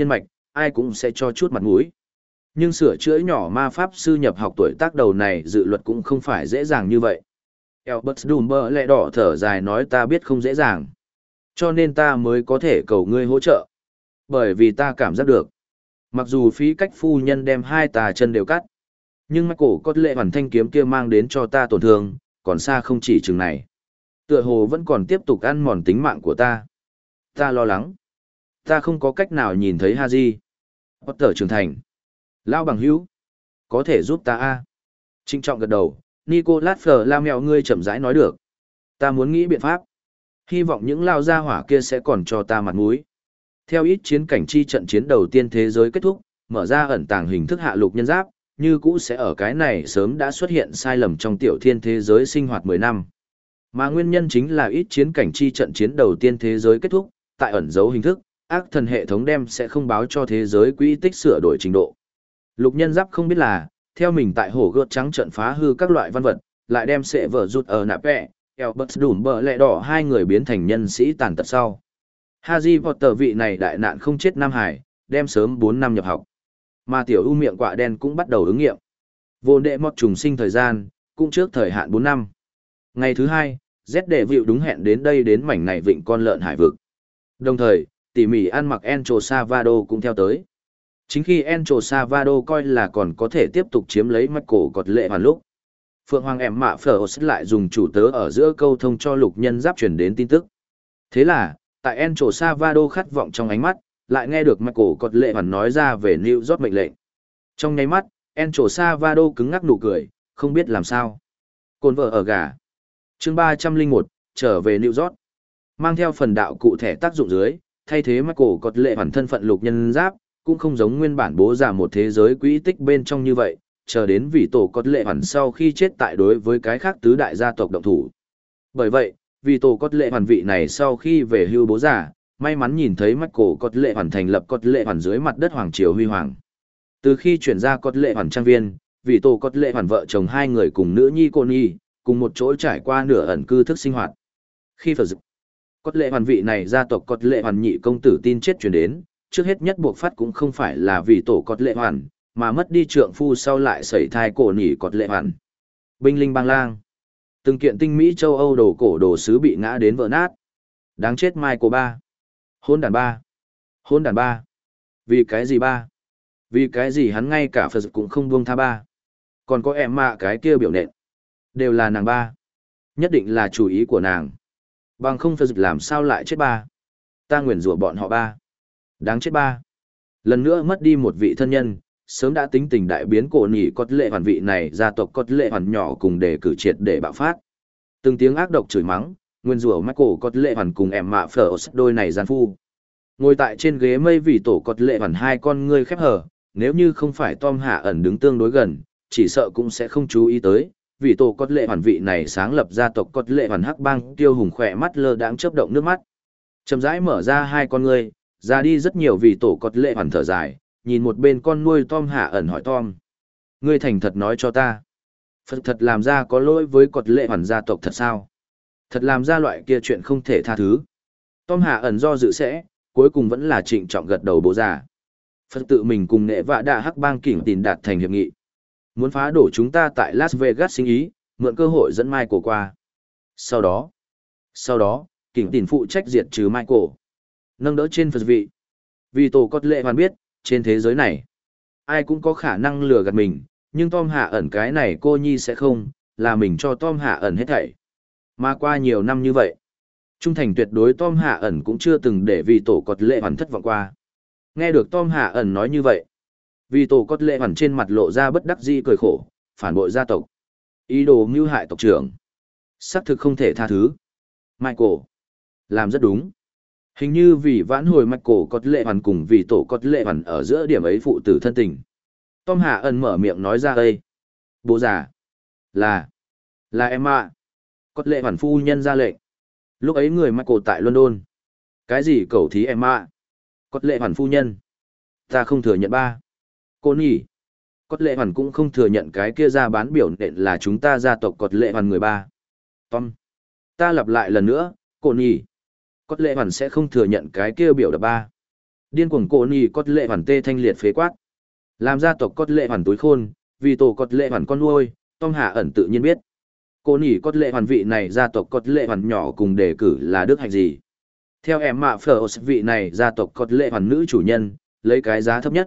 ai cũng sẽ cho chút mặt mũi. Nhưng sửa chữa nhỏ ma pháp sư nhập học tuổi tác đầu này dự luật cũng không phải dễ dàng như vậy. Albert Dumbledore đỏ thở dài nói ta biết không dễ dàng. Cho nên ta mới có thể cầu ngươi hỗ trợ. Bởi vì ta cảm giác được. Mặc dù phí cách phu nhân đem hai tà chân đều cắt. Nhưng Michael có lệ hoàn thanh kiếm kia mang đến cho ta tổn thương, còn xa không chỉ chừng này. Tựa hồ vẫn còn tiếp tục ăn mòn tính mạng của ta. Ta lo lắng. Ta không có cách nào nhìn thấy Haji. Potter trưởng thành. Lao bằng hữu. Có thể giúp ta a? Trinh trọng gật đầu, Nicolas Flamel ngươi chậm rãi nói được. Ta muốn nghĩ biện pháp. Hy vọng những lao gia hỏa kia sẽ còn cho ta mặt mũi. Theo ít chiến cảnh chi trận chiến đầu tiên thế giới kết thúc, mở ra ẩn tàng hình thức hạ lục nhân giáp, như cũ sẽ ở cái này sớm đã xuất hiện sai lầm trong tiểu thiên thế giới sinh hoạt 10 năm. Mà nguyên nhân chính là ít chiến cảnh chi trận chiến đầu tiên thế giới kết thúc, tại ẩn dấu hình thức, ác thần hệ thống đem sẽ không báo cho thế giới quỹ tích sửa đổi trình độ. Lục nhân giáp không biết là, theo mình tại hồ gợt trắng trận phá hư các loại văn vật, lại đem sẽ vở rút ở nạp vẹ, Albert Dumbledore hai người biến thành nhân sĩ tàn tật sau. Harry Potter vị này đại nạn không chết Nam Hải, đem sớm 4 năm nhập học. Mà tiểu ưu miệng quạ đen cũng bắt đầu ứng nghiệm. Voldemort trùng sinh thời gian, cũng trước thời hạn 4 năm. Ngày thứ 2, Z đệ vịu đúng hẹn đến đây đến mảnh này vịnh con lợn hải vực. Đồng thời, tỉ mỉ ăn mặc Encho Savado cũng theo tới. Chính khi Encho Savado coi là còn có thể tiếp tục chiếm lấy Michael cọt lệ hoàn lúc. Phượng Hoàng em mạ phở lại dùng chủ tớ ở giữa câu thông cho lục nhân giáp truyền đến tin tức. Thế là, tại Encho Savado khát vọng trong ánh mắt, lại nghe được Michael cọt lệ hoàn nói ra về New York mệnh lệnh. Trong nháy mắt, Encho Savado cứng ngắc nụ cười, không biết làm sao. Cồn vợ ở gà. Chương 301, trở về New York. Mang theo phần đạo cụ thể tác dụng dưới, thay thế Michael cọt lệ hoàn thân phận lục nhân giáp, cũng không giống nguyên bản bố giả một thế giới quỹ tích bên trong như vậy, chờ đến vì tổ cọt lệ hoàn sau khi chết tại đối với cái khác tứ đại gia tộc động thủ. Bởi vậy, vì tổ cọt lệ hoàn vị này sau khi về hưu bố giả, may mắn nhìn thấy Michael cọt lệ hoàn thành lập cọt lệ hoàn dưới mặt đất hoàng triều huy hoàng. Từ khi chuyển ra cọt lệ hoàn trang viên, vì tổ cọt lệ hoàn vợ chồng hai người cùng nữ nhi cô nhi, cùng một chỗ trải qua nửa ẩn cư thức sinh hoạt. Khi Phật cọt lệ hoàn vị này gia tộc cọt lệ hoàn nhị công tử tin chết truyền đến, trước hết nhất buộc phát cũng không phải là vì tổ cọt lệ hoàn, mà mất đi trượng phu sau lại sẩy thai cổ nỉ cọt lệ hoàn. Binh linh bang lang. Từng kiện tinh mỹ châu Âu đồ cổ đồ sứ bị ngã đến vỡ nát. Đáng chết Michael ba. Hôn đàn ba. Hôn đàn ba. Vì cái gì ba? Vì cái gì hắn ngay cả Phật cũng không buông tha ba. Còn có em mạ cái kia biểu nện. Đều là nàng ba. Nhất định là chủ ý của nàng. Bằng không Phật làm sao lại chết ba. Ta nguyền rủa bọn họ ba. Đáng chết ba. Lần nữa mất đi một vị thân nhân, sớm đã tính tình đại biến cổ nỉ cọt lệ hoàn vị này gia tộc cọt lệ hoàn nhỏ cùng để cử triệt để bạo phát. Từng tiếng ác độc chửi mắng, nguyên rủa Michael cọt lệ hoàn cùng em mạ phở đôi này gian phu. Ngồi tại trên ghế mây vì tổ cọt lệ hoàn hai con ngươi khép hờ, nếu như không phải Tom Hạ ẩn đứng tương đối gần, chỉ sợ cũng sẽ không chú ý tới, vì tổ cọt lệ hoàn vị này sáng lập gia tộc cọt lệ hoàn hắc bang tiêu hùng khỏe mắt lơ đãng chớp động nước mắt. Chậm rãi mở ra hai con ngươi, ra đi rất nhiều vì tổ cọt lệ hoàn thở dài, nhìn một bên con nuôi Tom Hạ ẩn hỏi Tom. Ngươi thành thật nói cho ta. Phật thật làm ra có lỗi với cọt lệ hoàn gia tộc thật sao? Thật làm ra loại kia chuyện không thể tha thứ. Tom Hạ ẩn do dự sẽ, cuối cùng vẫn là trịnh trọng gật đầu bố già. Phật tự mình cùng nệ vạ đạ hắc bang kỉnh tìm đạt thành hiệp nghị. Muốn phá đổ chúng ta tại Las Vegas sinh ý, mượn cơ hội dẫn Michael qua. Sau đó, kỉnh tìm phụ trách diệt trừ Michael. Nâng đỡ trên Phật vị. Vì tổ cọt lệ hoàn biết, trên thế giới này, ai cũng có khả năng lừa gạt mình, nhưng Tom Hạ ẩn cái này cô nhi sẽ không, là mình cho Tom Hạ ẩn hết thảy. Mà qua nhiều năm như vậy, trung thành tuyệt đối Tom Hạ ẩn cũng chưa từng để vì tổ cọt lệ hoàn thất vọng qua. Nghe được Tom Hạ ẩn nói như vậy, vì tổ cọt lệ hoàn trên mặt lộ ra bất đắc dĩ cười khổ, phản bội gia tộc, ý đồ mưu hại tộc trưởng. Xác thực không thể tha thứ. Michael làm rất đúng. Hình như vì vãn hồi Michael cọt lệ hoàn cùng vì tổ cọt lệ hoàn ở giữa điểm ấy phụ tử thân tình. Tom Hạ ẩn mở miệng nói ra đây. Bố già. Là em ạ. Cọt lệ hoàn phu nhân ra lệnh. Lúc ấy người Michael tại London. Cái gì cầu thí em ạ? Cọt lệ hoàn phu nhân. Ta không thừa nhận ba. Cô nhỉ. Cọt lệ hoàn cũng không thừa nhận cái kia ra bán biểu nện là chúng ta gia tộc cọt lệ hoàn người ba. Tom. Ta lặp lại lần nữa, cô nhỉ. Cọt lệ hoàn sẽ không thừa nhận cái kia biểu đập ba. Điên cuồng cổ nỉ cốt lệ hoàn tê thanh liệt phế quát. Làm gia tộc cốt lệ hoàn túi khôn, vì tổ cốt lệ hoàn con nuôi, Tom Hạ ẩn tự nhiên biết. Cổ nỉ cốt lệ hoàn vị này gia tộc cốt lệ hoàn nhỏ cùng đề cử là đức hạnh gì. Theo em mạ phở vị này gia tộc cốt lệ hoàn nữ chủ nhân, lấy cái giá thấp nhất.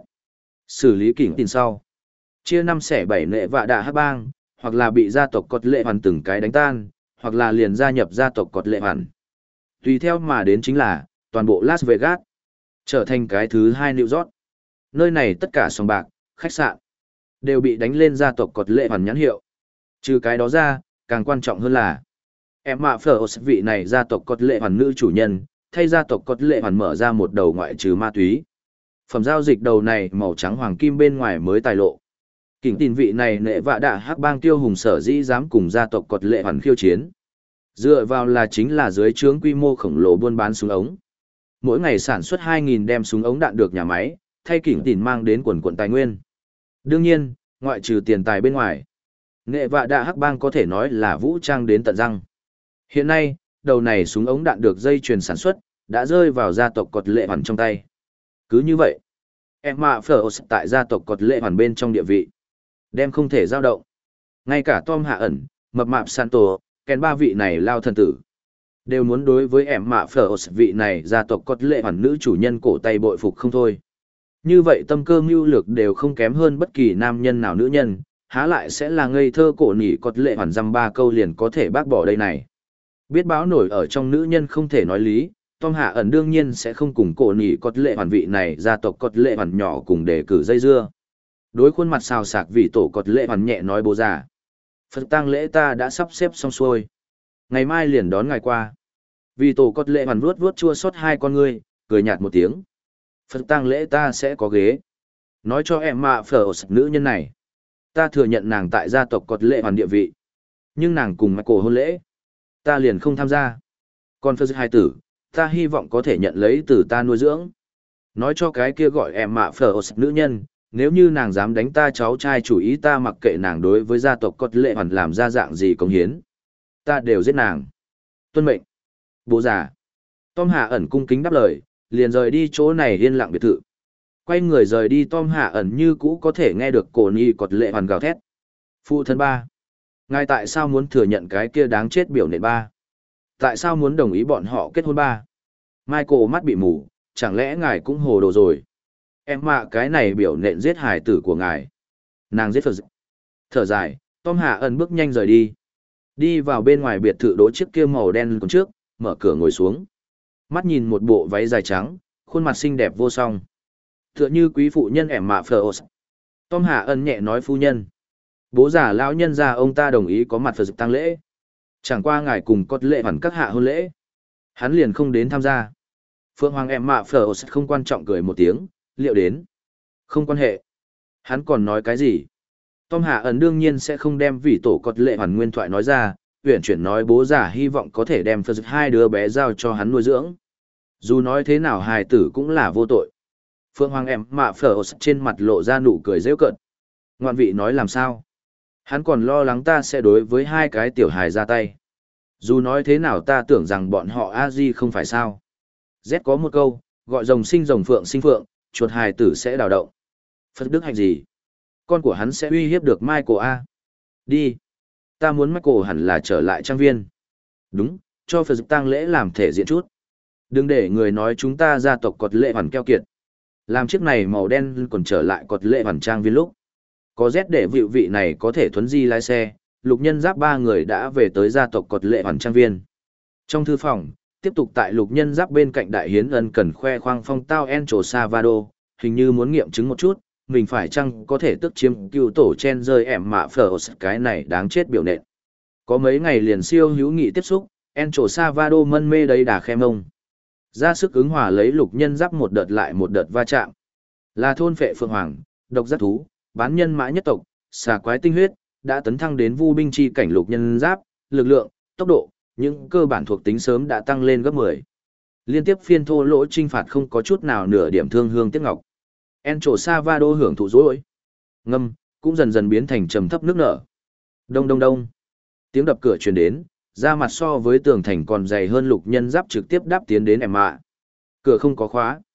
Xử lý kỉnh tin sau. Chia 5/7 nệ vạ đạ hắc bang, hoặc là bị gia tộc cốt lệ hoàn từng cái đánh tan, hoặc là liền gia nhập gia tộc cốt lệ hoàn. Tùy theo mà đến chính là, toàn bộ Las Vegas, trở thành cái thứ 2 New York. Nơi này tất cả sòng bạc, khách sạn, đều bị đánh lên gia tộc cốt lệ hoàn nhãn hiệu. Trừ cái đó ra, càng quan trọng hơn là, em mạ phở vị này gia tộc cốt lệ hoàn nữ chủ nhân, thay gia tộc cốt lệ hoàn mở ra một đầu ngoại trừ ma túy. Phẩm giao dịch đầu này màu trắng hoàng kim bên ngoài mới tài lộ. Kỉnh tin vị này nệ vạ đạ hắc bang tiêu hùng sở dĩ dám cùng gia tộc cốt lệ hoàn khiêu chiến. Dựa vào là chính là dưới trướng quy mô khổng lồ buôn bán súng ống. Mỗi ngày sản xuất 2.000 đem súng ống đạn được nhà máy, thay kỉnh tin mang đến quần quần tài nguyên. Đương nhiên, ngoại trừ tiền tài bên ngoài, nệ vạ đạ hắc bang có thể nói là vũ trang đến tận răng. Hiện nay, đầu này súng ống đạn được dây chuyền sản xuất, đã rơi vào gia tộc cốt lệ hoàn trong tay. Cứ như vậy, em mạ phở tại gia tộc cốt lệ hoàn bên trong địa vị, đem không thể dao động. Ngay cả Tom Hạ ẩn, mập mạp Santo, kèn ba vị này lao thần tử, đều muốn đối với em mạ phở vị này gia tộc cốt lệ hoàn nữ chủ nhân cổ tay bội phục không thôi. Như vậy tâm cơ mưu lược đều không kém hơn bất kỳ nam nhân nào nữ nhân, há lại sẽ là ngây thơ cổ nỉ cốt lệ hoàn dăm 3 câu liền có thể bác bỏ đây này. Biết báo nổi ở trong nữ nhân không thể nói lý, Tom Hạ ẩn đương nhiên sẽ không cùng cổ nỉ cốt lệ hoàn vị này gia tộc cốt lệ hoàn nhỏ cùng đề cử dây dưa. Đối khuôn mặt xào sạc vì tổ cốt lệ hoàn nhẹ nói bố già. Phật tang lễ ta đã sắp xếp xong xuôi. Ngày mai liền đón ngài qua. Vì tổ cốt lệ hoàn vuốt vuốt chua xót 2 con ngươi, cười nhạt một tiếng. Phật tang lễ ta sẽ có ghế. Nói cho em mạ phở nữ nhân này. Ta thừa nhận nàng tại gia tộc cốt lệ hoàn địa vị. Nhưng nàng cùng Michael hôn lễ, ta liền không tham gia. Còn Phật hai tử, ta hy vọng có thể nhận lấy từ ta nuôi dưỡng. Nói cho cái kia gọi em mạ phở nữ nhân, nếu như nàng dám đánh ta cháu trai chủ ý ta mặc kệ nàng đối với gia tộc cốt lệ hoàn làm ra dạng gì công hiến. Ta đều giết nàng. Tuân mệnh. Bố già. Tom Hạ ẩn cung kính đáp lời, liền rời đi chỗ này yên lặng biệt thự. Quay người rời đi Tom Hạ ẩn như cũ có thể nghe được cổ nhi cốt lệ hoàn gào thét. Phụ thân ba. Ngài tại sao muốn thừa nhận cái kia đáng chết biểu nện ba? Tại sao muốn đồng ý bọn họ kết hôn ba? Michael mắt bị mù, chẳng lẽ ngài cũng hồ đồ rồi? Em mạ cái này biểu nện giết hài tử của ngài. Nàng giết Phật. Thở dài, Tom Hạ ẩn bước nhanh rời đi. Đi vào bên ngoài biệt thự đỗ chiếc kia màu đen còn trước, mở cửa ngồi xuống. Mắt nhìn một bộ váy dài trắng, khuôn mặt xinh đẹp vô song. Tựa như quý phụ nhân em mạ Phở. Tom Hạ ẩn nhẹ nói phu nhân. Bố già lão nhân gia ông ta đồng ý có mặt Phật tang lễ. Chẳng qua ngài cùng cốt lệ hoàn các hạ hôn lễ. Hắn liền không đến tham gia. Phượng Hoàng em mạ Phở không quan trọng cười một tiếng, liệu đến. Không quan hệ. Hắn còn nói cái gì? Tom Hạ ẩn đương nhiên sẽ không đem vì tổ cốt lệ hoàn nguyên thoại nói ra, uyển chuyển nói bố già hy vọng có thể đem Phật 2 đứa bé giao cho hắn nuôi dưỡng. Dù nói thế nào hài tử cũng là vô tội. Phượng Hoàng em mạ Phở trên mặt lộ ra nụ cười rêu cợt. Ngoạn vị nói làm sao? Hắn còn lo lắng ta sẽ đối với 2 cái tiểu hài ra tay. Dù nói thế nào ta tưởng rằng bọn họ A-di không phải sao. Z có một câu, gọi rồng sinh rồng phượng sinh phượng, chuột hài tử sẽ đào động. Phật đức hạnh gì? Con của hắn sẽ uy hiếp được Michael A. Đi. Ta muốn Michael hẳn là trở lại trang viên. Đúng, cho Phật tang lễ làm thể diện chút. Đừng để người nói chúng ta gia tộc cốt lệ hoàn keo kiệt. Làm chiếc này màu đen còn trở lại cốt lệ hoàn trang viên lúc. Có Z để vị này có thể thuấn di lái xe, Lục Nhân Giáp 3 người đã về tới gia tộc cốt lệ hoàn trang viên. Trong thư phòng, tiếp tục tại Lục Nhân Giáp bên cạnh đại hiến ân cần khoe khoang phong tao Encho Savado, hình như muốn nghiệm chứng một chút, mình phải chăng có thể tức chiếm cựu tổ chen rơi ẻm mạ phở cái này đáng chết biểu nện. Có mấy ngày liền siêu hữu nghị tiếp xúc, Encho Savado mân mê đầy đà khe mông. Ra sức ứng hòa lấy Lục Nhân Giáp một đợt lại một đợt va chạm. Là thôn phệ phượng hoàng, độc giác thú, bán nhân mã nhất tộc, xà quái tinh huyết, đã tấn thăng đến vu binh chi cảnh Lục Nhân Giáp, lực lượng, tốc độ, những cơ bản thuộc tính sớm đã tăng lên gấp 10. Liên tiếp phiên thô lỗ trinh phạt không có chút nào nửa điểm thương hương tiếc ngọc. Encho Savado hưởng thụ dối. Ngâm, cũng dần dần biến thành trầm thấp nước nở. Đông đông đông. Tiếng đập cửa truyền đến, ra mặt so với tường thành còn dày hơn Lục Nhân Giáp trực tiếp đáp tiến đến em mạ. Cửa không có khóa.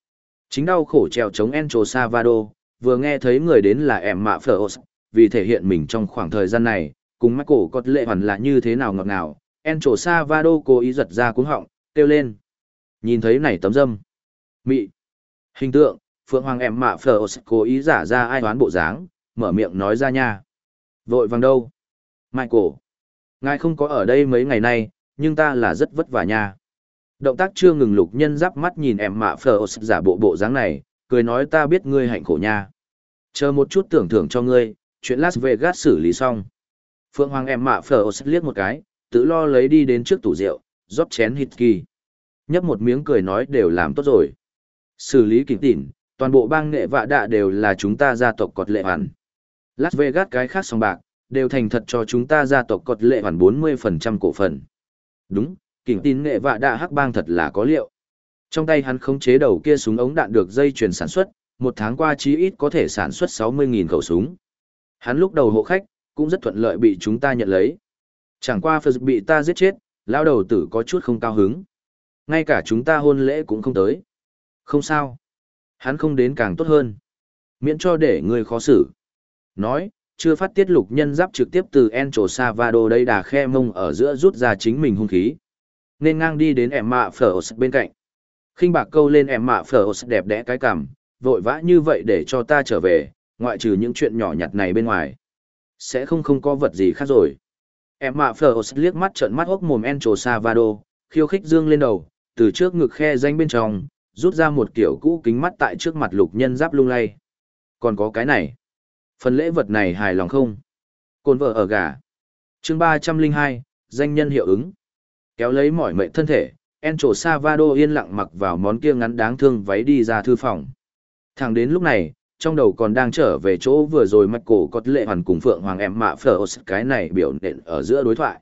Chính đau khổ trèo chống Encho Salvador, vừa nghe thấy người đến là Emma Ferros, vì thể hiện mình trong khoảng thời gian này, cùng Michael có lệ hoàn là như thế nào ngọt ngào, Encho Salvador cố ý giật ra cuống họng, kêu lên. Nhìn thấy này tấm dâm. Mị. Hình tượng, Phượng Hoàng Emma Ferros cố ý giả ra ai đoán bộ dáng, mở miệng nói ra nha. Vội vàng đâu? Michael. Ngài không có ở đây mấy ngày nay, nhưng ta là rất vất vả nha. Động tác chưa ngừng Lục Nhân Giáp mắt nhìn Emma Ferros giả bộ dáng này, cười nói ta biết ngươi hạnh khổ nha. Chờ một chút tưởng thưởng cho ngươi, chuyện Las Vegas xử lý xong. Phượng Hoàng Emma Ferros liếc một cái, tự lo lấy đi đến trước tủ rượu, rót chén whisky. Nhấp một miếng cười nói đều làm tốt rồi. Xử lý kịp tỉn, toàn bộ bang nghệ vạ đạ đều là chúng ta gia tộc cọt lệ hoàn. Las Vegas cái khác sòng bạc, đều thành thật cho chúng ta gia tộc cọt lệ hoàn 40% cổ phần. Đúng, kỉnh tin nghệ vạ đạ hắc bang thật là có liệu. Trong tay hắn khống chế đầu kia súng ống đạn được dây chuyền sản xuất, một tháng qua chí ít có thể sản xuất 60.000 khẩu súng. Hắn lúc đầu hộ khách, cũng rất thuận lợi bị chúng ta nhận lấy. Chẳng qua Phật bị ta giết chết, lao đầu tử có chút không cao hứng. Ngay cả chúng ta hôn lễ cũng không tới. Không sao. Hắn không đến càng tốt hơn. Miễn cho để người khó xử. Nói, chưa phát tiết Lục Nhân Giáp trực tiếp từ Encho Salvador đây đà khe mông ở giữa rút ra chính mình hung khí. Nên ngang đi đến Emma Ferros bên cạnh. Khinh bạc câu lên Emma Ferros đẹp đẽ cái cằm, vội vã như vậy để cho ta trở về, ngoại trừ những chuyện nhỏ nhặt này bên ngoài. Sẽ không có vật gì khác rồi. Emma Ferros liếc mắt trợn mắt hốc mồm Encho Salvador, khiêu khích dương lên đầu, từ trước ngực khe danh bên trong, rút ra một kiểu cũ kính mắt tại trước mặt Lục Nhân Giáp lung lay. Còn có cái này. Phần lễ vật này hài lòng không? Cồn vợ ở gà. Chương 302, danh nhân hiệu ứng. Kéo lấy mỏi mệt thân thể, Encho Salvador yên lặng mặc vào món kia ngắn đáng thương váy đi ra thư phòng. Thẳng đến lúc này, trong đầu còn đang trở về chỗ vừa rồi Michael có lệ hoàn cùng Phượng Hoàng Emma Ferros cái này biểu nện ở giữa đối thoại.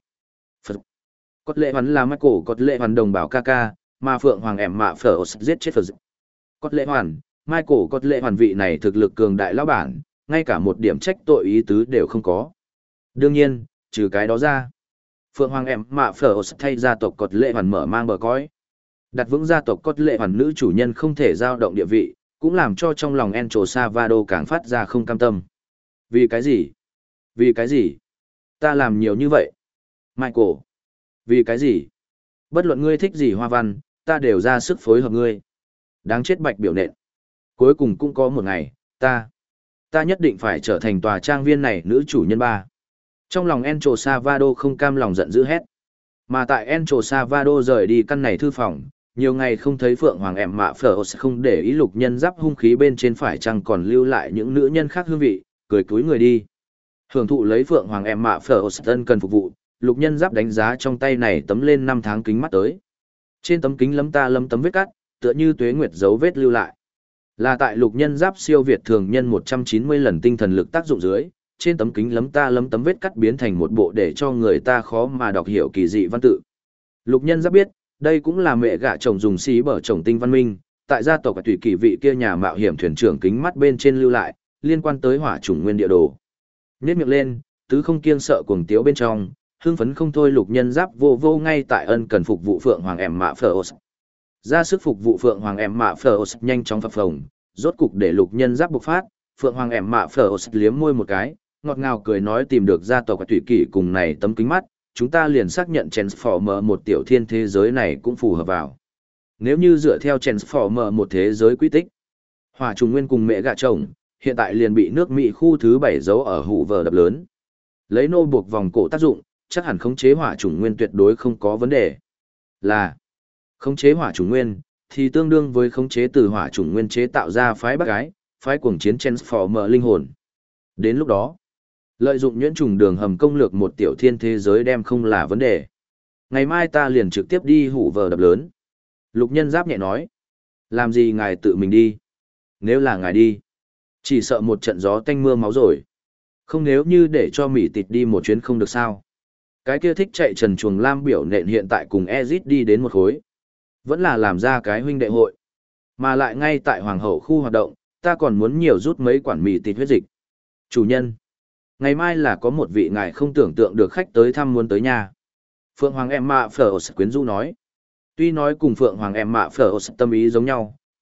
Có lệ hoàn là Michael có lệ hoàn đồng bào ca ca, mà Phượng Hoàng Emma Ferros giết chết Phật. Có lệ hoàn, Michael có lệ hoàn vị này thực lực cường đại lão bản, ngay cả một điểm trách tội ý tứ đều không có. Đương nhiên, trừ cái đó ra, Phượng Hoàng Emma Ferros thay gia tộc cột lệ hoàn mở mang bờ cõi. Đặt vững gia tộc cột lệ hoàn nữ chủ nhân không thể dao động địa vị, cũng làm cho trong lòng Encho Salvador càng phát ra không cam tâm. Vì cái gì? Vì cái gì? Ta làm nhiều như vậy. Michael. Vì cái gì? Bất luận ngươi thích gì hoa văn, ta đều ra sức phối hợp ngươi. Đáng chết bạch biểu nện. Cuối cùng cũng có một ngày, ta nhất định phải trở thành tòa trang viên này nữ chủ nhân ba. Trong lòng Encho Salvador không cam lòng giận dữ hét. Mà tại Encho Salvador rời đi căn này thư phòng, nhiều ngày không thấy Phượng Hoàng Emma Ferros không để ý Lục Nhân Giáp hung khí bên trên phải chăng còn lưu lại những nữ nhân khác hương vị, cười cúi người đi. Hưởng thụ lấy Phượng Hoàng Emma Ferros ân cần phục vụ, Lục Nhân Giáp đánh giá trong tay này tấm lên 5 tháng kính mắt tới. Trên tấm kính lấm tấm vết cắt, tựa như tuế nguyệt dấu vết lưu lại. Là tại Lục Nhân Giáp siêu việt thường nhân 190 lần tinh thần lực tác dụng dưới, trên tấm kính lấm tấm vết cắt biến thành một bộ để cho người ta khó mà đọc hiểu kỳ dị văn tự. Lục Nhân Giáp biết, đây cũng là mẹ gạ chồng dùng xí bở chồng tinh văn minh, tại gia tộc tùy kỳ vị kia nhà mạo hiểm thuyền trưởng kính mắt bên trên lưu lại, liên quan tới hỏa chủng nguyên địa đồ. Nhếch miệng lên, tứ không kiêng sợ cuồng tiếu bên trong, hưng phấn không thôi Lục Nhân Giáp vô ngay tại ân cần phục vụ Phượng Hoàng Emma Ferros. Ra sức phục vụ Phượng Hoàng Emma Ferros nhanh chóng phập phồng, rốt cục để Lục Nhân Giáp bộc phát, Phượng Hoàng Emma Ferros liếm môi một cái, ngọt ngào cười nói tìm được gia tộc tùy kỳ cùng này tấm kính mắt, chúng ta liền xác nhận Transformer một tiểu thiên thế giới này cũng phù hợp vào. Nếu như dựa theo Transformer một thế giới quy tích, hỏa trùng nguyên cùng mẹ gạ chồng, hiện tại liền bị nước Mỹ khu thứ 7 giấu ở hụ vờ đập lớn. Lấy nô buộc vòng cổ tác dụng, chắc hẳn khống chế hỏa trùng nguyên tuyệt đối không có vấn đề. Là khống chế hỏa trùng nguyên, thì tương đương với khống chế từ hỏa trùng nguyên chế tạo ra phái bác gái, phái cuồng chiến Transformer linh hồn. Đến lúc đó, lợi dụng nhuyễn trùng đường hầm công lược một tiểu thiên thế giới đem không là vấn đề. Ngày mai ta liền trực tiếp đi hủ vờ đập lớn. Lục Nhân Giáp nhẹ nói. Làm gì ngài tự mình đi? Nếu là ngài đi, chỉ sợ một trận gió tanh mưa máu rồi. Không nếu như để cho Mỹ Tịt đi một chuyến không được sao. Cái kia thích chạy trần chuồng lam biểu nện hiện tại cùng Ezit đi đến một khối. Vẫn là làm ra cái huynh đệ hội. Mà lại ngay tại Hoàng hậu khu hoạt động, ta còn muốn nhiều rút mấy quản Mỹ Tịt huyết dịch. Chủ nhân. Ngày mai là có một vị ngài không tưởng tượng được khách tới thăm muốn tới nhà. Phượng Hoàng Emma Ferros quyến rũ nói. Tuy nói cùng Phượng Hoàng Emma Ferros tâm ý giống nhau,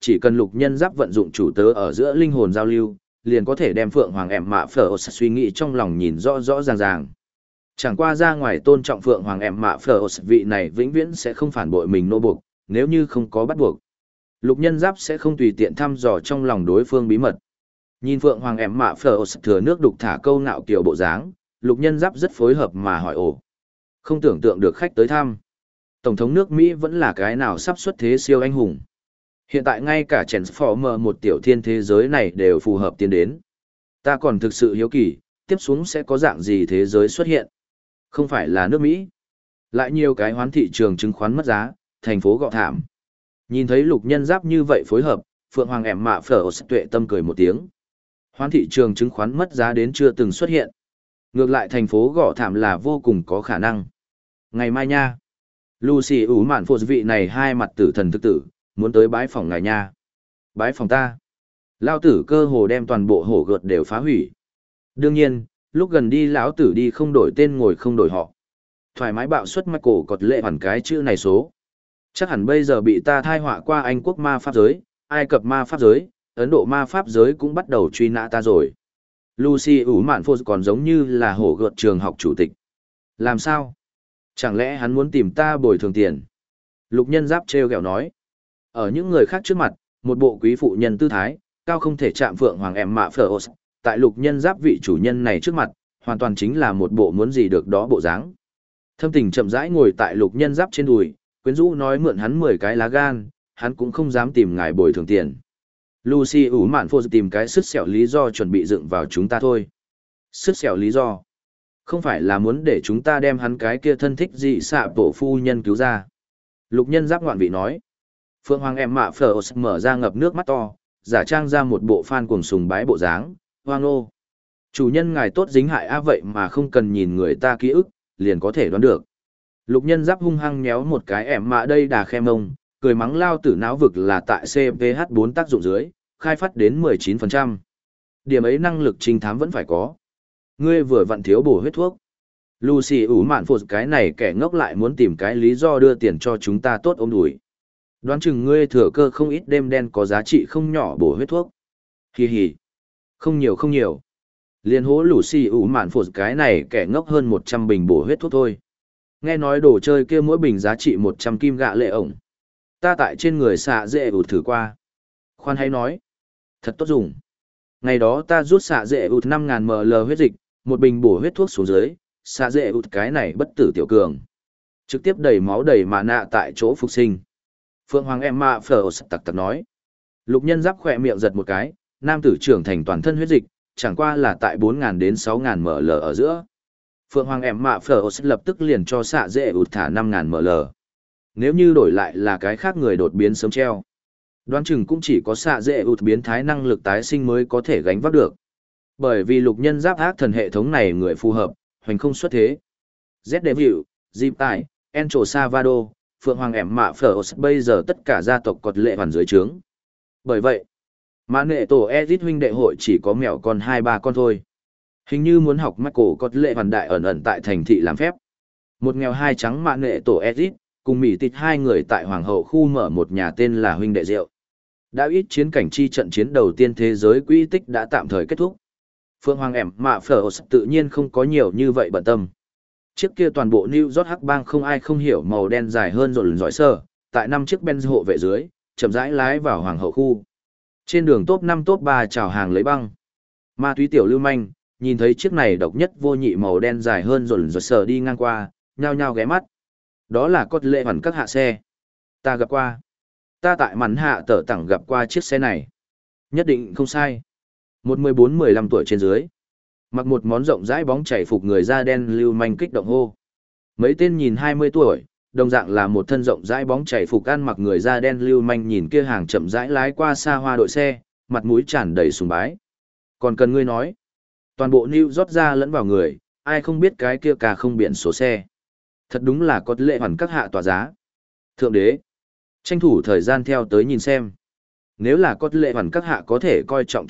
chỉ cần lục nhân giáp vận dụng chủ tớ ở giữa linh hồn giao lưu, liền có thể đem Phượng Hoàng em mạ phở suy nghĩ trong lòng nhìn rõ rõ ràng ràng. Chẳng qua ra ngoài tôn trọng Phượng Hoàng em mạ phở vị này vĩnh viễn sẽ không phản bội mình nô buộc, nếu như không có bắt buộc. Lục nhân giáp sẽ không tùy tiện thăm dò trong lòng đối phương bí mật. Nhìn Phượng Hoàng em mạ phở thừa nước đục thả câu nạo kiểu bộ dáng, lục nhân giáp rất phối hợp mà hỏi ồ. Không tưởng tượng được khách tới thăm. Tổng thống nước Mỹ vẫn là cái nào sắp xuất thế siêu anh hùng. Hiện tại ngay cả Transformer một tiểu thiên thế giới này đều phù hợp tiến đến. Ta còn thực sự hiếu kỳ, tiếp xuống sẽ có dạng gì thế giới xuất hiện. Không phải là nước Mỹ. Lại nhiều cái hoán thị trường chứng khoán mất giá, thành phố gọ thảm. Nhìn thấy lục nhân giáp như vậy phối hợp, Phượng Hoàng em mạ phở tuệ tâm cười một tiếng. Hoán thị trường chứng khoán mất giá đến chưa từng xuất hiện. Ngược lại thành phố gọ thảm là vô cùng có khả năng. Ngày mai nha. Lucy ủ mạn phô vị này hai mặt tử thần thực tử, muốn tới bái phòng ngài nha. Bái phòng ta. Lao tử cơ hồ đem toàn bộ hổ gợt đều phá hủy. Đương nhiên, lúc gần đi lão tử đi không đổi tên ngồi không đổi họ. Thoải mái bạo suất Michael cọt lệ hoàn cái chữ này số. Chắc hẳn bây giờ bị ta thai họa qua Anh quốc ma pháp giới, Ai Cập ma pháp giới, Ấn Độ ma pháp giới cũng bắt đầu truy nã ta rồi. Lucy ủ mạn phô còn giống như là hổ gợt trường học chủ tịch. Làm sao? Chẳng lẽ hắn muốn tìm ta bồi thường tiền? Lục nhân giáp treo gẹo nói. Ở những người khác trước mặt, một bộ quý phụ nhân tư thái, cao không thể chạm Phượng Hoàng em mạ phở tại lục nhân giáp vị chủ nhân này trước mặt, hoàn toàn chính là một bộ muốn gì được đó bộ dáng. Thâm tình chậm rãi ngồi tại lục nhân giáp trên đùi, quyến rũ nói mượn hắn 10 cái lá gan, hắn cũng không dám tìm ngài bồi thường tiền. Lucy ủ mạn phô tìm cái sứt sẹo lý do chuẩn bị dựng vào chúng ta thôi. Sứt sẹo lý do? Không phải là muốn để chúng ta đem hắn cái kia thân thích dị xạ bộ phu nhân cứu ra. Lục nhân giáp ngoạn vị nói. Phượng Hoàng em mạ phở mở ra ngập nước mắt to, giả trang ra một bộ fan cuồng sùng bái bộ dáng, hoang ô. Chủ nhân ngài tốt dính hại a vậy mà không cần nhìn người ta ký ức, liền có thể đoán được. Lục nhân giáp hung hăng nhéo một cái em mạ đây đà khe mông, cười mắng lao tử náo vực là tại CPH4 tác dụng dưới, khai phát đến 19%. Điểm ấy năng lực trinh thám vẫn phải có. Ngươi vừa vặn thiếu bổ huyết thuốc. Lucy ủ mạn phụt cái này kẻ ngốc lại muốn tìm cái lý do đưa tiền cho chúng ta tốt ôm đùi. Đoán chừng ngươi thừa cơ không ít đêm đen có giá trị không nhỏ bổ huyết thuốc. Hì hì. Không nhiều không nhiều. Liên hố Lucy ủ mạn phụt cái này kẻ ngốc hơn 100 bình bổ huyết thuốc thôi. Nghe nói đồ chơi kia mỗi bình giá trị 100 kim gạ lệ ổng. Ta tại trên người xạ dễ ụt thử qua. Khoan hay nói. Thật tốt dùng. Ngày đó ta rút xạ dễ ụt 5.000 ml huyết dịch, một bình bổ huyết thuốc xuống dưới, xạ dễ ụt cái này bất tử tiểu cường. Trực tiếp đầy máu đầy mạ nạ tại chỗ phục sinh. Phượng Hoàng em mạ phở tặc tặc nói. Lục nhân giáp khỏe miệng giật một cái, nam tử trưởng thành toàn thân huyết dịch, chẳng qua là tại 4.000 đến 6.000 ml ở giữa. Phượng Hoàng em mạ phở lập tức liền cho xạ dễ ụt thả 5.000 ml. Nếu như đổi lại là cái khác người đột biến sớm treo. Đoán chừng cũng chỉ có xạ dễ ụt biến thái năng lực tái sinh mới có thể gánh vác được. Bởi vì lục nhân giáp ác thần hệ thống này người phù hợp, hoành không xuất thế. Z Devil, Dịp Tài, Encho Savado, Phượng Hoàng em mạ phở bây giờ tất cả gia tộc cọt lệ hoàn dưới trướng. Bởi vậy, mã nệ tổ Ezit huynh đệ hội chỉ có mèo con 2-3 con thôi. Hình như muốn học Michael cọt lệ hoàn đại ẩn ẩn tại thành thị làm phép. Một nghèo hai trắng mã nệ tổ Ezit, cùng mỉ tịt hai người tại Hoàng hậu khu mở một nhà tên là huynh đệ rượu. Đã ít chiến cảnh chi trận chiến đầu tiên thế giới quỹ tích đã tạm thời kết thúc. Phượng Hoàng em mạ phở tự nhiên không có nhiều như vậy bận tâm. Chiếc kia toàn bộ New York hắc bang không ai không hiểu màu đen dài hơn rồi giỏi sơ, tại 5 chiếc Benz hộ vệ dưới, chậm rãi lái vào Hoàng hậu khu. Trên đường top 5 top 3 chào hàng lấy băng. Ma túy tiểu lưu manh, nhìn thấy chiếc này độc nhất vô nhị màu đen dài hơn rồi sờ đi ngang qua, nhao nhao ghé mắt. Đó là cốt lệ hoàn các hạ xe. Ta gặp qua. Ta tại mắn hạ tở tẳng gặp qua chiếc xe này. Nhất định không sai. Một 14-15 tuổi trên dưới. Mặc một món rộng rãi bóng chảy phục người da đen lưu manh kích động hô. Mấy tên nhìn 20 tuổi, đồng dạng là một thân rộng rãi bóng chảy phục ăn mặc người da đen lưu manh nhìn kia hàng chậm rãi lái qua xa hoa đội xe, mặt mũi tràn đầy sùng bái. Còn cần ngươi nói, toàn bộ New rót ra lẫn vào người, ai không biết cái kia cả không biển số xe. Thật đúng là có lệ hoàn các hạ tỏa giá. Thượng đế, tranh thủ thời gian theo tới nhìn xem. Nếu là có lệ hoàn các hạ có thể coi trọng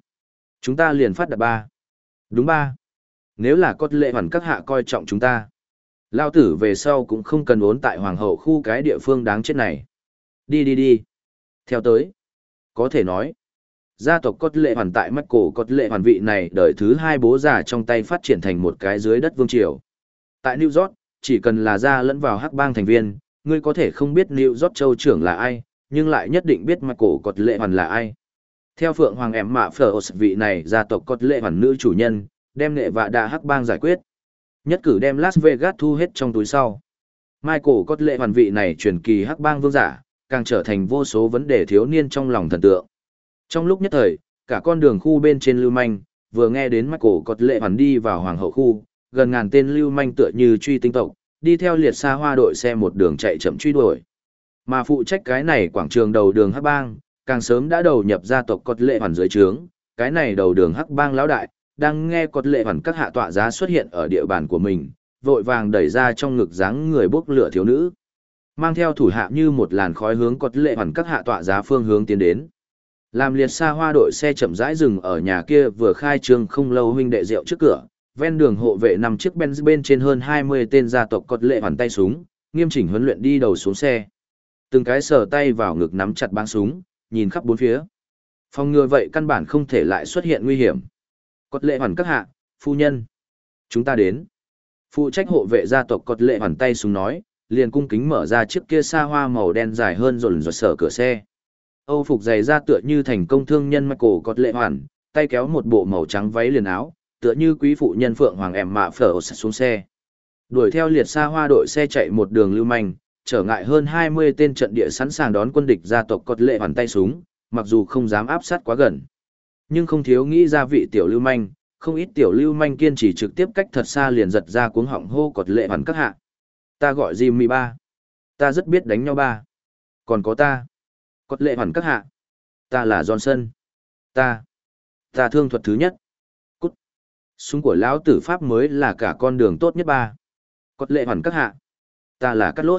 chúng ta liền phát đập 3. Đúng 3. Nếu là có lệ hoàn các hạ coi trọng chúng ta, lao tử về sau cũng không cần ốn tại Hoàng hậu khu cái địa phương đáng chết này. Đi. Theo tới. Có thể nói, gia tộc Cốt Lệ Hoàn tại Michael Cốt Lệ Hoàn vị này đời thứ hai bố già trong tay phát triển thành một cái dưới đất vương triều. Tại New York, chỉ cần là ra lẫn vào hắc bang thành viên, ngươi có thể không biết New York châu trưởng là ai, nhưng lại nhất định biết Michael Cốt Lệ Hoàn là ai. Theo Phượng Hoàng Emma Frost vị này gia tộc Cốt Lệ Hoàn nữ chủ nhân, đem nghệ vạ đạ hắc bang giải quyết. Nhất cử đem Las Vegas thu hết trong túi sau. Michael Cốt Lệ Hoàn vị này truyền kỳ hắc bang vương giả, càng trở thành vô số vấn đề thiếu niên trong lòng thần tượng. Trong lúc nhất thời, cả con đường khu bên trên lưu manh, vừa nghe đến Michael Cốt Lệ Hoàn đi vào hoàng hậu khu, gần ngàn tên lưu manh tựa như truy tinh tộc, đi theo liệt xa hoa đội xe một đường chạy chậm truy đuổi. Mà phụ trách cái này quảng trường đầu đường hắc bang, càng sớm đã đầu nhập gia tộc Cốt Lệ Hoàn dưới trướng, cái này đầu đường hắc bang lão đại, đang nghe Cốt Lệ Hoàn các hạ tọa giá xuất hiện ở địa bàn của mình, vội vàng đẩy ra trong ngực dáng người bốc lửa thiếu nữ. Mang theo thủ hạ như một làn khói hướng Cốt Lệ Hoàn các hạ tọa giá phương hướng tiến đến. Làm liệt xa hoa đội xe chậm rãi dừng ở nhà kia vừa khai trương không lâu huynh đệ rượu trước cửa, ven đường hộ vệ 5 chiếc Benz bên trên hơn 20 tên gia tộc Cốt Lệ Hoàn tay súng, nghiêm chỉnh huấn luyện đi đầu xuống xe. Từng cái sờ tay vào ngực nắm chặt báng súng, nhìn khắp bốn phía. Phòng ngừa vậy căn bản không thể lại xuất hiện nguy hiểm. Cốt Lệ Hoàn các hạ, phu nhân, chúng ta đến. Phụ trách hộ vệ gia tộc Cốt Lệ Hoàn tay súng nói, liền cung kính mở ra chiếc kia xa hoa màu đen dài hơn rồn rột sở cửa xe. Âu phục dày ra tựa như thành công thương nhân Michael Cốt Lệ Hoàn, tay kéo một bộ màu trắng váy liền áo, tựa như quý phụ nhân Phượng Hoàng Emma Frost xuống xe. Đuổi theo liệt xa hoa đội xe chạy một đường lưu manh, trở ngại hơn 20 tên trận địa sẵn sàng đón quân địch gia tộc Cốt Lệ Hoàn tay súng, mặc dù không dám áp sát quá gần. Nhưng không thiếu nghĩ ra vị tiểu lưu manh, không ít tiểu lưu manh kiên trì trực tiếp cách thật xa liền giật ra cuống họng hô Cốt Lệ Hoàn các hạ. Ta gọi Jimmy ba. Ta rất biết đánh nhau ba. Còn có ta. Cốt Lệ Hoàn các hạ. Ta là Johnson. Ta thương thuật thứ nhất. Cút. Súng của lão tử Pháp mới là cả con đường tốt nhất ba. Cốt Lệ Hoàn các hạ. Ta là Cắt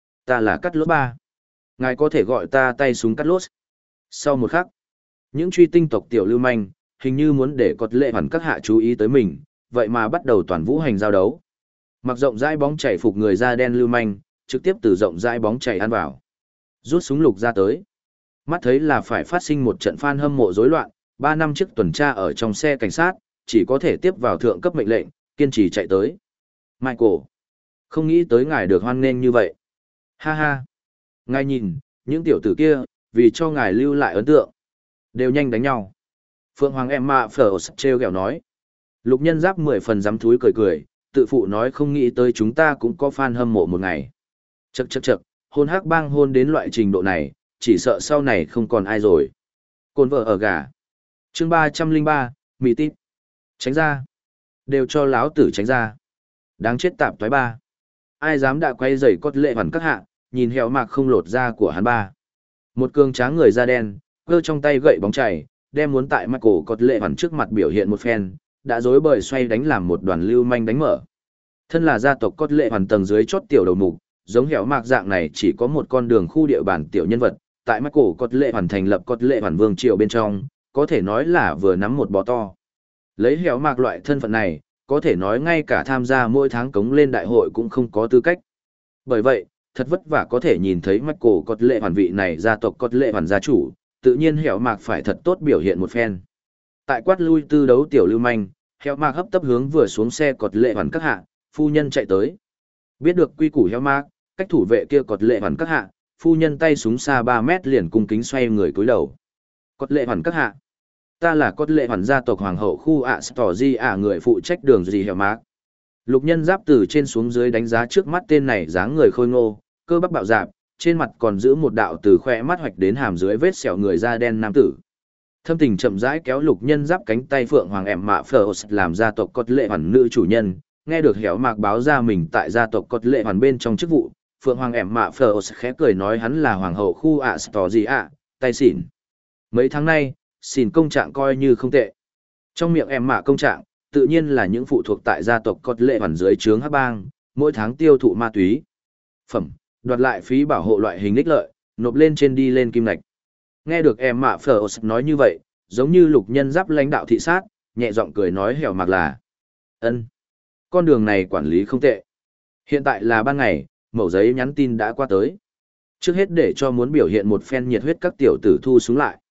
Lốt ba. Ngài có thể gọi ta tay súng Cắt Lốt. Sau một khắc, những truy tinh tộc tiểu lưu manh, hình như muốn để Cốt Lệ Hoàn các hạ chú ý tới mình, vậy mà bắt đầu toàn vũ hành giao đấu. Mặc rộng rãi bóng chảy phục người da đen lưu manh, trực tiếp từ rộng rãi bóng chảy ăn vào. Rút súng lục ra tới. Mắt thấy là phải phát sinh một trận fan hâm mộ rối loạn, 3 năm trước tuần tra ở trong xe cảnh sát, chỉ có thể tiếp vào thượng cấp mệnh lệnh, kiên trì chạy tới. Michael, không nghĩ tới ngài được hoan nghênh như vậy. Ha ha. Ngài nhìn, những tiểu tử kia, vì cho ngài lưu lại ấn tượng, đều nhanh đánh nhau. Phượng Hoàng Emma Frost treo ghẹo nói. Lục Nhân Giáp 10 phần dám thúi cười cười, tự phụ nói không nghĩ tới chúng ta cũng có fan hâm mộ một ngày. Chậc, hôn hắc bang hôn đến loại trình độ này, chỉ sợ sau này không còn ai rồi. Côn vợ ở gà. Chương 303, mì tít. Tránh ra. Đều cho láo tử tránh ra. Đáng chết tạp toái ba. Ai dám đã quay rầy Cốt Lệ Hoàn các hạ, nhìn heo mạc không lột da của hắn ba. Một cường tráng người da đen, cơ trong tay gậy bóng chảy, đem muốn tại Michael Cốt Lệ Hoàn trước mặt biểu hiện một phen, đã rối bời xoay đánh làm một đoàn lưu manh đánh mở. Thân là gia tộc Cốt Lệ Hoàn tầng dưới chót tiểu đầu mục, giống hẻo mạc dạng này chỉ có một con đường khu địa bàn tiểu nhân vật, tại Michael Cốt Lệ Hoàn thành lập Cốt Lệ Hoàn vương triều bên trong, có thể nói là vừa nắm một bó to. Lấy hẻo mạc loại thân phận này, có thể nói ngay cả tham gia mỗi tháng cống lên đại hội cũng không có tư cách. Bởi vậy, thật vất vả có thể nhìn thấy Michael Cốt Lệ Hoàn vị này gia tộc Cốt Lệ Hoàn gia chủ, tự nhiên hẻo mạc phải thật tốt biểu hiện một phen. Tại quát lui tư đấu tiểu lưu manh, hẻo mạc hấp tấp hướng vừa xuống xe Cốt Lệ Hoàn các hạ, phu nhân chạy tới. Biết được quy củ hẻo mạc, cách thủ vệ kia Cốt Lệ Hoàn các hạ, phu nhân tay súng xa 3 mét liền cung kính xoay người cúi đầu. Cốt Lệ Hoàn các hạ. Ta là Cốt Lệ Hoàn gia tộc hoàng hậu khu Astoria người phụ trách đường gì hẻo mạc. Lục Nhân Giáp từ trên xuống dưới đánh giá trước mắt tên này dáng người khôi ngô, cơ bắp bạo dạn, trên mặt còn giữ một đạo từ khóe mắt hoạch đến hàm dưới vết sẹo người da đen nam tử. Thâm tình chậm rãi kéo Lục Nhân Giáp cánh tay Phượng Hoàng Emma Frost làm gia tộc Cốt Lệ Hoàn nữ chủ nhân, nghe được hẻo mạc báo ra mình tại gia tộc Cốt Lệ Hoàn bên trong chức vụ, Phượng Hoàng Emma Frost khẽ cười nói hắn là hoàng hậu khu Astoria, tay xỉn. Mấy tháng nay, xỉn công trạng coi như không tệ. Trong miệng Emma công trạng, tự nhiên là những phụ thuộc tại gia tộc Cốt Lệ Hoàn dưới trướng hắc bang, mỗi tháng tiêu thụ ma túy phẩm, đoạt lại phí bảo hộ loại hình ích lợi, nộp lên trên đi lên kim ngạch. Nghe được Emma Frost nói như vậy, giống như Lục Nhân Giáp lãnh đạo thị sát, nhẹ giọng cười nói hẻo mạc là ân, con đường này quản lý không tệ. Hiện tại là ban ngày, mẩu giấy nhắn tin đã qua tới. Trước hết để cho muốn biểu hiện một phen nhiệt huyết các tiểu tử thu xuống lại.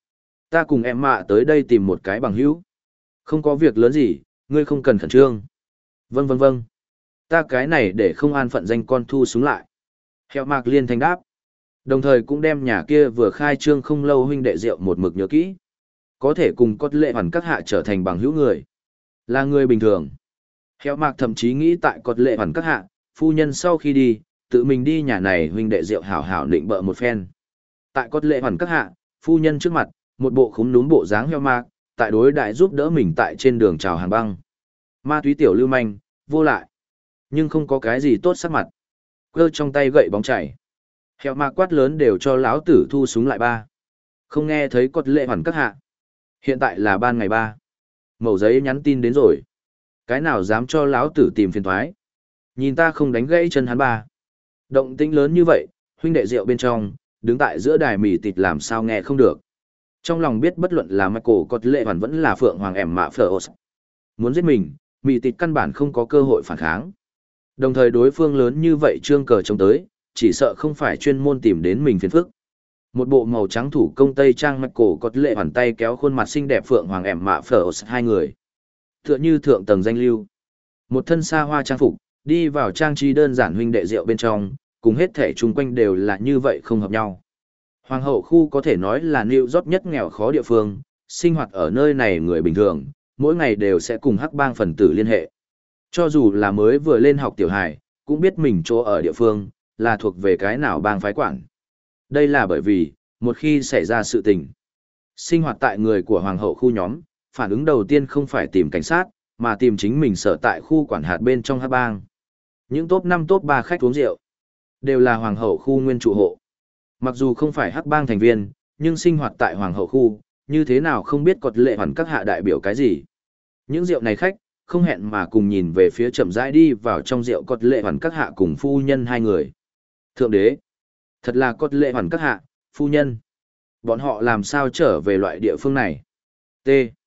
Ta cùng em mạ tới đây tìm một cái bằng hữu. Không có việc lớn gì, ngươi không cần khẩn trương. Vâng vâng vâng. Ta cái này để không an phận danh con thu súng lại. Hẹo mạc liên thanh đáp. Đồng thời cũng đem nhà kia vừa khai trương không lâu huynh đệ rượu một mực nhớ kỹ. Có thể cùng cốt lệ hoàn các hạ trở thành bằng hữu người. Là người bình thường. Hẹo mạc thậm chí nghĩ tại cốt lệ hoàn các hạ, phu nhân sau khi đi, tự mình đi nhà này huynh đệ rượu hảo hảo định bợ một phen. Tại cốt lệ hoàn các hạ, phu nhân trước mặt, một bộ khúm núm bộ dáng heo mạc, tại đối đại giúp đỡ mình tại trên đường chào hàng băng. Ma túy tiểu lưu manh, vô lại. Nhưng không có cái gì tốt sắc mặt. Cơ trong tay gậy bóng chảy. Hẹo mạc quát lớn đều cho lão tử thu súng lại ba. Không nghe thấy cốt lệ hoàn các hạ. Hiện tại là ban ngày ba. Mẩu giấy nhắn tin đến rồi. Cái nào dám cho lão tử tìm phiền thoái. Nhìn ta không đánh gãy chân hắn ba. Động tĩnh lớn như vậy, huynh đệ rượu bên trong, đứng tại giữa đài mì tịt làm sao nghe không được. Trong lòng biết bất luận là Michael cốt lệ hoàn vẫn là Phượng Hoàng ẻm mạ phở muốn giết mình, mì tịt căn bản không có cơ hội phản kháng. Đồng thời đối phương lớn như vậy trương cờ chống tới, chỉ sợ không phải chuyên môn tìm đến mình phiền phức. Một bộ màu trắng thủ công tây trang Michael cốt lệ hoàn tay kéo khuôn mặt xinh đẹp Phượng Hoàng ẻm mạ phở hai người. Tựa như thượng tầng danh lưu. Một thân xa hoa trang phục, đi vào trang trí đơn giản huynh đệ rượu bên trong, cùng hết thể chung quanh đều là như vậy không hợp nhau. Hoàng hậu khu có thể nói là New York nhất nghèo khó địa phương, sinh hoạt ở nơi này người bình thường, mỗi ngày đều sẽ cùng hắc bang phần tử liên hệ. Cho dù là mới vừa lên học tiểu hài, cũng biết mình chỗ ở địa phương, là thuộc về cái nào bang phái quản. Đây là bởi vì, một khi xảy ra sự tình, sinh hoạt tại người của hoàng hậu khu nhóm, phản ứng đầu tiên không phải tìm cảnh sát, mà tìm chính mình sở tại khu quản hạt bên trong hắc bang. Những top 5 top 3 khách uống rượu, đều là hoàng hậu khu nguyên trụ hộ. Mặc dù không phải hắc bang thành viên, nhưng sinh hoạt tại hoàng hậu khu, như thế nào không biết cột lệ hoàn các hạ đại biểu cái gì. Những rượu này khách, không hẹn mà cùng nhìn về phía chậm rãi đi vào trong rượu cột lệ hoàn các hạ cùng phu nhân hai người. Thượng đế, thật là cột lệ hoàn các hạ, phu nhân. Bọn họ làm sao trở về loại địa phương này? T.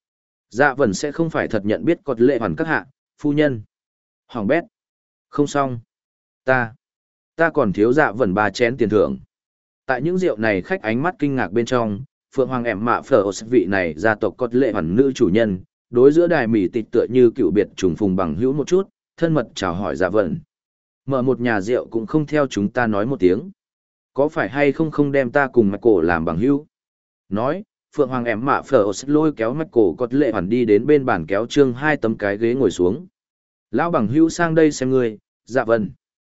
Dạ vần sẽ không phải thật nhận biết cột lệ hoàn các hạ, phu nhân. Hoàng bét. Không xong. Ta còn thiếu dạ vần 3 chén tiền thưởng. Tại những rượu này khách ánh mắt kinh ngạc bên trong, Phượng Hoàng ẻm mạ phở vị này gia tộc cốt lệ hoàn nữ chủ nhân, đối giữa đài mỉ tịch tựa như cựu biệt trùng phùng bằng hữu một chút, thân mật chào hỏi dạ vần. Mở một nhà rượu cũng không theo chúng ta nói một tiếng. Có phải hay không đem ta cùng Michael làm bằng hữu? Nói, Phượng Hoàng ẻm mạ phở lôi kéo Michael cốt lệ hoàn đi đến bên bàn kéo trương 2 tấm cái ghế ngồi xuống. Lão bằng hữu sang đây xem ngươi, dạ vần.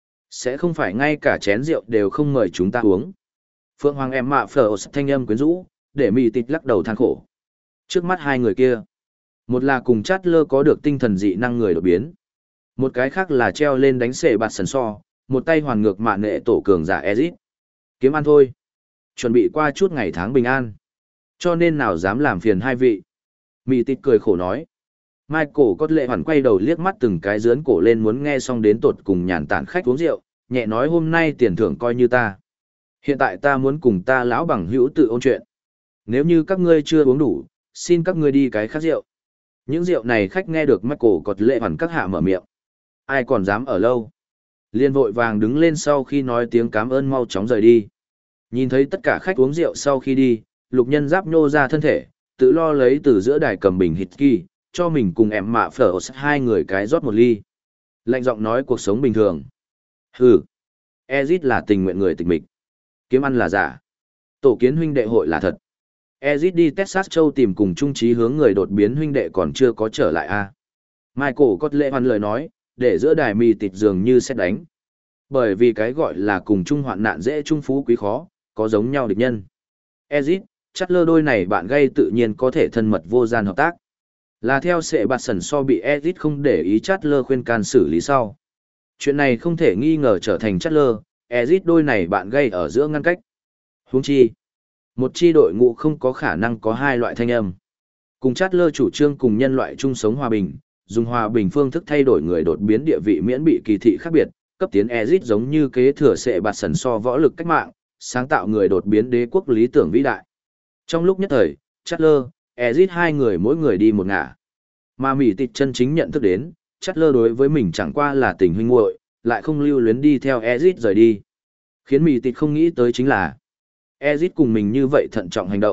Sẽ không phải ngay cả chén rượu đều không mời chúng ta uống. Phượng Hoàng em mạ phở thanh âm quyến rũ, để mì tịt lắc đầu than khổ. Trước mắt hai người kia, một là cùng chát lơ có được tinh thần dị năng người đột biến, một cái khác là treo lên đánh xệ bạt sần so, một tay hoàn ngược mạn nghệ tổ cường giả Ezit. Kiếm ăn thôi. Chuẩn bị qua chút ngày tháng bình an. Cho nên nào dám làm phiền hai vị. Mì tịt cười khổ nói. Michael cốt lệ hoàn quay đầu liếc mắt từng cái dướn cổ lên muốn nghe xong đến tột cùng nhàn tản khách uống rượu, nhẹ nói hôm nay tiền thưởng coi như ta. Hiện tại ta muốn cùng ta lão bằng hữu tự ôn chuyện. Nếu như các ngươi chưa uống đủ, xin các ngươi đi cái khác rượu. Những rượu này khách nghe được Michael cột lệ hoàn các hạ mở miệng. Ai còn dám ở lâu. Liên vội vàng đứng lên sau khi nói tiếng cảm ơn mau chóng rời đi. Nhìn thấy tất cả khách uống rượu sau khi đi, lục nhân giáp nhô ra thân thể, tự lo lấy từ giữa đài cầm bình hít kỳ, cho mình cùng em mạ phở hai người cái rót một ly. Lạnh giọng nói cuộc sống bình thường. Hừ. Ezit là tình nguyện người tịch mịch. Kiếm ăn là giả. Tổ kiến huynh đệ hội là thật. Ezit đi Texas châu tìm cùng trung trí hướng người đột biến huynh đệ còn chưa có trở lại a. Michael cốt lệ hoàn lời nói, để giữa đài mì tịt dường như xét đánh. Bởi vì cái gọi là cùng chung hoạn nạn dễ chung phú quý khó, có giống nhau địch nhân. Ezit, Chatler đôi này bạn gây tự nhiên có thể thân mật vô gian hợp tác. Là theo sệ bạt sần so bị Ezit không để ý Chatler khuyên can xử lý sau. Chuyện này không thể nghi ngờ trở thành Chatler, Ezit đôi này bạn gây ở giữa ngăn cách. Huống chi, một chi đội ngũ không có khả năng có hai loại thanh âm. Cùng Chatler chủ trương cùng nhân loại chung sống hòa bình, dùng hòa bình phương thức thay đổi người đột biến địa vị miễn bị kỳ thị khác biệt, cấp tiến Ezit giống như kế thừa sệ bạt sần so võ lực cách mạng, sáng tạo người đột biến đế quốc lý tưởng vĩ đại. Trong lúc nhất thời, Chatler, Ezit hai người mỗi người đi một ngả. Mà Mỹ Tịch chân chính nhận thức đến, Chatler đối với mình chẳng qua là tình huynh muội, lại không lưu luyến đi theo Ezit rời đi. Khiến Mỹ Tịch không nghĩ tới chính là, Ezit cùng mình như vậy thận trọng hành động,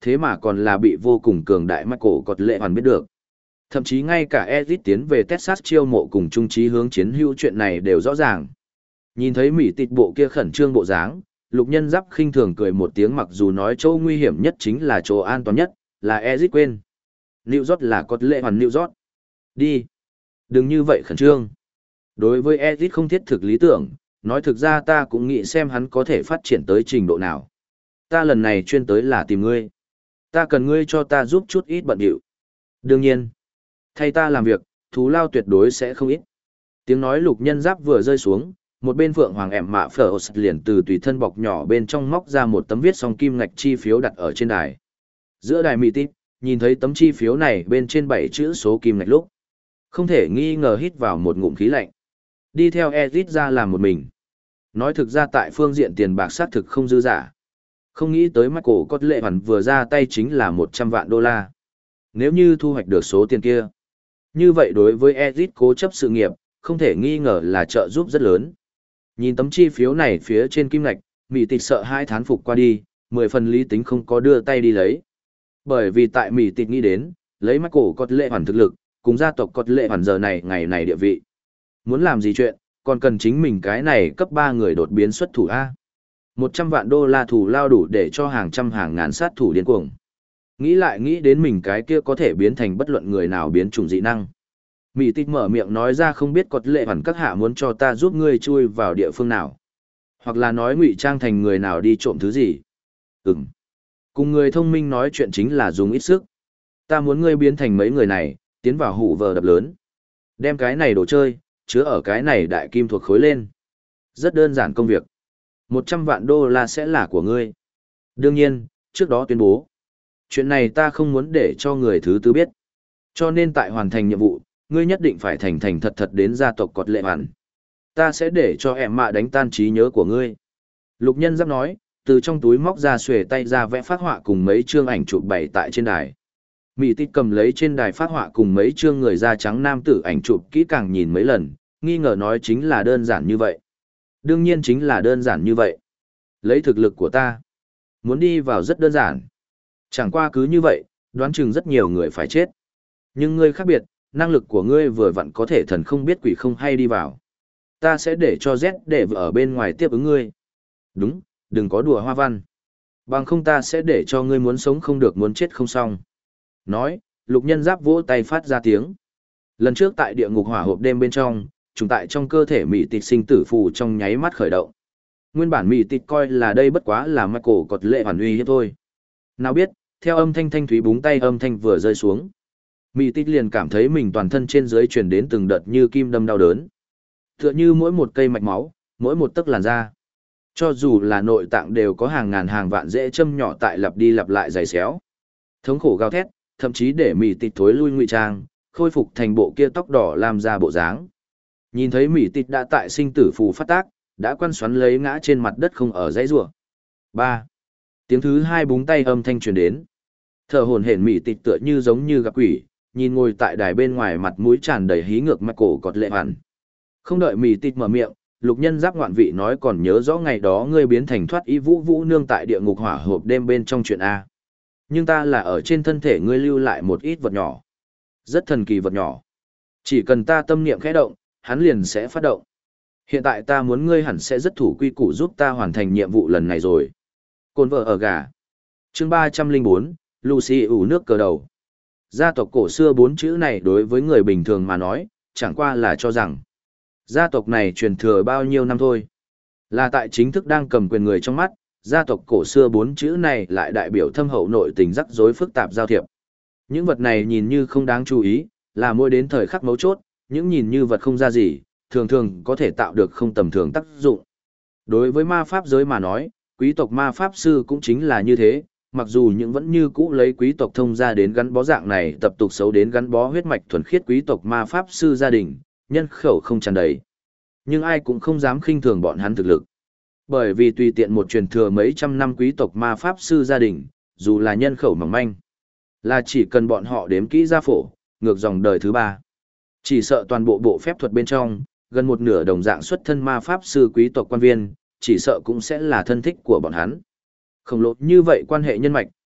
thế mà còn là bị vô cùng cường đại Michael Cọt Lệ Hoàn biết được. Thậm chí ngay cả Ezit tiến về Texas chiêu mộ cùng trung trí hướng chiến hữu chuyện này đều rõ ràng. Nhìn thấy Mỹ tịch bộ kia khẩn trương bộ dáng, Lục Nhân Giáp khinh thường cười một tiếng, mặc dù nói chỗ nguy hiểm nhất chính là chỗ an toàn nhất, là Ezit quên. New York là Cọt Lệ Hoàn New York. Đi. Đừng như vậy khẩn trương. Đối với Ezit không thiết thực lý tưởng, nói thực ra ta cũng nghĩ xem hắn có thể phát triển tới trình độ nào. Ta lần này chuyên tới là tìm ngươi. Ta cần ngươi cho ta giúp chút ít bận điệu. Đương nhiên, thay ta làm việc, thù lao tuyệt đối sẽ không ít. Tiếng nói Lục Nhân Giáp vừa rơi xuống, một bên Phượng Hoàng ẻm mạ phở liền từ tùy thân bọc nhỏ bên trong móc ra một tấm viết xong kim ngạch chi phiếu đặt ở trên đài. Giữa đài mị tít, nhìn thấy tấm chi phiếu này bên trên 7 chữ số kim ngạch lúc. Không thể nghi ngờ hít vào một ngụm khí lạnh. Đi theo Ezit ra làm một mình. Nói thực ra tại phương diện tiền bạc xác thực không dư giả. Không nghĩ tới Michael Cọt Lệ Hoàn vừa ra tay chính là 100 vạn đô la. Nếu như thu hoạch được số tiền kia. Như vậy đối với Ezit cố chấp sự nghiệp, không thể nghi ngờ là trợ giúp rất lớn. Nhìn tấm chi phiếu này phía trên kim ngạch, Mỹ Tịch sợ hai thán phục qua đi, 10 phần lý tính không có đưa tay đi lấy. Bởi vì tại Mỹ Tịch nghĩ đến, lấy Michael Cọt Lệ Hoàn thực lực, cùng gia tộc Cọt Lệ Hoàn giờ này ngày này địa vị. Muốn làm gì chuyện, còn cần chính mình cái này cấp 3 người đột biến xuất thủ A. 100 vạn đô la thủ lao đủ để cho hàng trăm hàng ngàn sát thủ điên cuồng. Nghĩ lại nghĩ đến mình cái kia có thể biến thành bất luận người nào biến chủng dị năng. Mỹ Tịch mở miệng nói ra, không biết Cọt Lệ Hoàn các hạ muốn cho ta giúp ngươi chui vào địa phương nào. Hoặc là nói ngụy trang thành người nào đi trộm thứ gì. Cùng người thông minh nói chuyện chính là dùng ít sức. Ta muốn ngươi biến thành mấy người này, tiến vào hủ vờ đập lớn. Đem cái này đồ chơi, chứa ở cái này đại kim thuộc khối lên. Rất đơn giản công việc. 100 vạn đô la sẽ là của ngươi. Đương nhiên, trước đó tuyên bố. Chuyện này ta không muốn để cho người thứ tư biết. Cho nên tại hoàn thành nhiệm vụ, ngươi nhất định phải thành thành thật thật đến gia tộc Cọt Lệ Hoàn. Ta sẽ để cho em mạ đánh tan trí nhớ của ngươi. Lục Nhân Giáp nói, từ trong túi móc ra xuề tay ra vẽ phác họa cùng mấy chương ảnh chụp bày tại trên đài. Mỹ Tịch cầm lấy trên đài phác họa cùng mấy chương người da trắng nam tử ảnh chụp kỹ càng nhìn mấy lần, nghi ngờ nói chính là đơn giản như vậy. Đương nhiên chính là đơn giản như vậy. Lấy thực lực của ta, muốn đi vào rất đơn giản. Chẳng qua cứ như vậy, đoán chừng rất nhiều người phải chết. Nhưng ngươi khác biệt, năng lực của ngươi vừa vặn có thể thần không biết quỷ không hay đi vào. Ta sẽ để cho Z để ở bên ngoài tiếp ứng ngươi. Đúng, đừng có đùa hoa văn. Bằng không ta sẽ để cho ngươi muốn sống không được muốn chết không xong. Nói, Lục Nhân Giáp vỗ tay phát ra tiếng. Lần trước tại địa ngục hỏa hộp đêm bên trong, trùng tại trong cơ thể Mỹ Tịch sinh tử phù trong nháy mắt khởi động. Nguyên bản Mỹ Tịch coi là đây bất quá là Michael Cọt Lệ Hoàn uy hiếp thôi. Nào biết, theo âm thanh thanh thúy búng tay âm thanh vừa rơi xuống. Mỹ Tịch liền cảm thấy mình toàn thân trên dưới truyền đến từng đợt như kim đâm đau đớn. Tựa như mỗi một cây mạch máu, mỗi một tấc làn da. Cho dù là nội tạng đều có hàng ngàn hàng vạn rễ châm nhỏ tại lặp đi lặp lại giày xéo. Thống khổ gào thét, thậm chí để Mỹ Tịch thối lui ngụy trang, khôi phục thành bộ kia tóc đỏ làm ra bộ dáng. Nhìn thấy Mỹ Tịch đã tại sinh tử phù phát tác, đã quăn xoắn lấy ngã trên mặt đất không ở dãy rủa. 3. Tiếng thứ 2 búng tay âm thanh truyền đến. Thở hổn hển Mỹ Tịch tựa như giống như gặp quỷ, nhìn ngồi tại đài bên ngoài mặt mũi tràn đầy hí ngược Michael Cọt Lệ Hoàn. Không đợi Mỹ Tịch mở miệng, Lục Nhân Giáp ngoạn vị nói, còn nhớ rõ ngày đó ngươi biến thành thoát y vũ vũ nương tại địa ngục hỏa hộp đêm bên trong chuyện A. Nhưng ta là ở trên thân thể ngươi lưu lại một ít vật nhỏ. Rất thần kỳ vật nhỏ. Chỉ cần ta tâm niệm khẽ động, hắn liền sẽ phát động. Hiện tại ta muốn ngươi hẳn sẽ rất thủ quy củ giúp ta hoàn thành nhiệm vụ lần này rồi. Côn vợ ở gà. Chương 304, Lucy ủ nước cờ đầu. Gia tộc cổ xưa 4 chữ này đối với người bình thường mà nói, chẳng qua là cho rằng gia tộc này truyền thừa bao nhiêu năm thôi. Là tại chính thức đang cầm quyền người trong mắt, gia tộc cổ xưa 4 chữ này lại đại biểu thâm hậu nội tình rắc rối phức tạp giao thiệp. Những vật này nhìn như không đáng chú ý, là mỗi đến thời khắc mấu chốt, những nhìn như vật không ra gì, thường thường có thể tạo được không tầm thường tác dụng. Đối với ma pháp giới mà nói, quý tộc ma pháp sư cũng chính là như thế, mặc dù những vẫn như cũ lấy quý tộc thông gia đến gắn bó dạng này tập tục xấu đến gắn bó huyết mạch thuần khiết quý tộc ma pháp sư gia đình, nhân khẩu không tràn đầy. Nhưng ai cũng không dám khinh thường bọn hắn thực lực. Bởi vì tùy tiện một truyền thừa mấy trăm năm quý tộc ma pháp sư gia đình, dù là nhân khẩu mỏng manh, là chỉ cần bọn họ đếm kỹ gia phổ, ngược dòng đời thứ 3. Chỉ sợ toàn bộ bộ phép thuật bên trong, gần một nửa đồng dạng xuất thân ma pháp sư quý tộc quan viên, chỉ sợ cũng sẽ là thân thích của bọn hắn. Khổng lồ như vậy quan hệ nhân mạch,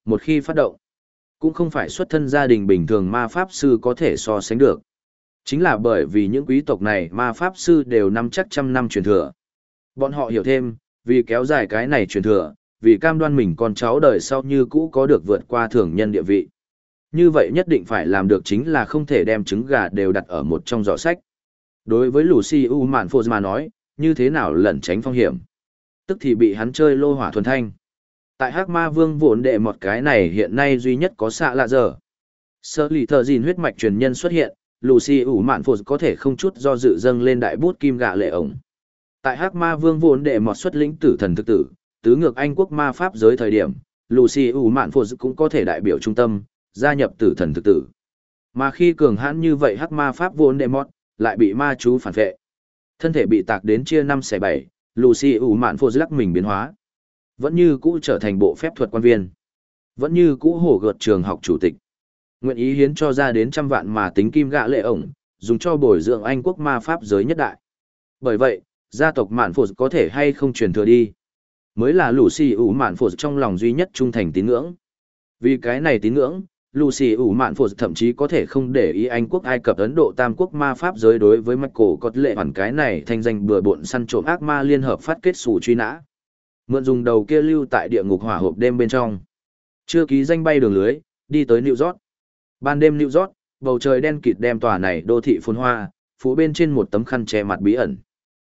một khi phát động, cũng không phải xuất thân gia đình bình thường ma pháp sư có thể so sánh được. Chính là bởi vì những quý tộc này ma pháp sư đều nắm chắc trăm năm truyền thừa. Bọn họ hiểu thêm, vì kéo dài cái này truyền thừa, vì cam đoan mình con cháu đời sau như cũ có được vượt qua thường nhân địa vị. Như vậy nhất định phải làm được chính là không thể đem trứng gà đều đặt ở một trong giỏ sách. Đối với Lucius Malfoy mà nói, như thế nào lẩn tránh phong hiểm. Tức thì bị hắn chơi lô hỏa thuần thanh. Tại Hắc Ma Vương vốn đệ một cái này hiện nay duy nhất có xạ lạ giờ. Sơ lì thờ gìn huyết mạch truyền nhân xuất hiện, Lucius Malfoy có thể không chút do dự dâng lên đại bút kim gạ lệ ổng. Tại Hắc Ma Vương vốn đệ một xuất lĩnh tử thần thực tử, tứ ngược Anh quốc ma pháp giới thời điểm, Lucius Malfoy cũng có thể đại biểu trung tâm, gia nhập tử thần thực tử. Mà khi cường hãn như vậy Hắc Ma pháp vốn đệ một lại bị ma chú phản vệ. Thân thể bị tạc đến chia 5/7, Lucius Malfoy lắc mình biến hóa. Vẫn như cũ trở thành bộ phép thuật quan viên. Vẫn như cũ hổ gợt trường học chủ tịch. Nguyện ý hiến cho ra đến trăm vạn mà tính kim gạ lệ ổng, dùng cho bồi dưỡng Anh quốc ma pháp giới nhất đại. Bởi vậy, gia tộc Malfoy có thể hay không truyền thừa đi. Mới là Lucius Malfoy trong lòng duy nhất trung thành tín ngưỡng. Vì cái này tín ngưỡng, Lucius Malfoy thậm chí có thể không để ý Anh quốc Ai Cập Ấn Độ tam quốc ma pháp giới đối với Michael có lệ hoàn cái này thành danh bừa bộn săn trộm ác ma liên hợp phát kết sủ truy nã. Mượn dùng đầu kia lưu tại địa ngục hỏa hộp đêm bên trong. Chưa ký danh bay đường lưới, đi tới New York. Ban đêm New York, bầu trời đen kịt đem tòa này đô thị phồn hoa, phủ bên trên một tấm khăn che mặt bí ẩn.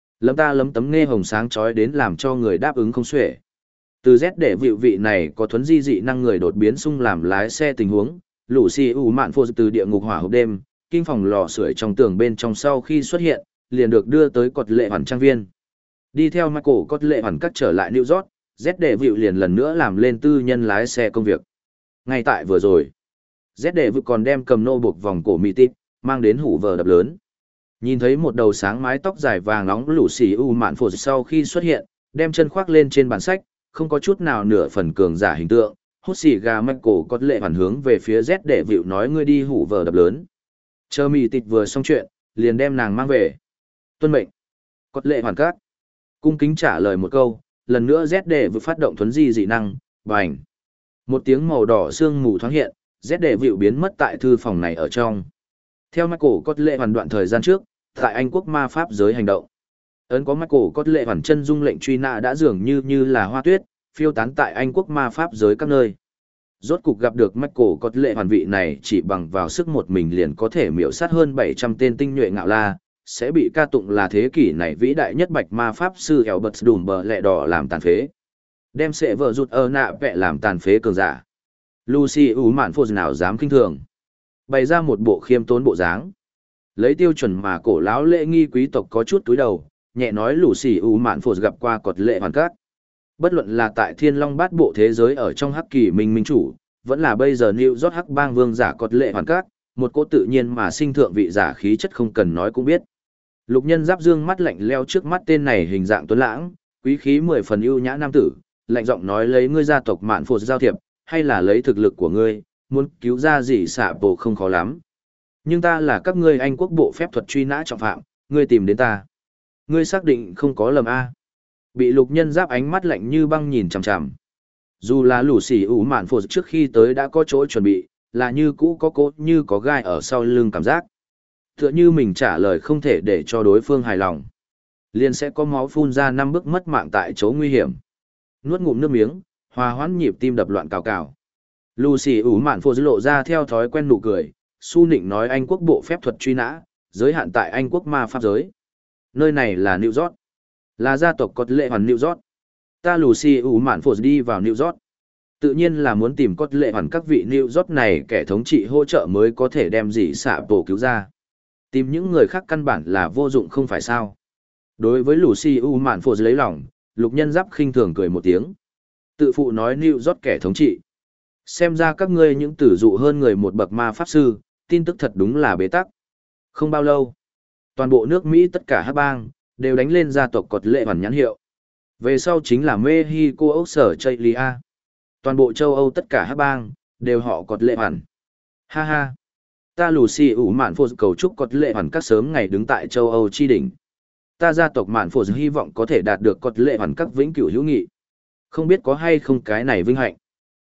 Lấm tấm nghe hồng sáng chói đến làm cho người đáp ứng không xuể. Từ Z để vịu vị này có thuấn di dị năng người đột biến xung làm lái xe tình huống, Lucius Malfoy từ địa ngục hỏa hộp đêm, kinh phòng lò sưởi trong tường bên trong sau khi xuất hiện, liền được đưa tới cột lệ hoàn trang viên. Đi theo Michael cột lệ hoàn cắt trở lại New York, Z để vịu liền lần nữa làm lên tư nhân lái xe công việc. Ngay tại vừa rồi, Z để vịu còn đem cầm nô buộc vòng cổ mỹ tít, mang đến hủ vờ đập lớn. Nhìn thấy một đầu sáng mái tóc dài vàng nóng Lucius Malfoy sau khi xuất hiện, đem chân khoác lên trên bàn sách, không có chút nào nửa phần cường giả hình tượng, hút xì gà Michael có lệ hoàn hướng về phía Z để vịu nói ngươi đi hủ vờ đập lớn. Chờ mì tịt vừa xong chuyện, liền đem nàng mang về. Tuân mệnh. Có lệ hoàn cát. Cung kính trả lời một câu, lần nữa Z để vịu phát động thuấn di dị năng, bành. Một tiếng màu đỏ sương mù thoáng hiện, Z để vịu biến mất tại thư phòng này ở trong. Theo Michael có lệ hoàn đoạn thời gian trước, tại Anh quốc ma pháp giới hành động. Ấn có Michael có lệ hoàn chân dung lệnh truy nã đã dường như là hoa tuyết, phiêu tán tại Anh quốc ma pháp giới các nơi. Rốt cục gặp được Michael có lệ hoàn vị này chỉ bằng vào sức một mình liền có thể miểu sát hơn 700 tên tinh nhuệ ngạo la, sẽ bị ca tụng là thế kỷ này vĩ đại nhất bạch ma pháp sư Albert Dumbledore đỏ làm tàn phế. Đem sẽ vợ rụt nạ vẹ làm tàn phế cường giả. Lucius Malfoy nào dám kinh thường. Bày ra một bộ khiêm tốn bộ dáng. Lấy tiêu chuẩn mà cổ lão lễ nghi quý tộc có chút túi đầu, nhẹ nói Lucius Malfoy gặp qua cột lệ hoàn cát. Bất luận là tại Thiên Long Bát Bộ thế giới ở trong Hắc Kỳ Minh chủ, vẫn là bây giờ New York Hắc Bang Vương giả cột lệ hoàn cát, một cỗ tự nhiên mà sinh thượng vị giả khí chất không cần nói cũng biết. Lục Nhân Giáp dương mắt lạnh leo trước mắt tên này hình dạng tuấn lãng, quý khí 10 phần ưu nhã nam tử, lạnh giọng nói lấy ngươi gia tộc Malfoy giao thiệp, hay là lấy thực lực của ngươi, muốn cứu ra gì xạ bộ không khó lắm. Nhưng ta là các ngươi Anh quốc bộ phép thuật truy nã trọng phạm, ngươi tìm đến ta. Ngươi xác định không có lầm a? Bị Lục Nhân Giáp ánh mắt lạnh như băng nhìn chằm chằm. Dù là Lucius Malfoy trước khi tới đã có chỗ chuẩn bị, là như cũ có cốt như có gai ở sau lưng cảm giác. Tựa như mình trả lời không thể để cho đối phương hài lòng. Liền sẽ có máu phun ra 5 bước mất mạng tại chỗ nguy hiểm. Nuốt ngụm nước miếng, hòa hoãn nhịp tim đập loạn cào cào. Lucius Malfoy lộ ra theo thói quen nụ cười, su nịnh nói Anh quốc bộ phép thuật truy nã, giới hạn tại Anh quốc ma pháp giới. Nơi này là New York. Là gia tộc cột lệ hoàn New York. Ta Lucius Malfoy đi vào New York. Tự nhiên là muốn tìm cột lệ hoàn các vị New York này kẻ thống trị hỗ trợ mới có thể đem gì xạ bộ cứu ra. Tìm những người khác căn bản là vô dụng không phải sao. Đối với Lucius Malfoy lấy lòng, Lục Nhân Giáp khinh thường cười một tiếng. Tự phụ nói New York kẻ thống trị. Xem ra các ngươi những tử dụ hơn người một bậc ma pháp sư, tin tức thật đúng là bế tắc. Không bao lâu, toàn bộ nước Mỹ tất cả hắc bang đều đánh lên gia tộc cột lệ hoàn nhãn hiệu. Về sau chính là Mexico Ốc Sở Chaylia. Toàn bộ châu Âu tất cả hắc bang đều họ cột lệ hoàn. Ha ha. Ta Lucius Malfoy cầu chúc cột lệ hoàn các sớm ngày đứng tại châu Âu chi đỉnh. Ta gia tộc Malfoy hy vọng có thể đạt được cột lệ hoàn các vĩnh cửu hữu nghị. Không biết có hay không cái này vinh hạnh.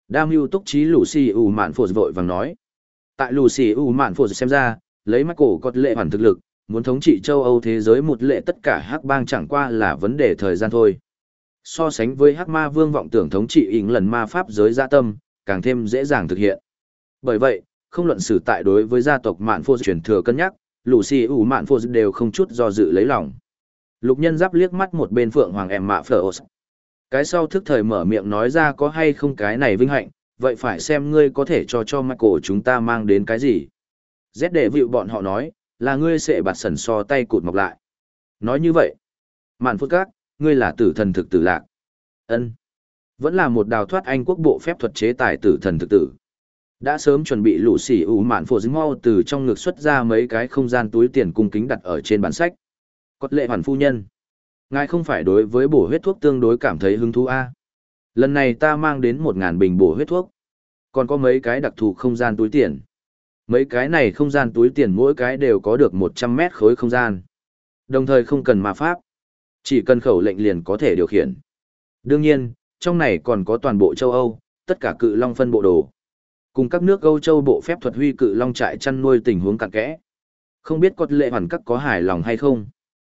Đam mưu túc trí Lucy U Mạn Phổ vội vàng nói. Tại Lucy U Mạn Phổ xem ra, lấy Michael Cốt Lệ hoàn thực lực, muốn thống trị châu Âu thế giới một lệ tất cả hắc bang chẳng qua là vấn đề thời gian thôi. So sánh với hắc ma vương vọng tưởng thống trị ỉng lần ma pháp giới dạ tâm, càng thêm dễ dàng thực hiện. Bởi vậy, không luận xử tại đối với gia tộc Mạn Phô truyền thừa cân nhắc, Lucy U Mạn Phô đều không chút do dự lấy lòng. Lục Nhân Giáp liếc mắt một bên Phượng Hoàng Emma Frost. Cái sau thức thời mở miệng nói ra có hay không cái này vinh hạnh, vậy phải xem ngươi có thể cho Michael chúng ta mang đến cái gì. Z để vịu bọn họ nói, là ngươi sẽ bạt sần so tay cụt mọc lại. Nói như vậy, Mạn Phô các, ngươi là tử thần thực tử lạc. Ân, vẫn là một đào thoát Anh quốc bộ phép thuật chế tài tử thần thực tử. Đã sớm chuẩn bị lũ xỉ ủ Mạn Phô dính mau từ trong ngực xuất ra mấy cái không gian túi tiền cung kính đặt ở trên bản sách. Cốt Lệ Hoàn phu nhân, ngài không phải đối với bổ huyết thuốc tương đối cảm thấy hứng thú a? Lần này ta mang đến 1000 bình bổ huyết thuốc, còn có mấy cái đặc thù không gian túi tiền. Mấy cái này không gian túi tiền mỗi cái đều có được 100 mét khối không gian. Đồng thời không cần ma pháp, chỉ cần khẩu lệnh liền có thể điều khiển. Đương nhiên, trong này còn có toàn bộ châu Âu, tất cả cự long phân bộ đồ. Cùng các nước Âu Châu bộ phép thuật huy cự long trại chăn nuôi tình huống cặn kẽ. Không biết Cốt Lệ Hoàn các có hài lòng hay không?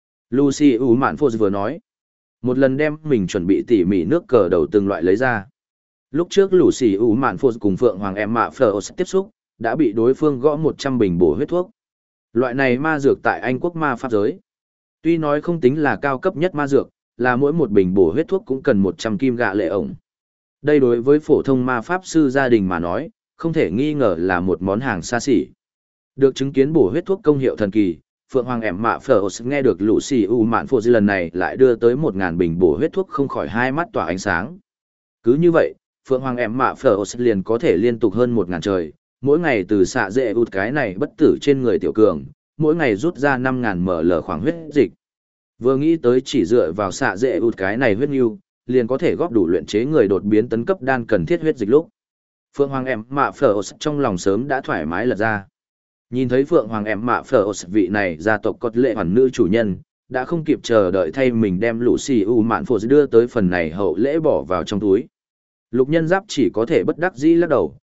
Lucy U Mạn Phô vừa nói. Một lần đem mình chuẩn bị tỉ mỉ nước cờ đầu từng loại lấy ra. Lúc trước Lucy U Mạn Phô cùng Phượng Hoàng Emma Frost tiếp xúc, đã bị đối phương gõ 100 bình bổ huyết thuốc. Loại này ma dược tại Anh quốc ma pháp giới. Tuy nói không tính là cao cấp nhất ma dược, là mỗi một bình bổ huyết thuốc cũng cần 100 kim gạ lệ ổng. Đây đối với phổ thông ma pháp sư gia đình mà nói, không thể nghi ngờ là một món hàng xa xỉ. Được chứng kiến bổ huyết thuốc công hiệu thần kỳ, Phượng Hoàng Emma Frost nghe được Lucy U Mạn Phô lần này lại đưa tới 1000 bình bổ huyết thuốc không khỏi hai mắt tỏa ánh sáng. Cứ như vậy, Phượng Hoàng Emma Frost liền có thể liên tục hơn 1000 trời, mỗi ngày từ xạ dễ ụt cái này bất tử trên người tiểu cường, mỗi ngày rút ra 5000 ml khoảng huyết dịch. Vừa nghĩ tới chỉ dựa vào xạ dễ ụt cái này huyết nhu, liền có thể góp đủ luyện chế người đột biến tấn cấp đan cần thiết huyết dịch lúc. Phượng Hoàng Emma Frost trong lòng sớm đã thoải mái lật ra. Nhìn thấy Phượng Hoàng Emma Frost vị này gia tộc Cốt Lệ Hoàn nữ chủ nhân, đã không kịp chờ đợi thay mình đem Lucy U Mạn Phô đưa tới phần này hậu lễ bỏ vào trong túi. Lục Nhân Giáp chỉ có thể bất đắc dĩ lắc đầu,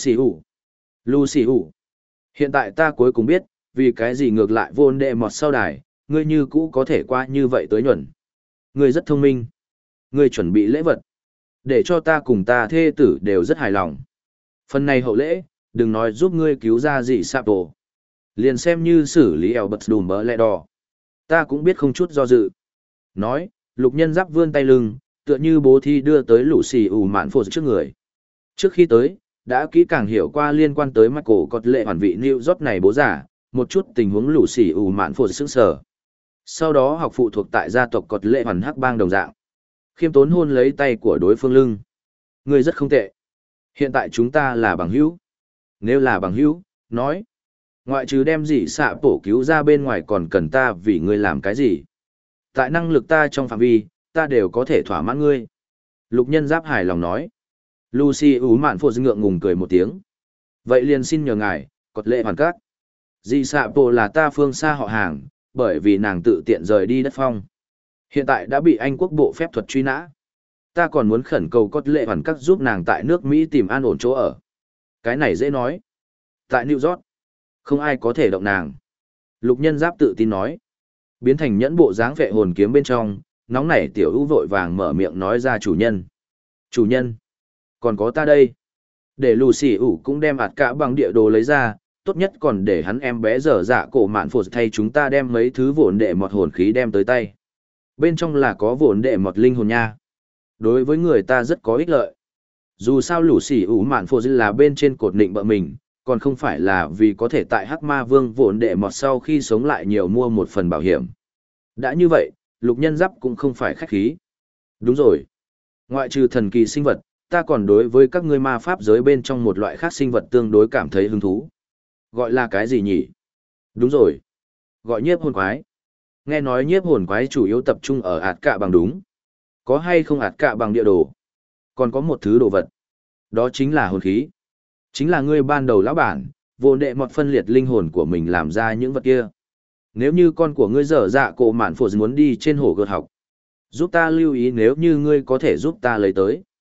Lucy U. Hiện tại ta cuối cùng biết, vì cái gì ngược lại Vốn Đệ Mọt sau đài, ngươi như cũ có thể qua như vậy tới nhuận. Ngươi rất thông minh. Ngươi chuẩn bị lễ vật, để cho ta cùng ta thê tử đều rất hài lòng. Phần này hậu lễ, đừng nói giúp ngươi cứu ra gì sạp tổ. Liền xem như xử lý eo bật đùm bỡ lẹ đỏ. Ta cũng biết không chút do dự. Nói, Lục Nhân Giáp vươn tay lưng, tựa như bố thi đưa tới Lucy U Mạn Phô trước người. Trước khi tới, đã kỹ càng hiểu qua liên quan tới Michael Cốt Lệ Hoàn vị New York này bố giả, một chút tình huống Lucy U Mạn Phô sững sờ. Sau đó học phụ thuộc tại gia tộc Cốt Lệ Hoàn hắc bang đồng dạng. Khiêm tốn hôn lấy tay của đối phương lưng. Ngươi rất không tệ. Hiện tại chúng ta là bằng hữu. Nếu là bằng hữu, nói. Ngoại trừ đem gì xạ bổ cứu ra bên ngoài còn cần ta vì ngươi làm cái gì. Tại năng lực ta trong phạm vi, ta đều có thể thỏa mãn ngươi. Lục Nhân Giáp hài lòng nói. Lucy U Mạn Phô ngượng ngùng cười một tiếng. Vậy liền xin nhờ ngài, Cốt Lệ Hoàn các. Dì xạ bổ là ta phương xa họ hàng, bởi vì nàng tự tiện rời đi đất phong. Hiện tại đã bị Anh quốc bộ phép thuật truy nã. Ta còn muốn khẩn cầu Cốt Lệ Hoàn các giúp nàng tại nước Mỹ tìm an ổn chỗ ở. Cái này dễ nói. Tại New York, không ai có thể động nàng. Lục Nhân Giáp tự tin nói. Biến thành nhẫn bộ dáng vệ hồn kiếm bên trong, nóng nảy tiểu ưu vội vàng mở miệng nói ra chủ nhân. Chủ nhân, còn có ta đây. Để Lucy ủ cũng đem ạt cả bằng địa đồ lấy ra, tốt nhất còn để hắn em bé dở dạ cổ Mạn Phô thay chúng ta đem mấy thứ vụn đệ mọt hồn khí đem tới tay. Bên trong là có vụn đệ mọt linh hồn nha. Đối với người ta rất có ích lợi. Dù sao Lucy ủ Mạn Phô là bên trên cột nịnh bợ mình, còn không phải là vì có thể tại Hắc Ma Vương vụn đệ mọt sau khi sống lại nhiều mua một phần bảo hiểm. Đã như vậy, Lục Nhân Giáp cũng không phải khách khí. Đúng rồi. Ngoại trừ thần kỳ sinh vật, ta còn đối với các ngươi ma pháp giới bên trong một loại khác sinh vật tương đối cảm thấy hứng thú. Gọi là cái gì nhỉ? Đúng rồi. Gọi nhiếp hồn quái. Nghe nói nhiếp hồn quái chủ yếu tập trung ở ạt cạ bằng đúng. Có hay không ạt cạ bằng địa đồ? Còn có một thứ đồ vật. Đó chính là hồn khí. Chính là ngươi ban đầu lão bản, vô đệ một phân liệt linh hồn của mình làm ra những vật kia. Nếu như con của ngươi dở dạ cổ Mạn Phô muốn đi trên hồ gợt học, giúp ta lưu ý nếu như ngươi có thể giúp ta lấy tới.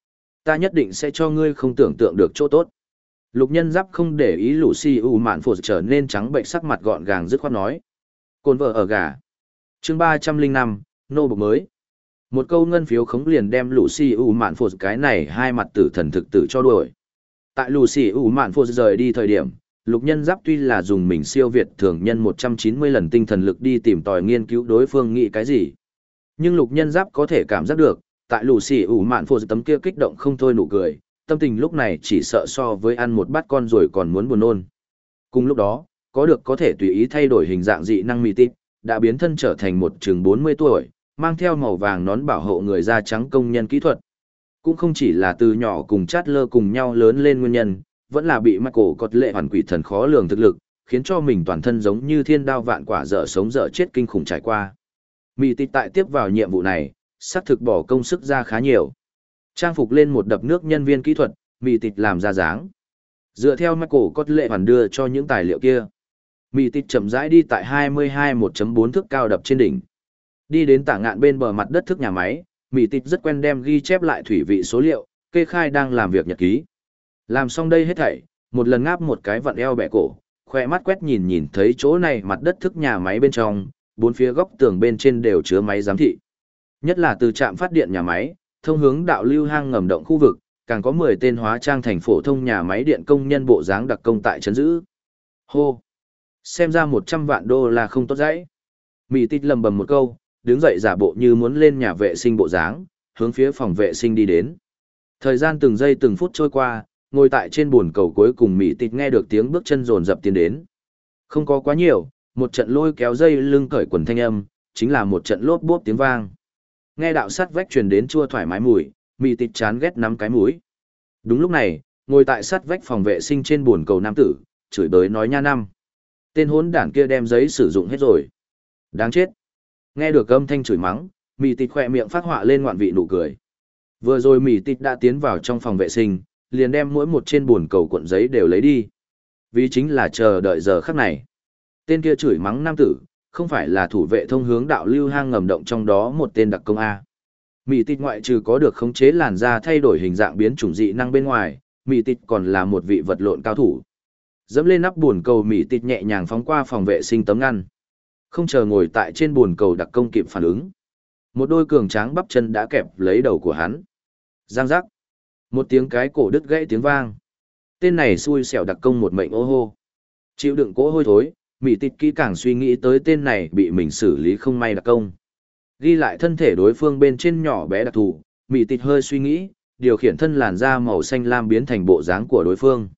Ta nhất định sẽ cho ngươi không tưởng tượng được chỗ tốt. Lục nhân giáp không để ý Lucy U mạn phổ trở nên trắng bệnh, sắc mặt gọn gàng dứt khoát nói. Cồn vợ ở gà. Chương 305, nô bộc mới. Một câu ngân phiếu khống liền đem Lucy U mạn phổ cái này hai mặt tử thần thực tử cho đuổi. Tại Lucy U mạn phổ rời đi thời điểm, lục nhân giáp tuy là dùng mình siêu việt thường nhân 190 lần tinh thần lực đi tìm tòi nghiên cứu đối phương nghĩ cái gì. Nhưng lục nhân giáp có thể cảm giác được, tại Lucy U mạn phổ tấm kia kích động không thôi nụ cười, tâm tình lúc này chỉ sợ so với ăn một bát con rồi còn muốn buồn nôn. Cùng lúc đó, có thể tùy ý thay đổi hình dạng dị năng mì tít, đã biến thân trở thành một chừng 40 tuổi, mang theo màu vàng nón bảo hộ người da trắng công nhân kỹ thuật. Cũng không chỉ là từ nhỏ cùng chát lơ cùng nhau lớn lên nguyên nhân, vẫn là bị Michael cột lệ hoàn quỷ thần khó lường thực lực, khiến cho mình toàn thân giống như thiên đao vạn quả dở sống dở chết kinh khủng trải qua. Mì tít tại tiếp vào nhiệm vụ này, xác thực bỏ công sức ra khá nhiều. Trang phục lên một đập nước nhân viên kỹ thuật, mì tít làm ra dáng. Dựa theo Michael cột lệ hoàn đưa cho những tài liệu kia, mì tít chậm rãi đi tại 22 1.4 thước cao đập trên đỉnh. Đi đến tả ngạn bên bờ mặt đất thức nhà máy, mì tít rất quen đem ghi chép lại thủy vị số liệu, kê khai đang làm việc nhật ký. Làm xong đây hết thảy, một lần ngáp một cái vặn eo bẻ cổ, khoe mắt quét nhìn thấy chỗ này mặt đất thức nhà máy bên trong, bốn phía góc tường bên trên đều chứa máy giám thị. Nhất là từ trạm phát điện nhà máy, thông hướng đạo lưu hang ngầm động khu vực, càng có 10 tên hóa trang thành phổ thông nhà máy điện công nhân bộ dáng đặc công tại trấn giữ. Hô! Xem ra 100 vạn đô là không tốt dãy. Mì tít lầm bầm một câu, đứng dậy giả bộ như muốn lên nhà vệ sinh bộ dáng, hướng phía phòng vệ sinh đi đến. Thời gian từng giây từng phút trôi qua, ngồi tại trên bồn cầu cuối cùng Mị Tịch nghe được tiếng bước chân rồn rập tiến đến. Không có quá nhiều, một trận lôi kéo dây lưng cởi quần thanh âm, chính là một trận lốp bốp tiếng vang. Nghe đạo sắt vách truyền đến chua thoải mái mùi, Mị Tịch chán ghét nắm cái mũi. Đúng lúc này, ngồi tại sắt vách phòng vệ sinh trên bồn cầu nam tử, chửi bới nói nha năm. Tên hốn đản kia đem giấy sử dụng hết rồi. Đáng chết. Nghe được âm thanh chửi mắng, Mị Tịch khỏe miệng phát họa lên ngoạn vị nụ cười. Vừa rồi Mị Tịch đã tiến vào trong phòng vệ sinh, liền đem mỗi một trên bồn cầu cuộn giấy đều lấy đi. Vì chính là chờ đợi giờ khắc này. Tên kia chửi mắng nam tử, không phải là thủ vệ thông hướng đạo lưu hang ngầm động trong đó một tên đặc công A. Mị Tịch ngoại trừ có được khống chế làn da thay đổi hình dạng biến chủng dị năng bên ngoài, Mị Tịch còn là một vị vật lộn cao thủ. Dẫm lên nắp bồn cầu, Mị Tịch nhẹ nhàng phóng qua phòng vệ sinh tấm ngăn. Không chờ ngồi tại trên bồn cầu đặc công kịp phản ứng, một đôi cường tráng bắp chân đã kẹp lấy đầu của hắn. Giang giác. Một tiếng cái cổ đứt gãy tiếng vang. Tên này xui xẻo đặc công một mệnh ô hô. Chịu đựng cỗ hôi thối, Mị Tịch kỹ càng suy nghĩ tới tên này bị mình xử lý không may đặc công. Ghi lại thân thể đối phương bên trên nhỏ bé đặc thù, Mị Tịch hơi suy nghĩ, điều khiển thân làn da màu xanh lam biến thành bộ dáng của đối phương.